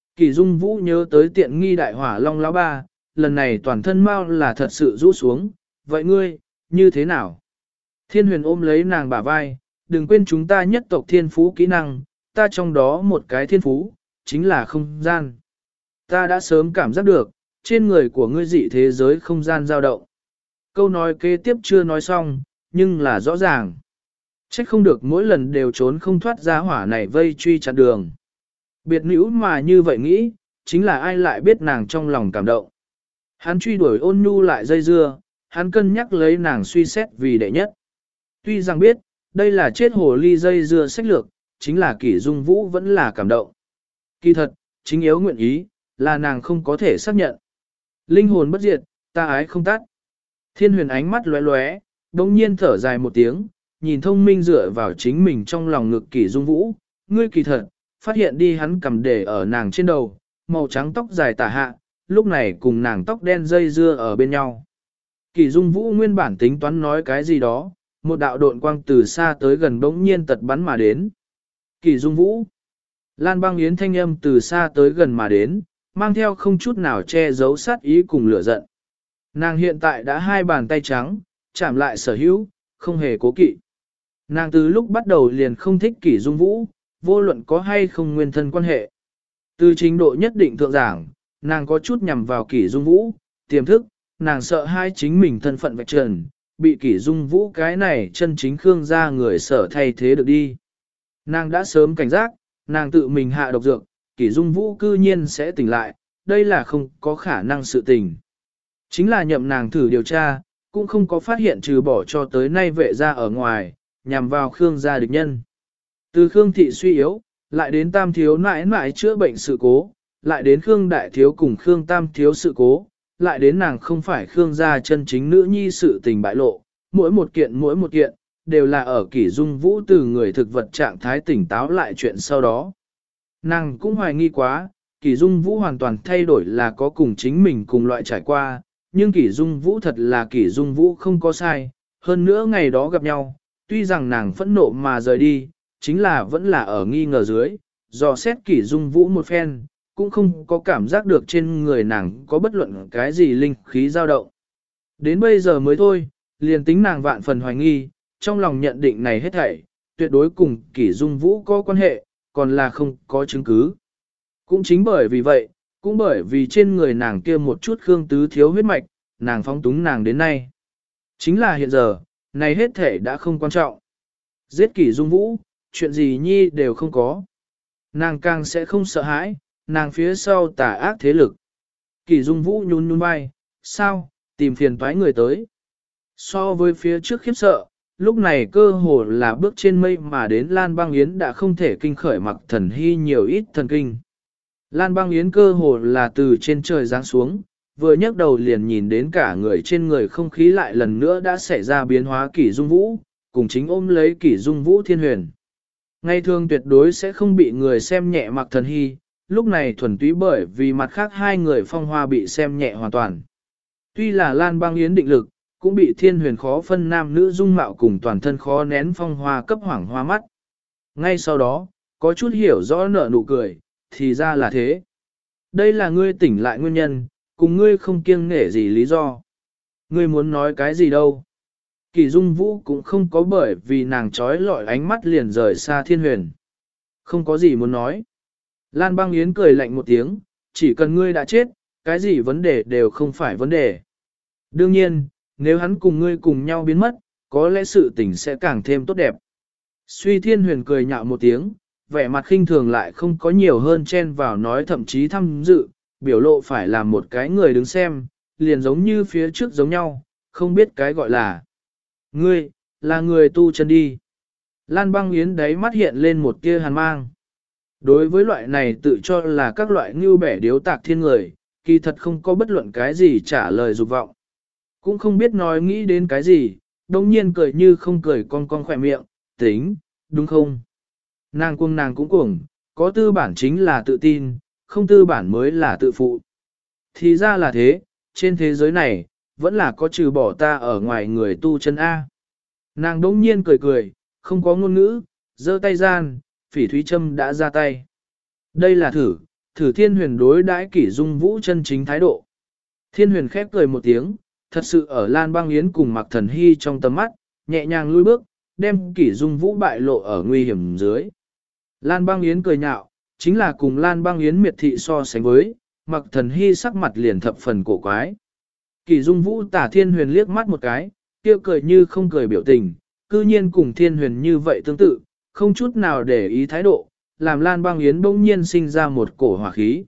Kỷ Dung Vũ nhớ tới tiện nghi đại hỏa long lão ba, lần này toàn thân mau là thật sự rũ xuống, vậy ngươi, như thế nào? Thiên huyền ôm lấy nàng bả vai, đừng quên chúng ta nhất tộc thiên phú kỹ năng, ta trong đó một cái thiên phú, chính là không gian. Ta đã sớm cảm giác được, trên người của ngươi dị thế giới không gian dao động. Câu nói kế tiếp chưa nói xong, nhưng là rõ ràng. Trách không được mỗi lần đều trốn không thoát ra hỏa này vây truy chặn đường. Biệt nữ mà như vậy nghĩ, chính là ai lại biết nàng trong lòng cảm động. Hắn truy đuổi ôn nhu lại dây dưa, hắn cân nhắc lấy nàng suy xét vì đệ nhất. Tuy rằng biết, đây là chết hồ ly dây dưa sách lược, chính là Kỷ Dung Vũ vẫn là cảm động. Kỳ thật, chính yếu nguyện ý, là nàng không có thể xác nhận. Linh hồn bất diệt, ta ái không tắt. Thiên huyền ánh mắt lóe lóe, đông nhiên thở dài một tiếng, nhìn thông minh dựa vào chính mình trong lòng ngực Kỷ Dung Vũ, ngươi kỳ thật, phát hiện đi hắn cầm để ở nàng trên đầu, màu trắng tóc dài tả hạ, lúc này cùng nàng tóc đen dây dưa ở bên nhau. Kỷ Dung Vũ nguyên bản tính toán nói cái gì đó, một đạo độn quang từ xa tới gần bỗng nhiên tật bắn mà đến. Kỷ Dung Vũ. Lan Băng Yến thanh âm từ xa tới gần mà đến, mang theo không chút nào che giấu sát ý cùng lửa giận. Nàng hiện tại đã hai bàn tay trắng, chạm lại sở hữu, không hề cố kỵ. Nàng từ lúc bắt đầu liền không thích Kỷ Dung Vũ, vô luận có hay không nguyên thân quan hệ. Từ trình độ nhất định thượng giảng, nàng có chút nhằm vào Kỷ Dung Vũ, tiềm thức, nàng sợ hai chính mình thân phận vạch trần, bị Kỷ Dung Vũ cái này chân chính Khương gia người sở thay thế được đi. Nàng đã sớm cảnh giác, nàng tự mình hạ độc dược, Kỷ Dung Vũ cư nhiên sẽ tỉnh lại, đây là không có khả năng sự tình. Chính là nhậm nàng thử điều tra, cũng không có phát hiện trừ bỏ cho tới nay vệ gia ở ngoài, nhằm vào Khương gia địch nhân. Từ Khương thị suy yếu, lại đến Tam thiếu mãi mãi chữa bệnh sự cố, lại đến Khương đại thiếu cùng Khương Tam thiếu sự cố, lại đến nàng không phải Khương gia chân chính nữ nhi sự tình bại lộ, mỗi một kiện, đều là ở Kỷ Dung Vũ từ người thực vật trạng thái tỉnh táo lại chuyện sau đó. Nàng cũng hoài nghi quá, Kỷ Dung Vũ hoàn toàn thay đổi là có cùng chính mình cùng loại trải qua, nhưng Kỷ Dung Vũ thật là Kỷ Dung Vũ không có sai, hơn nữa ngày đó gặp nhau, tuy rằng nàng phẫn nộ mà rời đi, chính là vẫn là ở nghi ngờ dưới, dò xét Kỷ Dung Vũ một phen, cũng không có cảm giác được trên người nàng có bất luận cái gì linh khí dao động. Đến bây giờ mới thôi, liền tính nàng vạn phần hoài nghi, trong lòng nhận định này hết thảy, tuyệt đối cùng Kỷ Dung Vũ có quan hệ, còn là không có chứng cứ. Cũng chính bởi vì vậy, cũng bởi vì trên người nàng kia một chút Khương Tứ thiếu huyết mạch, nàng phóng túng nàng đến nay. Chính là hiện giờ, này hết thảy đã không quan trọng. Giết Kỷ Dung Vũ, chuyện gì nhi đều không có. Nàng càng sẽ không sợ hãi, nàng phía sau tà ác thế lực. Kỷ Dung Vũ nhún nhún vai, sao, tìm phiền toái người tới. So với phía trước khiếp sợ, lúc này cơ hồ là bước trên mây mà đến Lan Băng Yến đã không thể kinh khởi mặc thần hy nhiều ít thần kinh. Lan Băng Yến cơ hồ là từ trên trời giáng xuống, vừa nhấc đầu liền nhìn đến cả người trên người không khí lại lần nữa đã xảy ra biến hóa Kỷ Dung Vũ, cùng chính ôm lấy Kỷ Dung Vũ thiên huyền. Ngày thường tuyệt đối sẽ không bị người xem nhẹ mặc thần hy, lúc này thuần túy bởi vì mặt khác hai người phong hoa bị xem nhẹ hoàn toàn. Tuy là Lan Băng Yến định lực, cũng bị thiên huyền khó phân nam nữ dung mạo cùng toàn thân khó nén phong hoa cấp hoảng hoa mắt. Ngay sau đó, có chút hiểu rõ nở nụ cười, thì ra là thế. Đây là ngươi tỉnh lại nguyên nhân, cùng ngươi không kiêng nể gì lý do. Ngươi muốn nói cái gì đâu. Kỷ Dung Vũ cũng không có bởi vì nàng trói lọi ánh mắt liền rời xa thiên huyền. Không có gì muốn nói. Lan Băng Yến cười lạnh một tiếng, chỉ cần ngươi đã chết, cái gì vấn đề đều không phải vấn đề. Đương nhiên, nếu hắn cùng ngươi cùng nhau biến mất, có lẽ sự tình sẽ càng thêm tốt đẹp. Suy Thiên Huyền cười nhạo một tiếng, vẻ mặt khinh thường lại không có nhiều hơn chen vào nói thậm chí tham dự, biểu lộ phải làm một cái người đứng xem, liền giống như phía trước giống nhau, không biết cái gọi là. Ngươi, là người tu chân đi. Lan Băng Yến đáy mắt hiện lên một tia hàn mang. Đối với loại này tự cho là các loại ngưu bẻ điếu tạc thiên người, kỳ thật không có bất luận cái gì trả lời dục vọng. Cũng không biết nói nghĩ đến cái gì, đồng nhiên cười như không cười con khỏe miệng, tính, đúng không? Nàng cũng cuồng, có tư bản chính là tự tin, không tư bản mới là tự phụ. Thì ra là thế, trên thế giới này, vẫn là có trừ bỏ ta ở ngoài người tu chân A. Nàng đống nhiên cười, không có ngôn ngữ, giơ tay gian, Phỉ Thúy Trâm đã ra tay. Đây là thử, thử Thiên Huyền đối đãi Kỷ Dung Vũ chân chính thái độ. Thiên Huyền khép cười một tiếng, thật sự ở Lan Băng Yến cùng Mạc Thần Hy trong tầm mắt, nhẹ nhàng lui bước, đem Kỷ Dung Vũ bại lộ ở nguy hiểm dưới. Lan Băng Yến cười nhạo, chính là cùng Lan Băng Yến miệt thị so sánh với, Mạc Thần Hy sắc mặt liền thập phần cổ quái. Kỷ Dung Vũ tả Thiên Huyền liếc mắt một cái, kia cười như không cười biểu tình, cư nhiên cùng Thiên Huyền như vậy tương tự, không chút nào để ý thái độ, làm Lan Băng Yến bỗng nhiên sinh ra một cổ hỏa khí.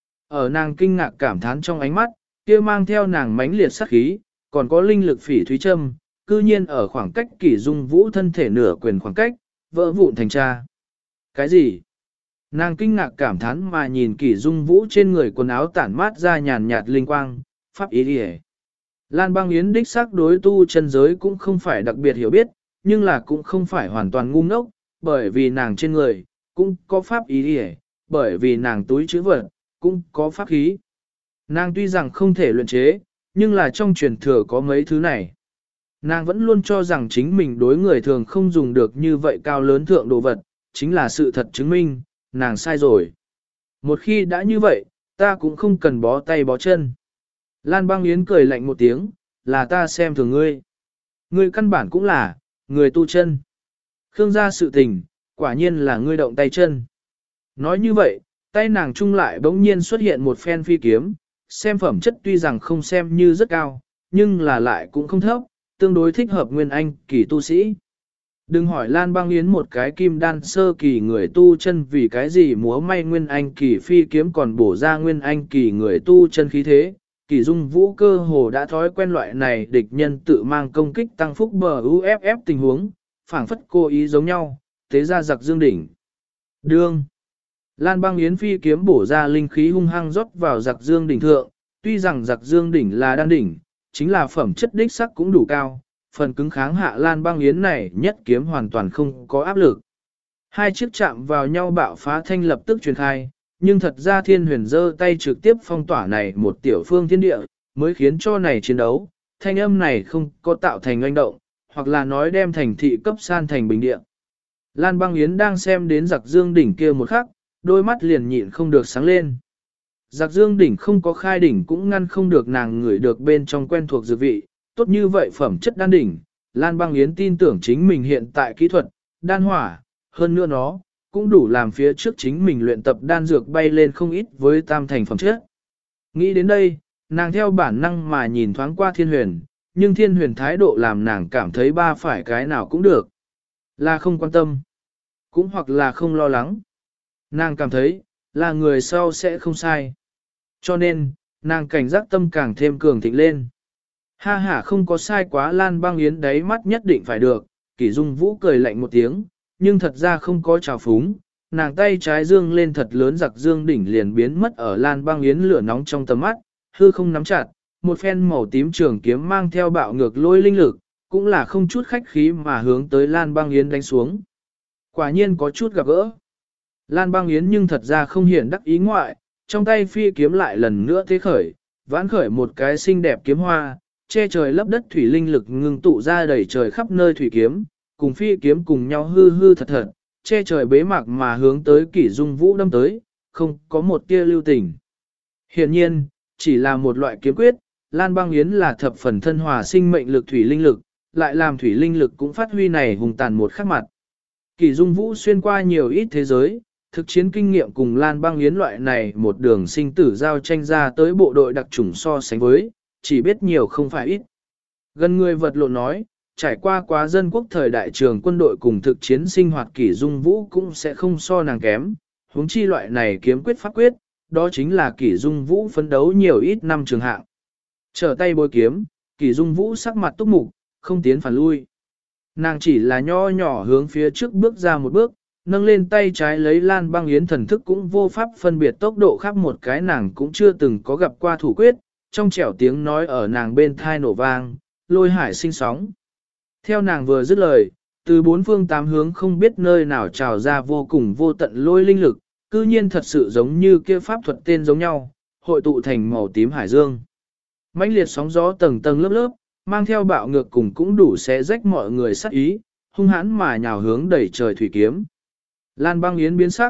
Ở nàng kinh ngạc cảm thán trong ánh mắt, kia mang theo nàng mãnh liệt sát khí, còn có linh lực phỉ thúy châm, cư nhiên ở khoảng cách Kỷ Dung Vũ thân thể nửa quyền khoảng cách, vỡ vụn thành cha. Cái gì? Nàng kinh ngạc cảm thán mà nhìn Kỷ Dung Vũ trên người quần áo tản mát ra nhàn nhạt linh quang, pháp ý đi. Lan Băng Yến đích xác đối tu chân giới cũng không phải đặc biệt hiểu biết, nhưng là cũng không phải hoàn toàn ngu ngốc, bởi vì nàng trên người cũng có pháp ý đi, bởi vì nàng túi chữ vật cũng có pháp khí. Nàng tuy rằng không thể luyện chế, nhưng là trong truyền thừa có mấy thứ này. Nàng vẫn luôn cho rằng chính mình đối người thường không dùng được như vậy cao lớn thượng đồ vật, chính là sự thật chứng minh, nàng sai rồi. Một khi đã như vậy, ta cũng không cần bó tay bó chân. Lan Băng Yến cười lạnh một tiếng, là ta xem thường ngươi. Ngươi căn bản cũng là, người tu chân. Khương gia sự tình, quả nhiên là ngươi động tay chân. Nói như vậy, tay nàng chung lại bỗng nhiên xuất hiện một phen phi kiếm, xem phẩm chất tuy rằng không xem như rất cao, nhưng là lại cũng không thấp, tương đối thích hợp nguyên anh kỳ tu sĩ. Đừng hỏi Lan Băng Yến một cái kim đan sơ kỳ người tu chân vì cái gì múa may nguyên anh kỳ phi kiếm còn bổ ra nguyên anh kỳ người tu chân khí thế. Kỳ Dung Vũ cơ hồ đã thói quen loại này địch nhân tự mang công kích tăng phúc bờ UFF tình huống, phảng phất cố ý giống nhau, tế ra giặc dương đỉnh. Đương. Lan Băng Yến phi kiếm bổ ra linh khí hung hăng rót vào giặc dương đỉnh thượng, tuy rằng giặc dương đỉnh là đan đỉnh, chính là phẩm chất đích sắc cũng đủ cao, phần cứng kháng hạ Lan Băng Yến này nhất kiếm hoàn toàn không có áp lực. Hai chiếc chạm vào nhau bạo phá thanh lập tức truyền khai, nhưng thật ra Thiên Huyền giơ tay trực tiếp phong tỏa này một tiểu phương thiên địa, mới khiến cho này chiến đấu, thanh âm này không có tạo thành oanh động, hoặc là nói đem thành thị cấp san thành bình địa. Lan Băng Yến đang xem đến giặc dương đỉnh kia một khắc, đôi mắt liền nhịn không được sáng lên. Giặc dương đỉnh không có khai đỉnh cũng ngăn không được nàng ngửi được bên trong quen thuộc dược vị, tốt như vậy phẩm chất đan đỉnh, Lan Băng Yến tin tưởng chính mình hiện tại kỹ thuật, đan hỏa, hơn nữa nó, cũng đủ làm phía trước chính mình luyện tập đan dược bay lên không ít với tam thành phẩm chất. Nghĩ đến đây, nàng theo bản năng mà nhìn thoáng qua Thiên Huyền, nhưng Thiên Huyền thái độ làm nàng cảm thấy ba phải cái nào cũng được. Là không quan tâm, cũng hoặc là không lo lắng. Nàng cảm thấy, là người sau sẽ không sai. Cho nên, nàng cảnh giác tâm càng thêm cường thịnh lên. Ha ha không có sai quá Lan Băng Yến đáy mắt nhất định phải được, Kỷ Dung Vũ cười lạnh một tiếng, nhưng thật ra không có trào phúng, nàng tay trái dương lên thật lớn giặc dương đỉnh liền biến mất ở Lan Băng Yến lửa nóng trong tầm mắt, hư không nắm chặt, một phen màu tím trường kiếm mang theo bạo ngược lôi linh lực, cũng là không chút khách khí mà hướng tới Lan Băng Yến đánh xuống. Quả nhiên có chút gặp gỡ. Lan Băng Yến nhưng thật ra không hiển đắc ý ngoại, trong tay phi kiếm lại lần nữa thế khởi, vãn khởi một cái xinh đẹp kiếm hoa, che trời lấp đất thủy linh lực ngưng tụ ra đầy trời khắp nơi thủy kiếm, cùng phi kiếm cùng nhau hư hư thật thật, che trời bế mạc mà hướng tới Kỷ Dung Vũ đâm tới, không có một tia lưu tình. Hiện nhiên, chỉ là một loại kiếm quyết, Lan Băng Yến là thập phần thân hòa sinh mệnh lực thủy linh lực, lại làm thủy linh lực cũng phát huy này hùng tàn một khắc mặt. Kỷ Dung Vũ xuyên qua nhiều ít thế giới, thực chiến kinh nghiệm cùng Lan Băng Yến loại này một đường sinh tử giao tranh ra tới bộ đội đặc chủng so sánh với, chỉ biết nhiều không phải ít. Gần người vật lộn nói, trải qua quá dân quốc thời đại trường quân đội cùng thực chiến sinh hoạt Kỷ Dung Vũ cũng sẽ không so nàng kém, huống chi loại này kiếm quyết pháp quyết, đó chính là Kỷ Dung Vũ phấn đấu nhiều ít năm trường hạng. Trở tay bôi kiếm, Kỷ Dung Vũ sắc mặt túc mục, không tiến phản lui. Nàng chỉ là nho nhỏ hướng phía trước bước ra một bước, nâng lên tay trái lấy Lan Băng Yến thần thức cũng vô pháp phân biệt tốc độ khác một cái nàng cũng chưa từng có gặp qua thủ quyết, trong trẻo tiếng nói ở nàng bên thai nổ vang, lôi hải sinh sóng. Theo nàng vừa dứt lời, từ bốn phương tám hướng không biết nơi nào trào ra vô cùng vô tận lôi linh lực, cư nhiên thật sự giống như kia pháp thuật tên giống nhau, hội tụ thành màu tím hải dương. Mãnh liệt sóng gió tầng tầng lớp lớp, mang theo bạo ngược cùng cũng đủ xé rách mọi người sát ý, hung hãn mà nhào hướng đẩy trời thủy kiếm. Lan Băng Yến biến sắc,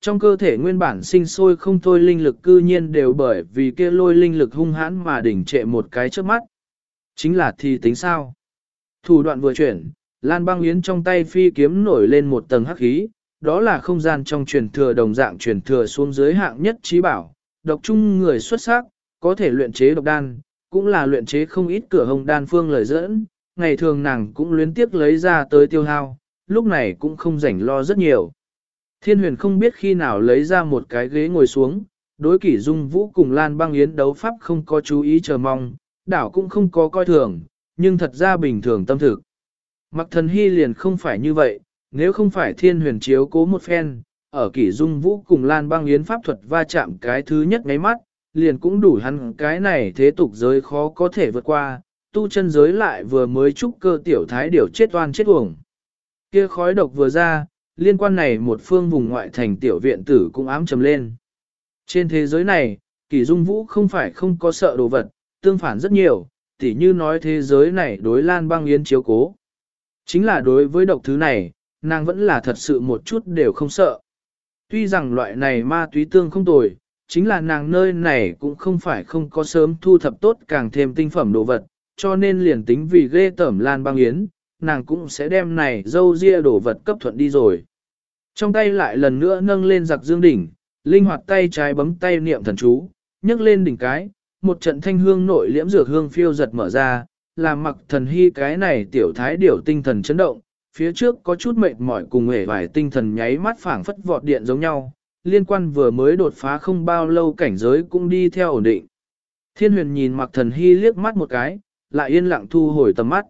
Trong cơ thể nguyên bản sinh sôi không thôi linh lực cư nhiên đều bởi vì kia lôi linh lực hung hãn mà đỉnh trệ một cái trước mắt. Chính là thì tính sao? Thủ đoạn vừa chuyển, Lan Băng Yến trong tay phi kiếm nổi lên một tầng hắc khí, đó là không gian trong truyền thừa đồng dạng truyền thừa xuống dưới hạng nhất trí bảo, độc trung người xuất sắc, có thể luyện chế độc đan, cũng là luyện chế không ít cửa hồng đan phương lời dẫn, ngày thường nàng cũng luyến tiếc lấy ra tới tiêu hao, lúc này cũng không rảnh lo rất nhiều. Thiên huyền không biết khi nào lấy ra một cái ghế ngồi xuống, đối Kỷ Dung Vũ cùng Lan Băng Yến đấu pháp không có chú ý chờ mong, đảo cũng không có coi thường, nhưng thật ra bình thường tâm thực. Mặc Thần Hy liền không phải như vậy, nếu không phải thiên huyền chiếu cố một phen, ở Kỷ Dung Vũ cùng Lan Băng Yến pháp thuật va chạm cái thứ nhất ngáy mắt, liền cũng đủ hắn cái này thế tục giới khó có thể vượt qua, tu chân giới lại vừa mới trúc cơ tiểu thái điểu chết oan chết uổng. Kia khói độc vừa ra, liên quan này một phương vùng ngoại thành tiểu viện tử cũng ám trầm lên. Trên thế giới này, Kỷ Dung Vũ không phải không có sợ đồ vật, tương phản rất nhiều, tỉ như nói thế giới này đối Lan Băng Yến chiếu cố. Chính là đối với độc thứ này, nàng vẫn là thật sự một chút đều không sợ. Tuy rằng loại này ma túy tương không tồi, chính là nàng nơi này cũng không phải không có sớm thu thập tốt càng thêm tinh phẩm đồ vật, cho nên liền tính vì ghê tởm Lan Băng Yến, nàng cũng sẽ đem này dâu ria đồ vật cấp thuận đi rồi. Trong tay lại lần nữa nâng lên giặc dương đỉnh, linh hoạt tay trái bấm tay niệm thần chú, nhấc lên đỉnh cái, một trận thanh hương nội liễm dược hương phiêu giật mở ra, làm Mặc Thần Hy cái này tiểu thái điểu tinh thần chấn động, phía trước có chút mệt mỏi cùng hề vải tinh thần nháy mắt phảng phất vọt điện giống nhau, liên quan vừa mới đột phá không bao lâu cảnh giới cũng đi theo ổn định. Thiên huyền nhìn Mặc Thần Hy liếc mắt một cái, lại yên lặng thu hồi tầm mắt.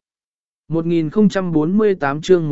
1048 chương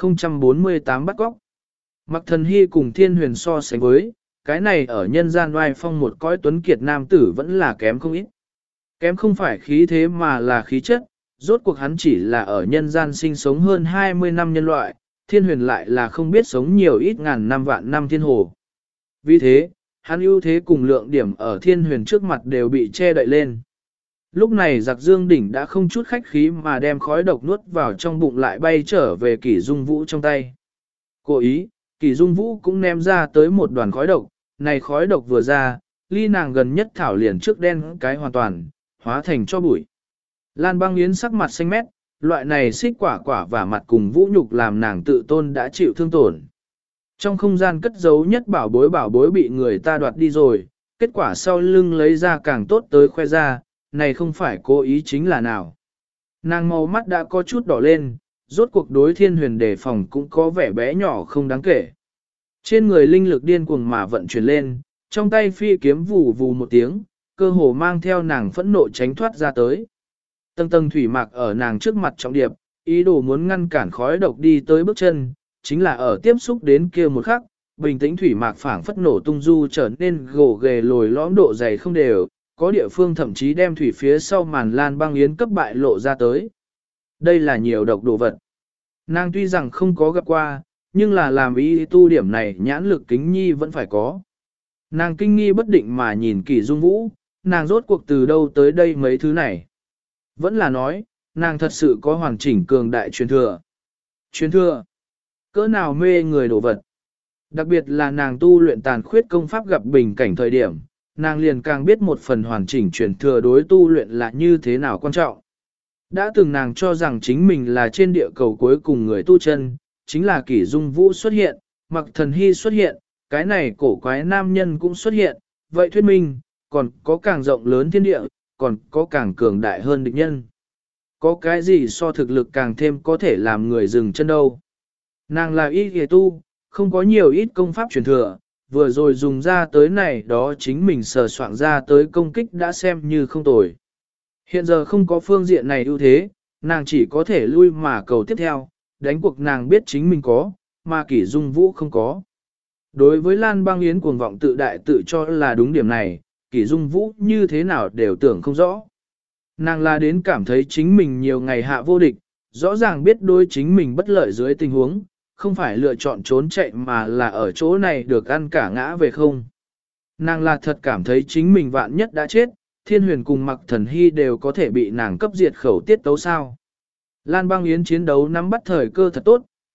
1048 bắt góc. Mặc Thần Hy cùng Thiên huyền so sánh với, cái này ở nhân gian oai phong một cõi tuấn kiệt nam tử vẫn là kém không ít. Kém không phải khí thế mà là khí chất, rốt cuộc hắn chỉ là ở nhân gian sinh sống hơn 20 năm nhân loại, Thiên huyền lại là không biết sống nhiều ít ngàn năm vạn năm thiên hồ. Vì thế, hắn ưu thế cùng lượng điểm ở Thiên huyền trước mặt đều bị che đậy lên. Lúc này giặc dương đỉnh đã không chút khách khí mà đem khói độc nuốt vào trong bụng lại bay trở về Kỷ Dung Vũ trong tay. Cố ý, Kỷ Dung Vũ cũng ném ra tới một đoàn khói độc, này khói độc vừa ra, ly nàng gần nhất thảo liền trước đen cái hoàn toàn, hóa thành cho bụi. Lan Băng Yến sắc mặt xanh mét, loại này xích quả quả và mặt cùng vũ nhục làm nàng tự tôn đã chịu thương tổn. Trong không gian cất giấu nhất bảo bối bị người ta đoạt đi rồi, kết quả sau lưng lấy ra càng tốt tới khoe ra, này không phải cố ý chính là nào. Nàng màu mắt đã có chút đỏ lên, rốt cuộc đối Thiên huyền đề phòng cũng có vẻ bé nhỏ không đáng kể. Trên người linh lực điên cuồng mà vận chuyển lên, trong tay phi kiếm vù vù một tiếng, cơ hồ mang theo nàng phẫn nộ tránh thoát ra tới. Tầng tầng thủy mạc ở nàng trước mặt trọng điệp, ý đồ muốn ngăn cản khói độc đi tới bước chân, chính là ở tiếp xúc đến kia một khắc, bình tĩnh thủy mạc phảng phất nổ tung du trở nên gồ ghề lồi lõm độ dày không đều, có địa phương thậm chí đem thủy phía sau màn Lan Băng Yến cấp bại lộ ra tới. Đây là nhiều độc đồ vật. Nàng tuy rằng không có gặp qua, nhưng là làm ý tu điểm này nhãn lực kính nhi vẫn phải có. Nàng kinh nghi bất định mà nhìn Kỷ Dung Vũ, nàng rốt cuộc từ đâu tới đây mấy thứ này. Vẫn là nói, nàng thật sự có hoàn chỉnh cường đại truyền thừa. Truyền thừa? Cỡ nào mê người đổ vật? Đặc biệt là nàng tu luyện tàn khuyết công pháp gặp bình cảnh thời điểm, nàng liền càng biết một phần hoàn chỉnh truyền thừa đối tu luyện là như thế nào quan trọng. Đã từng nàng cho rằng chính mình là trên địa cầu cuối cùng người tu chân, chính là Kỷ Dung Vũ xuất hiện, Mặc Thần Hy xuất hiện, cái này cổ quái nam nhân cũng xuất hiện, vậy thuyết minh, còn có càng rộng lớn thiên địa, còn có càng cường đại hơn địch nhân. Có cái gì so thực lực càng thêm có thể làm người dừng chân đâu. Nàng là y hề tu, không có nhiều ít công pháp truyền thừa, vừa rồi dùng ra tới này đó chính mình sờ soạn ra tới công kích đã xem như không tồi. Hiện giờ không có phương diện này ưu thế, nàng chỉ có thể lui mà cầu tiếp theo, đánh cuộc nàng biết chính mình có, mà Kỷ Dung Vũ không có. Đối với Lan Băng Yến cuồng vọng tự đại tự cho là đúng điểm này, Kỷ Dung Vũ như thế nào đều tưởng không rõ. Nàng là đến cảm thấy chính mình nhiều ngày hạ vô địch, rõ ràng biết đôi chính mình bất lợi dưới tình huống, không phải lựa chọn trốn chạy mà là ở chỗ này được ăn cả ngã về không. Nàng là thật cảm thấy chính mình vạn nhất đã chết, Thiên huyền cùng Mặc Thần Hy đều có thể bị nàng cấp diệt khẩu tiết tấu sao. Lan Băng Yến chiến đấu nắm bắt thời cơ thật tốt,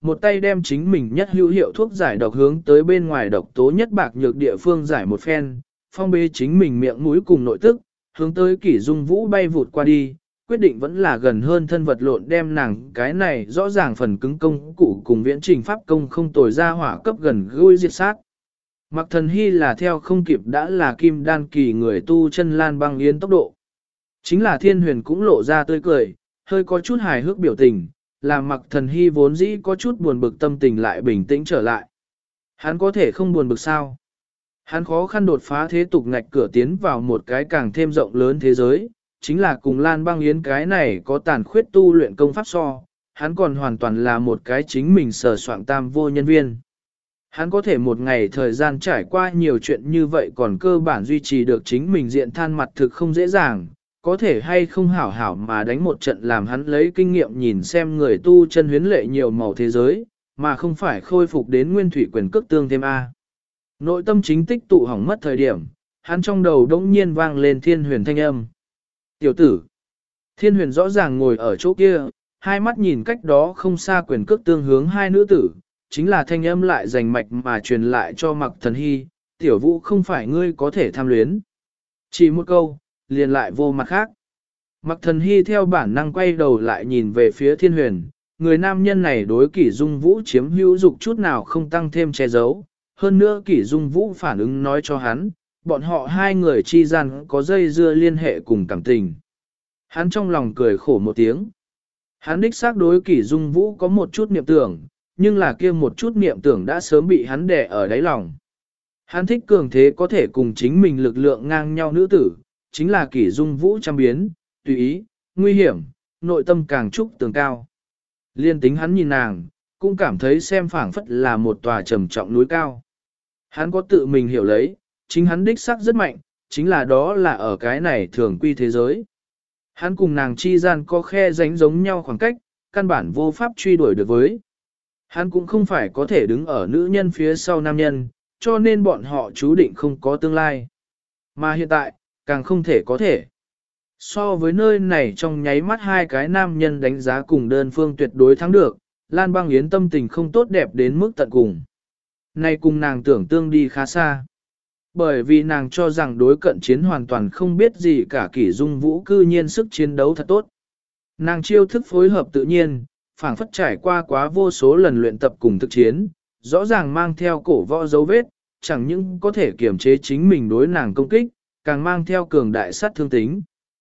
một tay đem chính mình nhất hữu hiệu thuốc giải độc hướng tới bên ngoài độc tố nhất bạc nhược địa phương giải một phen, phong bế chính mình miệng mũi cùng nội tức, hướng tới Kỷ Dung Vũ bay vụt qua đi, quyết định vẫn là gần hơn thân vật lộn đem nàng cái này rõ ràng phần cứng công cụ cùng viễn trình pháp công không tồi ra hỏa cấp gần gũi diệt sát. Mặc Thần Hy là theo không kịp đã là kim đan kỳ người tu chân Lan Băng Yến tốc độ. Chính là Thiên Huyền cũng lộ ra tươi cười, hơi có chút hài hước biểu tình, làm Mặc Thần Hy vốn dĩ có chút buồn bực tâm tình lại bình tĩnh trở lại. Hắn có thể không buồn bực sao? Hắn khó khăn đột phá thế tục ngạch cửa tiến vào một cái càng thêm rộng lớn thế giới, chính là cùng Lan Băng Yến cái này có tàn khuyết tu luyện công pháp so, hắn còn hoàn toàn là một cái chính mình sở soạn tam vô nhân viên. Hắn có thể một ngày thời gian trải qua nhiều chuyện như vậy còn cơ bản duy trì được chính mình diện than mặt thực không dễ dàng, có thể hay không hảo hảo mà đánh một trận làm hắn lấy kinh nghiệm nhìn xem người tu chân huyến lệ nhiều màu thế giới, mà không phải khôi phục đến nguyên thủy quyền cước tương thêm A. Nội tâm chính tích tụ hỏng mất thời điểm, hắn trong đầu đống nhiên vang lên Thiên Huyền thanh âm. Tiểu tử, Thiên Huyền rõ ràng ngồi ở chỗ kia, hai mắt nhìn cách đó không xa quyền cước tương hướng hai nữ tử, chính là thanh âm lại rành mạch mà truyền lại cho Mặc Thần Hy, tiểu vũ không phải ngươi có thể tham luyến. Chỉ một câu, liền lại vô mặt khác. Mặc Thần Hy theo bản năng quay đầu lại nhìn về phía Thiên Huyền, người nam nhân này đối Kỷ Dung Vũ chiếm hữu dục chút nào không tăng thêm che giấu, hơn nữa Kỷ Dung Vũ phản ứng nói cho hắn, bọn họ hai người chi gian có dây dưa liên hệ cùng cảm tình. Hắn trong lòng cười khổ một tiếng. Hắn đích xác đối Kỷ Dung Vũ có một chút niệm tưởng, nhưng là kia một chút niệm tưởng đã sớm bị hắn đè ở đáy lòng. Hắn thích cường thế có thể cùng chính mình lực lượng ngang nhau nữ tử, chính là Kỷ Dung Vũ trăm biến, tùy ý, nguy hiểm, nội tâm càng trúc tường cao. Liên tính hắn nhìn nàng, cũng cảm thấy xem phảng phất là một tòa trầm trọng núi cao. Hắn có tự mình hiểu lấy, chính hắn đích xác rất mạnh, chính là đó là ở cái này thường quy thế giới. Hắn cùng nàng chi gian có khe rãnh giống nhau khoảng cách, căn bản vô pháp truy đuổi được với. Hắn cũng không phải có thể đứng ở nữ nhân phía sau nam nhân, cho nên bọn họ chú định không có tương lai. Mà hiện tại, càng không thể có thể. So với nơi này trong nháy mắt hai cái nam nhân đánh giá cùng đơn phương tuyệt đối thắng được, Lan Băng Yến tâm tình không tốt đẹp đến mức tận cùng. Nay cùng nàng tưởng tương đi khá xa. Bởi vì nàng cho rằng đối cận chiến hoàn toàn không biết gì cả Kỷ Dung Vũ cư nhiên sức chiến đấu thật tốt. Nàng chiêu thức phối hợp tự nhiên, phảng phất trải qua quá vô số lần luyện tập cùng thực chiến, rõ ràng mang theo cổ võ dấu vết, chẳng những có thể kiểm chế chính mình đối nàng công kích, càng mang theo cường đại sát thương tính.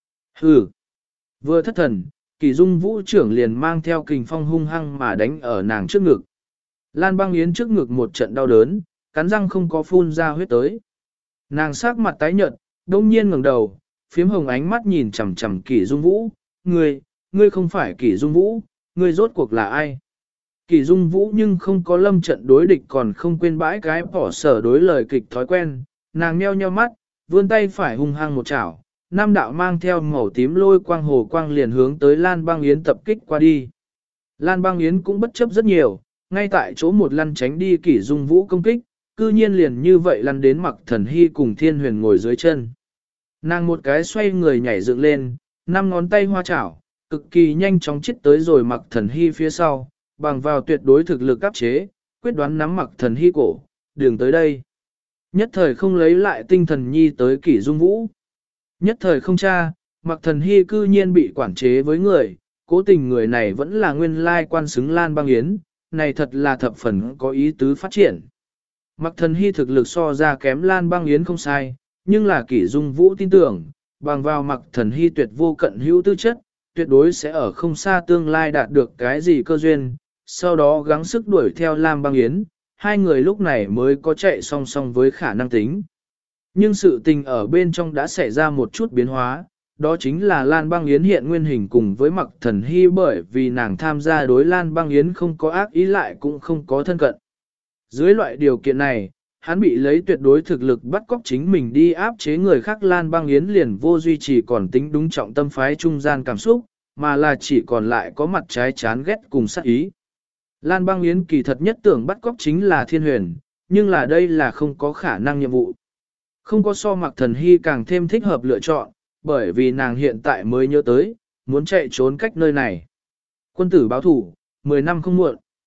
Hừ! Vừa thất thần, Kỷ Dung Vũ trưởng liền mang theo kình phong hung hăng mà đánh ở nàng trước ngực. Lan Băng Yến trước ngực một trận đau đớn, cắn răng không có phun ra huyết tới. Nàng sắc mặt tái nhợt, đông nhiên ngẩng đầu, phiếm hồng ánh mắt nhìn chằm chằm Kỷ Dung Vũ. Ngươi không phải Kỷ Dung Vũ, ngươi rốt cuộc là ai? Kỷ Dung Vũ nhưng không có lâm trận đối địch còn không quên bãi cái bỏ sở đối lời kịch thói quen. Nàng nheo nheo mắt, vươn tay phải hung hăng một chảo, nam đạo mang theo màu tím lôi quang hồ quang liền hướng tới Lan Băng Yến tập kích qua đi. Lan Băng Yến cũng bất chấp rất nhiều, ngay tại chỗ một lăn tránh đi Kỷ Dung Vũ công kích, cư nhiên liền như vậy lăn đến Mặc Thần Hy cùng Thiên Huyền ngồi dưới chân. Nàng một cái xoay người nhảy dựng lên, năm ngón tay hoa chảo, cực kỳ nhanh chóng chít tới rồi Mặc Thần Hy phía sau, bằng vào tuyệt đối thực lực áp chế, quyết đoán nắm Mặc Thần Hy cổ, đường tới đây. Nhất thời không lấy lại tinh thần nhi tới Kỷ Dung Vũ. Nhất thời không cha, Mặc Thần Hy cư nhiên bị quản chế với người, cố tình người này vẫn là nguyên lai quan xứng Lan Băng Yến, này thật là thập phần có ý tứ phát triển. Mặc Thần Hy thực lực so ra kém Lan Băng Yến không sai, nhưng là Kỷ Dung Vũ tin tưởng, bằng vào Mặc Thần Hy tuyệt vô cận hữu tư chất, tuyệt đối sẽ ở không xa tương lai đạt được cái gì cơ duyên, sau đó gắng sức đuổi theo Lan Băng Yến, hai người lúc này mới có chạy song song với khả năng tính. Nhưng sự tình ở bên trong đã xảy ra một chút biến hóa, đó chính là Lan Băng Yến hiện nguyên hình cùng với Mặc Thần Hy bởi vì nàng tham gia đối Lan Băng Yến không có ác ý lại cũng không có thân cận. Dưới loại điều kiện này, hắn bị lấy tuyệt đối thực lực bắt cóc chính mình đi áp chế người khác. Lan Băng Yến liền vô duy trì còn tính đúng trọng tâm phái trung gian cảm xúc, mà là chỉ còn lại có mặt trái chán ghét cùng sát ý. Lan Băng Yến kỳ thật nhất tưởng bắt cóc chính là Thiên Huyền, nhưng là đây là không có khả năng nhiệm vụ. Không có so Mặc Thần Hy càng thêm thích hợp lựa chọn, bởi vì nàng hiện tại mới nhớ tới, muốn chạy trốn cách nơi này. Quân tử báo thủ, 10 năm không muộn.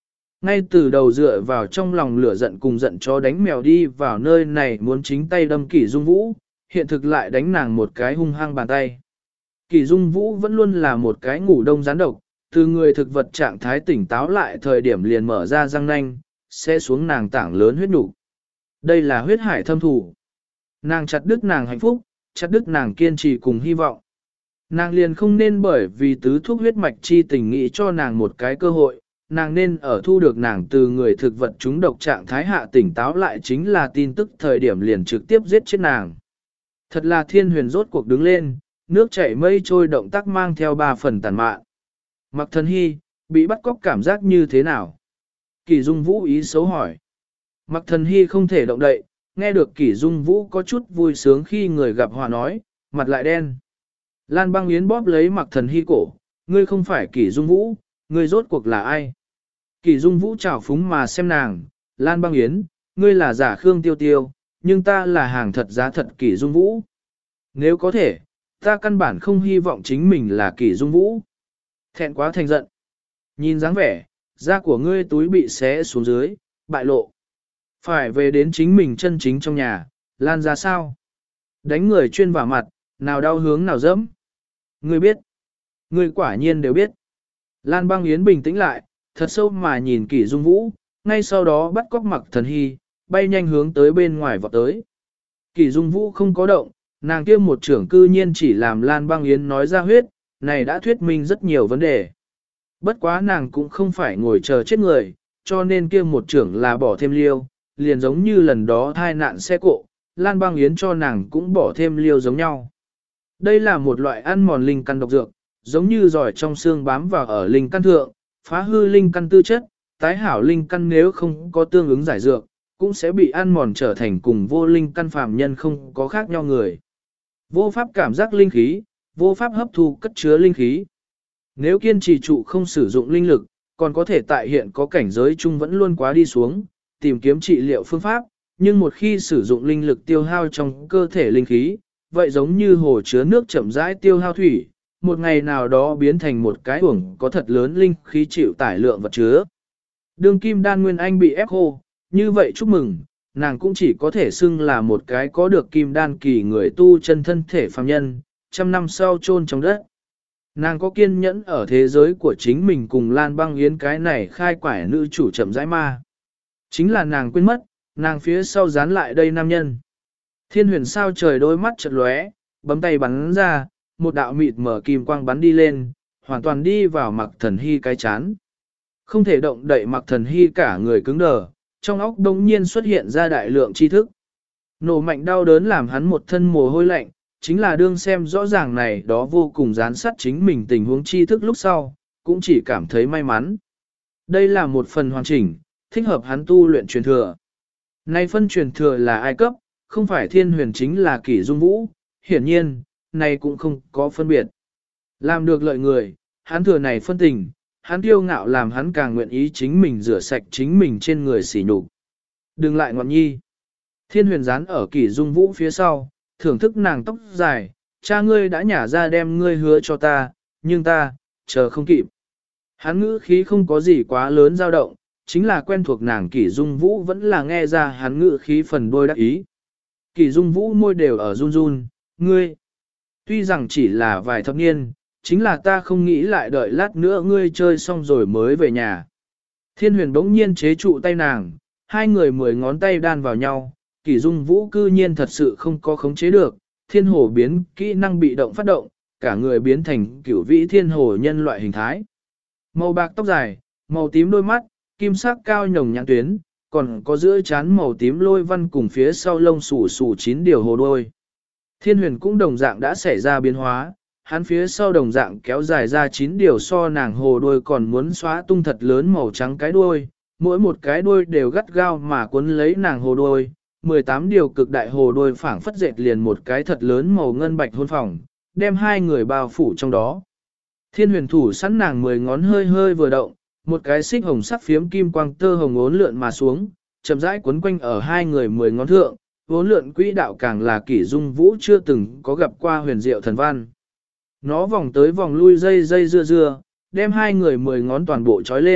ngay từ đầu dựa vào trong lòng lửa giận cùng giận chó đánh mèo đi vào nơi này muốn chính tay đâm Kỷ Dung Vũ, hiện thực lại đánh nàng một cái hung hăng bàn tay. Kỷ Dung Vũ vẫn luôn là một cái ngủ đông gián độc, từ người thực vật trạng thái tỉnh táo lại thời điểm liền mở ra răng nanh, sẽ xuống nàng tảng lớn huyết nục. Đây là huyết hải thâm thủ. Nàng chặt đứt nàng hạnh phúc, chặt đứt nàng kiên trì cùng hy vọng. Nàng liền không nên bởi vì tứ thuốc huyết mạch chi tình nghĩ cho nàng một cái cơ hội, nàng nên ở thu được nàng từ người thực vật chúng độc trạng thái hạ tỉnh táo lại chính là tin tức thời điểm liền trực tiếp giết chết nàng. Thật là Thiên Huyền rốt cuộc đứng lên, nước chảy mây trôi động tác mang theo 3 phần tàn mạn. Mặc Thần Hy, bị bắt cóc cảm giác như thế nào? Kỷ Dung Vũ ý xấu hỏi. Mặc Thần Hy không thể động đậy, nghe được Kỷ Dung Vũ có chút vui sướng khi người gặp hòa nói, mặt lại đen. Lan Băng Yến bóp lấy Mặc Thần Hy cổ, ngươi không phải Kỷ Dung Vũ, ngươi rốt cuộc là ai? Kỷ Dung Vũ trào phúng mà xem nàng, Lan Băng Yến, ngươi là giả Khương Tiêu Tiêu, nhưng ta là hàng thật giá thật Kỷ Dung Vũ. Nếu có thể, ta căn bản không hy vọng chính mình là Kỷ Dung Vũ. Thẹn quá thành giận. Nhìn dáng vẻ, da của ngươi túi bị xé xuống dưới, bại lộ. Phải về đến chính mình chân chính trong nhà, Lan ra sao? Đánh người chuyên vào mặt, nào đau hướng nào dẫm. Ngươi biết. Ngươi quả nhiên đều biết. Lan Băng Yến bình tĩnh lại, thật sâu mà nhìn Kỷ Dung Vũ, ngay sau đó bắt cóc Mặc Thần Hy, bay nhanh hướng tới bên ngoài vọt tới. Kỷ Dung Vũ không có động, nàng kia một trưởng cư nhiên chỉ làm Lan Băng Yến nói ra huyết, này đã thuyết minh rất nhiều vấn đề. Bất quá nàng cũng không phải ngồi chờ chết người, cho nên kia một trưởng là bỏ thêm liêu, liền giống như lần đó thai nạn xe cộ, Lan Băng Yến cho nàng cũng bỏ thêm liêu giống nhau. Đây là một loại ăn mòn linh căn độc dược, giống như giỏi trong xương bám vào ở linh căn thượng, phá hư linh căn tư chất, tái hảo linh căn nếu không có tương ứng giải dược, cũng sẽ bị ăn mòn trở thành cùng vô linh căn phàm nhân không có khác nhau người. Vô pháp cảm giác linh khí, vô pháp hấp thu cất chứa linh khí. Nếu kiên trì trụ không sử dụng linh lực, còn có thể tại hiện có cảnh giới chung vẫn luôn quá đi xuống, tìm kiếm trị liệu phương pháp, nhưng một khi sử dụng linh lực tiêu hao trong cơ thể linh khí, vậy giống như hồ chứa nước chậm rãi tiêu hao thủy, một ngày nào đó biến thành một cái uổng có thật lớn linh khí chịu tải lượng vật chứa. Đương kim đan nguyên anh bị ép khô, như vậy chúc mừng, nàng cũng chỉ có thể xưng là một cái có được kim đan kỳ người tu chân thân thể phàm nhân, 100 năm sau chôn trong đất. Nàng có kiên nhẫn ở thế giới của chính mình cùng Lan Băng Yến cái này khai quải nữ chủ chậm rãi ma. Chính là nàng quên mất, nàng phía sau dán lại đây nam nhân. Thiên Huyền sao trời đôi mắt chợt lóe, bấm tay bắn ra, một đạo mịt mở kim quang bắn đi lên, hoàn toàn đi vào Mặc Thần Hy cái chán. Không thể động đậy Mặc Thần Hy cả người cứng đờ, trong óc đông nhiên xuất hiện ra đại lượng tri thức. Nổ mạnh đau đớn làm hắn một thân mồ hôi lạnh, chính là đương xem rõ ràng này đó vô cùng gián sát chính mình tình huống tri thức lúc sau, cũng chỉ cảm thấy may mắn. Đây là một phần hoàn chỉnh, thích hợp hắn tu luyện truyền thừa. Này phân truyền thừa là ai cấp, không phải Thiên Huyền chính là Kỷ Dung Vũ, hiển nhiên, này cũng không có phân biệt. Làm được lợi người, hắn thừa này phân tình, hắn kiêu ngạo làm hắn càng nguyện ý chính mình rửa sạch chính mình trên người sỉ nhục. Đừng lại ngọn nhi. Thiên Huyền dán ở Kỷ Dung Vũ phía sau, thưởng thức nàng tóc dài, cha ngươi đã nhả ra đem ngươi hứa cho ta, nhưng ta, chờ không kịp. Hắn ngữ khí không có gì quá lớn dao động, chính là quen thuộc nàng Kỷ Dung Vũ vẫn là nghe ra hắn ngữ khí phần đôi đắc ý. Kỷ Dung Vũ môi đều ở run run, ngươi. Tuy rằng chỉ là vài thập niên, chính là ta không nghĩ lại đợi lát nữa ngươi chơi xong rồi mới về nhà. Thiên Huyền bỗng nhiên chế trụ tay nàng, hai người 10 ngón tay đan vào nhau, Kỷ Dung Vũ cư nhiên thật sự không có khống chế được, thiên hồ biến kỹ năng bị động phát động, cả người biến thành cửu vĩ thiên hồ nhân loại hình thái. Màu bạc tóc dài, màu tím đôi mắt, kim sắc cao nhồng nhãn tuyến, còn có giữa trán màu tím lôi văn cùng phía sau lông xù xù 9 điều hồ đôi. Thiên Huyền cũng đồng dạng đã xảy ra biến hóa, hắn phía sau đồng dạng kéo dài ra 9 điều so nàng hồ đôi còn muốn xóa tung thật lớn màu trắng cái đuôi, mỗi một cái đuôi đều gắt gao mà cuốn lấy nàng hồ đôi, 18 điều cực đại hồ đôi phảng phất dệt liền một cái thật lớn màu ngân bạch hôn phòng, đem hai người bao phủ trong đó. Thiên Huyền thủ sẵn nàng 10 ngón hơi hơi vừa động, một cái xích hồng sắc phiếm kim quang tơ hồng uốn lượn mà xuống, chậm rãi quấn quanh ở hai người 10 ngón thượng, uốn lượn quỹ đạo càng là Kỷ Dung Vũ chưa từng có gặp qua huyền diệu thần văn. Nó vòng tới vòng lui dây dưa, đem hai người 10 ngón toàn bộ trói lên,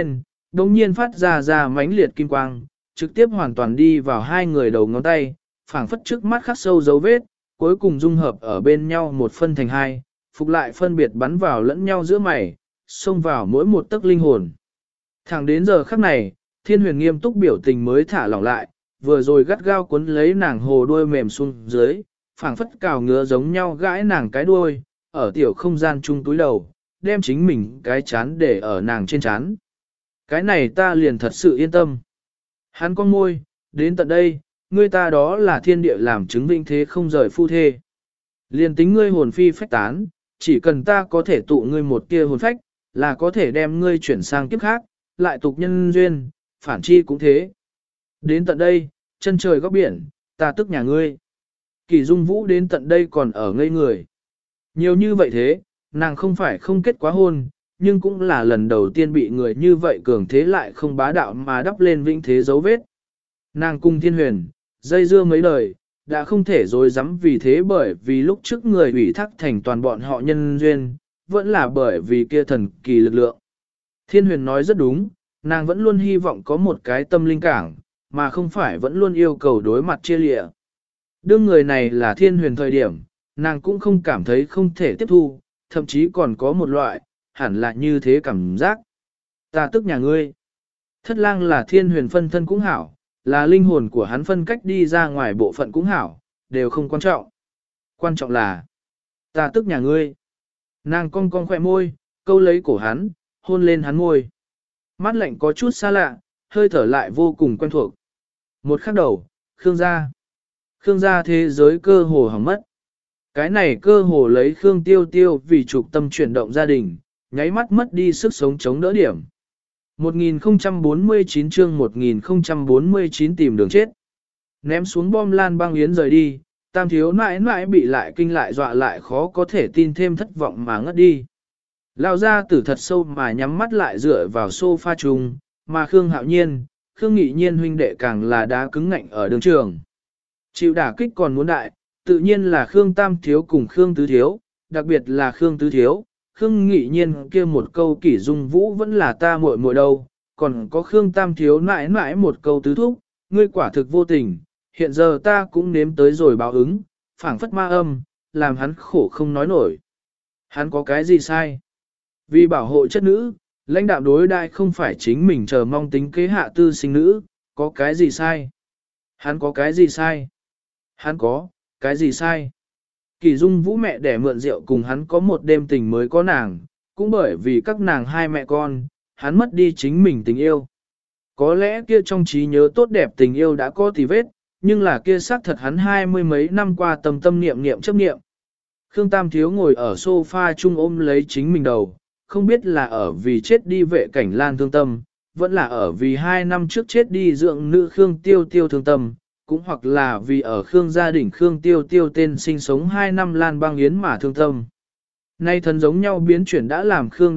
đồng nhiên phát ra mãnh liệt kim quang, trực tiếp hoàn toàn đi vào hai người đầu ngón tay, phảng phất trước mắt khắc sâu dấu vết, cuối cùng dung hợp ở bên nhau một phân thành hai, phục lại phân biệt bắn vào lẫn nhau giữa mày, xông vào mỗi một tấc linh hồn. Thẳng đến giờ khắc này, Thiên Huyền nghiêm túc biểu tình mới thả lỏng lại, vừa rồi gắt gao cuốn lấy nàng hồ đuôi mềm xuống dưới, phảng phất cào ngứa giống nhau gãi nàng cái đuôi, ở tiểu không gian chung túi đầu, đem chính mình cái chán để ở nàng trên chán. Cái này ta liền thật sự yên tâm. Hắn con môi, đến tận đây, ngươi ta đó là thiên địa làm chứng vinh thế không rời phu thê. Liền tính ngươi hồn phi phách tán, chỉ cần ta có thể tụ ngươi một tia hồn phách, là có thể đem ngươi chuyển sang kiếp khác, lại tục nhân duyên, phản chi cũng thế. Đến tận đây, chân trời góc biển, ta tức nhà ngươi. Kỳ Dung Vũ đến tận đây còn ở ngây người. Nhiều như vậy thế, nàng không phải không kết quá hôn, nhưng cũng là lần đầu tiên bị người như vậy cường thế lại không bá đạo mà đắp lên vĩnh thế dấu vết. Nàng cung Thiên Huyền, dây dưa mấy đời, đã không thể dối dám vì thế bởi vì lúc trước người ủy thác thành toàn bọn họ nhân duyên, vẫn là bởi vì kia thần kỳ lực lượng. Thiên Huyền nói rất đúng, nàng vẫn luôn hy vọng có một cái tâm linh cảng, mà không phải vẫn luôn yêu cầu đối mặt chia lịa. Đương người này là Thiên Huyền thời điểm, nàng cũng không cảm thấy không thể tiếp thu, thậm chí còn có một loại, hẳn là như thế cảm giác. Ta tức nhà ngươi. Thất lang là Thiên Huyền phân thân cũng hảo, là linh hồn của hắn phân cách đi ra ngoài bộ phận cũng hảo, đều không quan trọng. Quan trọng là, ta tức nhà ngươi. Nàng cong cong khỏe môi, câu lấy cổ hắn, hôn lên hắn môi. Mắt lạnh có chút xa lạ, hơi thở lại vô cùng quen thuộc. Một khắc đầu, Khương gia. Khương gia thế giới cơ hồ hỏng mất. Cái này cơ hồ lấy Khương Tiêu Tiêu vì trục tâm chuyển động gia đình, nháy mắt mất đi sức sống chống đỡ điểm. 1049 chương 1049 tìm đường chết. Ném xuống bom lan băng yến rời đi, tam thiếu nãi nãi bị lại kinh lại dọa lại khó có thể tin thêm thất vọng mà ngất đi. Lao ra tử thật sâu mà nhắm mắt lại dựa vào sofa chung, mà Khương Hạo Nhiên, Khương Nghị Nhiên huynh đệ càng là đá cứng ngạnh ở đường trường. Chịu đả kích còn muốn đại, tự nhiên là Khương Tam Thiếu cùng Khương Tứ Thiếu, đặc biệt là Khương Tứ Thiếu. Khương Nghị Nhiên kia một câu Kỷ Dung Vũ vẫn là ta muội muội đâu, còn có Khương Tam Thiếu mãi mãi một câu tứ thúc, ngươi quả thực vô tình, hiện giờ ta cũng nếm tới rồi báo ứng, phảng phất ma âm, làm hắn khổ không nói nổi. Hắn có cái gì sai? Vì bảo hộ chất nữ, lãnh đạo đối đại không phải chính mình chờ mong tính kế hạ tư sinh nữ, có cái gì sai? Hắn có cái gì sai? Hắn có, cái gì sai? Kỳ Dung Vũ mẹ đẻ mượn rượu cùng hắn có một đêm tình mới có nàng, cũng bởi vì các nàng hai mẹ con, hắn mất đi chính mình tình yêu. Có lẽ kia trong trí nhớ tốt đẹp tình yêu đã có tì vết, nhưng là kia xác thật hắn 20 mấy năm qua tâm tâm niệm niệm chấp niệm. Khương Tam Thiếu ngồi ở sofa chung ôm lấy chính mình đầu, không biết là ở vì chết đi vệ cảnh lan thương tâm, vẫn là ở vì 2 năm trước chết đi dưỡng nữ Khương Tiêu Tiêu thương tâm, cũng hoặc là vì ở Khương gia đình Khương Tiêu Tiêu tên sinh sống 2 năm Lan Băng Yến mà thương tâm. Nay thần giống nhau biến chuyển đã làm Khương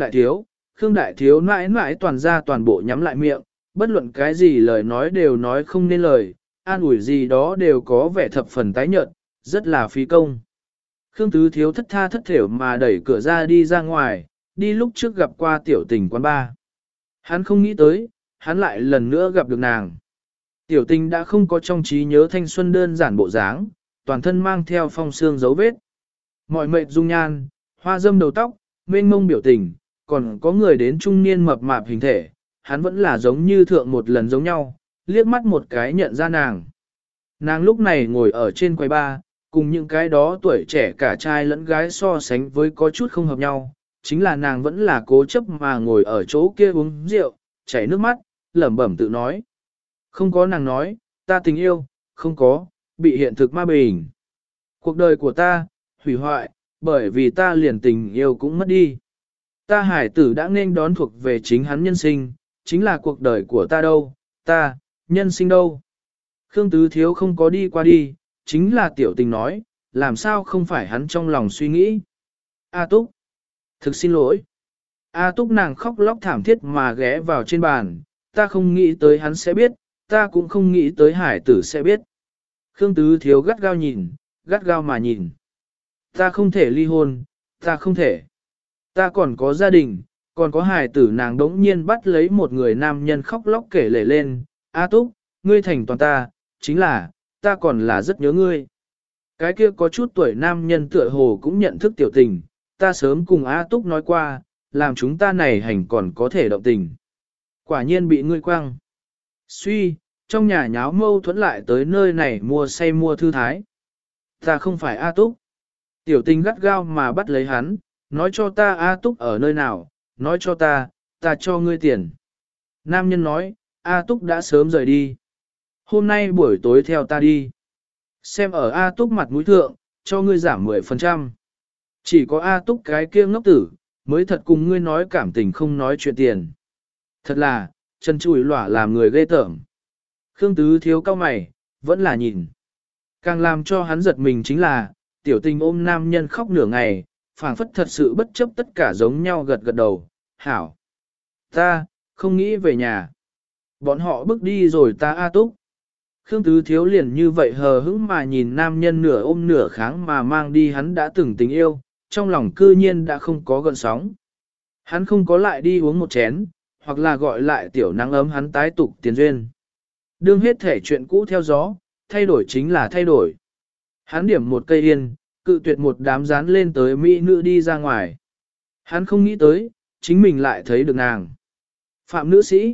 Đại Thiếu mãi mãi toàn ra toàn bộ nhắm lại miệng, bất luận cái gì lời nói đều nói không nên lời, an ủi gì đó đều có vẻ thập phần tái nhợt, rất là phí công. Khương Tứ Thiếu thất tha thất thểu mà đẩy cửa ra đi ra ngoài, đi lúc trước gặp qua tiểu tình quán ba. Hắn không nghĩ tới, hắn lại lần nữa gặp được nàng. Tiểu tình đã không có trong trí nhớ thanh xuân đơn giản bộ dáng, toàn thân mang theo phong xương dấu vết. Mọi mệt dung nhan, hoa dâm đầu tóc, mênh mông biểu tình, còn có người đến trung niên mập mạp hình thể, hắn vẫn là giống như thượng một lần giống nhau, liếc mắt một cái nhận ra nàng. Nàng lúc này ngồi ở trên quầy bar, cùng những cái đó tuổi trẻ cả trai lẫn gái so sánh với có chút không hợp nhau, chính là nàng vẫn là cố chấp mà ngồi ở chỗ kia uống rượu, chảy nước mắt, lẩm bẩm tự nói. Không có nàng nói, ta tình yêu, không có, bị hiện thực ma bình. Cuộc đời của ta, hủy hoại, bởi vì ta liền tình yêu cũng mất đi. Ta hải tử đã nên đón thuộc về chính hắn nhân sinh, chính là cuộc đời của ta đâu, ta, nhân sinh đâu. Khương Tứ Thiếu không có đi qua đi, chính là tiểu tình nói, làm sao không phải hắn trong lòng suy nghĩ. A Túc, thực xin lỗi. A Túc nàng khóc lóc thảm thiết mà ghé vào trên bàn, ta không nghĩ tới hắn sẽ biết, ta cũng không nghĩ tới hải tử sẽ biết. Khương Tứ Thiếu gắt gao mà nhìn. Ta không thể ly hôn, ta không thể. Ta còn có gia đình, còn có hài tử nàng đống nhiên bắt lấy một người nam nhân khóc lóc kể lể lên, A Túc, ngươi thành toàn ta, chính là, ta còn là rất nhớ ngươi. Cái kia có chút tuổi nam nhân tựa hồ cũng nhận thức tiểu tình, ta sớm cùng A Túc nói qua, làm chúng ta này hành còn có thể động tình. Quả nhiên bị ngươi quăng. Suy, trong nhà nháo mâu thuẫn lại tới nơi này mua say mua thư thái. Ta không phải A Túc. Tiểu tình gắt gao mà bắt lấy hắn, nói cho ta A Túc ở nơi nào, nói cho ta cho ngươi tiền. Nam nhân nói, A Túc đã sớm rời đi. Hôm nay buổi tối theo ta đi. Xem ở A Túc mặt mũi thượng, cho ngươi giảm 10%. Chỉ có A Túc cái kia ngốc tử, mới thật cùng ngươi nói cảm tình không nói chuyện tiền. Thật là, chân chùi lỏa làm người ghê tởm. Khương Tứ Thiếu cao mày, vẫn là nhìn. Càng làm cho hắn giật mình chính là, tiểu tình ôm nam nhân khóc nửa ngày, phảng phất thật sự bất chấp tất cả giống nhau gật gật đầu. Hảo! Ta, không nghĩ về nhà. Bọn họ bước đi rồi ta A Túc. Khương Tứ Thiếu liền như vậy hờ hững mà nhìn nam nhân nửa ôm nửa kháng mà mang đi hắn đã từng tình yêu, trong lòng cư nhiên đã không có gợn sóng. Hắn không có lại đi uống một chén, hoặc là gọi lại tiểu nắng ấm hắn tái tục tiền duyên. Đương hết thể chuyện cũ theo gió, thay đổi chính là thay đổi. Hắn điểm một cây yên, cự tuyệt một đám dán lên tới mỹ nữ đi ra ngoài. Hắn không nghĩ tới, chính mình lại thấy được nàng. Phạm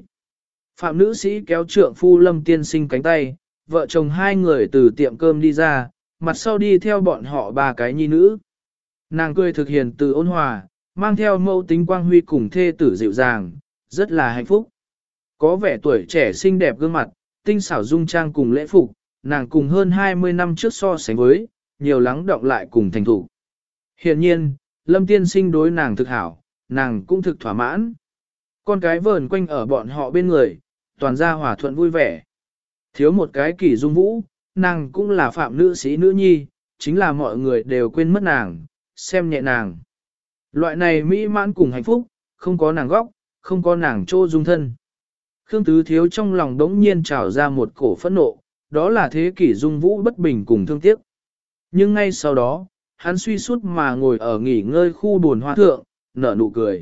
nữ sĩ kéo trượng phu Lâm tiên sinh cánh tay, vợ chồng hai người từ tiệm cơm đi ra, mặt sau đi theo bọn họ ba cái nhi nữ. Nàng cười thực hiện từ ôn hòa, mang theo mẫu tính quang huy cùng thê tử dịu dàng, rất là hạnh phúc. Có vẻ tuổi trẻ xinh đẹp gương mặt, tinh xảo dung trang cùng lễ phục, nàng cùng hơn 20 năm trước so sánh với, nhiều lắng động lại cùng thành thủ. Hiện nhiên, Lâm tiên sinh đối nàng thực hảo, nàng cũng thực thỏa mãn. Con cái vờn quanh ở bọn họ bên người, toàn ra hòa thuận vui vẻ. Thiếu một cái Kỷ Dung Vũ, nàng cũng là phạm nữ sĩ nữ nhi, chính là mọi người đều quên mất nàng, xem nhẹ nàng. Loại này mỹ mãn cùng hạnh phúc, không có nàng góc, không có nàng chỗ dung thân. Khương Tứ Thiếu trong lòng đống nhiên trào ra một cổ phẫn nộ, đó là thế Kỷ Dung Vũ bất bình cùng thương tiếc. Nhưng ngay sau đó, hắn suy sút mà ngồi ở nghỉ ngơi khu buồn hoa thượng, nở nụ cười.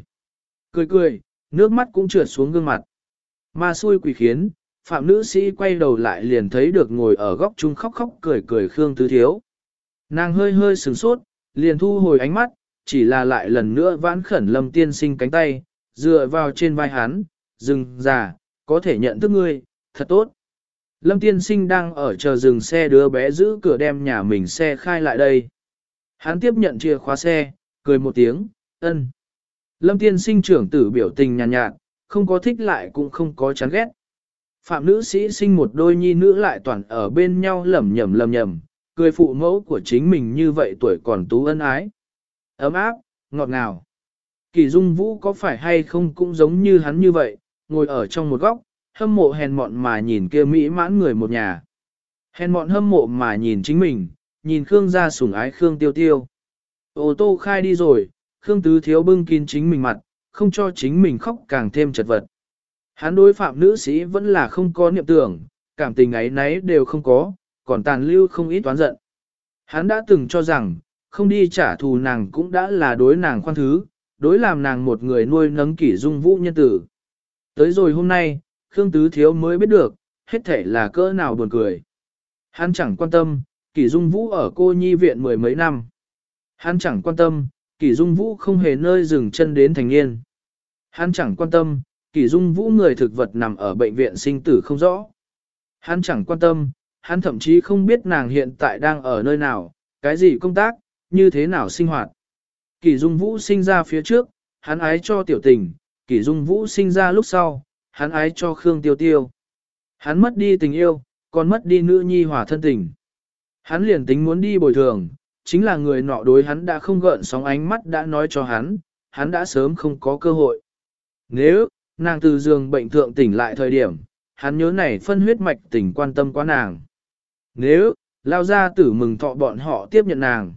Cười, nước mắt cũng trượt xuống gương mặt. Ma xui quỷ khiến, phạm nữ sĩ quay đầu lại liền thấy được ngồi ở góc chung khóc cười Khương Tứ Thiếu. Nàng hơi sửng sốt, liền thu hồi ánh mắt, chỉ là lại lần nữa vãn khẩn Lâm tiên sinh cánh tay, dựa vào trên vai hắn, dừng già, có thể nhận thức ngươi, thật tốt. Lâm tiên sinh đang ở chờ dừng xe đứa bé giữ cửa đem nhà mình xe khai lại đây. Hắn tiếp nhận chìa khóa xe, cười một tiếng, ân. Lâm tiên sinh trưởng tử biểu tình nhàn nhạt, không có thích lại cũng không có chán ghét. Phạm nữ sĩ sinh một đôi nhi nữ lại toàn ở bên nhau lẩm nhẩm, cười phụ mẫu của chính mình như vậy tuổi còn tú ân ái. Ấm áp, ngọt ngào. Kỳ Dung Vũ có phải hay không cũng giống như hắn như vậy, ngồi ở trong một góc, hâm mộ hèn mọn mà nhìn kia mỹ mãn người một nhà. Hèn mọn hâm mộ mà nhìn chính mình, nhìn Khương gia sủng ái Khương Tiêu Tiêu. Ô tô khai đi rồi, Khương Tứ Thiếu bưng kín chính mình mặt, không cho chính mình khóc càng thêm chật vật. Hắn đối phạm nữ sĩ vẫn là không có niệm tưởng, cảm tình ấy nấy đều không có, còn tàn lưu không ít toán giận. Hắn đã từng cho rằng, không đi trả thù nàng cũng đã là đối nàng khoan thứ, đối làm nàng một người nuôi nấng Kỷ Dung Vũ nhân tử. Tới rồi hôm nay, Khương Tứ Thiếu mới biết được, hết thể là cỡ nào buồn cười. Hắn chẳng quan tâm, Kỷ Dung Vũ ở cô nhi viện mười mấy năm. Hắn chẳng quan tâm, Kỷ Dung Vũ không hề nơi dừng chân đến thành niên. Hắn chẳng quan tâm, Kỷ Dung Vũ người thực vật nằm ở bệnh viện sinh tử không rõ. Hắn chẳng quan tâm, hắn thậm chí không biết nàng hiện tại đang ở nơi nào, cái gì công tác, như thế nào sinh hoạt. Kỷ Dung Vũ sinh ra phía trước, hắn ái cho tiểu tình, Kỷ Dung Vũ sinh ra lúc sau, hắn ái cho Khương Tiêu Tiêu. Hắn mất đi tình yêu, còn mất đi nữ nhi hòa thân tình. Hắn liền tính muốn đi bồi thường, chính là người nọ đối hắn đã không gợn sóng ánh mắt đã nói cho hắn đã sớm không có cơ hội. Nếu, nàng từ giường bệnh thượng tỉnh lại thời điểm, hắn nhớ này phân huyết mạch tình quan tâm quá nàng. Nếu, lao ra tử mừng thọ bọn họ tiếp nhận nàng.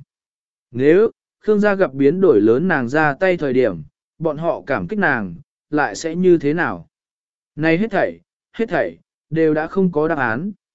Nếu, Khương gia gặp biến đổi lớn nàng ra tay thời điểm, bọn họ cảm kích nàng, lại sẽ như thế nào? Này hết thảy, đều đã không có đáp án.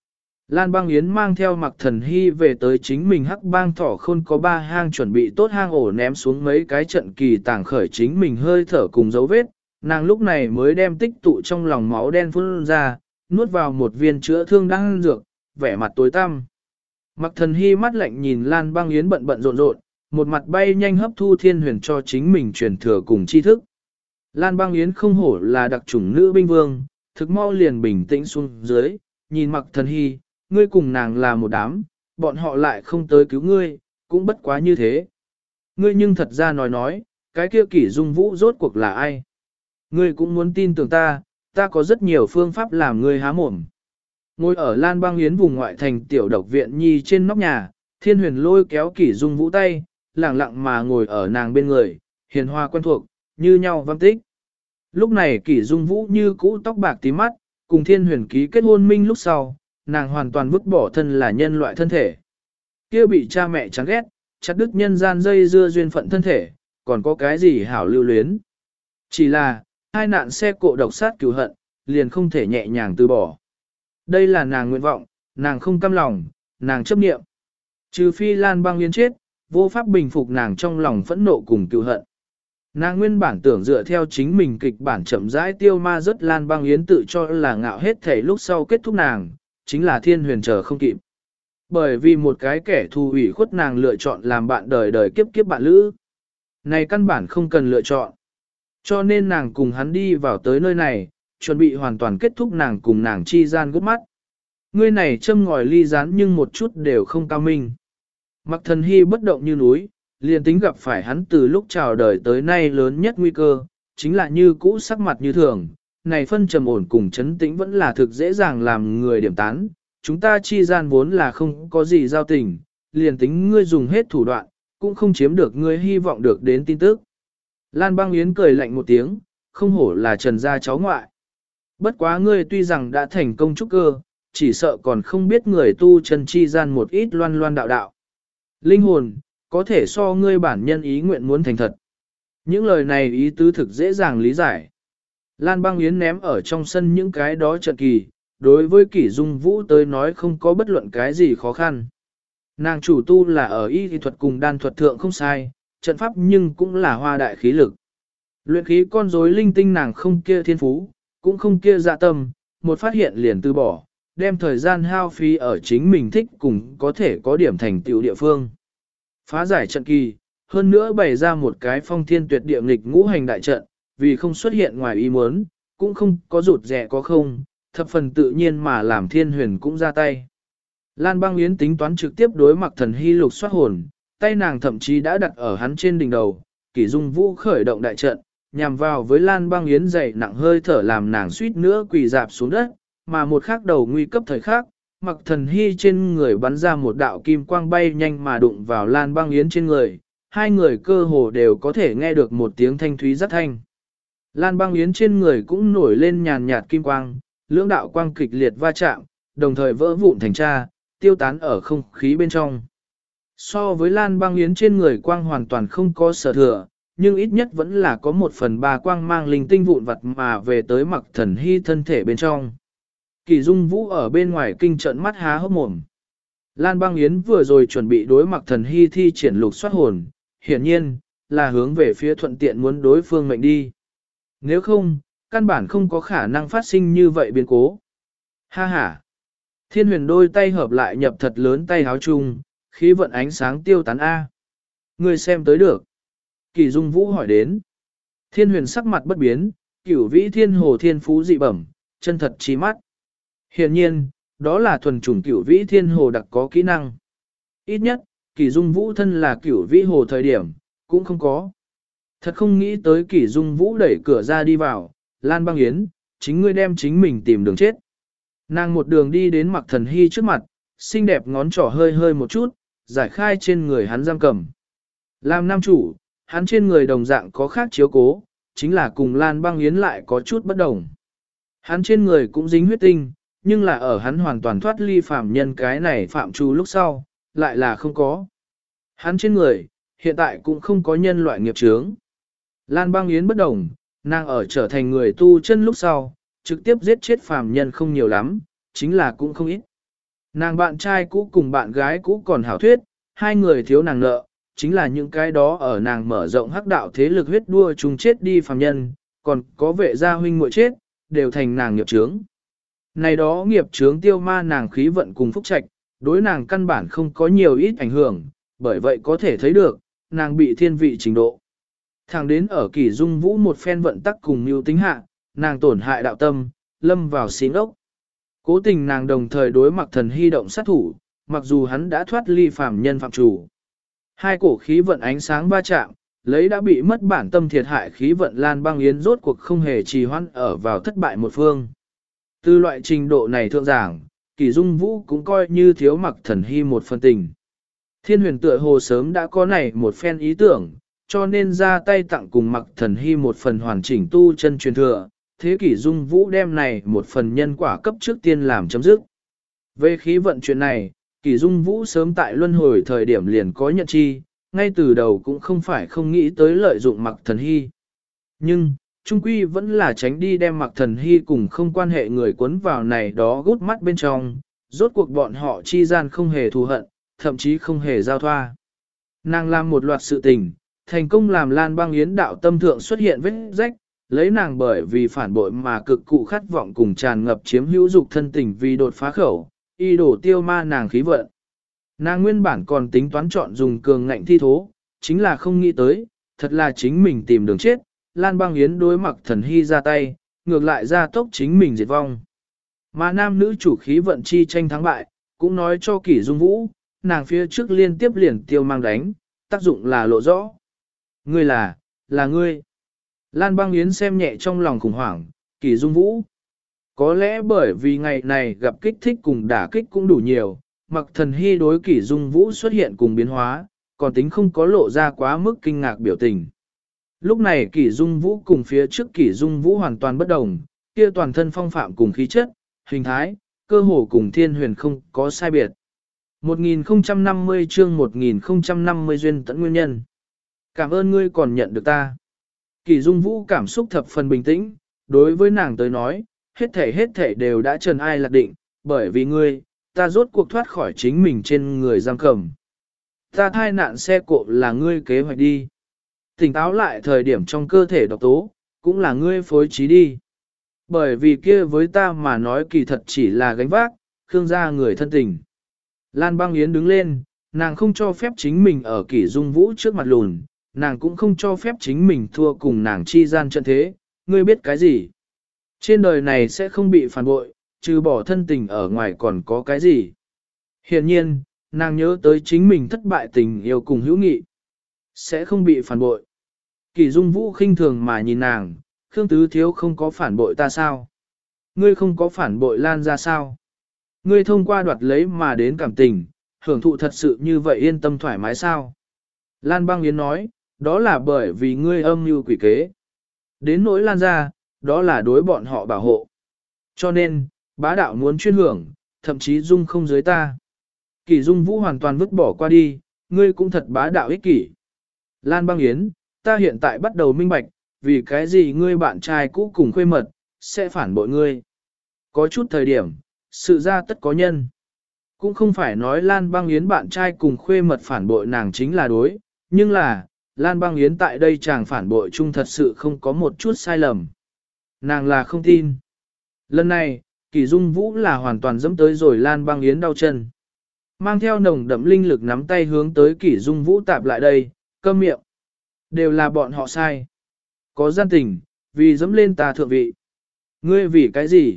Lan Băng Yến mang theo Mạc Thần Hy về tới chính mình hắc bang thỏ khôn có 3 hang chuẩn bị tốt hang ổ ném xuống mấy cái trận kỳ tàng khởi chính mình hơi thở cùng dấu vết, nàng lúc này mới đem tích tụ trong lòng máu đen phun ra, nuốt vào một viên chữa thương đang dược, vẻ mặt tối tăm. Mạc Thần Hy mắt lạnh nhìn Lan Băng Yến bận bận rộn rộn, một mặt bay nhanh hấp thu thiên huyền cho chính mình truyền thừa cùng tri thức. Lan Băng Yến không hổ là đặc chủng nữ binh vương, thực mau liền bình tĩnh xuống dưới, nhìn Mạc Thần Hy, ngươi cùng nàng là một đám, bọn họ lại không tới cứu ngươi, cũng bất quá như thế. Ngươi nhưng thật ra nói, cái kia Kỷ Dung Vũ rốt cuộc là ai? Ngươi cũng muốn tin tưởng ta có rất nhiều phương pháp làm ngươi há mồm. Ngồi ở Lan Băng Yến vùng ngoại thành tiểu độc viện nhi trên nóc nhà, Thiên Huyền lôi kéo Kỷ Dung Vũ tay, lẳng lặng mà ngồi ở nàng bên người, hiền hòa quen thuộc, như nhau văng tích. Lúc này Kỷ Dung Vũ như cũ tóc bạc tí mắt, cùng Thiên Huyền ký kết hôn minh lúc sau, nàng hoàn toàn vứt bỏ thân là nhân loại thân thể. Kia bị cha mẹ chán ghét, chặt đứt nhân gian dây dưa duyên phận thân thể, còn có cái gì hảo lưu luyến. Chỉ là, hai nạn xe cộ độc sát cứu hận, liền không thể nhẹ nhàng từ bỏ. Đây là nàng nguyện vọng, nàng không cam lòng, nàng chấp niệm. Trừ phi Lan Băng Yến chết, vô pháp bình phục nàng trong lòng phẫn nộ cùng cứu hận. Nàng nguyên bản tưởng dựa theo chính mình kịch bản chậm rãi tiêu ma rất Lan Băng Yến tự cho là ngạo hết thể lúc sau kết thúc nàng, chính là Thiên Huyền chờ không kịp. Bởi vì một cái kẻ thù ủy khuất nàng lựa chọn làm bạn đời đời kiếp kiếp bạn lữ. Này căn bản không cần lựa chọn. Cho nên nàng cùng hắn đi vào tới nơi này, chuẩn bị hoàn toàn kết thúc nàng cùng nàng chi gian gút mắt. Ngươi này châm ngòi ly rán nhưng một chút đều không cao minh. Mạc Thần Hy bất động như núi, liền tính gặp phải hắn từ lúc chào đời tới nay lớn nhất nguy cơ, chính là như cũ sắc mặt như thường. Này phân trầm ổn cùng chấn tĩnh vẫn là thực dễ dàng làm người điểm tán, chúng ta chi gian vốn là không có gì giao tình, liền tính ngươi dùng hết thủ đoạn, cũng không chiếm được ngươi hy vọng được đến tin tức. Lan Băng Yến cười lạnh một tiếng, không hổ là Trần gia cháu ngoại. Bất quá ngươi tuy rằng đã thành công trúc cơ, chỉ sợ còn không biết người tu chân chi gian một ít loan loan đạo đạo. Linh hồn, có thể so ngươi bản nhân ý nguyện muốn thành thật. Những lời này ý tứ thực dễ dàng lý giải. Lan Băng Yến ném ở trong sân những cái đó trận kỳ, đối với Kỷ Dung Vũ tới nói không có bất luận cái gì khó khăn. Nàng chủ tu là ở y thuật cùng đan thuật thượng không sai, trận pháp nhưng cũng là hoa đại khí lực. Luyện khí con rối linh tinh nàng không kia thiên phú, cũng không kia dạ tâm, một phát hiện liền từ bỏ, đem thời gian hao phí ở chính mình thích cùng có thể có điểm thành tựu địa phương. Phá giải trận kỳ, hơn nữa bày ra một cái phong thiên tuyệt địa nghịch ngũ hành đại trận, vì không xuất hiện ngoài ý muốn, cũng không có rụt rẻ có không, thập phần tự nhiên mà làm Thiên Huyền cũng ra tay. Lan Băng Yến tính toán trực tiếp đối Mạc Thần Hy lục soát hồn, tay nàng thậm chí đã đặt ở hắn trên đỉnh đầu, Kỷ Dung Vũ khởi động đại trận, nhằm vào với Lan Băng Yến dày nặng hơi thở làm nàng suýt nữa quỳ dạp xuống đất, mà một khắc đầu nguy cấp thời khắc, Mạc Thần Hy trên người bắn ra một đạo kim quang bay nhanh mà đụng vào Lan Băng Yến trên người, hai người cơ hồ đều có thể nghe được một tiếng thanh thúy rất thanh. Lan Băng Yến trên người cũng nổi lên nhàn nhạt kim quang, lưỡng đạo quang kịch liệt va chạm, đồng thời vỡ vụn thành tra, tiêu tán ở không khí bên trong. So với Lan Băng Yến trên người quang hoàn toàn không có sở thừa, nhưng ít nhất vẫn là có 1/3 quang mang linh tinh vụn vặt mà về tới Mạc Thần Hy thân thể bên trong. Kỷ Dung Vũ ở bên ngoài kinh trận mắt há hốc mồm. Lan Băng Yến vừa rồi chuẩn bị đối Mạc Thần Hy thi triển lục soát hồn, hiển nhiên là hướng về phía thuận tiện muốn đối phương mệnh đi. Nếu không, căn bản không có khả năng phát sinh như vậy biến cố. Ha ha! Thiên Huyền đôi tay hợp lại nhập thật lớn tay háo chung, khí vận ánh sáng tiêu tán A. Người xem tới được. Kỷ Dung Vũ hỏi đến. Thiên Huyền sắc mặt bất biến, cửu vĩ thiên hồ thiên phú dị bẩm, chân thật trí mắt. Hiển nhiên, đó là thuần chủng cửu vĩ thiên hồ đặc có kỹ năng. Ít nhất, Kỷ Dung Vũ thân là cửu vĩ hồ thời điểm, cũng không có. Thật không nghĩ tới Kỷ Dung Vũ đẩy cửa ra đi vào, Lan Băng Yến, chính ngươi đem chính mình tìm đường chết. Nàng một đường đi đến Mạc Thần Hy trước mặt, xinh đẹp ngón trỏ hơi hơi một chút, giải khai trên người hắn giam cầm. Làm nam chủ, hắn trên người đồng dạng có khác chiếu cố, chính là cùng Lan Băng Yến lại có chút bất đồng. Hắn trên người cũng dính huyết tinh, nhưng là ở hắn hoàn toàn thoát ly phạm nhân cái này phạm trù lúc sau, lại là không có. Hắn trên người, hiện tại cũng không có nhân loại nghiệp chướng. Lan Băng Yến bất đồng, nàng ở trở thành người tu chân lúc sau, trực tiếp giết chết phàm nhân không nhiều lắm, chính là cũng không ít. Nàng bạn trai cũ cùng bạn gái cũ còn hảo thuyết, hai người thiếu nàng nợ, chính là những cái đó ở nàng mở rộng hắc đạo thế lực huyết đua chung chết đi phàm nhân, còn có vệ gia huynh muội chết, đều thành nàng nghiệp chướng. Này đó nghiệp chướng tiêu ma nàng khí vận cùng phúc trạch, đối nàng căn bản không có nhiều ít ảnh hưởng, bởi vậy có thể thấy được, nàng bị thiên vị trình độ. Thẳng đến ở Kỷ Dung Vũ một phen vận tắc cùng mưu tính hạ, nàng tổn hại đạo tâm, lâm vào xín ốc. Cố tình nàng đồng thời đối Mặc Thần Hy động sát thủ, mặc dù hắn đã thoát ly phàm nhân phạm chủ. Hai cổ khí vận ánh sáng va chạm, lấy đã bị mất bản tâm thiệt hại khí vận Lan Băng Yến rốt cuộc không hề trì hoãn ở vào thất bại một phương. Từ loại trình độ này thượng giảng, Kỷ Dung Vũ cũng coi như thiếu Mặc Thần Hy một phần tình. Thiên huyền tựa hồ sớm đã có này một phen ý tưởng, cho nên ra tay tặng cùng Mặc Thần Hy một phần hoàn chỉnh tu chân truyền thừa, thế Kỷ Dung Vũ đem này một phần nhân quả cấp trước tiên làm chấm dứt. Về khí vận chuyện này, Kỷ Dung Vũ sớm tại luân hồi thời điểm liền có nhận chi, ngay từ đầu cũng không phải không nghĩ tới lợi dụng Mặc Thần Hy. Nhưng, trung quy vẫn là tránh đi đem Mặc Thần Hy cùng không quan hệ người cuốn vào này đó gút mắt bên trong, rốt cuộc bọn họ chi gian không hề thù hận, thậm chí không hề giao thoa. Nàng làm một loạt sự tình, thành công làm Lan Băng Yến đạo tâm thượng xuất hiện vết rách, lấy nàng bởi vì phản bội mà cực cụ khát vọng cùng tràn ngập chiếm hữu dục thân tình vì đột phá khẩu, y đổ tiêu ma nàng khí vận. Nàng nguyên bản còn tính toán chọn dùng cường ngạnh thi thố, chính là không nghĩ tới, thật là chính mình tìm đường chết, Lan Băng Yến đối Mặc Thần Hy ra tay, ngược lại ra tốc chính mình diệt vong. Mà nam nữ chủ khí vận chi tranh thắng bại, cũng nói cho Kỷ Dung Vũ, nàng phía trước liên tiếp liền tiêu mang đánh, tác dụng là lộ rõ. Ngươi là ngươi. Lan Băng Yến xem nhẹ trong lòng khủng hoảng, Kỷ Dung Vũ. Có lẽ bởi vì ngày này gặp kích thích cùng đả kích cũng đủ nhiều, Mặc Thần Hy đối Kỷ Dung Vũ xuất hiện cùng biến hóa, còn tính không có lộ ra quá mức kinh ngạc biểu tình. Lúc này Kỷ Dung Vũ cùng phía trước Kỷ Dung Vũ hoàn toàn bất đồng, kia toàn thân phong phạm cùng khí chất, hình thái, cơ hồ cùng thiên huyền không có sai biệt. 1050 chương 1050 duyên tận nguyên nhân. Cảm ơn ngươi còn nhận được ta. Kỷ Dung Vũ cảm xúc thập phần bình tĩnh, đối với nàng tới nói, hết thể đều đã trần ai lạc định, bởi vì ngươi, ta rốt cuộc thoát khỏi chính mình trên người giam cầm. Ta thai nạn xe cộ là ngươi kế hoạch đi. Tỉnh táo lại thời điểm trong cơ thể độc tố, cũng là ngươi phối trí đi. Bởi vì kia với ta mà nói kỳ thật chỉ là gánh vác, Khương gia người thân tình. Lan Băng Yến đứng lên, nàng không cho phép chính mình ở Kỷ Dung Vũ trước mặt lùn, nàng cũng không cho phép chính mình thua cùng nàng chi gian trận thế, ngươi biết cái gì? Trên đời này sẽ không bị phản bội, trừ bỏ thân tình ở ngoài còn có cái gì? Hiện nhiên, nàng nhớ tới chính mình thất bại tình yêu cùng hữu nghị. Sẽ không bị phản bội. Kỷ Dung Vũ khinh thường mà nhìn nàng, Khương Tứ Thiếu không có phản bội ta sao? Ngươi không có phản bội Lan ra sao? Ngươi thông qua đoạt lấy mà đến cảm tình, hưởng thụ thật sự như vậy yên tâm thoải mái sao? Lan Băng Yến nói, đó là bởi vì ngươi âm mưu quỷ kế. Đến nỗi Lan ra, đó là đối bọn họ bảo hộ. Cho nên, bá đạo muốn chuyên hưởng, thậm chí Dung không dưới ta. Kỷ Dung Vũ hoàn toàn vứt bỏ qua đi, ngươi cũng thật bá đạo ích kỷ. Lan Băng Yến, ta hiện tại bắt đầu minh bạch, vì cái gì ngươi bạn trai cũ cùng khuê mật, sẽ phản bội ngươi. Có chút thời điểm, sự ra tất có nhân. Cũng không phải nói Lan Băng Yến bạn trai cùng khuê mật phản bội nàng chính là đối, nhưng là, Lan Băng Yến tại đây chàng phản bội chung thật sự không có một chút sai lầm. Nàng là không tin. Lần này, Kỷ Dung Vũ là hoàn toàn dẫm tới rồi Lan Băng Yến đau chân. Mang theo nồng đậm linh lực nắm tay hướng tới Kỷ Dung Vũ tạp lại đây, câm miệng. Đều là bọn họ sai. Có gian tình, vì dẫm lên ta thượng vị. Ngươi vì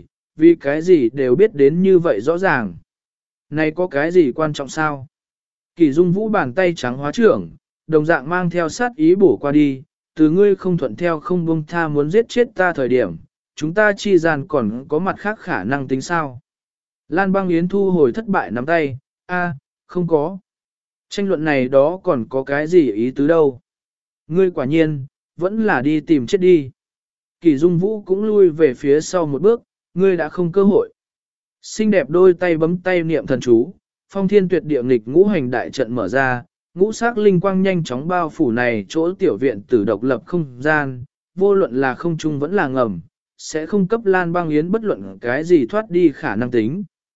cái gì đều biết đến như vậy rõ ràng. Này có cái gì quan trọng sao? Kỷ Dung Vũ bàn tay trắng hóa trưởng, đồng dạng mang theo sát ý bổ qua đi, từ ngươi không thuận theo không buông tha muốn giết chết ta thời điểm, chúng ta chi gian còn có mặt khác khả năng tính sao? Lan Băng Yến thu hồi thất bại nắm tay, không có. Tranh luận này đó còn có cái gì ý tứ đâu. Ngươi quả nhiên, vẫn là đi tìm chết đi. Kỷ Dung Vũ cũng lui về phía sau một bước, ngươi đã không cơ hội. Xinh đẹp đôi tay bấm tay niệm thần chú, phong thiên tuyệt địa nghịch ngũ hành đại trận mở ra, ngũ sắc linh quang nhanh chóng bao phủ này chỗ tiểu viện tử độc lập không gian, vô luận là không trung vẫn là ngầm, sẽ không cấp Lan Băng Yến bất luận cái gì thoát đi khả năng tính.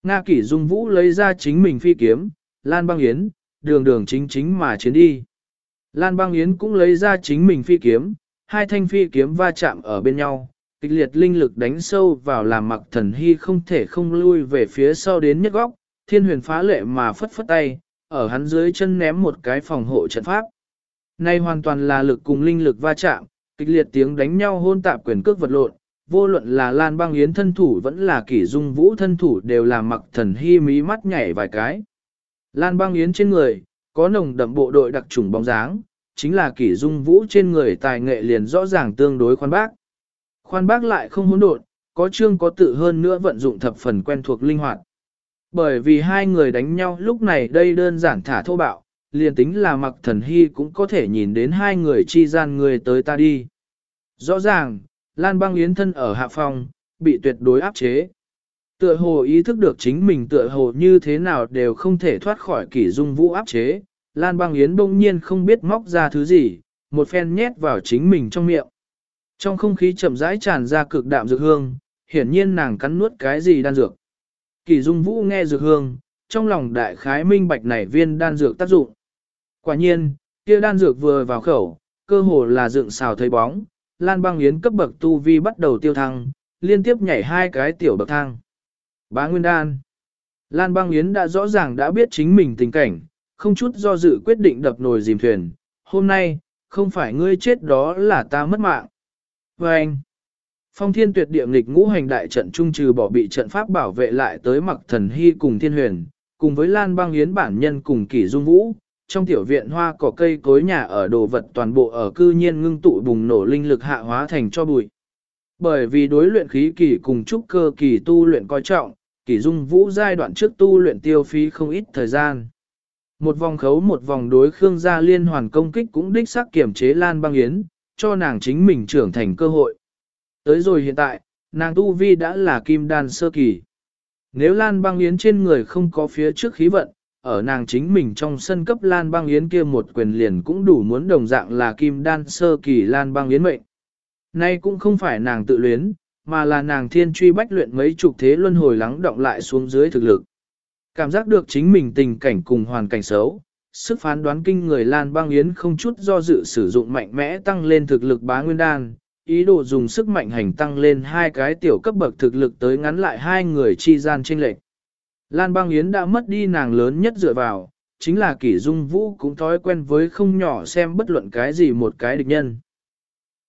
Nga Kỷ Dung Vũ lấy ra chính mình phi kiếm, Lan Băng Yến, đường đường chính chính mà chiến đi. Lan Băng Yến cũng lấy ra chính mình phi kiếm, hai thanh phi kiếm va chạm ở bên nhau, kịch liệt linh lực đánh sâu vào làm Mặc Thần Hy không thể không lui về phía sau đến nhất góc, Thiên Huyền phá lệ mà phất phất tay, ở hắn dưới chân ném một cái phòng hộ trận pháp. Này hoàn toàn là lực cùng linh lực va chạm, kịch liệt tiếng đánh nhau hôn tạp quyền cước vật lộn, vô luận là Lan Băng Yến thân thủ vẫn là Kỷ Dung Vũ thân thủ đều làm Mặc Thần Hy mí mắt nhảy vài cái. Lan Băng Yến trên người, có nồng đậm bộ đội đặc trùng bóng dáng, chính là Kỷ Dung Vũ trên người tài nghệ liền rõ ràng tương đối khoan bác. Khoan bác lại không hỗn độn, có chương có tự hơn nữa vận dụng thập phần quen thuộc linh hoạt. Bởi vì hai người đánh nhau lúc này đây đơn giản thả thô bạo, liền tính là Mặc Thần Hy cũng có thể nhìn đến hai người chi gian người tới ta đi. Rõ ràng, Lan Băng Yến thân ở hạ phòng, bị tuyệt đối áp chế. Tựa hồ ý thức được chính mình tựa hồ như thế nào đều không thể thoát khỏi Kỷ Dung Vũ áp chế, Lan Băng Yến bỗng nhiên không biết móc ra thứ gì, một phen nhét vào chính mình trong miệng. Trong không khí chậm rãi tràn ra cực đạm dược hương, hiển nhiên nàng cắn nuốt cái gì đan dược. Kỷ Dung Vũ nghe dược hương, trong lòng đại khái minh bạch này viên đan dược tác dụng. Quả nhiên, kia đan dược vừa vào khẩu, cơ hồ là dựng xào thấy bóng, Lan Băng Yến cấp bậc tu vi bắt đầu tiêu thăng, liên tiếp nhảy hai cái tiểu bậc thang. Bá Nguyên Đan. Lan Băng Yến đã rõ ràng đã biết chính mình tình cảnh, không chút do dự quyết định đập nồi dìm thuyền. Hôm nay, không phải ngươi chết đó là ta mất mạng. Và anh, Phong Thiên Tuyệt Địa nghịch ngũ hành đại trận trung trừ bỏ bị trận pháp bảo vệ lại tới Mặc Thần Hy cùng Thiên Huyền, cùng với Lan Băng Yến bản nhân cùng Kỷ Dung Vũ, trong tiểu viện hoa cỏ cây cối nhà ở đồ vật toàn bộ ở cư nhiên ngưng tụ bùng nổ linh lực hạ hóa thành cho bụi. Bởi vì đối luyện khí kỳ cùng trúc cơ kỳ tu luyện coi trọng, Kỷ Dung Vũ giai đoạn trước tu luyện tiêu phí không ít thời gian. Một vòng khấu một vòng đối Khương gia liên hoàn công kích cũng đích xác kiểm chế Lan Băng Yến, cho nàng chính mình trưởng thành cơ hội. Tới rồi hiện tại, nàng tu vi đã là kim đan sơ kỳ. Nếu Lan Băng Yến trên người không có phía trước khí vận, ở nàng chính mình trong sân cấp Lan Băng Yến kia một quyền liền cũng đủ muốn đồng dạng là kim đan sơ kỳ Lan Băng Yến mệnh. Nay cũng không phải nàng tự luyến, mà là nàng thiên truy bách luyện mấy chục thế luân hồi lắng động lại xuống dưới thực lực. Cảm giác được chính mình tình cảnh cùng hoàn cảnh xấu, sức phán đoán kinh người Lan Băng Yến không chút do dự sử dụng mạnh mẽ tăng lên thực lực Bá Nguyên Đan, ý đồ dùng sức mạnh hành tăng lên hai cái tiểu cấp bậc thực lực tới ngắn lại hai người chi gian chênh lệch. Lan Băng Yến đã mất đi nàng lớn nhất dựa vào, chính là Kỷ Dung Vũ cũng thói quen với không nhỏ xem bất luận cái gì một cái địch nhân.